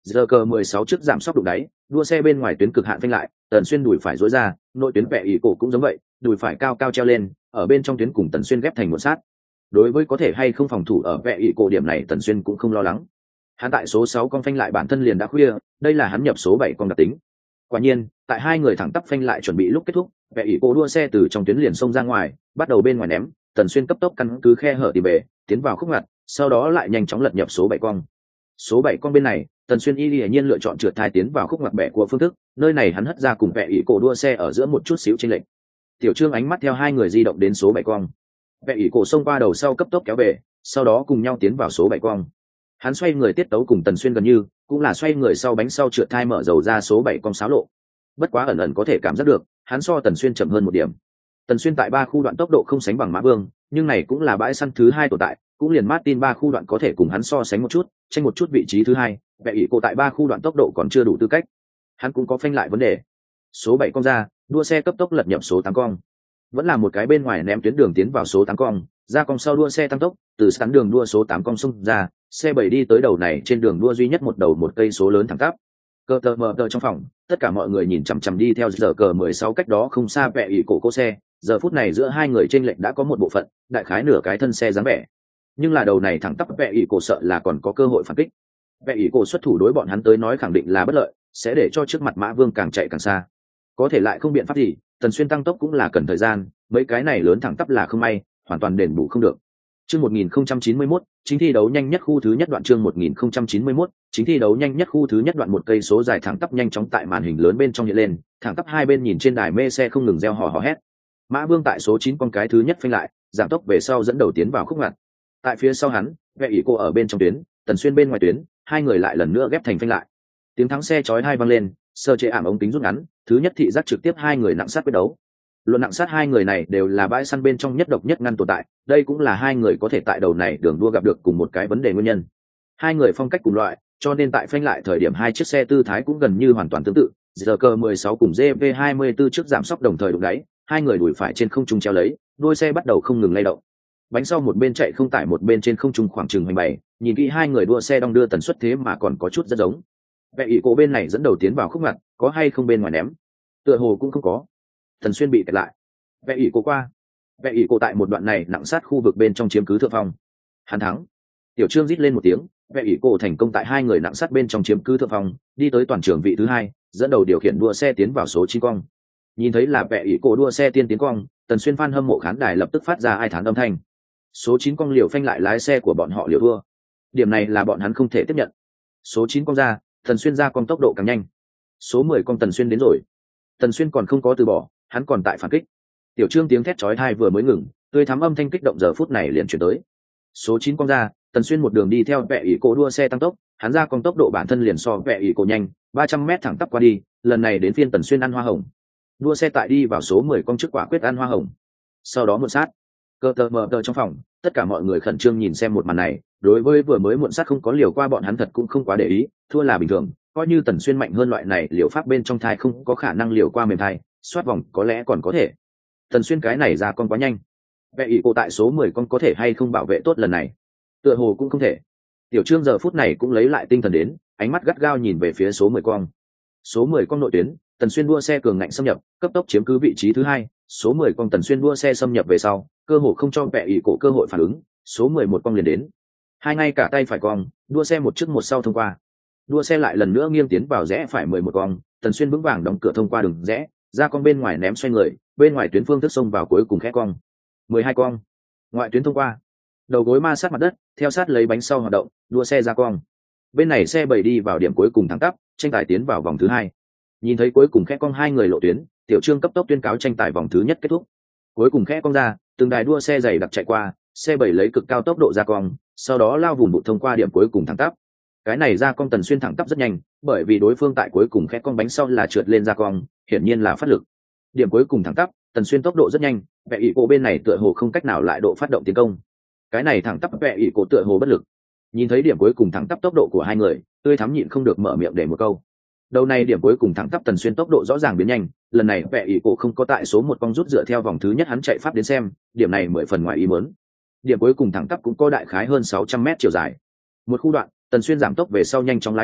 giờ cờ mười sáu trước giảm sóc đụng đáy, đua xe bên ngoài tuyến cực hạn phanh lại, Tần Xuyên đùi phải duỗi ra, nội tuyến vẽ ỷ cổ cũng giống vậy, đùi phải cao cao treo lên, ở bên trong tuyến cùng Tần Xuyên ghép thành một sát. Đối với có thể hay không phòng thủ ở vẽ ỷ cổ điểm này Tần Xuyên cũng không lo lắng. Hắn tại số sáu con phanh lại bản thân liền đã khuya, đây là hắn nhập số bảy con đặc tính. Quả nhiên, tại hai người thẳng tắp phanh lại chuẩn bị lúc kết thúc, vẽ ỷ cổ đua xe từ trong tuyến liền xông ra ngoài, bắt đầu bên ngoài ném, Tần Xuyên cấp tốc căn cứ khe hở tìm về, tiến vào khúc ngặt, sau đó lại nhanh chóng lật nhập số bảy con. Số bảy con bên này, Tần Xuyên y hiển nhiên lựa chọn trượt thai tiến vào khúc ngoặt bẻ của phương thức, nơi này hắn hất ra cùng vẽ ỷ cổ đua xe ở giữa một chút xíu chênh lệch. Tiểu Trương ánh mắt theo hai người di động đến số bảy con. Vẽ ỷ cổ xông qua đầu sau cấp tốc kéo về, sau đó cùng nhau tiến vào số bảy con. Hắn xoay người tiết tấu cùng Tần Xuyên gần như, cũng là xoay người sau bánh sau trượt thai mở dầu ra số bảy con xáo lộ. Bất quá ẩn ẩn có thể cảm giác được, hắn so Tần Xuyên chậm hơn một điểm. Tần Xuyên tại ba khu đoạn tốc độ không sánh bằng Mã Vương, nhưng này cũng là bãi săn thứ hai tồn tại, cũng liền Martin ba khu đoạn có thể cùng hắn so sánh một chút, tranh một chút vị trí thứ hai, vẽ ỷ cổ tại ba khu đoạn tốc độ còn chưa đủ tư cách. Hắn cũng có phanh lại vấn đề. Số bảy con ra, đua xe cấp tốc lật nhập số tám con. Vẫn là một cái bên ngoài ném tuyến đường tiến vào số tám con, ra con sau đua xe tăng tốc, từ sẵn đường đua số tám con xông ra, xe bảy đi tới đầu này trên đường đua duy nhất một đầu một cây số lớn thẳng tắp. Cơ tờ mờ tờ trong phòng, tất cả mọi người nhìn chằm chằm đi theo giờ cờ mười sáu cách đó không xa vẽ ỷ cổ cô xe, giờ phút này giữa hai người trên lệnh đã có một bộ phận, đại khái nửa cái thân xe dáng vẻ. Nhưng là đầu này thẳng tắp vẽ ỷ cổ sợ là còn có cơ hội phản kích. Vẽ ỷ cổ xuất thủ đối bọn hắn tới nói khẳng định là bất lợi, sẽ để cho trước mặt Mã Vương càng chạy càng xa. Có thể lại không biện pháp gì, Tần Xuyên tăng tốc cũng là cần thời gian, mấy cái này lớn thẳng tắp là không may, hoàn toàn đền bù không được. Chương một nghìn không trăm chín mươi mốt, chính thi đấu nhanh nhất khu thứ nhất đoạn chương một nghìn không trăm chín mươi mốt, chính thi đấu nhanh nhất khu thứ nhất đoạn một cây số dài thẳng tắp nhanh chóng tại màn hình lớn bên trong hiện lên, thẳng tắp hai bên nhìn trên đài mê xe không ngừng reo hò hò hét. Mã Vương tại số chín con cái thứ nhất phanh lại, giảm tốc về sau dẫn đầu tiến vào khúc ngặt. Tại phía sau hắn, vẽ ỷ cô ở bên trong tuyến, Tần Xuyên bên ngoài tuyến, hai người lại lần nữa ghép thành phanh lại. Tiếng thắng xe chói tai vang lên, sơ chế ảm ống kính rút ngắn, thứ nhất thị giác trực tiếp hai người nặng sát quyết đấu. Luận nặng sát hai người này đều là bãi săn bên trong nhất độc nhất ngăn tồn tại, đây cũng là hai người có thể tại đầu này đường đua gặp được cùng một cái vấn đề nguyên nhân. Hai người phong cách cùng loại, cho nên tại phanh lại thời điểm hai chiếc xe tư thái cũng gần như hoàn toàn tương tự. giờ cờ mười sáu cùng giê vê hai mươi tư trước giảm sóc đồng thời đụng đáy, hai người đuổi phải trên không trung treo lấy, đuôi xe bắt đầu không ngừng lay động. Bánh sau một bên chạy không tải một bên trên không trung khoảng chừng mười bảy, nhìn kỹ hai người đua xe đong đưa tần suất thế mà còn có chút rất giống. Vẽ ỷ cổ bên này dẫn đầu tiến vào khúc ngặt, có hay không bên ngoài ném? Tựa hồ cũng không có. Tần Xuyên bị kẹt lại. Vẽ ỷ cổ qua. Vẽ ỷ cổ tại một đoạn này nặng sát khu vực bên trong chiếm cứ thượng phong. Hắn thắng. Tiểu Trương rít lên một tiếng, vẽ ỷ cổ thành công tại hai người nặng sát bên trong chiếm cứ thượng phong, đi tới toàn trường vị thứ hai, dẫn đầu điều khiển đua xe tiến vào số chín cong. Nhìn thấy là vẽ ỷ cổ đua xe tiên tiến cong, Tần Xuyên fan hâm mộ khán đài lập tức phát ra ai thán âm thanh. Số chín cong liều phanh lại lái xe của bọn họ liều thua. Điểm này là bọn hắn không thể tiếp nhận. Số chín cong ra, Tần Xuyên ra con tốc độ càng nhanh. Số mười con Tần Xuyên đến rồi. Tần Xuyên còn không có từ bỏ, hắn còn tại phản kích. Tiểu Trương tiếng thét chói tai vừa mới ngừng, tươi thắm âm thanh kích động giờ phút này liền chuyển tới. Số chín con ra, Tần Xuyên một đường đi theo vẽ ỷ cổ đua xe tăng tốc, hắn ra con tốc độ bản thân liền so vẽ ỷ cổ nhanh, ba trăm mét thẳng tắp qua đi, lần này đến phiên Tần Xuyên ăn hoa hồng. Đua xe tại đi vào số mười con trước quả quyết ăn hoa hồng. Sau đó muộn sát. Cơ tờ mờ tờ trong phòng, tất cả mọi người khẩn trương nhìn xem một màn này, đối với vừa mới muộn sát không có liều qua bọn hắn thật cũng không quá để ý, thua là bình thường, coi như Tần Xuyên mạnh hơn loại này liều pháp bên trong thai không có khả năng liều qua mềm thai, soát vòng có lẽ còn có thể. Tần Xuyên cái này ra con quá nhanh. Vẽ ỷ cổ tại số mười con có thể hay không bảo vệ tốt lần này? Tựa hồ cũng không thể. Tiểu Trương giờ phút này cũng lấy lại tinh thần đến, ánh mắt gắt gao nhìn về phía số mười con. Số mười con nội tuyến, Tần Xuyên đua xe cường ngạnh xâm nhập, cấp tốc chiếm cứ vị trí thứ hai, số mười con Tần Xuyên đua xe xâm nhập về sau, cơ hồ không cho vẽ ỷ cổ cơ hội phản ứng, số mười một con liền đến. Hai ngay cả tay phải con, đua xe một trước một sau thông qua. Đua xe lại lần nữa nghiêng tiến vào rẽ phải mười một con, Tần Xuyên vững vàng đóng cửa thông qua đường rẽ, ra con bên ngoài ném xoay người, bên ngoài tuyến phương thức xông vào cuối cùng khẽ cong. mười hai con, ngoại tuyến thông qua. Đầu gối ma sát mặt đất, theo sát lấy bánh sau hoạt động, đua xe ra cong. Bên này xe bảy đi vào điểm cuối cùng thẳng tắp, tranh tài tiến vào vòng thứ hai. Nhìn thấy cuối cùng khẽ cong hai người lộ tuyến, Tiểu Trương cấp tốc tuyên cáo tranh tài vòng thứ nhất kết thúc. Cuối cùng khẽ cong ra, từng đài đua xe dày đặc chạy qua, xe bảy lấy cực cao tốc độ ra cong, sau đó lao vùng bụt thông qua điểm cuối cùng thẳng tắp. Cái này ra cong Tần Xuyên thẳng tắp rất nhanh, bởi vì đối phương tại cuối cùng khẽ cong bánh sau là trượt lên ra cong, hiển nhiên là phát lực. Điểm cuối cùng thẳng tắp, Tần Xuyên tốc độ rất nhanh, vẽ ỷ cổ bên này tựa hồ không cách nào lại độ phát động tiến công. Cái này thẳng tắp vẽ ỷ cổ tựa hồ bất lực. Nhìn thấy điểm cuối cùng thẳng tắp tốc độ của hai người, tươi thắm nhịn không được mở miệng để một câu. Đầu này điểm cuối cùng thẳng tắp Tần Xuyên tốc độ rõ ràng biến nhanh, lần này vẽ ỷ cổ không có tại số một con rút dựa theo vòng thứ nhất hắn chạy pháp đến xem, điểm này mười phần ngoài ý muốn. Điểm cuối cùng thẳng tắp cũng có đại khái hơn sáu trăm mét chiều dài. Một khu đoạn, Tần Xuyên giảm tốc về sau nhanh chóng lái vào,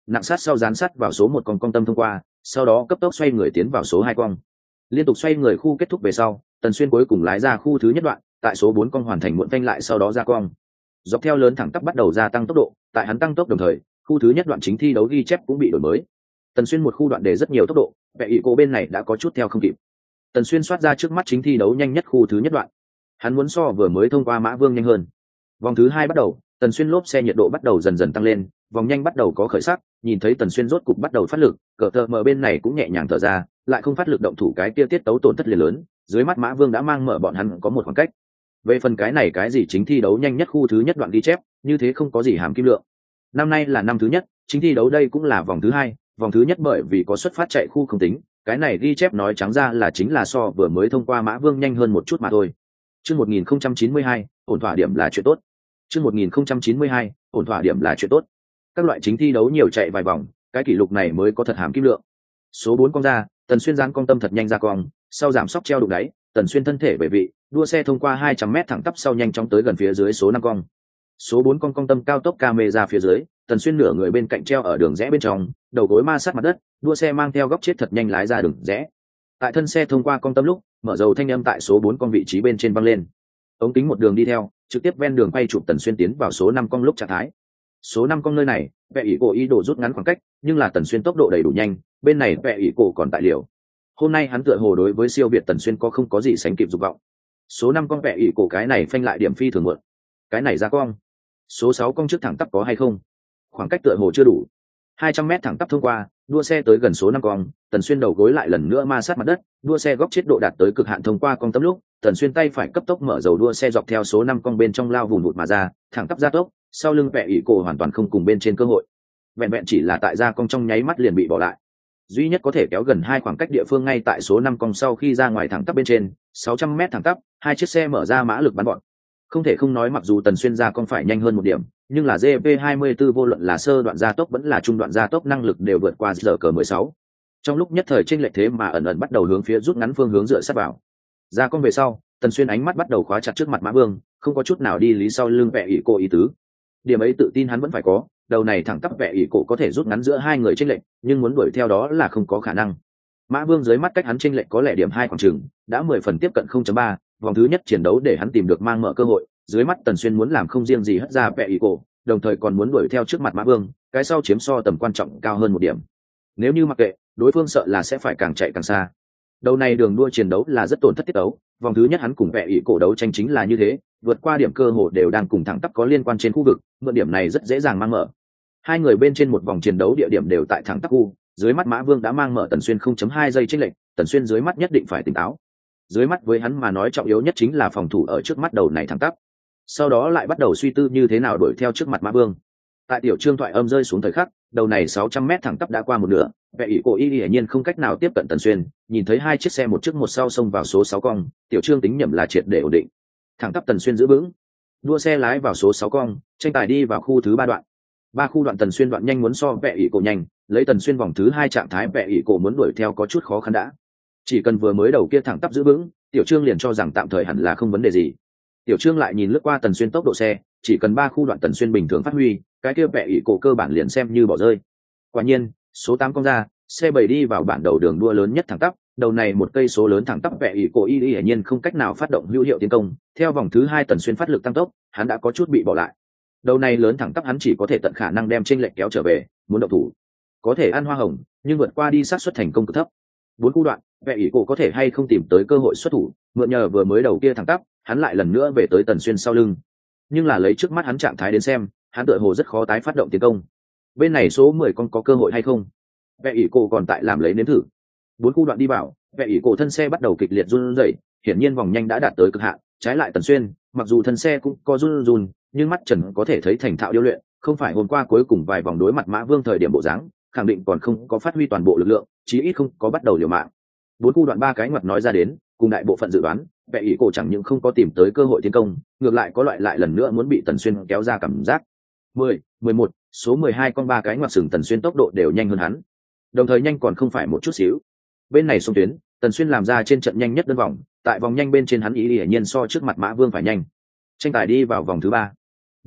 nặng sát sau dán sát vào số một con cong tâm thông qua, sau đó cấp tốc xoay người tiến vào số hai cong. Liên tục xoay người khu kết thúc về sau, Tần Xuyên cuối cùng lái ra khu thứ nhất đoạn, tại số bốn cong hoàn thành muộn phanh lại sau đó ra cong. Dọc theo lớn thẳng tắp bắt đầu gia tăng tốc độ, tại hắn tăng tốc đồng thời, khu thứ nhất đoạn chính thi đấu ghi chép cũng bị đổi mới. Tần Xuyên một khu đoạn để rất nhiều tốc độ, vẻ ý cô bên này đã có chút theo không kịp. Tần Xuyên soát ra trước mắt chính thi đấu nhanh nhất khu thứ nhất đoạn. Hắn muốn so vừa mới thông qua Mã Vương nhanh hơn. Vòng thứ hai bắt đầu, Tần Xuyên lốp xe nhiệt độ bắt đầu dần dần tăng lên, vòng nhanh bắt đầu có khởi sắc, nhìn thấy Tần Xuyên rốt cục bắt đầu phát lực, cờ tờ mở bên này cũng nhẹ nhàng thở ra, lại không phát lực động thủ cái kia tiết tấu tổn thất liền lớn, dưới mắt Mã Vương đã mang mở bọn hắn có một khoảng cách. Về phần cái này cái gì chính thi đấu nhanh nhất khu thứ nhất đoạn ghi chép, như thế không có gì hàm kim lượng. Năm nay là năm thứ nhất, chính thi đấu đây cũng là vòng thứ hai, vòng thứ nhất bởi vì có xuất phát chạy khu không tính, cái này ghi chép nói trắng ra là chính là so vừa mới thông qua Mã Vương nhanh hơn một chút mà thôi. Chương một nghìn không trăm chín mươi hai, ổn thỏa điểm là chuyện tốt. Chương một nghìn không trăm chín mươi hai, ổn thỏa điểm là chuyện tốt. Các loại chính thi đấu nhiều chạy vài vòng, cái kỷ lục này mới có thật hàm kim lượng. Số bốn cong ra, Tần Xuyên giáng cong tâm thật nhanh ra cong, sau giảm sóc treo đụng đáy, Tần Xuyên thân thể về vị, đua xe thông qua hai trăm mét thẳng tắp sau nhanh chóng tới gần phía dưới số năm cong. Số bốn cong cong tâm cao tốc camera phía dưới, Tần Xuyên nửa người bên cạnh treo ở đường rẽ bên trong, đầu gối ma sát mặt đất, đua xe mang theo góc chết thật nhanh lái ra đường rẽ. Tại thân xe thông qua cong tâm lúc, mở dầu thanh âm tại số bốn cong vị trí bên trên văng lên. Ống kính một đường đi theo, trực tiếp ven đường quay chụp Tần Xuyên tiến vào số năm cong lúc trạng thái. Số năm cong nơi này, vẽ ỷ cổ ý đồ rút ngắn khoảng cách, nhưng là Tần Xuyên tốc độ đầy đủ nhanh, bên này vẽ ỷ cổ còn tại liều. Hôm nay hắn tựa hồ đối với siêu việt Tần Xuyên có không có gì sánh kịp dục vọng. Số năm cong vẽ ỷ cổ cái này phanh lại điểm phi thường muộn. Cái này ra cong. Số sáu cong trước thẳng tắp có hay không? Khoảng cách tựa hồ chưa đủ. hai trăm mét thẳng tắp thông qua, đua xe tới gần số năm cong, Tần Xuyên đầu gối lại lần nữa ma sát mặt đất, đua xe góc chết độ đạt tới cực hạn thông qua cong tâm lúc, Tần Xuyên tay phải cấp tốc mở dầu đua xe dọc theo số năm cong bên trong lao vùng vụt mà ra, thẳng tắp ra tốc, sau lưng vẽ ỷ cổ hoàn toàn không cùng bên trên cơ hội. Vẹn vẹn chỉ là tại ra cong trong nháy mắt liền bị bỏ lại. Duy nhất có thể kéo gần hai khoảng cách địa phương ngay tại số năm cong sau khi ra ngoài thẳng tắp bên trên, sáu trăm mét thẳng tắp, hai chiếc xe mở ra mã lực bắn bọn. Không thể không nói mặc dù Tần Xuyên ra cong phải nhanh hơn một điểm, nhưng là giê pê hai mươi tư vô luận là sơ đoạn gia tốc vẫn là trung đoạn gia tốc năng lực đều vượt qua giờ cờ mười sáu. Trong lúc nhất thời chênh lệch thế mà ẩn ẩn bắt đầu hướng phía rút ngắn phương hướng dựa sát vào. Ra cong về sau, Tần Xuyên ánh mắt bắt đầu khóa chặt trước mặt Mã Vương, không có chút nào đi lý sau lưng vẽ ỷ cổ ý tứ. Điểm ấy tự tin hắn vẫn phải có, đầu này thẳng tắp vẽ ỷ cổ có thể rút ngắn giữa hai người chênh lệch, nhưng muốn đuổi theo đó là không có khả năng. Mã Vương dưới mắt cách hắn chênh lệch có lẽ điểm hai khoảng chừng, đã mười phần tiếp cận không chấm ba, vòng thứ nhất chiến đấu để hắn tìm được mang mở cơ hội, dưới mắt Tần Xuyên muốn làm không riêng gì hất ra vẽ ỷ cổ, đồng thời còn muốn đuổi theo trước mặt Mã Vương, cái sau chiếm so tầm quan trọng cao hơn một điểm. Nếu như mặc kệ, đối phương sợ là sẽ phải càng chạy càng xa. Đầu này đường đua chiến đấu là rất tổn thất tiết đấu, vòng thứ nhất hắn cùng vẽ ỷ cổ đấu tranh chính là như thế, vượt qua điểm cơ hồ đều đang cùng thẳng tắp có liên quan trên khu vực, mượn điểm này rất dễ dàng mang mở. Hai người bên trên một vòng chiến đấu địa điểm đều tại thẳng tắp khu, dưới mắt Mã Vương đã mang mở Tần Xuyên không chấm hai giây chênh lệch, Tần Xuyên dưới mắt nhất định phải tỉnh táo. Dưới mắt với hắn mà nói trọng yếu nhất chính là phòng thủ ở trước mắt đầu này thẳng tắp. Sau đó lại bắt đầu suy tư như thế nào đuổi theo trước mặt Mã Vương. Tại tiểu trương thoại âm rơi xuống thời khắc, đầu này sáu trăm mét thẳng tắp đã qua một nửa, vẽ ỷ cổ y hiển nhiên không cách nào tiếp cận Tần Xuyên, nhìn thấy hai chiếc xe một trước một sau xông vào số sáu cong, tiểu trương tính nhầm là triệt để ổn định. Thẳng tắp Tần Xuyên giữ vững, đua xe lái vào số sáu cong, tranh tài đi vào khu thứ ba đoạn. Ba khu đoạn Tần Xuyên đoạn nhanh muốn so vẽ ỷ cổ nhanh, lấy Tần Xuyên vòng thứ hai trạng thái vẽ ỷ cổ muốn đuổi theo có chút khó khăn đã. Chỉ cần vừa mới đầu kia thẳng tắp giữ vững, tiểu trương liền cho rằng tạm thời hẳn là không vấn đề gì. Tiểu trương lại nhìn lướt qua Tần Xuyên tốc độ xe, chỉ cần ba khu đoạn Tần Xuyên bình thường phát huy, cái kia vẽ ỷ cổ cơ bản liền xem như bỏ rơi. Quả nhiên, số tám cong ra, xe bảy đi vào bản đầu đường đua lớn nhất thẳng tắp, đầu này một cây số lớn thẳng tắp vẽ ỷ cổ y hiển nhiên không cách nào phát động hữu hiệu tiến công, theo vòng thứ hai Tần Xuyên phát lực tăng tốc, hắn đã có chút bị bỏ lại. Đầu này lớn thẳng tắp hắn chỉ có thể tận khả năng đem chênh lệch kéo trở về, muốn động thủ có thể ăn hoa hồng, nhưng vượt qua đi xác suất thành công cực thấp. Bốn khu đoạn, vẽ ỷ cổ có thể hay không tìm tới cơ hội xuất thủ, mượn nhờ vừa mới đầu kia thẳng tắp, hắn lại lần nữa về tới Tần Xuyên sau lưng. Nhưng là lấy trước mắt hắn trạng thái đến xem, hắn tựa hồ rất khó tái phát động tiến công. Bên này số mười con có cơ hội hay không? Vẽ ỷ cổ còn tại làm lấy nếm thử. Bốn khu đoạn đi vào, vẽ ỷ cổ thân xe bắt đầu kịch liệt run rẩy, hiển nhiên vòng nhanh đã đạt tới cực hạn. Trái lại Tần Xuyên, mặc dù thân xe cũng có run run, nhưng mắt trần có thể thấy thành thạo điêu luyện, không phải hôm qua cuối cùng vài vòng đối mặt Mã Vương thời điểm bộ dáng, khẳng định còn không có phát huy toàn bộ lực lượng, chí ít không có bắt đầu liều mạng. Bốn khu đoạn ba cái ngoặt nói ra đến, cùng đại bộ phận dự đoán, vẽ ỷ cổ chẳng những không có tìm tới cơ hội tiến công, ngược lại có loại lại lần nữa muốn bị Tần Xuyên kéo ra cảm giác. mười, mười một, số mười hai con ba cái ngoặt sừng Tần Xuyên tốc độ đều nhanh hơn hắn. Đồng thời nhanh còn không phải một chút xíu. Bên này xung tuyến, Tần Xuyên làm ra trên trận nhanh nhất đơn vòng, tại vòng nhanh bên trên hắn ý hiển nhiên so trước mặt Mã Vương phải nhanh. Tranh tài đi vào vòng thứ ba.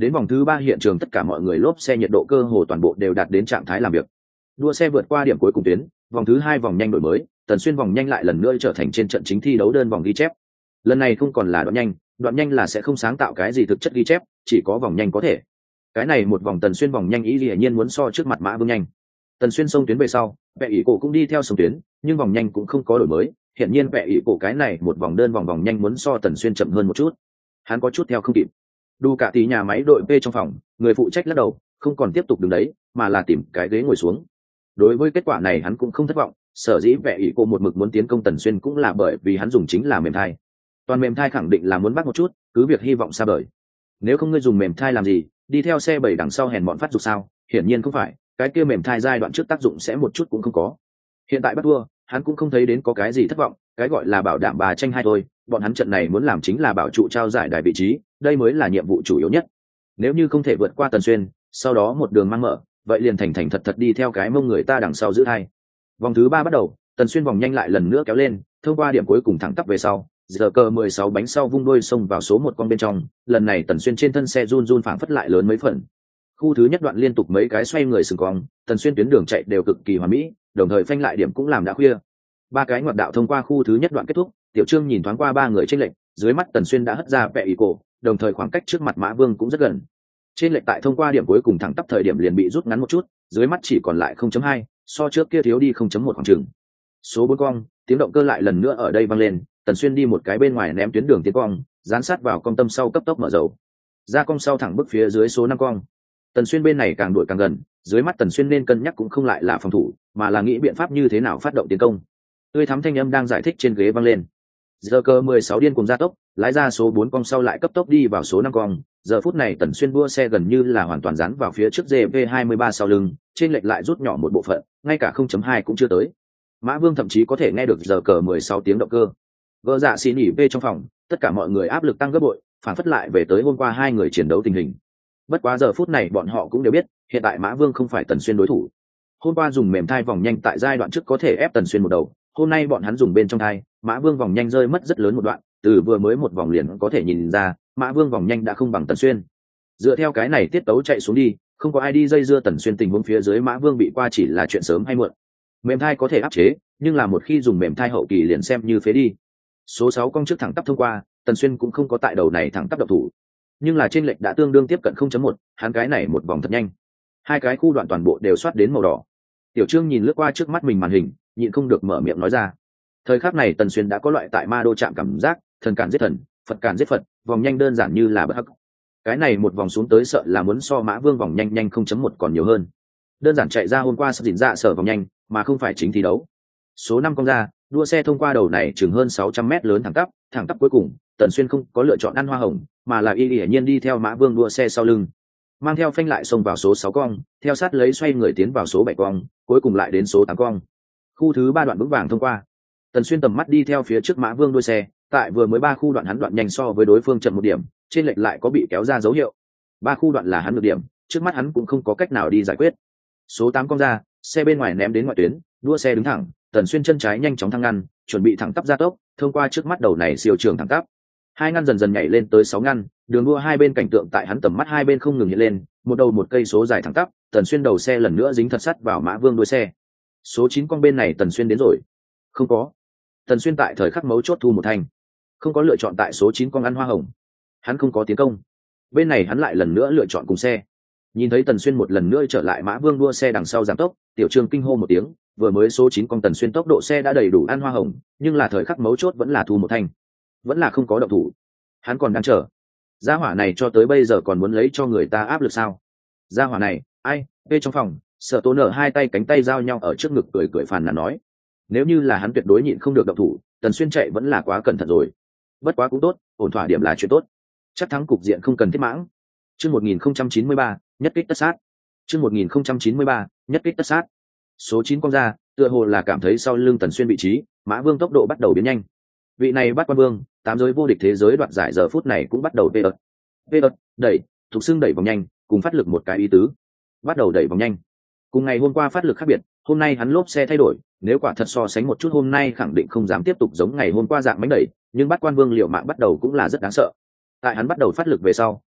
Đến vòng thứ ba hiện trường tất cả mọi người lốp xe nhiệt độ cơ hồ toàn bộ đều đạt đến trạng thái làm việc. Đua xe vượt qua điểm cuối cùng tuyến, vòng thứ hai vòng nhanh đổi mới, Tần Xuyên vòng nhanh lại lần nữa trở thành trên trận chính thi đấu đơn vòng ghi chép. Lần này không còn là đoạn nhanh, đoạn nhanh là sẽ không sáng tạo cái gì thực chất ghi chép, chỉ có vòng nhanh có thể. Cái này một vòng Tần Xuyên vòng nhanh ý hiển nhiên muốn so trước mặt Mã Vương nhanh. Tần Xuyên xông tuyến về sau, Vệ ỷ cổ cũng đi theo xông tuyến, nhưng vòng nhanh cũng không có đổi mới, hiển nhiên Vệ ỷ cổ cái này một vòng đơn vòng vòng nhanh muốn so Tần Xuyên chậm hơn một chút. Hắn có chút theo không kịp. Đu cả tí nhà máy đội P trong phòng, người phụ trách lắc đầu, không còn tiếp tục đứng đấy, mà là tìm cái ghế ngồi xuống. Đối với kết quả này hắn cũng không thất vọng, sở dĩ Vệ ỷ cổ một mực muốn tiến công Tần Xuyên cũng là bởi vì hắn dùng chính là mềm thai. Toàn mềm thai khẳng định là muốn bắt một chút, cứ việc hy vọng xa vời. Nếu không ngươi dùng mềm thai làm gì, đi theo xe bảy đằng sau hèn bọn phát dục sao? Hiển nhiên không phải, cái kia mềm thai giai đoạn trước tác dụng sẽ một chút cũng không có. Hiện tại bắt thua, hắn cũng không thấy đến có cái gì thất vọng, cái gọi là bảo đảm bà tranh hai thôi, bọn hắn trận này muốn làm chính là bảo trụ trao giải đài vị trí, đây mới là nhiệm vụ chủ yếu nhất. Nếu như không thể vượt qua Tần Xuyên, sau đó một đường mang mở, vậy liền thành thành thật thật đi theo cái mông người ta đằng sau giữ thai. Vòng thứ ba bắt đầu, Tần Xuyên vòng nhanh lại lần nữa kéo lên, thông qua điểm cuối cùng thẳng tắp về sau, giờ cờ mười sáu bánh sau vung đôi xông vào số một con bên trong, lần này Tần Xuyên trên thân xe run run phảng phất lại lớn mấy phần. Khu thứ nhất đoạn liên tục mấy cái xoay người sừng cong, Tần Xuyên tuyến đường chạy đều cực kỳ hoàn mỹ, đồng thời phanh lại điểm cũng làm đã khuya. Ba cái ngoặt đạo thông qua khu thứ nhất đoạn kết thúc, Tiểu Trương nhìn thoáng qua ba người trên lệnh, dưới mắt Tần Xuyên đã hất ra Vệ ỷ cổ, đồng thời khoảng cách trước mặt Mã Vương cũng rất gần. Trên lệnh tại thông qua điểm cuối cùng thẳng tắp thời điểm liền bị rút ngắn một chút, dưới mắt chỉ còn lại không chấm hai, so trước kia thiếu đi không chấm một khoảng chừng. Số bốn cong, tiếng động cơ lại lần nữa ở đây vang lên, Tần Xuyên đi một cái bên ngoài ném tuyến đường tiến cong, dán sát vào cong tâm sau cấp tốc mở dầu. Ra cong sau thẳng bước phía dưới số năm cong. Tần Xuyên bên này càng đuổi càng gần, dưới mắt Tần Xuyên nên cân nhắc cũng không lại là phòng thủ, mà là nghĩ biện pháp như thế nào phát động tiến công. Tươi thắm thanh âm đang giải thích trên ghế vang lên. Giờ cơ mười sáu điên cùng gia tốc, lái ra số bốn cong sau lại cấp tốc đi vào số năm cong, giờ phút này Tần Xuyên đua xe gần như là hoàn toàn dán vào phía trước giê vê hai mươi ba sau lưng, trên lệch lại rút nhỏ một bộ phận, ngay cả không chấm hai cũng chưa tới. Mã Vương thậm chí có thể nghe được giờ cờ mười sáu tiếng động cơ. Gỡ dạ xì nhỉ về trong phòng, tất cả mọi người áp lực tăng gấp bội, phản phất lại về tới hôm qua hai người chiến đấu tình hình. Bất quá giờ phút này bọn họ cũng đều biết, hiện tại Mã Vương không phải Tần Xuyên đối thủ. Hôm qua dùng mềm thai vòng nhanh tại giai đoạn trước có thể ép Tần Xuyên một đầu, hôm nay bọn hắn dùng bên trong thai, Mã Vương vòng nhanh rơi mất rất lớn một đoạn, từ vừa mới một vòng liền có thể nhìn ra, Mã Vương vòng nhanh đã không bằng Tần Xuyên. Dựa theo cái này tiết tấu chạy xuống đi, không có ai đi dây dưa Tần Xuyên, tình huống phía dưới Mã Vương bị qua chỉ là chuyện sớm hay muộn. Mềm thai có thể áp chế, nhưng là một khi dùng mềm thai hậu kỳ liền xem như phế đi. Số sáu cong trước thẳng tắp thông qua, Tần Xuyên cũng không có tại đầu này thẳng tắp độc thủ, nhưng là trên lệch đã tương đương tiếp cận không chấm một, hắn cái này một vòng thật nhanh. Hai cái khu đoạn toàn bộ đều soát đến màu đỏ. Tiểu Trương nhìn lướt qua trước mắt mình màn hình, nhịn không được mở miệng nói ra. Thời khắc này Tần Xuyên đã có loại tại ma đô chạm cảm giác, thần cản giết thần, Phật cản giết Phật, vòng nhanh đơn giản như là bất hắc. Cái này một vòng xuống tới sợ là muốn so Mã Vương vòng nhanh nhanh không chấm một còn nhiều hơn. Đơn giản chạy ra hôm qua sắp dịn ra sở vòng nhanh, mà không phải chính thi đấu. Số năm cong ra, đua xe thông qua đầu này chừng hơn sáu trăm mét lớn thẳng tắp, thẳng tắp cuối cùng, Tần Xuyên không có lựa chọn ăn hoa hồng, mà là y hiển nhiên đi theo Mã Vương đua xe sau lưng. Mang theo phanh lại xông vào số sáu cong, theo sát lấy xoay người tiến vào số bảy cong, cuối cùng lại đến số tám cong. Khu thứ ba đoạn vững vàng thông qua. Tần Xuyên tầm mắt đi theo phía trước Mã Vương đuôi xe, tại vừa mới ba khu đoạn hắn đoạn nhanh so với đối phương chậm một điểm, trên lệch lại có bị kéo ra dấu hiệu. Ba khu đoạn là hắn được điểm, trước mắt hắn cũng không có cách nào đi giải quyết. Số tám cong ra, xe bên ngoài ném đến ngoại tuyến, đua xe đứng thẳng, Tần Xuyên chân trái nhanh chóng thăng ngăn, chuẩn bị thẳng tắp ra tốc, thông qua trước mắt đầu này siêu trường thẳng tắp. Hai ngăn dần dần nhảy lên tới sáu ngăn, đường đua hai bên cảnh tượng tại hắn tầm mắt hai bên không ngừng hiện lên, một đầu một cây số dài thẳng tắp, Tần Xuyên đầu xe lần nữa dính thật sắt vào Mã Vương đuôi xe. Số chín con bên này Tần Xuyên đến rồi. Không có. Tần Xuyên tại thời khắc mấu chốt thu một thành, không có lựa chọn tại số chín con ăn hoa hồng. Hắn không có tiến công. Bên này hắn lại lần nữa lựa chọn cùng xe. Nhìn thấy Tần Xuyên một lần nữa trở lại Mã Vương đua xe đằng sau giảm tốc, Tiểu Trương kinh hô một tiếng, vừa mới số chín con Tần Xuyên tốc độ xe đã đầy đủ ăn hoa hồng, nhưng là thời khắc mấu chốt vẫn là thu một thành, vẫn là không có động thủ. Hắn còn đang chờ. Gia hỏa này cho tới bây giờ còn muốn lấy cho người ta áp lực sao? Gia hỏa này, ai? Về trong phòng, Sở Tố nở hai tay cánh tay giao nhau ở trước ngực cười cười phàn nàn nói, nếu như là hắn tuyệt đối nhịn không được động thủ, Tần Xuyên chạy vẫn là quá cẩn thận rồi. Bất quá cũng tốt, ổn thỏa điểm là chuyện tốt. Chắc thắng cục diện không cần thiết mãng. Chương một nghìn không trăm chín mươi ba, nhất kích tất sát. Chương một nghìn không trăm chín mươi ba, nhất kích tất sát. Số chín con ra, tựa hồ là cảm thấy sau lưng Tần Xuyên vị trí, Mã Vương tốc độ bắt đầu biến nhanh. Vị này bắt quan vương, tám giới vô địch thế giới đoạt giải giờ phút này cũng bắt đầu vê ợt. Vê ợt, đẩy, thuộc xương đẩy vòng nhanh, cùng phát lực một cái ý tứ. Bắt đầu đẩy vòng nhanh. Cùng ngày hôm qua phát lực khác biệt, hôm nay hắn lốp xe thay đổi, nếu quả thật so sánh một chút hôm nay khẳng định không dám tiếp tục giống ngày hôm qua dạng bánh đẩy, nhưng bắt quan vương liệu mạng bắt đầu cũng là rất đáng sợ. Tại hắn bắt đầu phát lực về sau,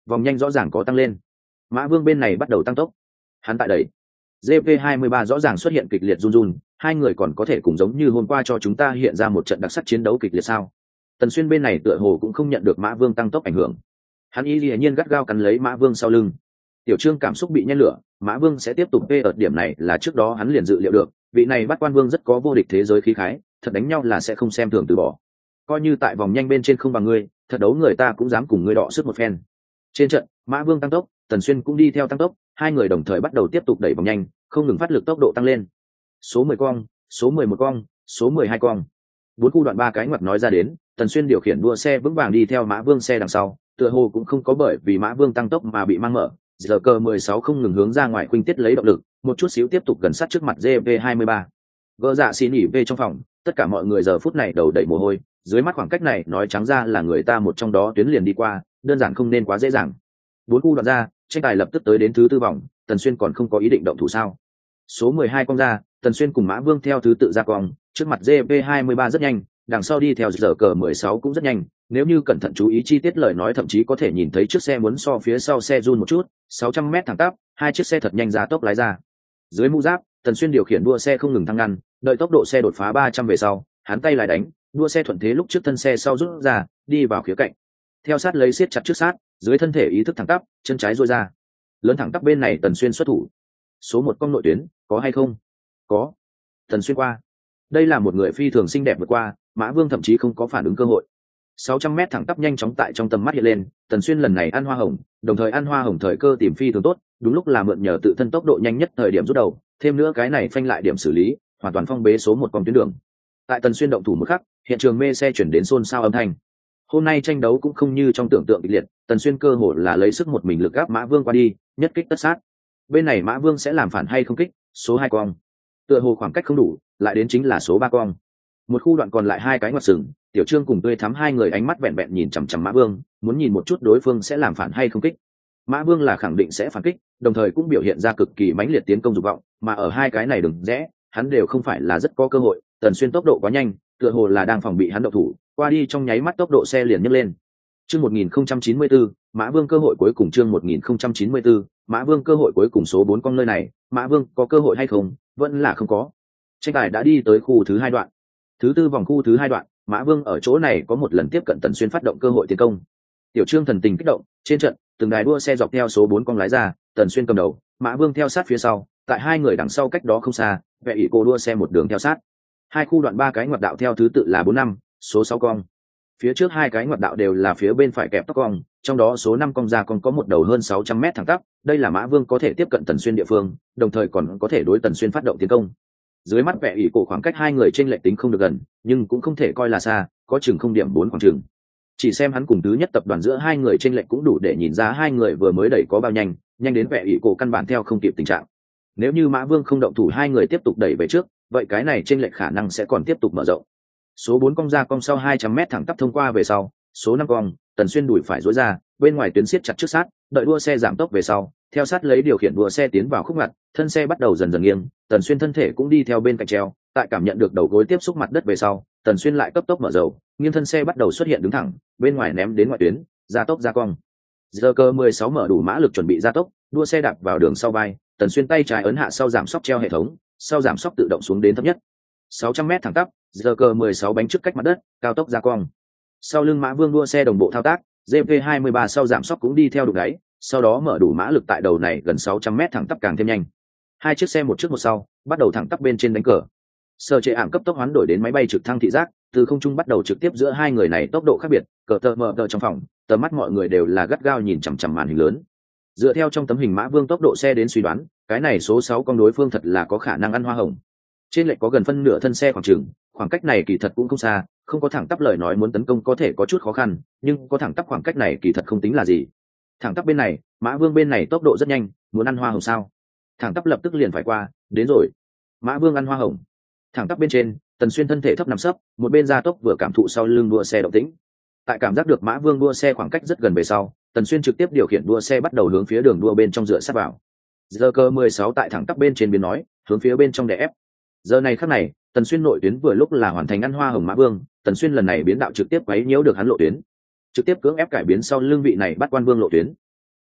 vòng nhanh rõ ràng có tăng lên. Mã Vương bên này bắt đầu tăng tốc, hắn tại đẩy. giê pê hai mươi ba rõ ràng xuất hiện kịch liệt run run, hai người còn có thể cùng giống như hôm qua cho chúng ta hiện ra một trận đặc sắc chiến đấu kịch liệt sao? Tần Xuyên bên này tựa hồ cũng không nhận được Mã Vương tăng tốc ảnh hưởng, hắn y hiển nhiên gắt gao cắn lấy Mã Vương sau lưng. Tiểu Trương cảm xúc bị nhen lửa, Mã Vương sẽ tiếp tục pê ở điểm này là trước đó hắn liền dự liệu được, vị này bắt quan vương rất có vô địch thế giới khí khái, thật đánh nhau là sẽ không xem thường từ bỏ. Coi như tại vòng nhanh bên trên không bằng ngươi, thật đấu người ta cũng dám cùng ngươi đọ sức một phen. Trên trận, Mã Vương tăng tốc, Tần Xuyên cũng đi theo tăng tốc, hai người đồng thời bắt đầu tiếp tục đẩy vòng nhanh, không ngừng phát lực tốc độ tăng lên. Số mười cong, số mười một cong, số mười hai cong. Bốn khu đoạn ba cái ngoặt nói ra đến, Tần Xuyên điều khiển đua xe vững vàng đi theo Mã Vương xe đằng sau, tựa hồ cũng không có bởi vì Mã Vương tăng tốc mà bị mang mở. Giờ cờ mười sáu không ngừng hướng ra ngoài khuynh tiết lấy động lực, một chút xíu tiếp tục gần sát trước mặt giê pê hai mươi ba. Gỡ dạ xì nỉ về trong phòng, tất cả mọi người giờ phút này đầu đầy mồ hôi, dưới mắt khoảng cách này nói trắng ra là người ta một trong đó tuyến liền đi qua, đơn giản không nên quá dễ dàng. Bốn khu đoạn ra, tranh tài lập tức tới đến thứ tư vòng, Tần Xuyên còn không có ý định động thủ sao? Số mười hai cong ra, Tần Xuyên cùng Mã Vương theo thứ tự ra cong, trước mặt giê pê hai mươi ba rất nhanh, đằng sau đi theo giờ cờ mười sáu cũng rất nhanh, nếu như cẩn thận chú ý chi tiết lời nói thậm chí có thể nhìn thấy chiếc xe muốn so phía sau xe run một chút, sáu trăm mét thẳng tắp, hai chiếc xe thật nhanh ra tốc lái ra. Dưới mũ giáp, Tần Xuyên điều khiển đua xe không ngừng thăng ngăn, đợi tốc độ xe đột phá ba trăm về sau, hắn tay lại đánh, đua xe thuận thế lúc trước thân xe sau rút ra, đi vào khía cạnh. Theo sát lấy siết chặt trước sát, dưới thân thể ý thức thẳng tắp, chân trái duỗi ra. Lớn thẳng tắp bên này Tần Xuyên xuất thủ. Số một cong nội tuyến, có hay không? Có. Tần Xuyên qua. Đây là một người phi thường xinh đẹp vượt qua, Mã Vương thậm chí không có phản ứng cơ hội. sáu trăm mét thẳng tắp nhanh chóng tại trong tầm mắt hiện lên, Tần Xuyên lần này ăn hoa hồng, đồng thời ăn hoa hồng thời cơ tìm phi thường tốt, đúng lúc là mượn nhờ tự thân tốc độ nhanh nhất thời điểm rút đầu, thêm nữa cái này phanh lại điểm xử lý, hoàn toàn phong bế số một con tuyến đường. Tại Tần Xuyên động thủ một khắc, hiện trường mê xe chuyển đến xôn xao âm thanh. Hôm nay tranh đấu cũng không như trong tưởng tượng kịch liệt, Tần Xuyên cơ hội là lấy sức một mình lực gáp Mã Vương qua đi, nhất kích tất sát. Bên này Mã Vương sẽ làm phản hay không kích, số hai cong. Tựa hồ khoảng cách không đủ, lại đến chính là số ba cong. Một khu đoạn còn lại hai cái ngoặt sừng, Tiểu Trương cùng Tươi Thắm hai người ánh mắt vẹn vẹn nhìn chằm chằm Mã Vương, muốn nhìn một chút đối phương sẽ làm phản hay không kích. Mã Vương là khẳng định sẽ phản kích, đồng thời cũng biểu hiện ra cực kỳ mãnh liệt tiến công dục vọng, mà ở hai cái này đừng rẽ, hắn đều không phải là rất có cơ hội. Tần Xuyên tốc độ quá nhanh, tựa hồ là đang phòng bị hắn động thủ, qua đi trong nháy mắt tốc độ xe liền nhấc lên. Chương một nghìn không trăm chín mươi tư, Mã Vương cơ hội cuối cùng chương một nghìn không trăm chín mươi tư, Mã Vương cơ hội cuối cùng số bốn con nơi này, Mã Vương có cơ hội hay không, vẫn là không có. Tranh tài đã đi tới khu thứ hai đoạn. Thứ tư vòng khu thứ hai đoạn, Mã Vương ở chỗ này có một lần tiếp cận Tần Xuyên phát động cơ hội tiến công. Tiểu Trương thần tình kích động, trên trận, từng đài đua xe dọc theo số bốn con lái ra, Tần Xuyên cầm đầu, Mã Vương theo sát phía sau, tại hai người đằng sau cách đó không xa, vẽ ỷ cô đua xe một đường theo sát. Hai khu đoạn ba cái ngoặt đạo theo thứ tự là bốn năm, số sáu con. Phía trước hai cái ngoặt đạo đều là phía bên phải kẹp tóc cong, trong đó số năm cong ra còn có một đầu hơn sáu trăm mét thẳng tắp, đây là Mã Vương có thể tiếp cận Tần Xuyên địa phương, đồng thời còn có thể đối Tần Xuyên phát động tiến công. Dưới mắt vẽ ỷ cổ khoảng cách hai người trên lệch tính không được gần, nhưng cũng không thể coi là xa, có chừng không điểm bốn khoảng chừng. Chỉ xem hắn cùng tứ nhất tập đoàn giữa hai người trên lệch cũng đủ để nhìn ra hai người vừa mới đẩy có bao nhanh, nhanh đến vẽ ỷ cổ căn bản theo không kịp tình trạng. Nếu như Mã Vương không động thủ hai người tiếp tục đẩy về trước, vậy cái này trên lệch khả năng sẽ còn tiếp tục mở rộng. Số bốn cong ra cong sau hai trăm mét thẳng tắp thông qua về sau, số năm cong, Tần Xuyên đuổi phải duỗi ra, bên ngoài tuyến siết chặt trước sát, đợi đua xe giảm tốc về sau, theo sát lấy điều khiển đua xe tiến vào khúc ngặt, thân xe bắt đầu dần dần nghiêng, Tần Xuyên thân thể cũng đi theo bên cạnh treo, tại cảm nhận được đầu gối tiếp xúc mặt đất về sau, Tần Xuyên lại cấp tốc mở dầu, nghiêng thân xe bắt đầu xuất hiện đứng thẳng, bên ngoài ném đến ngoại tuyến, gia tốc ra cong. Giờ cơ mười sáu mở đủ mã lực chuẩn bị gia tốc, đua xe đạp vào đường sau vai, Tần Xuyên tay trái ấn hạ sau giảm sóc treo hệ thống, sau giảm sóc tự động xuống đến thấp nhất. sáu trăm mét thẳng tắp, giờ cơ mười sáu bánh trước cách mặt đất, cao tốc ra cong. Sau lưng Mã Vương đua xe đồng bộ thao tác, giê pê hai mươi ba sau giảm sóc cũng đi theo đục đáy, sau đó mở đủ mã lực tại đầu này gần sáu trăm mét thẳng tắp càng thêm nhanh. Hai chiếc xe một trước một sau, bắt đầu thẳng tắp bên trên đánh cờ. Sở Trệ ảm cấp tốc hoán đổi đến máy bay trực thăng thị giác, từ không trung bắt đầu trực tiếp giữa hai người này tốc độ khác biệt, cờ tờ mờ tờ trong phòng, tầm mắt mọi người đều là gắt gao nhìn chằm chằm màn hình lớn. Dựa theo trong tấm hình Mã Vương tốc độ xe đến suy đoán, cái này số sáu con đối phương thật là có khả năng ăn hoa hồng. Trên lệch có gần phân nửa thân xe khoảng chừng, khoảng cách này kỳ thật cũng không xa, không có thẳng tắp lời nói muốn tấn công có thể có chút khó khăn, nhưng có thẳng tắp khoảng cách này kỳ thật không tính là gì. Thẳng tắp bên này, Mã Vương bên này tốc độ rất nhanh, muốn ăn hoa hồng sao? Thẳng tắp lập tức liền phải qua, đến rồi. Mã Vương ăn hoa hồng. Thẳng tắp bên trên, Tần Xuyên thân thể thấp nằm sấp, một bên gia tốc vừa cảm thụ sau lưng đua xe động tĩnh. Tại cảm giác được Mã Vương đua xe khoảng cách rất gần về sau, Tần Xuyên trực tiếp điều khiển đua xe bắt đầu hướng phía đường đua bên trong dựa sát vào. Giờ cơ mười sáu tại thẳng tắp bên trên biến nói, hướng phía bên trong đè ép. Giờ này khắc này, Tần Xuyên nội tuyến vừa lúc là hoàn thành ăn hoa hồng Mã Vương, Tần Xuyên lần này biến đạo trực tiếp quấy nhiễu được hắn lộ tuyến, trực tiếp cưỡng ép cải biến sau lưng vị này bắt quan vương lộ tuyến.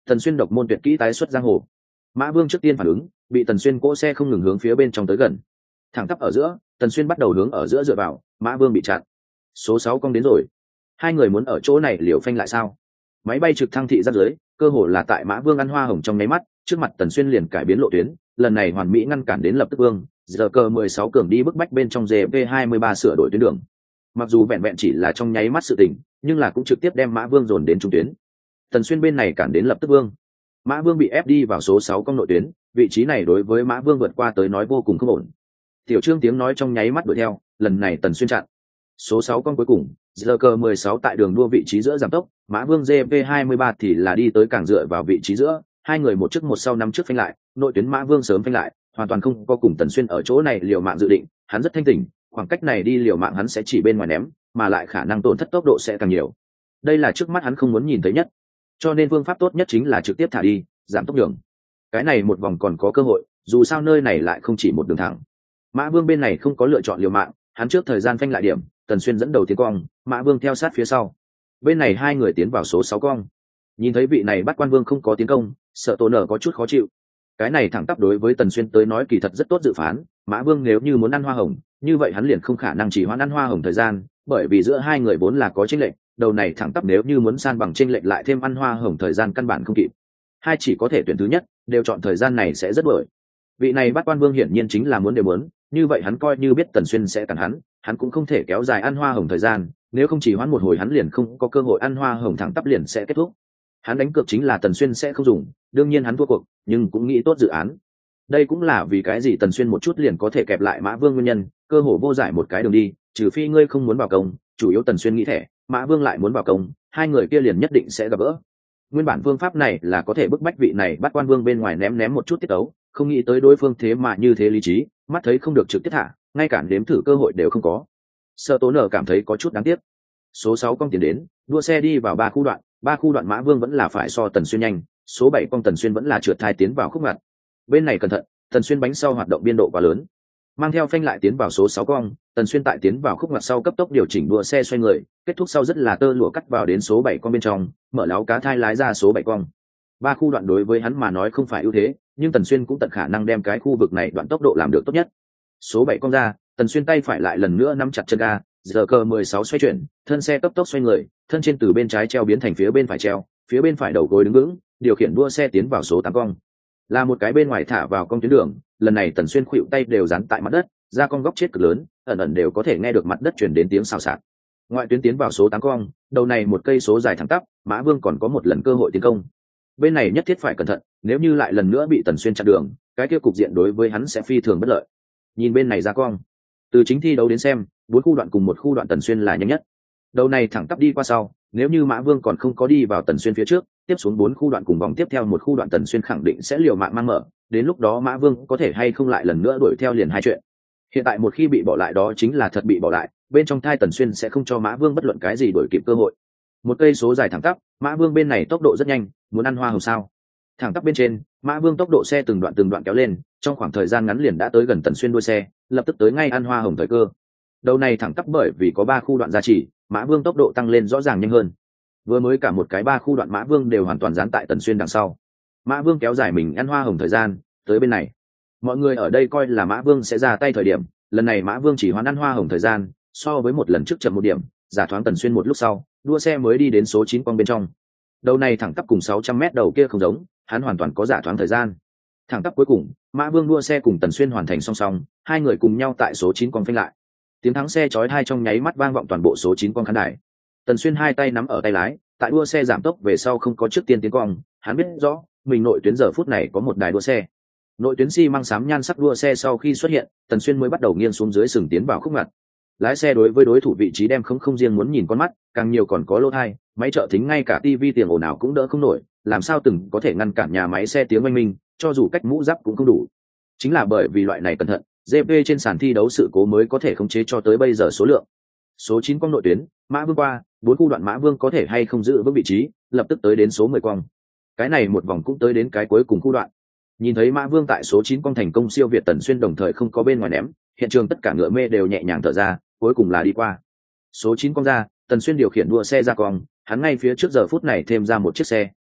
Tần Xuyên độc môn tuyệt kỹ tái xuất giang hồ. Mã Vương trước tiên phản ứng, bị Tần Xuyên cỗ xe không ngừng hướng phía bên trong tới gần. Thẳng tắp ở giữa, Tần Xuyên bắt đầu hướng ở giữa dựa vào, Mã Vương bị chặn. Số sáu cong đến rồi. Hai người muốn ở chỗ này liều phanh lại sao? Máy bay trực thăng thị giáp dưới, cơ hồ là tại Mã Vương ăn hoa hồng trong nháy mắt, trước mặt Tần Xuyên liền cải biến lộ tuyến, lần này hoàn mỹ ngăn cản đến lập tức Vương, giờ cờ mười sáu cường đi bức bách bên trong G P hai mươi ba sửa đổi tuyến đường. Mặc dù vẹn vẹn chỉ là trong nháy mắt sự tình, nhưng là cũng trực tiếp đem Mã Vương dồn đến trung tuyến. Tần Xuyên bên này cản đến lập tức Vương. Mã Vương bị ép đi vào số sáu cong nội tuyến, vị trí này đối với Mã Vương vượt qua tới nói vô cùng không ổn. Tiểu Trương tiếng nói trong nháy mắt đuổi theo, lần này Tần Xuyên chặn. Số sáu con cuối cùng, giờ cờ mười sáu tại đường đua vị trí giữa giảm tốc, Mã Vương G P hai mươi ba thì là đi tới càng dựa vào vị trí giữa, hai người một trước một sau năm trước phanh lại, nội tuyến Mã Vương sớm phanh lại, hoàn toàn không có cùng Tần Xuyên ở chỗ này liều mạng dự định, hắn rất thanh tỉnh, khoảng cách này đi liều mạng hắn sẽ chỉ bên ngoài ném, mà lại khả năng tổn thất tốc độ sẽ càng nhiều. Đây là trước mắt hắn không muốn nhìn thấy nhất, cho nên phương pháp tốt nhất chính là trực tiếp thả đi, giảm tốc đường. Cái này một vòng còn có cơ hội, dù sao nơi này lại không chỉ một đường thẳng. Mã Vương bên này không có lựa chọn liều mạng, hắn trước thời gian phanh lại điểm, Tần Xuyên dẫn đầu tiến cong, Mã Vương theo sát phía sau. Bên này hai người tiến vào số sáu cong. Nhìn thấy vị này bắt quan vương không có tiến công, sợ Tổ Nở có chút khó chịu. Cái này thẳng tắp đối với Tần Xuyên tới nói kỳ thật rất tốt dự phán, Mã Vương nếu như muốn ăn hoa hồng, như vậy hắn liền không khả năng chỉ hoãn ăn hoa hồng thời gian, bởi vì giữa hai người vốn là có chênh lệch, đầu này thẳng tắp nếu như muốn san bằng chênh lệch lại thêm ăn hoa hồng thời gian căn bản không kịp. Hai chỉ có thể tuyển thứ nhất, đều chọn thời gian này sẽ rất bởi. Vị này bắt quan vương hiển nhiên chính là muốn đều muốn, như vậy hắn coi như biết Tần Xuyên sẽ cản hắn, hắn cũng không thể kéo dài ăn hoa hồng thời gian, nếu không chỉ hoãn một hồi hắn liền không có cơ hội ăn hoa hồng thẳng tắp liền sẽ kết thúc. Hắn đánh cược chính là Tần Xuyên sẽ không dùng, đương nhiên hắn thua cuộc, nhưng cũng nghĩ tốt dự án. Đây cũng là vì cái gì Tần Xuyên một chút liền có thể kẹp lại Mã Vương nguyên nhân, cơ hồ vô giải một cái đường đi, trừ phi ngươi không muốn vào công, chủ yếu Tần Xuyên nghĩ thẻ, Mã Vương lại muốn vào công, hai người kia liền nhất định sẽ gặp gỡ. Nguyên bản phương pháp này là có thể bức bách vị này bắt quan vương bên ngoài ném ném một chút tiết tấu, không nghĩ tới đối phương thế mà như thế lý trí, mắt thấy không được trực tiếp thả, ngay cả đếm thử cơ hội đều không có. Sợ Tố Nở cảm thấy có chút đáng tiếc. Số sáu con tiến đến, đua xe đi vào ba khu đoạn, ba khu đoạn Mã Vương vẫn là phải so Tần Xuyên nhanh, số bảy con Tần Xuyên vẫn là trượt thai tiến vào khúc ngặt. Bên này cẩn thận, Tần Xuyên bánh sau hoạt động biên độ quá lớn. Mang theo phanh lại tiến vào số sáu con, Tần Xuyên tại tiến vào khúc ngặt sau cấp tốc điều chỉnh đua xe xoay người, kết thúc sau rất là tơ lụa cắt vào đến số bảy con bên trong, mở láo cá thai lái ra số bảy con. Ba khu đoạn đối với hắn mà nói không phải ưu thế, nhưng Tần Xuyên cũng tận khả năng đem cái khu vực này đoạn tốc độ làm được tốt nhất. Số bảy con ra, Tần Xuyên tay phải lại lần nữa nắm chặt chân ga, giờ cờ mười sáu xoay chuyển, thân xe cấp tốc xoay người, thân trên từ bên trái treo biến thành phía bên phải treo, phía bên phải đầu gối đứng vững, điều khiển đua xe tiến vào số tám con. Là một cái bên ngoài thả vào con tuyến đường, lần này Tần Xuyên khuỵu tay đều dán tại mặt đất, ra con góc chết cực lớn, ẩn ẩn đều có thể nghe được mặt đất truyền đến tiếng xào xạc. Ngoại tuyến tiến vào số tám con, đầu này một cây số dài thẳng tắp, Mã Vương còn có một lần cơ hội tiến công. Bên này nhất thiết phải cẩn thận, nếu như lại lần nữa bị Tần Xuyên chặn đường, cái kia cục diện đối với hắn sẽ phi thường bất lợi. Nhìn bên này ra con, từ chính thi đấu đến xem, bốn khu đoạn cùng một khu đoạn Tần Xuyên là nhanh nhất. Đầu này thẳng tắp đi qua sau, nếu như Mã Vương còn không có đi vào Tần Xuyên phía trước, tiếp xuống bốn khu đoạn cùng vòng tiếp theo một khu đoạn Tần Xuyên khẳng định sẽ liều mạng mang mở, đến lúc đó Mã Vương có thể hay không lại lần nữa đuổi theo liền hai chuyện. Hiện tại một khi bị bỏ lại đó chính là thật bị bỏ lại, bên trong thai Tần Xuyên sẽ không cho Mã Vương bất luận cái gì đuổi kịp cơ hội. Một cây số dài thẳng tắp, Mã Vương bên này tốc độ rất nhanh, muốn ăn hoa hồng sao? Thẳng tắp bên trên, Mã Vương tốc độ xe từng đoạn từng đoạn kéo lên, trong khoảng thời gian ngắn liền đã tới gần Tần Xuyên đuôi xe, lập tức tới ngay ăn hoa hồng thời cơ. Đầu này thẳng tắp bởi vì có ba khu đoạn gia trì, Mã Vương tốc độ tăng lên rõ ràng nhanh hơn. Vừa mới cả một cái ba khu đoạn Mã Vương đều hoàn toàn dán tại Tần Xuyên đằng sau. Mã Vương kéo dài mình ăn hoa hồng thời gian, tới bên này. Mọi người ở đây coi là Mã Vương sẽ ra tay thời điểm, lần này Mã Vương chỉ hoãn ăn hoa hồng thời gian, so với một lần trước chậm một điểm, giả thoáng Tần Xuyên một lúc sau, đua xe mới đi đến số chín con bên trong. Đầu này thẳng tắp cùng sáu trăm mét đầu kia không giống, hắn hoàn toàn có giả thoáng thời gian. Thẳng tắp cuối cùng, Mã Vương đua xe cùng Tần Xuyên hoàn thành song song, hai người cùng nhau tại số chín con phanh lại. Tiếng thắng xe chói tai trong nháy mắt vang vọng toàn bộ số chín con khán đài. Tần Xuyên hai tay nắm ở tay lái, tại đua xe giảm tốc về sau không có trước tiên tiến cong, hắn biết rõ, mình nội tuyến giờ phút này có một đài đua xe. Nội tuyến xi măng xám nhan sắc đua xe sau khi xuất hiện, Tần Xuyên mới bắt đầu nghiêng xuống dưới sừng tiến vào khúc ngặt. Lái xe đối với đối thủ vị trí đem không không riêng muốn nhìn con mắt, càng nhiều còn có lỗ tai, máy trợ thính ngay cả tivi tiền ồn ào cũng đỡ không nổi, làm sao từng có thể ngăn cản nhà máy xe tiếng oanh minh, cho dù cách mũ giáp cũng không đủ. Chính là bởi vì loại này cẩn thận, giê pê trên sàn thi đấu sự cố mới có thể khống chế cho tới bây giờ số lượng. Số chín con nội tuyến, Mã Vương qua, bốn khu đoạn Mã Vương có thể hay không giữ vững vị trí, lập tức tới đến số mười con. Cái này một vòng cũng tới đến cái cuối cùng khu đoạn. Nhìn thấy Mã Vương tại số chín con thành công siêu việt Tần Xuyên đồng thời không có bên ngoài ném, hiện trường tất cả ngựa mê đều nhẹ nhàng thở ra, cuối cùng là đi qua. Số chín con ra, Tần Xuyên điều khiển đua xe ra cong, hắn ngay phía trước giờ phút này thêm ra một chiếc xe,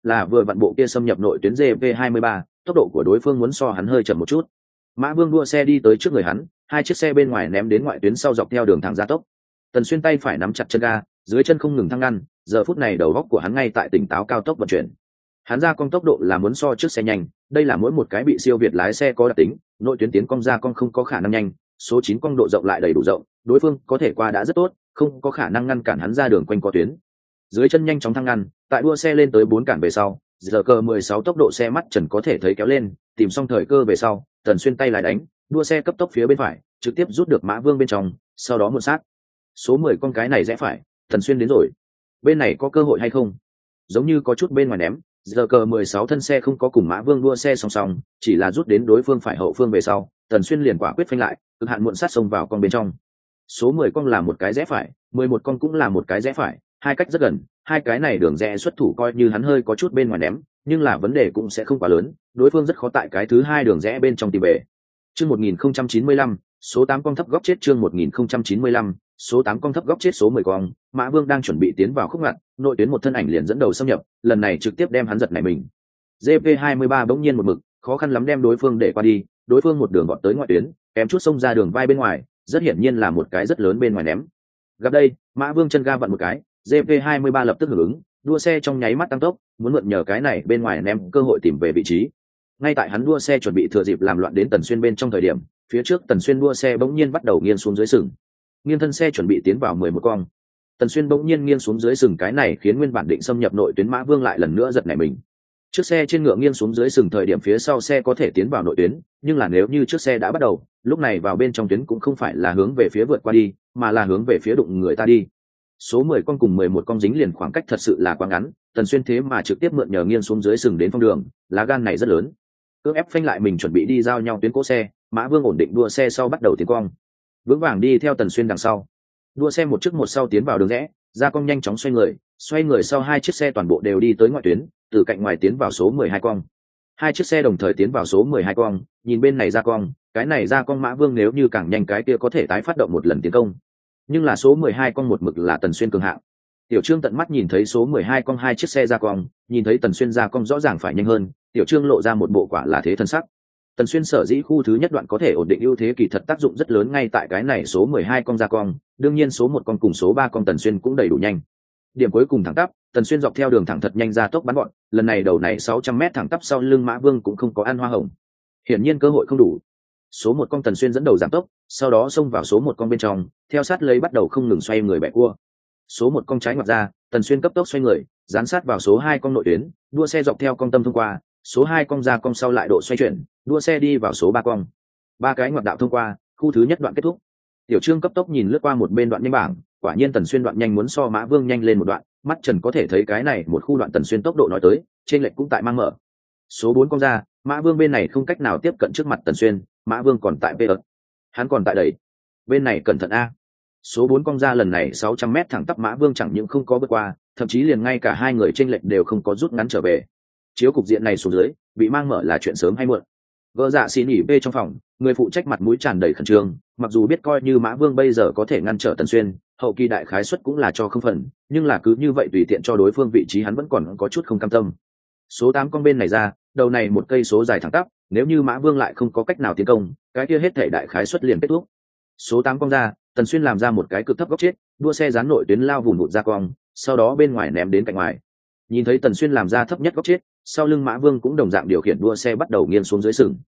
là vừa vặn bộ kia xâm nhập nội tuyến G P hai mươi ba, tốc độ của đối phương muốn so hắn hơi chậm một chút. Mã Vương đua xe đi tới trước người hắn, hai chiếc xe bên ngoài ném đến ngoại tuyến sau dọc theo đường thẳng gia tốc. Tần Xuyên tay phải nắm chặt chân ga, dưới chân không ngừng thăng ngăn, giờ phút này đầu góc của hắn ngay tại tỉnh táo cao tốc vận chuyển. Hắn ra cong tốc độ là muốn so trước xe nhanh, đây là mỗi một cái bị siêu việt lái xe có đặc tính, nội tuyến tiến cong ra cong không có khả năng nhanh, số chín cong độ rộng lại đầy đủ rộng, đối phương có thể qua đã rất tốt, không có khả năng ngăn cản hắn ra đường quanh co tuyến. Dưới chân nhanh chóng thăng ngăn, tại đua xe lên tới bốn cản về sau, giờ cờ mười sáu tốc độ xe mắt trần có thể thấy kéo lên, tìm xong thời cơ về sau, Tần Xuyên tay lại đánh, đua xe cấp tốc phía bên phải, trực tiếp rút được Mã Vương bên trong, sau đó muộn sát. Số mười con cái này rẽ phải, Tần Xuyên đến rồi. Bên này có cơ hội hay không? Giống như có chút bên ngoài ném, giờ cờ mười sáu thân xe không có cùng Mã Vương đua xe song song, chỉ là rút đến đối phương phải hậu phương về sau, Tần Xuyên liền quả quyết phanh lại, cực hạn muộn sát xông vào con bên trong. Số mười con là một cái rẽ phải, mười một con cũng là một cái rẽ phải, hai cách rất gần, hai cái này đường rẽ xuất thủ coi như hắn hơi có chút bên ngoài ném, nhưng là vấn đề cũng sẽ không quá lớn, đối phương rất khó tại cái thứ hai đường rẽ bên trong tìm về. Chương một nghìn không trăm chín mươi lăm, số tám con thấp góc chết chương một nghìn không trăm chín mươi lăm, số tám con thấp góc chết số mười con, Mã Vương đang chuẩn bị tiến vào khúc ngặt, nội tuyến một thân ảnh liền dẫn đầu xâm nhập, lần này trực tiếp đem hắn giật nảy mình. G P hai mươi ba bỗng nhiên một mực, khó khăn lắm đem đối phương để qua đi, đối phương một đường gọt tới ngoại tuyến, kém chút xông ra đường vai bên ngoài, rất hiển nhiên là một cái rất lớn bên ngoài ném. Gặp đây, Mã Vương chân ga vặn một cái, G P hai mươi ba lập tức hưởng ứng, đua xe trong nháy mắt tăng tốc, muốn mượn nhờ cái này bên ngoài ném cơ hội tìm về vị trí. Ngay tại hắn đua xe chuẩn bị thừa dịp làm loạn đến Tần Xuyên bên trong thời điểm, phía trước Tần Xuyên đua xe bỗng nhiên bắt đầu nghiêng xuống dưới sừng, nghiêng thân xe chuẩn bị tiến vào mười một cong. Tần Xuyên bỗng nhiên nghiêng xuống dưới sừng, cái này khiến nguyên bản định xâm nhập nội tuyến Mã Vương lại lần nữa giật nảy mình. Trước xe trên ngựa nghiêng xuống dưới sừng thời điểm phía sau xe có thể tiến vào nội tuyến, nhưng là nếu như trước xe đã bắt đầu, lúc này vào bên trong tuyến cũng không phải là hướng về phía vượt qua đi, mà là hướng về phía đụng người ta đi. Số mười con cùng mười một con dính liền khoảng cách thật sự là quá ngắn, Tần Xuyên thế mà trực tiếp mượn nhờ nghiêng xuống dưới sừng đến phong đường, lá gan này rất lớn. Cưỡng ép phanh lại mình chuẩn bị đi giao nhau tuyến cỗ xe, Mã Vương ổn định đua xe sau bắt đầu tiến cong, vững vàng đi theo Tần Xuyên đằng sau. Đua xe một trước một sau tiến vào đường rẽ, ra cong nhanh chóng xoay người, xoay người sau hai chiếc xe toàn bộ đều đi tới ngoại tuyến, từ cạnh ngoài tiến vào số mười hai cong. Hai chiếc xe đồng thời tiến vào số mười hai cong, nhìn bên này ra cong, cái này ra cong Mã Vương nếu như càng nhanh cái kia có thể tái phát động một lần tiến công. Nhưng là số mười hai cong một mực là Tần Xuyên cường hạng. Tiểu Trương tận mắt nhìn thấy số mười hai cong hai chiếc xe ra cong, nhìn thấy Tần Xuyên ra cong rõ ràng phải nhanh hơn, Tiểu Trương lộ ra một bộ quả là thế thân sắc. Tần Xuyên sở dĩ khu thứ nhất đoạn có thể ổn định ưu thế kỳ thật tác dụng rất lớn ngay tại cái này số mười hai cong ra cong, đương nhiên số một con cùng số ba con Tần Xuyên cũng đầy đủ nhanh. Điểm cuối cùng thẳng tắp, Tần Xuyên dọc theo đường thẳng thật nhanh ra tốc bắn gọn, lần này đầu này sáu trăm mét thẳng tắp sau lưng Mã Vương cũng không có ăn hoa hồng. Hiển nhiên cơ hội không đủ. Số một con Tần Xuyên dẫn đầu giảm tốc, sau đó xông vào số một con bên trong, theo sát lấy bắt đầu không ngừng xoay người bẻ cua. Số một con trái ngoặt ra, Tần Xuyên cấp tốc xoay người, dán sát vào số hai con nội tuyến, đua xe dọc theo con tâm thông qua, số hai con ra con sau lại độ xoay chuyển, đua xe đi vào số ba con. Ba cái ngoặt đạo thông qua, khu thứ nhất đoạn kết thúc. Tiểu Trương cấp tốc nhìn lướt qua một bên đoạn nhanh bảng, quả nhiên Tần Xuyên đoạn nhanh muốn so Mã Vương nhanh lên một đoạn, mắt trần có thể thấy cái này một khu đoạn Tần Xuyên tốc độ nói tới, trên lệch cũng tại mang mở. Số bốn con ra, Mã Vương bên này không cách nào tiếp cận trước mặt Tần Xuyên, Mã Vương còn tại vê, hắn còn tại đẩy. Bên này cẩn thận a. Số bốn con ra lần này sáu trăm mét thẳng tắp Mã Vương chẳng những không có vượt qua, thậm chí liền ngay cả hai người trên lệch đều không có rút ngắn trở về. Chiếu cục diện này xuống dưới, bị mang mở là chuyện sớm hay muộn. Vợ dạ xì nhỉ bê trong phòng, người phụ trách mặt mũi tràn đầy khẩn trương, mặc dù biết coi như Mã Vương bây giờ có thể ngăn trở Tần Xuyên, hậu kỳ đại khái suất cũng là cho không phần, nhưng là cứ như vậy tùy tiện cho đối phương vị trí hắn vẫn còn có chút không cam tâm. Số tám con bên này ra, đầu này một cây số dài thẳng tắp, nếu như Mã Vương lại không có cách nào tiến công, cái kia hết thể đại khái suất liền kết thúc. Số tám con ra, Tần Xuyên làm ra một cái cực thấp góc chết, đua xe dán nội tuyến lao vùng vụt ra cong, sau đó bên ngoài ném đến cạnh ngoài. Nhìn thấy Tần Xuyên làm ra thấp nhất góc chết, sau lưng Mã Vương cũng đồng dạng điều khiển đua xe bắt đầu nghiêng xuống dưới sừng.